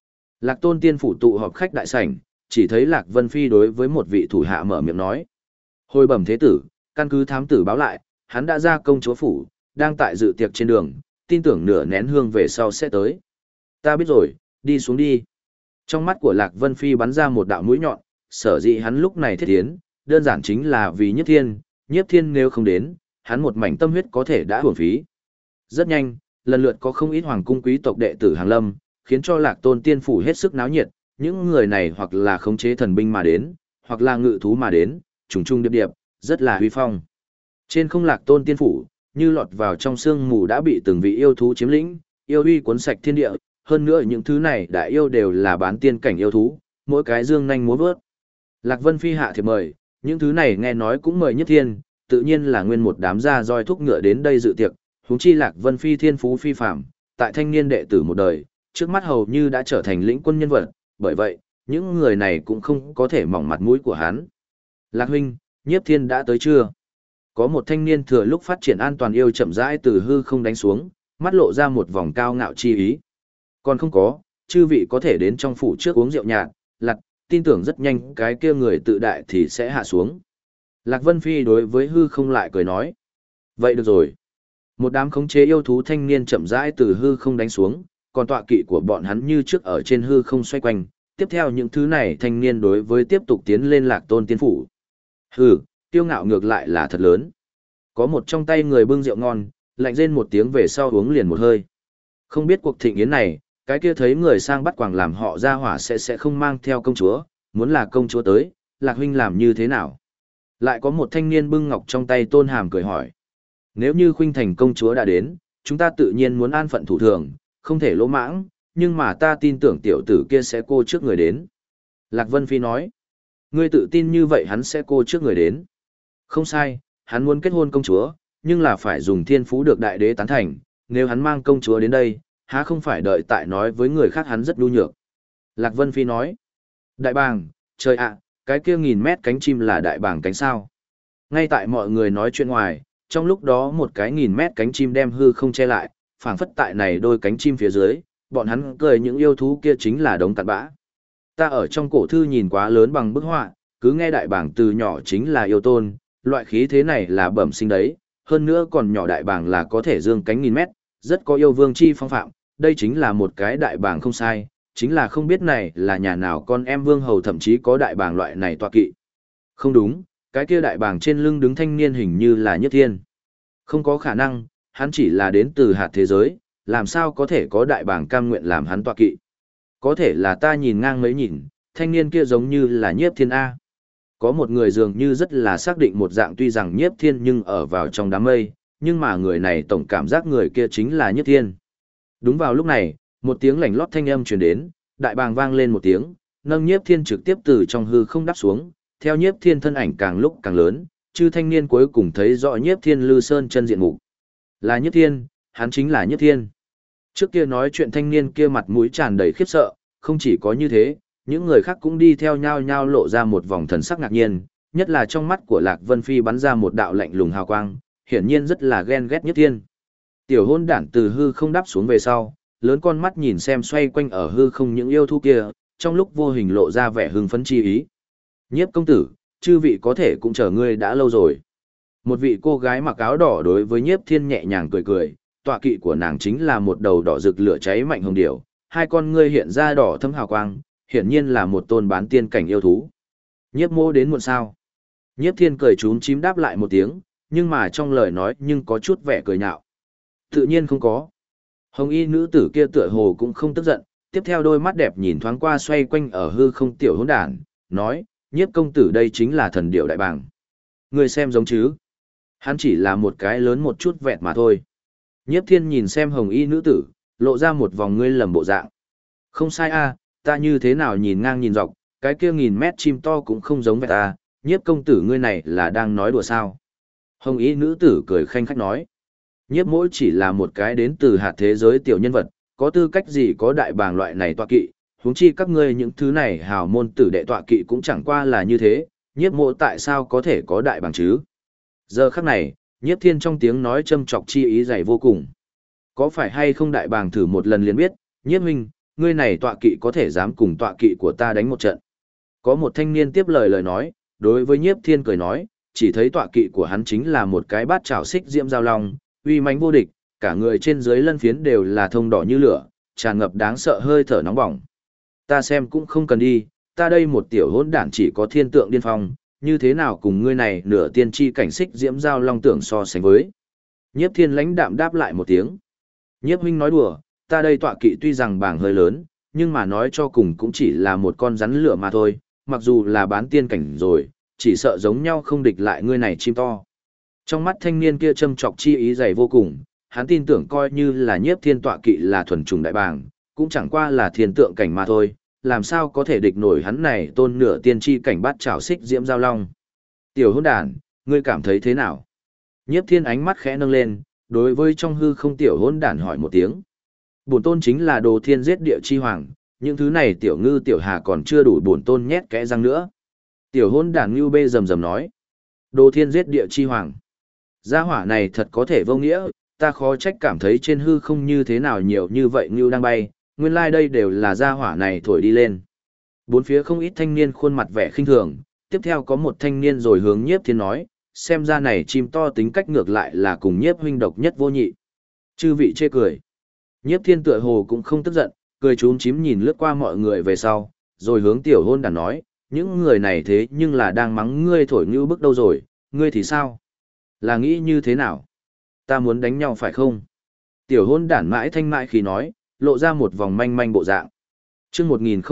Lạc Tôn Tiên phủ tụ họp khách đại sảnh, chỉ thấy Lạc Vân Phi đối với một vị thủ hạ mở miệng nói. Hồi bẩm thế tử, căn cứ thám tử báo lại, hắn đã ra công chúa phủ, đang tại dự tiệc trên đường, tin tưởng nửa nén hương về sau sẽ tới. Ta biết rồi, đi xuống đi. Trong mắt của Lạc Vân Phi bắn ra một đạo mũi nhọn, sở dĩ hắn lúc này thiết tiến, đơn giản chính là vì Nhiếp Thiên nếu không đến, hắn một mảnh tâm huyết có thể đã hưởng phí. Rất nhanh, lần lượt có không ít hoàng cung quý tộc đệ tử hàng lâm, khiến cho Lạc Tôn Tiên phủ hết sức náo nhiệt, những người này hoặc là khống chế thần binh mà đến, hoặc là ngự thú mà đến, trùng trùng điệp điệp, rất là huy phong. Trên không Lạc Tôn Tiên phủ, như lọt vào trong sương mù đã bị từng vị yêu thú chiếm lĩnh, yêu uy cuốn sạch thiên địa, hơn nữa những thứ này đại yêu đều là bán tiên cảnh yêu thú, mỗi cái dương nhanh múa vớt. Lạc Vân Phi hạ thiệp mời, những thứ này nghe nói cũng mời Nhất Thiên, tự nhiên là nguyên một đám gia roi thúc ngựa đến đây dự tiệc, huống chi Lạc Vân Phi thiên phú phi phàm, tại thanh niên đệ tử một đời, trước mắt hầu như đã trở thành lĩnh quân nhân vật, bởi vậy, những người này cũng không có thể mỏng mặt mũi của hắn. Lạc huynh, Nhiếp Thiên đã tới chưa? Có một thanh niên thừa lúc phát triển an toàn yêu chậm rãi từ hư không đánh xuống, mắt lộ ra một vòng cao ngạo chi ý. Còn không có, chư vị có thể đến trong phủ trước uống rượu nhạt, Lạc, tin tưởng rất nhanh cái kia người tự đại thì sẽ hạ xuống. Lạc Vân Phi đối với hư không lại cười nói. Vậy được rồi. Một đám khống chế yêu thú thanh niên chậm rãi từ hư không đánh xuống, còn tọa kỵ của bọn hắn như trước ở trên hư không xoay quanh. Tiếp theo những thứ này thanh niên đối với tiếp tục tiến lên Lạc Tôn Tiên phủ. Hừ, tiêu ngạo ngược lại là thật lớn. Có một trong tay người bưng rượu ngon, lạnh rên một tiếng về sau uống liền một hơi. Không biết cuộc thịnh yến này, cái kia thấy người sang bắt quàng làm họ ra hỏa sẽ không mang theo công chúa, muốn là công chúa tới, Lạc huynh làm như thế nào? Lại có một thanh niên bưng ngọc trong tay Tôn Hàm cười hỏi. Nếu như khuynh thành công chúa đã đến, chúng ta tự nhiên muốn an phận thủ thường, không thể lỗ mãng, nhưng mà ta tin tưởng tiểu tử kia sẽ cô trước người đến. Lạc Vân Phi nói. Ngươi tự tin như vậy hắn sẽ cô trước người đến. Không sai, hắn muốn kết hôn công chúa, nhưng là phải dùng thiên phú được đại đế tán thành, nếu hắn mang công chúa đến đây, há không phải đợi tại nói với người khác hắn rất nhu nhược. Lạc Vân Phi nói. Đại bàng, trời ạ, cái kia 1000 mét cánh chim là đại bàng cánh sao. Ngay tại mọi người nói chuyện ngoài, trong lúc đó một cái 1000 mét cánh chim đem hư không che lại, phảng phất tại này đôi cánh chim phía dưới, bọn hắn cười những yêu thú kia chính là đống cặn bã. Ta ở trong cổ thư nhìn quá lớn bằng bức họa, cứ nghe đại bàng từ nhỏ chính là yêu tôn, loại khí thế này là bẩm sinh đấy, hơn nữa còn nhỏ đại bàng là có thể dương cánh 1000 mét, rất có yêu vương chi phong phạm, đây chính là một cái đại bàng không sai, chính là không biết này là nhà nào con em vương hầu thậm chí có đại bàng loại này tọa kỵ. Không đúng, cái kia đại bàng trên lưng đứng thanh niên hình như là Nhất Thiên. Không có khả năng, hắn chỉ là đến từ hạt thế giới, làm sao có thể có đại bàng cam nguyện làm hắn tọa kỵ. Có thể là ta nhìn ngang mấy nhìn, thanh niên kia giống như là Nhiếp Thiên A. Có một người dường như rất là xác định một dạng tuy rằng Nhiếp Thiên nhưng ở vào trong đám mây, nhưng mà người này tổng cảm giác người kia chính là Nhiếp Thiên. Đúng vào lúc này, một tiếng lảnh lót thanh âm truyền đến, đại bàng vang lên một tiếng, nâng Nhiếp Thiên trực tiếp từ trong hư không đáp xuống, theo Nhiếp Thiên thân ảnh càng lúc càng lớn, chư thanh niên cuối cùng thấy rõ Nhiếp Thiên Lư Sơn chân diện mục. Là Nhiếp Thiên, hắn chính là Nhiếp Thiên. Trước kia nói chuyện thanh niên kia mặt mũi tràn đầy khiếp sợ, không chỉ có như thế, những người khác cũng đi theo nhau nhau lộ ra một vòng thần sắc ngạc nhiên, nhất là trong mắt của Lạc Vân Phi bắn ra một đạo lạnh lùng hào quang, hiển nhiên rất là ghen ghét Nhiếp Thiên. Tiểu hôn đản từ hư không đáp xuống về sau, lớn con mắt nhìn xem xoay quanh ở hư không những yêu thú kia, trong lúc vô hình lộ ra vẻ hưng phấn chi ý. Nhiếp công tử, chư vị có thể cũng chờ ngươi đã lâu rồi. Một vị cô gái mặc áo đỏ đối với Nhiếp Thiên nhẹ nhàng cười cười, tọa kỵ của nàng chính là một đầu đỏ rực lửa cháy mạnh hồng điểu, hai con ngươi hiện ra đỏ thâm hào quang, hiển nhiên là một tôn bán tiên cảnh yêu thú. Nhiếp mô đến muộn sao? Nhiếp Thiên cười chúm chím đáp lại một tiếng, nhưng mà trong lời nói nhưng có chút vẻ cười nhạo. Tự nhiên không có. Hồng y nữ tử kia tựa hồ cũng không tức giận, tiếp theo đôi mắt đẹp nhìn thoáng qua xoay quanh ở hư không tiểu hỗn đản, nói, Nhiếp công tử đây chính là thần điểu đại bàng. Người xem giống chứ? Hắn chỉ là một cái lớn một chút vẹt mà thôi. Nhiếp Thiên nhìn xem hồng y nữ tử, lộ ra một vòng ngươi lầm bộ dạng. Không sai a, ta như thế nào nhìn ngang nhìn dọc, cái kia 1000 mét chim to cũng không giống vẹt ta, Nhiếp công tử ngươi này là đang nói đùa sao? Hồng y nữ tử cười khanh khách nói. Nhiếp mỗi chỉ là một cái đến từ hạt thế giới tiểu nhân vật, có tư cách gì có đại bàng loại này tọa kỵ, huống chi các ngươi những thứ này hào môn tử đệ tọa kỵ cũng chẳng qua là như thế, nhiếp mộ tại sao có thể có đại bàng chứ? Giờ khắc này, Nhiếp Thiên trong tiếng nói châm chọc chi ý dày vô cùng. Có phải hay không đại bàng thử một lần liền biết, Nhiếp huynh, ngươi này tọa kỵ có thể dám cùng tọa kỵ của ta đánh một trận. Có một thanh niên tiếp lời nói, đối với Nhiếp Thiên cười nói, chỉ thấy tọa kỵ của hắn chính là một cái bát chảo xích diễm giao long, uy mãnh vô địch, cả người trên dưới lân phiến đều là thông đỏ như lửa, tràn ngập đáng sợ hơi thở nóng bỏng. Ta xem cũng không cần đi, ta đây một tiểu hỗn đản chỉ có thiên tượng điên phong, như thế nào cùng ngươi này nửa tiên tri cảnh xích diễm giao long tưởng so sánh với. Nhiếp Thiên lãnh đạm đáp lại một tiếng. Nhiếp huynh nói đùa, ta đây tọa kỵ tuy rằng bảng hơi lớn, nhưng mà nói cho cùng cũng chỉ là một con rắn lửa mà thôi, mặc dù là bán tiên cảnh rồi, chỉ sợ giống nhau không địch lại ngươi này chim to. Trong mắt thanh niên kia châm chọc chi ý dày vô cùng, hắn tin tưởng coi như là Nhiếp Thiên tọa kỵ là thuần trùng đại bàng, cũng chẳng qua là thiên tượng cảnh mà thôi, làm sao có thể địch nổi hắn này tôn nửa tiên tri cảnh bát trảo xích diễm giao long. Tiểu hôn đàn, ngươi cảm thấy thế nào? Nhiếp Thiên ánh mắt khẽ nâng lên, đối với trong hư không tiểu hôn đàn hỏi một tiếng. Bổn tôn chính là đồ thiên giết địa chi hoàng, những thứ này tiểu ngư tiểu hà còn chưa đủ bổn tôn nhét kẽ răng nữa. Tiểu hôn đàn ngưu bê rầm rầm nói. Đồ thiên giết địa chi hoàng. Gia hỏa này thật có thể vô nghĩa, ta khó trách cảm thấy trên hư không như thế nào nhiều như vậy ngưu đang bay, nguyên lai đây đều là gia hỏa này thổi đi lên. Bốn phía không ít thanh niên khuôn mặt vẻ khinh thường, tiếp theo có một thanh niên rồi hướng Nhiếp Thiên nói, xem ra này chim to tính cách ngược lại là cùng Nhiếp huynh độc nhất vô nhị. Chư vị chê cười. Nhiếp Thiên tựa hồ cũng không tức giận, cười chúm chím nhìn lướt qua mọi người về sau, rồi hướng tiểu hôn đàn nói, những người này thế nhưng là đang mắng ngươi thổi ngưu bức đâu rồi, ngươi thì sao? Là nghĩ như thế nào? Ta muốn đánh nhau phải không? Tiểu hôn đản mãi thanh mãi khi nói, lộ ra một vòng manh manh bộ dạng. Chương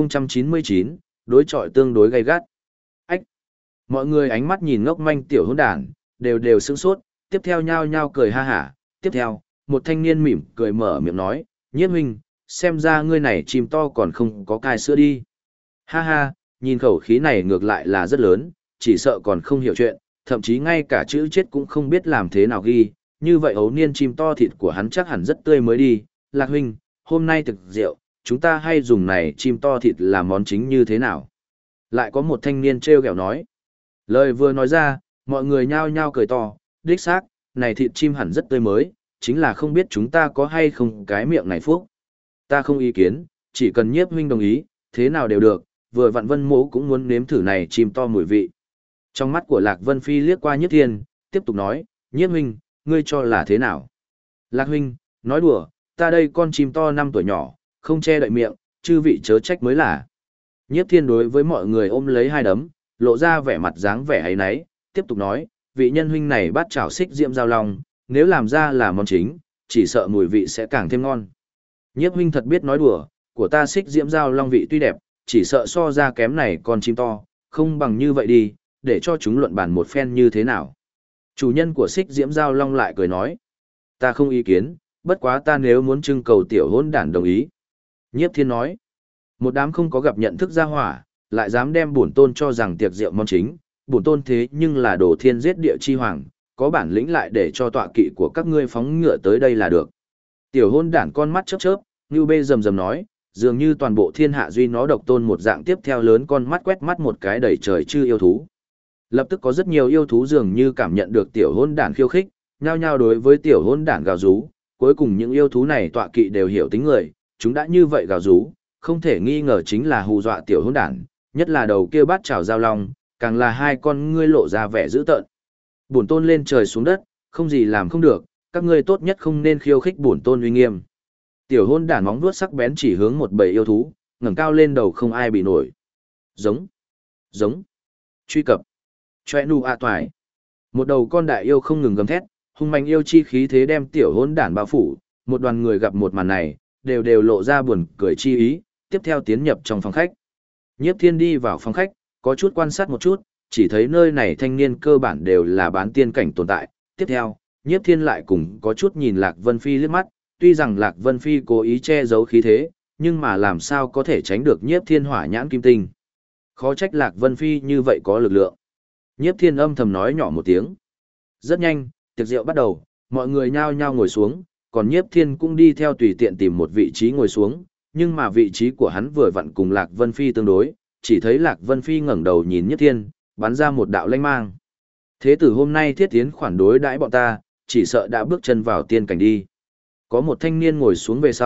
1099, đối chọi tương đối gay gắt. Ách! Mọi người ánh mắt nhìn ngốc manh tiểu hôn đản, đều sững sốt, tiếp theo nhao nhao cười ha hả. Tiếp theo, một thanh niên mỉm cười mở miệng nói, Nhiếp huynh, xem ra ngươi này chim to còn không có cai sữa đi. Ha ha, nhìn khẩu khí này ngược lại là rất lớn, chỉ sợ còn không hiểu chuyện, thậm chí ngay cả chữ chết cũng không biết làm thế nào ghi, như vậy ấu niên chim to thịt của hắn chắc hẳn rất tươi mới đi. Lạc huynh, hôm nay thực rượu, chúng ta hay dùng này chim to thịt làm món chính như thế nào? Lại có một thanh niên trêu ghẹo nói. Lời vừa nói ra, mọi người nhao nhao cười to, đích xác, này thịt chim hẳn rất tươi mới, chính là không biết chúng ta có hay không cái miệng này phúc. Ta không ý kiến, chỉ cần Nhiếp huynh đồng ý, thế nào đều được, vừa vặn Vân Mỗ cũng muốn nếm thử này chim to mùi vị. Trong mắt của Lạc Vân Phi liếc qua Nhiếp Thiên, tiếp tục nói, Nhiếp huynh, ngươi cho là thế nào? Lạc huynh, nói đùa, ta đây con chim to 5 tuổi nhỏ, không che đậy miệng, chư vị chớ trách mới là. Nhiếp Thiên đối với mọi người ôm lấy hai đấm, lộ ra vẻ mặt dáng vẻ ấy nấy, tiếp tục nói, vị nhân huynh này bắt chảo xích diễm giao long, nếu làm ra là món chính, chỉ sợ mùi vị sẽ càng thêm ngon. Nhiếp huynh thật biết nói đùa, của ta xích diễm giao long vị tuy đẹp, chỉ sợ so ra kém này con chim to, không bằng như vậy đi, để cho chúng luận bàn một phen như thế nào. Chủ nhân của xích diễm giao long lại cười nói, ta không ý kiến, bất quá ta nếu muốn trưng cầu tiểu hôn đản đồng ý. Nhiếp Thiên nói, một đám không có gặp nhận thức ra hỏa, lại dám đem bổn tôn cho rằng tiệc rượu món chính, bổn tôn thế nhưng là đồ thiên giết địa chi hoàng, có bản lĩnh lại để cho tọa kỵ của các ngươi phóng ngựa tới đây là được. Tiểu hôn đản con mắt chớp chớp, Ngưu Bê rầm rầm nói, dường như toàn bộ thiên hạ duy nó độc tôn một dạng, tiếp theo lớn con mắt quét mắt một cái đầy trời chư yêu thú. Lập tức có rất nhiều yêu thú dường như cảm nhận được tiểu hôn đản khiêu khích, nhao nhao đối với tiểu hôn đản gào rú, cuối cùng những yêu thú này tọa kỵ đều hiểu tính người, chúng đã như vậy gào rú, không thể nghi ngờ chính là hù dọa tiểu hôn đản, nhất là đầu kia bát chảo giao long, càng là hai con ngươi lộ ra vẻ dữ tợn. Bổn tôn lên trời xuống đất, không gì làm không được, các ngươi tốt nhất không nên khiêu khích bổn tôn uy nghiêm. Tiểu hôn đản móng vuốt sắc bén chỉ hướng một bầy yêu thú, ngẩng cao lên đầu không ai bị nổi. Giống, giống, truy cập, choe nu a toài. Một đầu con đại yêu không ngừng gầm thét, hung mạnh yêu chi khí thế đem tiểu hôn đản bao phủ, một đoàn người gặp một màn này, đều lộ ra buồn cười chi ý, tiếp theo tiến nhập trong phòng khách. Nhiếp Thiên đi vào phòng khách, có chút quan sát một chút, chỉ thấy nơi này thanh niên cơ bản đều là bán tiên cảnh tồn tại. Tiếp theo, Nhiếp Thiên lại cùng có chút nhìn Lạc Vân Phi liếc mắt, tuy rằng Lạc Vân Phi cố ý che giấu khí thế, nhưng mà làm sao có thể tránh được Nhiếp Thiên hỏa nhãn kim tinh. Khó trách Lạc Vân Phi như vậy có lực lượng. Nhiếp Thiên âm thầm nói nhỏ một tiếng. Rất nhanh, tiệc rượu bắt đầu, mọi người nhao nhao ngồi xuống, còn Nhiếp Thiên cũng đi theo tùy tiện tìm một vị trí ngồi xuống, nhưng mà vị trí của hắn vừa vặn cùng Lạc Vân Phi tương đối, chỉ thấy Lạc Vân Phi ngẩng đầu nhìn Nhiếp Thiên, bắn ra một đạo lanh mang. Thế tử hôm nay thiết tiến khoản đối đãi bọn ta, chỉ sợ đã bước chân vào tiên cảnh đi. Có một thanh niên ngồi xuống về sau,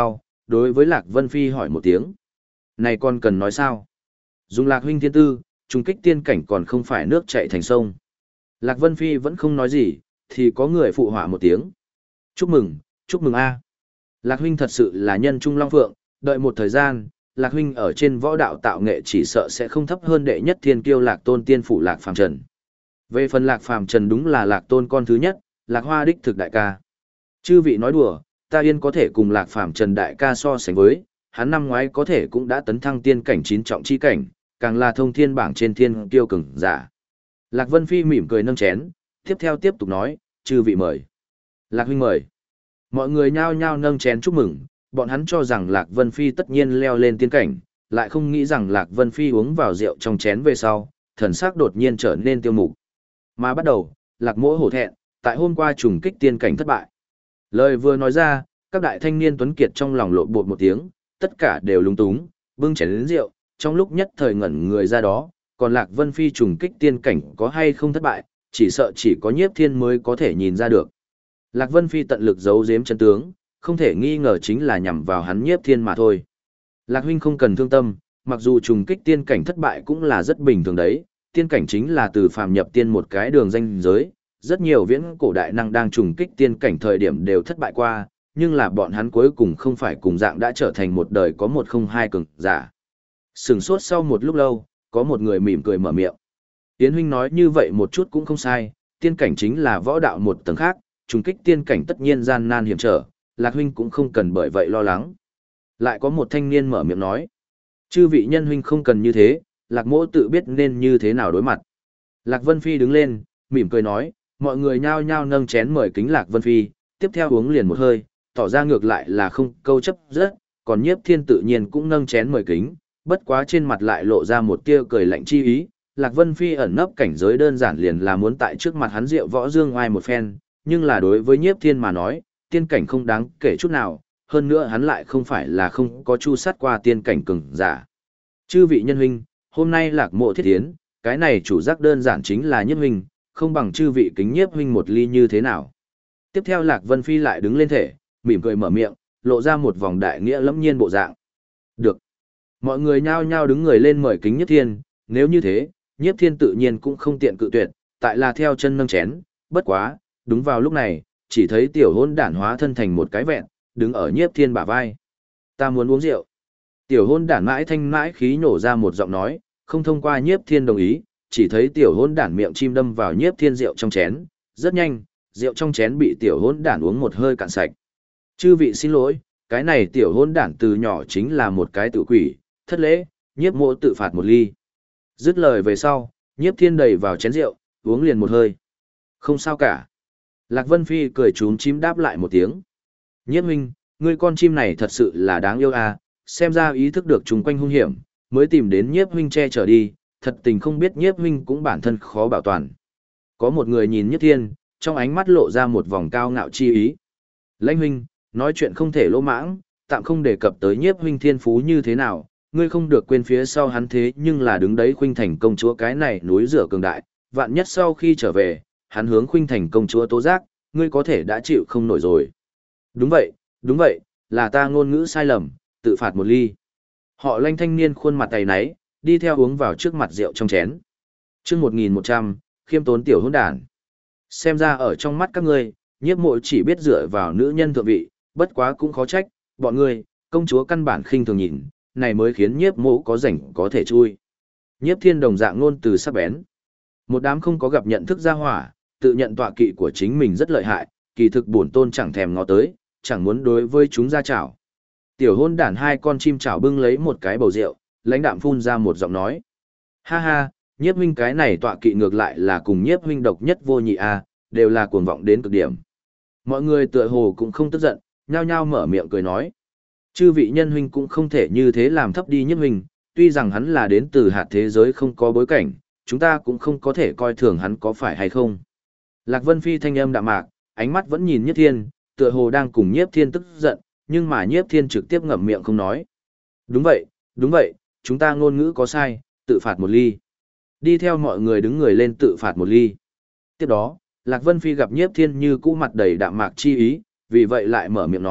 đối với Lạc Vân Phi hỏi một tiếng. Này còn cần nói sao? Dùng Lạc huynh thiên tư, trùng kích tiên cảnh còn không phải nước chảy thành sông. Lạc Vân Phi vẫn không nói gì, thì có người phụ họa một tiếng. Chúc mừng a. Lạc huynh thật sự là nhân trung long phượng, đợi một thời gian, Lạc huynh ở trên võ đạo tạo nghệ chỉ sợ sẽ không thấp hơn đệ nhất thiên kiêu Lạc Tôn tiên phủ Lạc Phàm Trần. Về phần Lạc Phàm Trần đúng là Lạc Tôn con thứ nhất, Lạc Hoa đích thực đại ca. Chư vị nói đùa, ta yên có thể cùng Lạc Phàm Trần đại ca so sánh với, hắn năm ngoái có thể cũng đã tấn thăng tiên cảnh 9 trọng chi cảnh, càng là thông thiên bảng trên thiên kiêu cường giả. Lạc Vân Phi mỉm cười nâng chén, tiếp tục nói, chư vị mời. Lạc huynh mời. Mọi người nhao nhao nâng chén chúc mừng, bọn hắn cho rằng Lạc Vân Phi tất nhiên leo lên tiên cảnh, lại không nghĩ rằng Lạc Vân Phi uống vào rượu trong chén về sau, thần sắc đột nhiên trở nên tiêu mục. Mà bắt đầu, Lạc Mỗ hổ thẹn, tại hôm qua trùng kích tiên cảnh thất bại. Lời vừa nói ra, các đại thanh niên tuấn kiệt trong lòng lộn bột một tiếng, tất cả đều lúng túng, bưng chén đến rượu, trong lúc nhất thời ngẩn người ra đó, còn Lạc Vân Phi trùng kích tiên cảnh có hay không thất bại, chỉ sợ chỉ có Nhiếp Thiên mới có thể nhìn ra được. Lạc Vân Phi tận lực giấu giếm chân tướng, không thể nghi ngờ chính là nhằm vào hắn Nhiếp Thiên mà thôi. Lạc huynh không cần thương tâm, mặc dù trùng kích tiên cảnh thất bại cũng là rất bình thường đấy, tiên cảnh chính là từ phàm nhập tiên một cái đường ranh giới, rất nhiều viễn cổ đại năng đang trùng kích tiên cảnh thời điểm đều thất bại qua, nhưng là bọn hắn cuối cùng không phải cùng dạng đã trở thành một đời có một không hai cường giả. Sừng sốt sau một lúc lâu, có một người mỉm cười mở miệng. Yến huynh nói như vậy một chút cũng không sai, tiên cảnh chính là võ đạo một tầng khác, trùng kích tiên cảnh tất nhiên gian nan hiểm trở, Lạc huynh cũng không cần bởi vậy lo lắng. Lại có một thanh niên mở miệng nói. Chư vị nhân huynh không cần như thế, Lạc mỗ tự biết nên như thế nào đối mặt. Lạc Vân Phi đứng lên, mỉm cười nói, mọi người nhao nhao nâng chén mời kính Lạc Vân Phi, tiếp theo uống liền một hơi, tỏ ra ngược lại là không câu chấp rất, còn Nhiếp Thiên tự nhiên cũng nâng chén mời kính, bất quá trên mặt lại lộ ra một tia cười lạnh chi ý. Lạc Vân Phi ẩn nấp cảnh giới đơn giản liền là muốn tại trước mặt hắn rượu võ dương oai một phen, nhưng là đối với Nhiếp Thiên mà nói, tiên cảnh không đáng kể chút nào, hơn nữa hắn lại không phải là không có chu sát qua tiên cảnh cường giả. Chư vị nhân huynh, hôm nay Lạc mộ thiết tiến, cái này chủ giác đơn giản chính là Nhiếp huynh, không bằng chư vị kính Nhiếp huynh một ly như thế nào. Tiếp theo Lạc Vân Phi lại đứng lên thể, mỉm cười mở miệng, lộ ra một vòng đại nghĩa lẫm nhiên bộ dạng. Được. Mọi người nhao nhao đứng người lên mời kính Nhiếp Thiên, nếu như thế, Nhiếp Thiên tự nhiên cũng không tiện cự tuyệt, tại là theo chân nâng chén, bất quá, đúng vào lúc này, chỉ thấy tiểu hôn đản hóa thân thành một cái vẹn, đứng ở Nhiếp Thiên bả vai. Ta muốn uống rượu. Tiểu hôn đản mãi thanh mãi khí nổ ra một giọng nói, không thông qua Nhiếp Thiên đồng ý, chỉ thấy tiểu hôn đản miệng chim đâm vào Nhiếp Thiên rượu trong chén, rất nhanh, rượu trong chén bị tiểu hôn đản uống một hơi cạn sạch. Chư vị xin lỗi, cái này tiểu hôn đản từ nhỏ chính là một cái tự quỷ, thất lễ, Nhiếp mộ tự phạt một ly. Dứt lời về sau, Nhiếp Thiên đầy vào chén rượu, uống liền một hơi. Không sao cả. Lạc Vân Phi cười trúng chím đáp lại một tiếng. Nhiếp huynh, ngươi con chim này thật sự là đáng yêu à, xem ra ý thức được chung quanh hung hiểm, mới tìm đến Nhiếp huynh che chở đi, thật tình không biết Nhiếp huynh cũng bản thân khó bảo toàn. Có một người nhìn Nhiếp Thiên, trong ánh mắt lộ ra một vòng cao ngạo chi ý. Lãnh huynh, nói chuyện không thể lỗ mãng, tạm không đề cập tới Nhiếp huynh thiên phú như thế nào, ngươi không được quên phía sau hắn thế nhưng là đứng đấy Khuynh Thành công chúa cái này núi rửa cường đại, vạn nhất sau khi trở về, hắn hướng Khuynh Thành công chúa tố giác, ngươi có thể đã chịu không nổi rồi. Đúng vậy, là ta ngôn ngữ sai lầm, tự phạt một ly. Họ Lãnh thanh niên khuôn mặt tày náy, đi theo uống vào trước mặt rượu trong chén. Chương 1100, khiêm tốn tiểu hỗn đản. Xem ra ở trong mắt các ngươi, Nhiếp mộ chỉ biết dựa vào nữ nhân thượng vị, bất quá cũng khó trách, bọn ngươi, công chúa căn bản khinh thường nhìn, này mới khiến Nhiếp mộ có rảnh có thể chui. Nhiếp Thiên đồng dạng ngôn từ sắc bén. Một đám không có gặp nhận thức gia hỏa, tự nhận tọa kỵ của chính mình rất lợi hại, kỳ thực bổn tôn chẳng thèm ngó tới, chẳng muốn đối với chúng ra chảo. Tiểu hôn đản hai con chim chảo bưng lấy một cái bầu rượu, lãnh đạm phun ra một giọng nói. Ha ha, Nhiếp huynh cái này tọa kỵ ngược lại là cùng Nhiếp huynh độc nhất vô nhị a, đều là cuồng vọng đến cực điểm. Mọi người tựa hồ cũng không tức giận, nhao nhao mở miệng cười nói. Chư vị nhân huynh cũng không thể như thế làm thấp đi Nhiếp huynh, tuy rằng hắn là đến từ hạt thế giới không có bối cảnh, chúng ta cũng không có thể coi thường hắn có phải hay không. Lạc Vân Phi thanh âm đạm mạc, ánh mắt vẫn nhìn Nhiếp Thiên, tựa hồ đang cùng Nhiếp Thiên tức giận, nhưng mà Nhiếp Thiên trực tiếp ngậm miệng không nói. Đúng vậy, chúng ta ngôn ngữ có sai, tự phạt một ly. Đi theo mọi người đứng người lên tự phạt một ly. Tiếp đó, Lạc Vân Phi gặp Nhiếp Thiên như cũ mặt đầy đạm mạc chi ý, vì vậy lại mở miệng nói,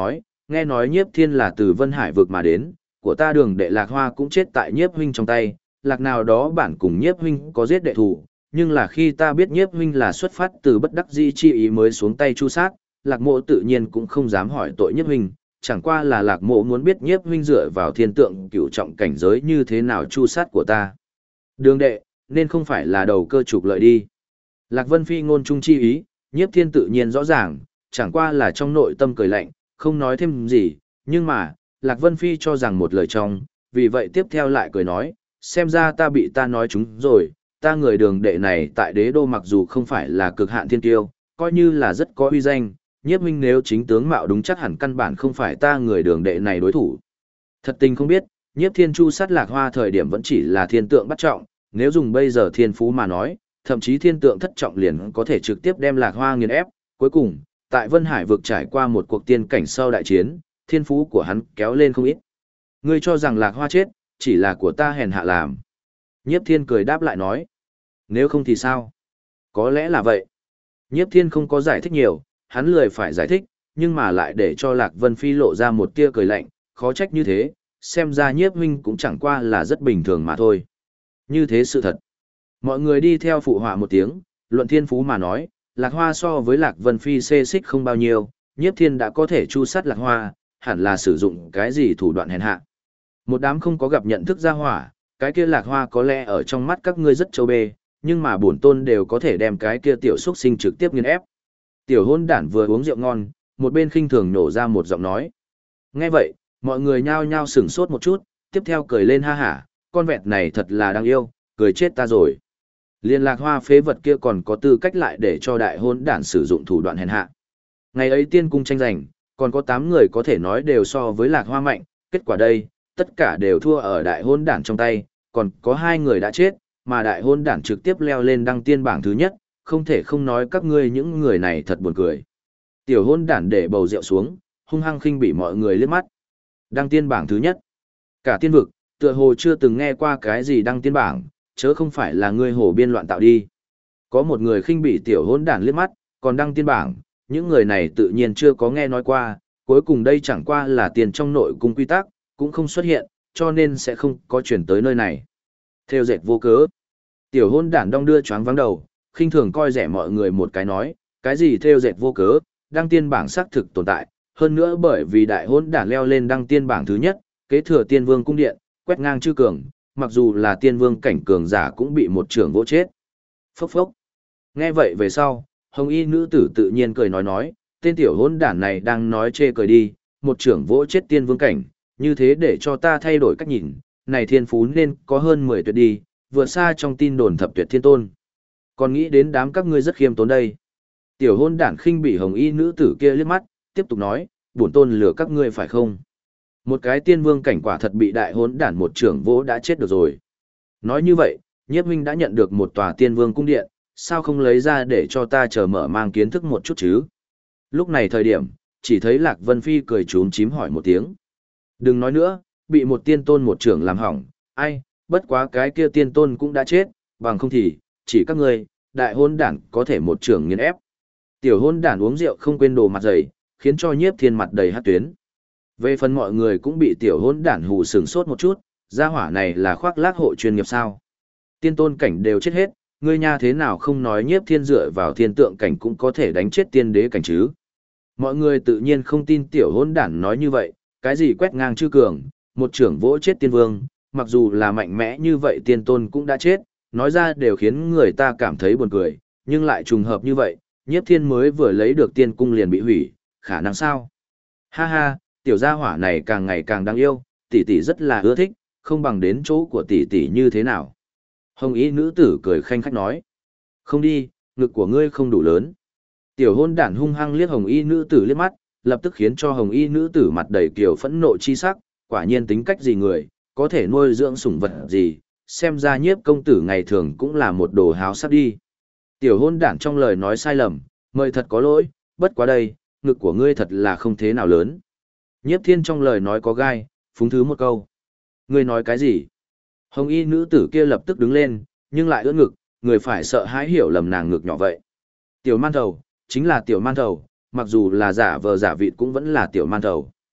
nghe nói Nhiếp Thiên là từ Vân Hải vực mà đến, của ta đường đệ Lạc Hoa cũng chết tại Nhiếp huynh trong tay, Lạc nào đó bản cùng Nhiếp huynh có giết đệ thủ, nhưng là khi ta biết Nhiếp huynh là xuất phát từ bất đắc dĩ chi ý mới xuống tay chu sát, Lạc Mộ tự nhiên cũng không dám hỏi tội Nhiếp huynh, chẳng qua là Lạc Mộ muốn biết Nhiếp huynh dựa vào thiên tượng cửu trọng cảnh giới như thế nào chu sát của ta. Đường đệ, nên không phải là đầu cơ trục lợi đi. Lạc Vân Phi ngôn trung chi ý, Nhiếp Thiên tự nhiên rõ ràng, chẳng qua là trong nội tâm cười lạnh, không nói thêm gì, nhưng mà, Lạc Vân Phi cho rằng một lời trong, vì vậy tiếp theo lại cười nói, xem ra ta bị ta nói chúng rồi, ta người đường đệ này tại đế đô mặc dù không phải là cực hạn thiên tiêu, coi như là rất có uy danh, Nhiếp huynh nếu chính tướng mạo đúng chắc hẳn căn bản không phải ta người đường đệ này đối thủ. Thật tình không biết, Nhiếp Thiên chu sát Lạc Hoa thời điểm vẫn chỉ là thiên tượng bắt trọng, nếu dùng bây giờ thiên phú mà nói, thậm chí thiên tượng thất trọng liền có thể trực tiếp đem Lạc Hoa nghiền ép, cuối cùng, tại Vân Hải vực trải qua một cuộc tiên cảnh sau đại chiến, thiên phú của hắn kéo lên không ít. Ngươi cho rằng Lạc Hoa chết, chỉ là của ta hèn hạ làm. Nhiếp Thiên cười đáp lại nói. Nếu không thì sao? Có lẽ là vậy. Nhiếp Thiên không có giải thích nhiều, hắn lười phải giải thích, nhưng mà lại để cho Lạc Vân Phi lộ ra một tia cười lạnh, khó trách như thế, xem ra Nhiếp huynh cũng chẳng qua là rất bình thường mà thôi. Như thế sự thật. Mọi người đi theo phụ họa một tiếng, luận thiên phú mà nói, Lạc Hoa so với Lạc Vân Phi xê xích không bao nhiêu, Nhiếp Thiên đã có thể chu sát Lạc Hoa, hẳn là sử dụng cái gì thủ đoạn hèn hạ. Một đám không có gặp nhận thức ra hỏa, cái kia Lạc Hoa có lẽ ở trong mắt các ngươi rất châu bê, nhưng mà bổn tôn đều có thể đem cái kia tiểu xuất sinh trực tiếp nghiền ép. Tiểu hôn đản vừa uống rượu ngon, một bên khinh thường nổ ra một giọng nói. Nghe vậy, mọi người nhao nhao sửng sốt một chút, tiếp theo cười lên ha hả, con vẹt này thật là đáng yêu, cười chết ta rồi. Liên Lạc Hoa phế vật kia còn có tư cách lại để cho đại hôn đản sử dụng thủ đoạn hèn hạ. Ngày ấy tiên cung tranh giành, còn có 8 người có thể nói đều so với Lạc Hoa mạnh, kết quả đây, tất cả đều thua ở đại hôn đản trong tay, còn có 2 người đã chết, mà đại hôn đản trực tiếp leo lên đăng tiên bảng thứ nhất, không thể không nói các ngươi những người này thật buồn cười. Tiểu hôn đản để bầu rượu xuống, hung hăng khinh bỉ mọi người liếc mắt. Đăng tiên bảng thứ nhất. Cả tiên vực, tựa hồ chưa từng nghe qua cái gì đăng tiên bảng, chớ không phải là ngươi hồ biên loạn tạo đi. Có một người khinh bỉ tiểu hôn đản liếc mắt, còn đăng tiên bảng, những người này tự nhiên chưa có nghe nói qua, cuối cùng đây chẳng qua là tiền trong nội cung quy tắc, cũng không xuất hiện, cho nên sẽ không có chuyển tới nơi này. Theo dệt vô cớ. Tiểu hôn đản đong đưa choáng vắng đầu, khinh thường coi rẻ mọi người một cái nói, cái gì theo dệt vô cớ, đăng tiên bảng xác thực tồn tại, hơn nữa bởi vì đại hôn đản leo lên đăng tiên bảng thứ nhất, kế thừa tiên vương cung điện, quét ngang chư cường, mặc dù là tiên vương cảnh cường giả cũng bị một trưởng vỗ chết. Phốc phốc. Nghe vậy về sau, hồng y nữ tử tự nhiên cười nói, tên tiểu hôn đản này đang nói chê cười đi, một trưởng vỗ chết tiên vương cảnh, như thế để cho ta thay đổi cách nhìn, này thiên phú nên có hơn 10 tuyệt đi, vượt xa trong tin đồn thập tuyệt thiên tôn. Còn nghĩ đến đám các ngươi rất khiêm tốn đây. Tiểu hôn đản khinh bị hồng y nữ tử kia liếc mắt, tiếp tục nói, bổn tôn lừa các ngươi phải không? Một cái tiên vương cảnh quả thật bị đại hôn đản một trưởng vỗ đã chết được rồi. Nói như vậy, Nhiếp huynh đã nhận được một tòa tiên vương cung điện, sao không lấy ra để cho ta chờ mở mang kiến thức một chút chứ? Lúc này thời điểm, chỉ thấy Lạc Vân Phi cười trốn chím hỏi một tiếng. Đừng nói nữa, bị một tiên tôn một trưởng làm hỏng, ai, bất quá cái kia tiên tôn cũng đã chết, bằng không thì, chỉ các ngươi, đại hôn đản có thể một trưởng nghiền ép. Tiểu hôn đản uống rượu không quên đồ mặt dày, khiến cho Nhiếp Thiên mặt đầy hát tuyến. Về phần mọi người cũng bị tiểu hôn đản hù sừng sốt một chút, gia hỏa này là khoác lác hộ chuyên nghiệp sao. Tiên tôn cảnh đều chết hết, ngươi nha thế nào không nói Nhiếp Thiên dựa vào thiên tượng cảnh cũng có thể đánh chết tiên đế cảnh chứ. Mọi người tự nhiên không tin tiểu hôn đản nói như vậy, cái gì quét ngang chư cường, một trưởng vỗ chết tiên vương, mặc dù là mạnh mẽ như vậy tiên tôn cũng đã chết, nói ra đều khiến người ta cảm thấy buồn cười, nhưng lại trùng hợp như vậy, Nhiếp Thiên mới vừa lấy được tiên cung liền bị hủy, khả năng sao? Ha ha, tiểu gia hỏa này càng ngày càng đáng yêu, tỷ tỷ rất là ưa thích, không bằng đến chỗ của tỷ tỷ như thế nào. Hồng y nữ tử cười khanh khách nói. Không đi, ngực của ngươi không đủ lớn. Tiểu hôn đản hung hăng liếc hồng y nữ tử liếc mắt, lập tức khiến cho hồng y nữ tử mặt đầy kiểu phẫn nộ chi sắc, quả nhiên tính cách gì người, có thể nuôi dưỡng sủng vật gì, xem ra Nhiếp công tử ngày thường cũng là một đồ háo sắc đi. Tiểu hôn đản trong lời nói sai lầm, mời thật có lỗi, bất quá đây, ngực của ngươi thật là không thế nào lớn. Nhiếp Thiên trong lời nói có gai, phúng thứ một câu. Ngươi nói cái gì? Hồng y nữ tử kia lập tức đứng lên, nhưng lại ưỡn ngực, người phải sợ hãi hiểu lầm nàng ngực nhỏ vậy. Tiểu man thầu, chính là tiểu man thầu, mặc dù là giả vờ giả vịt cũng vẫn là tiểu man thầu.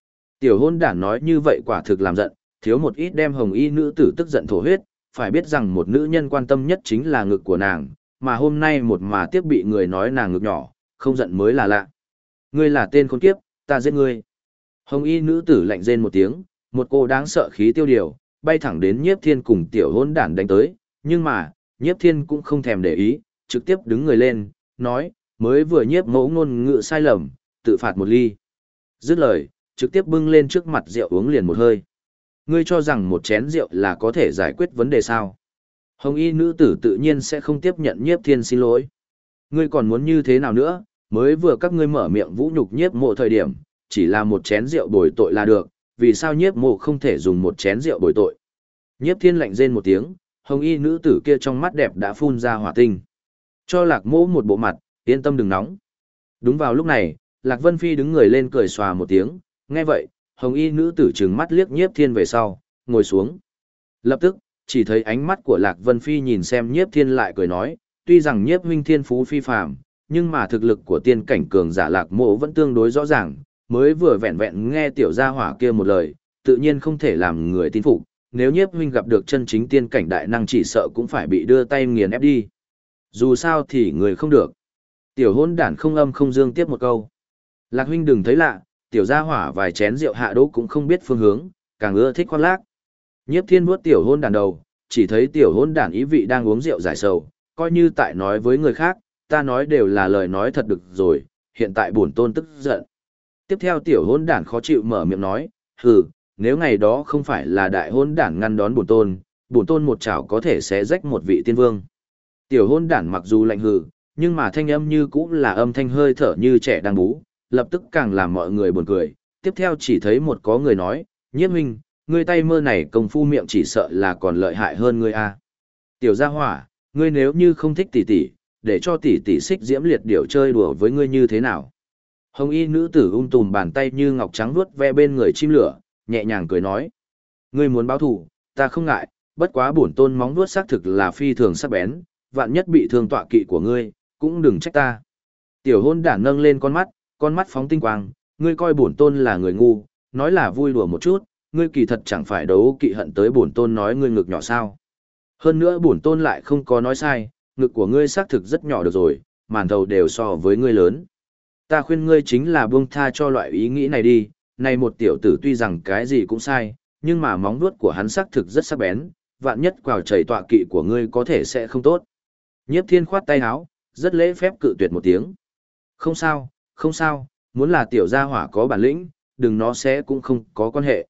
Tiểu hôn đản nói như vậy quả thực làm giận, thiếu một ít đem hồng y nữ tử tức giận thổ huyết, phải biết rằng một nữ nhân quan tâm nhất chính là ngực của nàng, mà hôm nay một mà tiếp bị người nói nàng ngực nhỏ, không giận mới là lạ. Ngươi là tên khốn kiếp, ta giết ngươi. Hồng y nữ tử lạnh rên một tiếng, một cô đáng sợ khí tiêu điều, bay thẳng đến Nhiếp Thiên cùng tiểu hôn đản đánh tới, nhưng mà, Nhiếp Thiên cũng không thèm để ý, trực tiếp đứng người lên, nói, mới vừa nhiếp mẫu ngôn ngữ sai lầm, tự phạt một ly. Dứt lời, trực tiếp bưng lên trước mặt rượu uống liền một hơi. Ngươi cho rằng một chén rượu là có thể giải quyết vấn đề sao? Hồng y nữ tử tự nhiên sẽ không tiếp nhận Nhiếp Thiên xin lỗi. Ngươi còn muốn như thế nào nữa, mới vừa các ngươi mở miệng vũ nhục nhiếp mộ thời điểm, chỉ là một chén rượu bồi tội là được, vì sao nhiếp mộ không thể dùng một chén rượu bồi tội? Nhiếp Thiên lạnh rên một tiếng, hồng y nữ tử kia trong mắt đẹp đã phun ra hỏa tinh. Cho Lạc Mỗ một bộ mặt, yên tâm đừng nóng. Đúng vào lúc này, Lạc Vân Phi đứng người lên cười xòa một tiếng, nghe vậy, hồng y nữ tử trừng mắt liếc Nhiếp Thiên về sau, ngồi xuống. Lập tức, chỉ thấy ánh mắt của Lạc Vân Phi nhìn xem Nhiếp Thiên lại cười nói, tuy rằng Nhiếp huynh thiên phú phi phàm, nhưng mà thực lực của tiên cảnh cường giả Lạc Mộ vẫn tương đối rõ ràng, mới vừa vẹn vẹn nghe tiểu gia hỏa kia một lời, tự nhiên không thể làm người tin phục, nếu Nhiếp huynh gặp được chân chính tiên cảnh đại năng chỉ sợ cũng phải bị đưa tay nghiền ép đi. Dù sao thì người không được. Tiểu hôn đản không âm không dương tiếp một câu. Lạc huynh đừng thấy lạ, tiểu gia hỏa vài chén rượu hạ đỗ cũng không biết phương hướng, càng ưa thích khoác lác. Nhiếp Thiên vuốt tiểu hôn đản đầu, chỉ thấy tiểu hôn đản ý vị đang uống rượu giải sầu, coi như tại nói với người khác, ta nói đều là lời nói thật được rồi, hiện tại bổn tôn tức giận. Tiếp theo tiểu hôn đản khó chịu mở miệng nói, hừ, nếu ngày đó không phải là đại hôn đản ngăn đón bổn tôn một chảo có thể sẽ rách một vị tiên vương. Tiểu hôn đản mặc dù lạnh hừ, nhưng mà thanh âm như cũng là âm thanh hơi thở như trẻ đang bú, lập tức càng làm mọi người buồn cười. Tiếp theo chỉ thấy một có người nói, Nhiếp huynh, ngươi tay mơ này công phu miệng chỉ sợ là còn lợi hại hơn ngươi a. Tiểu gia hỏa, ngươi nếu như không thích tỷ tỷ, để cho tỷ tỷ xích diễm liệt điểu chơi đùa với ngươi như thế nào? Hồng y nữ tử tùm bàn tay như ngọc trắng vuốt ve bên người chim lửa, nhẹ nhàng cười nói, ngươi muốn báo thù, ta không ngại, bất quá bổn tôn móng vuốt xác thực là phi thường sắc bén, vạn nhất bị thương tọa kỵ của ngươi, cũng đừng trách ta. Tiểu hôn đản nâng lên con mắt phóng tinh quang, ngươi coi bổn tôn là người ngu, nói là vui đùa một chút, ngươi kỳ thật chẳng phải đấu kỵ hận tới bổn tôn nói ngươi ngực nhỏ sao. Hơn nữa bổn tôn lại không có nói sai, ngực của ngươi xác thực rất nhỏ được rồi, màn thầu đều so với ngươi lớn. Ta khuyên ngươi chính là buông tha cho loại ý nghĩ này đi, này một tiểu tử tuy rằng cái gì cũng sai, nhưng mà móng vuốt của hắn xác thực rất sắc bén, vạn nhất quào chảy tọa kỵ của ngươi có thể sẽ không tốt. Nhiếp Thiên khoát tay áo, rất lễ phép cự tuyệt một tiếng. Không sao, không sao, muốn là tiểu gia hỏa có bản lĩnh, đừng nó sẽ cũng không có quan hệ.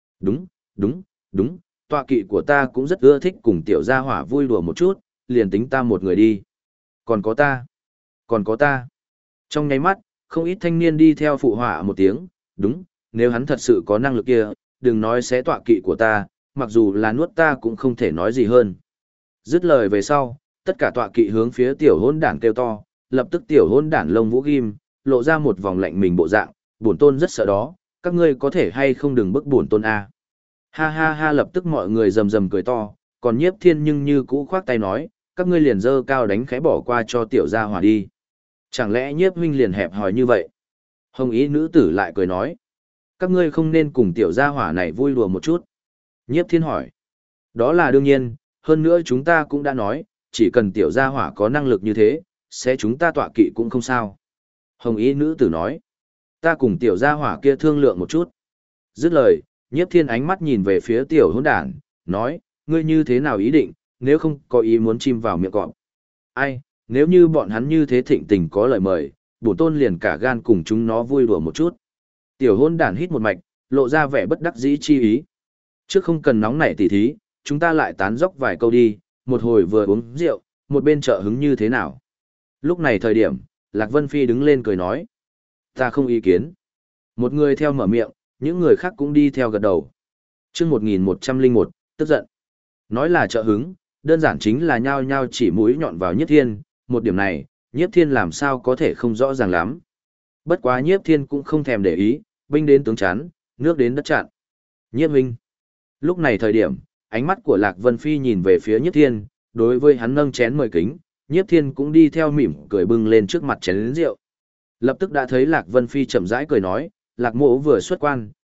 Đúng, tọa kỵ của ta cũng rất ưa thích cùng tiểu gia hỏa vui đùa một chút, liền tính ta một người đi. Còn có ta. Trong nháy mắt, không ít thanh niên đi theo phụ họa một tiếng, đúng, nếu hắn thật sự có năng lực kia, đừng nói sẽ tọa kỵ của ta, mặc dù là nuốt ta cũng không thể nói gì hơn. Dứt lời về sau, tất cả tọa kỵ hướng phía tiểu hôn đản kêu to, lập tức tiểu hôn đản lông vũ ghim, lộ ra một vòng lạnh mình bộ dạng, bổn tôn rất sợ đó, các ngươi có thể hay không đừng bức bổn tôn a. Ha ha ha, lập tức mọi người rầm rầm cười to, còn Nhiếp Thiên nhưng như cũ khoác tay nói, các ngươi liền dơ cao đánh khẽ bỏ qua cho tiểu gia hỏa đi. Chẳng lẽ Nhiếp huynh liền hẹp hòi như vậy? Hồng ý nữ tử lại cười nói, các ngươi không nên cùng tiểu gia hỏa này vui đùa một chút. Nhiếp Thiên hỏi, đó là đương nhiên, hơn nữa chúng ta cũng đã nói, chỉ cần tiểu gia hỏa có năng lực như thế, sẽ chúng ta tọa kỵ cũng không sao. Hồng ý nữ tử nói, ta cùng tiểu gia hỏa kia thương lượng một chút. Dứt lời, Nhiếp Thiên ánh mắt nhìn về phía tiểu hôn đản, nói, ngươi như thế nào ý định, nếu không có ý muốn chim vào miệng cọp. Ai, nếu như bọn hắn như thế thịnh tình có lời mời, bổn tôn liền cả gan cùng chúng nó vui đùa một chút. Tiểu hôn đản hít một mạch, lộ ra vẻ bất đắc dĩ chi ý. Trước không cần nóng nảy tỉ thí, chúng ta lại tán dóc vài câu đi, một hồi vừa uống rượu, một bên trợ hứng như thế nào. Lúc này thời điểm, Lạc Vân Phi đứng lên cười nói, ta không ý kiến. Một người theo mở miệng, những người khác cũng đi theo gật đầu. Chương 1101, tức giận. Nói là trợ hứng, đơn giản chính là nhao nhao chỉ mũi nhọn vào Nhiếp Thiên, một điểm này, Nhiếp Thiên làm sao có thể không rõ ràng lắm. Bất quá Nhiếp Thiên cũng không thèm để ý, binh đến tướng chắn, nước đến đất chặn. Nhiếp huynh. Lúc này thời điểm, ánh mắt của Lạc Vân Phi nhìn về phía Nhiếp Thiên, đối với hắn nâng chén mời kính, Nhiếp Thiên cũng đi theo mỉm cười bưng lên trước mặt chén rượu. Lập tức đã thấy Lạc Vân Phi chậm rãi cười nói, Lạc mỗ vừa xuất quan,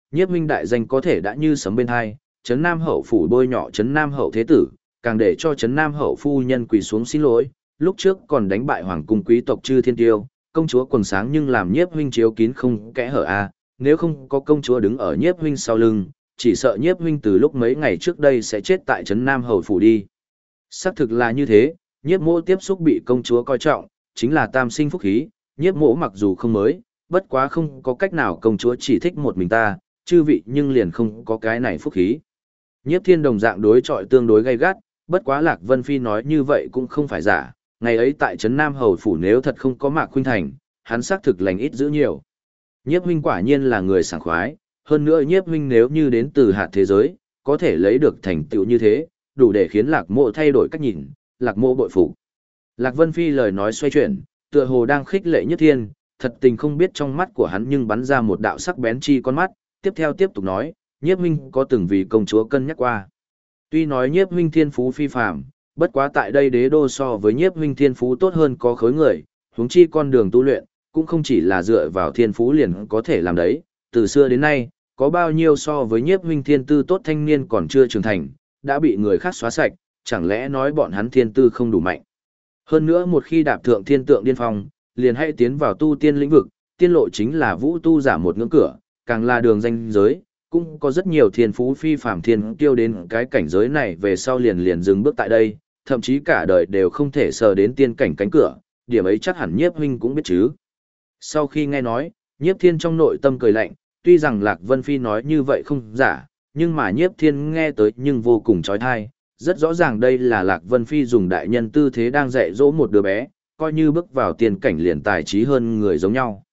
nhiếp huynh đại danh có thể đã như sấm bên hai, Trấn Nam Hậu phủ bôi nhọ Trấn Nam Hậu thế tử, càng để cho Trấn Nam Hậu phu nhân quỳ xuống xin lỗi, lúc trước còn đánh bại hoàng cung quý tộc Chư Thiên Tiêu, công chúa quần sáng nhưng làm nhiếp huynh chiếu kín không kẽ hở a, nếu không có công chúa đứng ở nhiếp huynh sau lưng, chỉ sợ nhiếp huynh từ lúc mấy ngày trước đây sẽ chết tại Trấn Nam Hầu phủ đi. Xác thực là như thế, nhiếp mỗ tiếp xúc bị công chúa coi trọng, chính là tam sinh phúc khí, nhiếp mỗ mặc dù không mới, bất quá không có cách nào công chúa chỉ thích một mình ta, chư vị nhưng liền không có cái này phúc khí. Nhiếp Thiên đồng dạng đối chọi tương đối gay gắt, bất quá Lạc Vân Phi nói như vậy cũng không phải giả, ngày ấy tại Trấn Nam Hầu phủ nếu thật không có Mạc Khuynh Thành, hắn xác thực lành ít giữ nhiều. Nhiếp huynh quả nhiên là người sảng khoái, hơn nữa nhiếp huynh nếu như đến từ hạt thế giới, có thể lấy được thành tựu như thế, đủ để khiến Lạc Mộ thay đổi cách nhìn, Lạc Mộ bội phục. Lạc Vân Phi lời nói xoay chuyển, tựa hồ đang khích lệ Nhiếp Thiên, thật tình không biết trong mắt của hắn nhưng bắn ra một đạo sắc bén chi con mắt, tiếp theo tiếp tục nói, nhiếp huynh có từng vì công chúa cân nhắc qua. Tuy nói nhiếp huynh thiên phú phi phàm, bất quá tại đây đế đô so với nhiếp huynh thiên phú tốt hơn có khối người, huống chi con đường tu luyện, cũng không chỉ là dựa vào thiên phú liền có thể làm đấy, từ xưa đến nay, có bao nhiêu so với nhiếp huynh thiên tư tốt thanh niên còn chưa trưởng thành, đã bị người khác xóa sạch, chẳng lẽ nói bọn hắn thiên tư không đủ mạnh. Hơn nữa một khi đạp thượng thiên tượng điên phong, liền hãy tiến vào tu tiên lĩnh vực, tiên lộ chính là vũ tu giả một ngưỡng cửa, càng là đường danh giới, cũng có rất nhiều thiên phú phi phàm thiên tiêu đến cái cảnh giới này về sau liền dừng bước tại đây, thậm chí cả đời đều không thể sờ đến tiên cảnh cánh cửa, điểm ấy chắc hẳn nhiếp huynh cũng biết chứ. Sau khi nghe nói, nhiếp thiên trong nội tâm cười lạnh, tuy rằng Lạc Vân Phi nói như vậy không giả, nhưng mà nhiếp thiên nghe tới nhưng vô cùng trói thai, rất rõ ràng đây là Lạc Vân Phi dùng đại nhân tư thế đang dạy dỗ một đứa bé, coi như bước vào tiên cảnh liền tài trí hơn người giống nhau.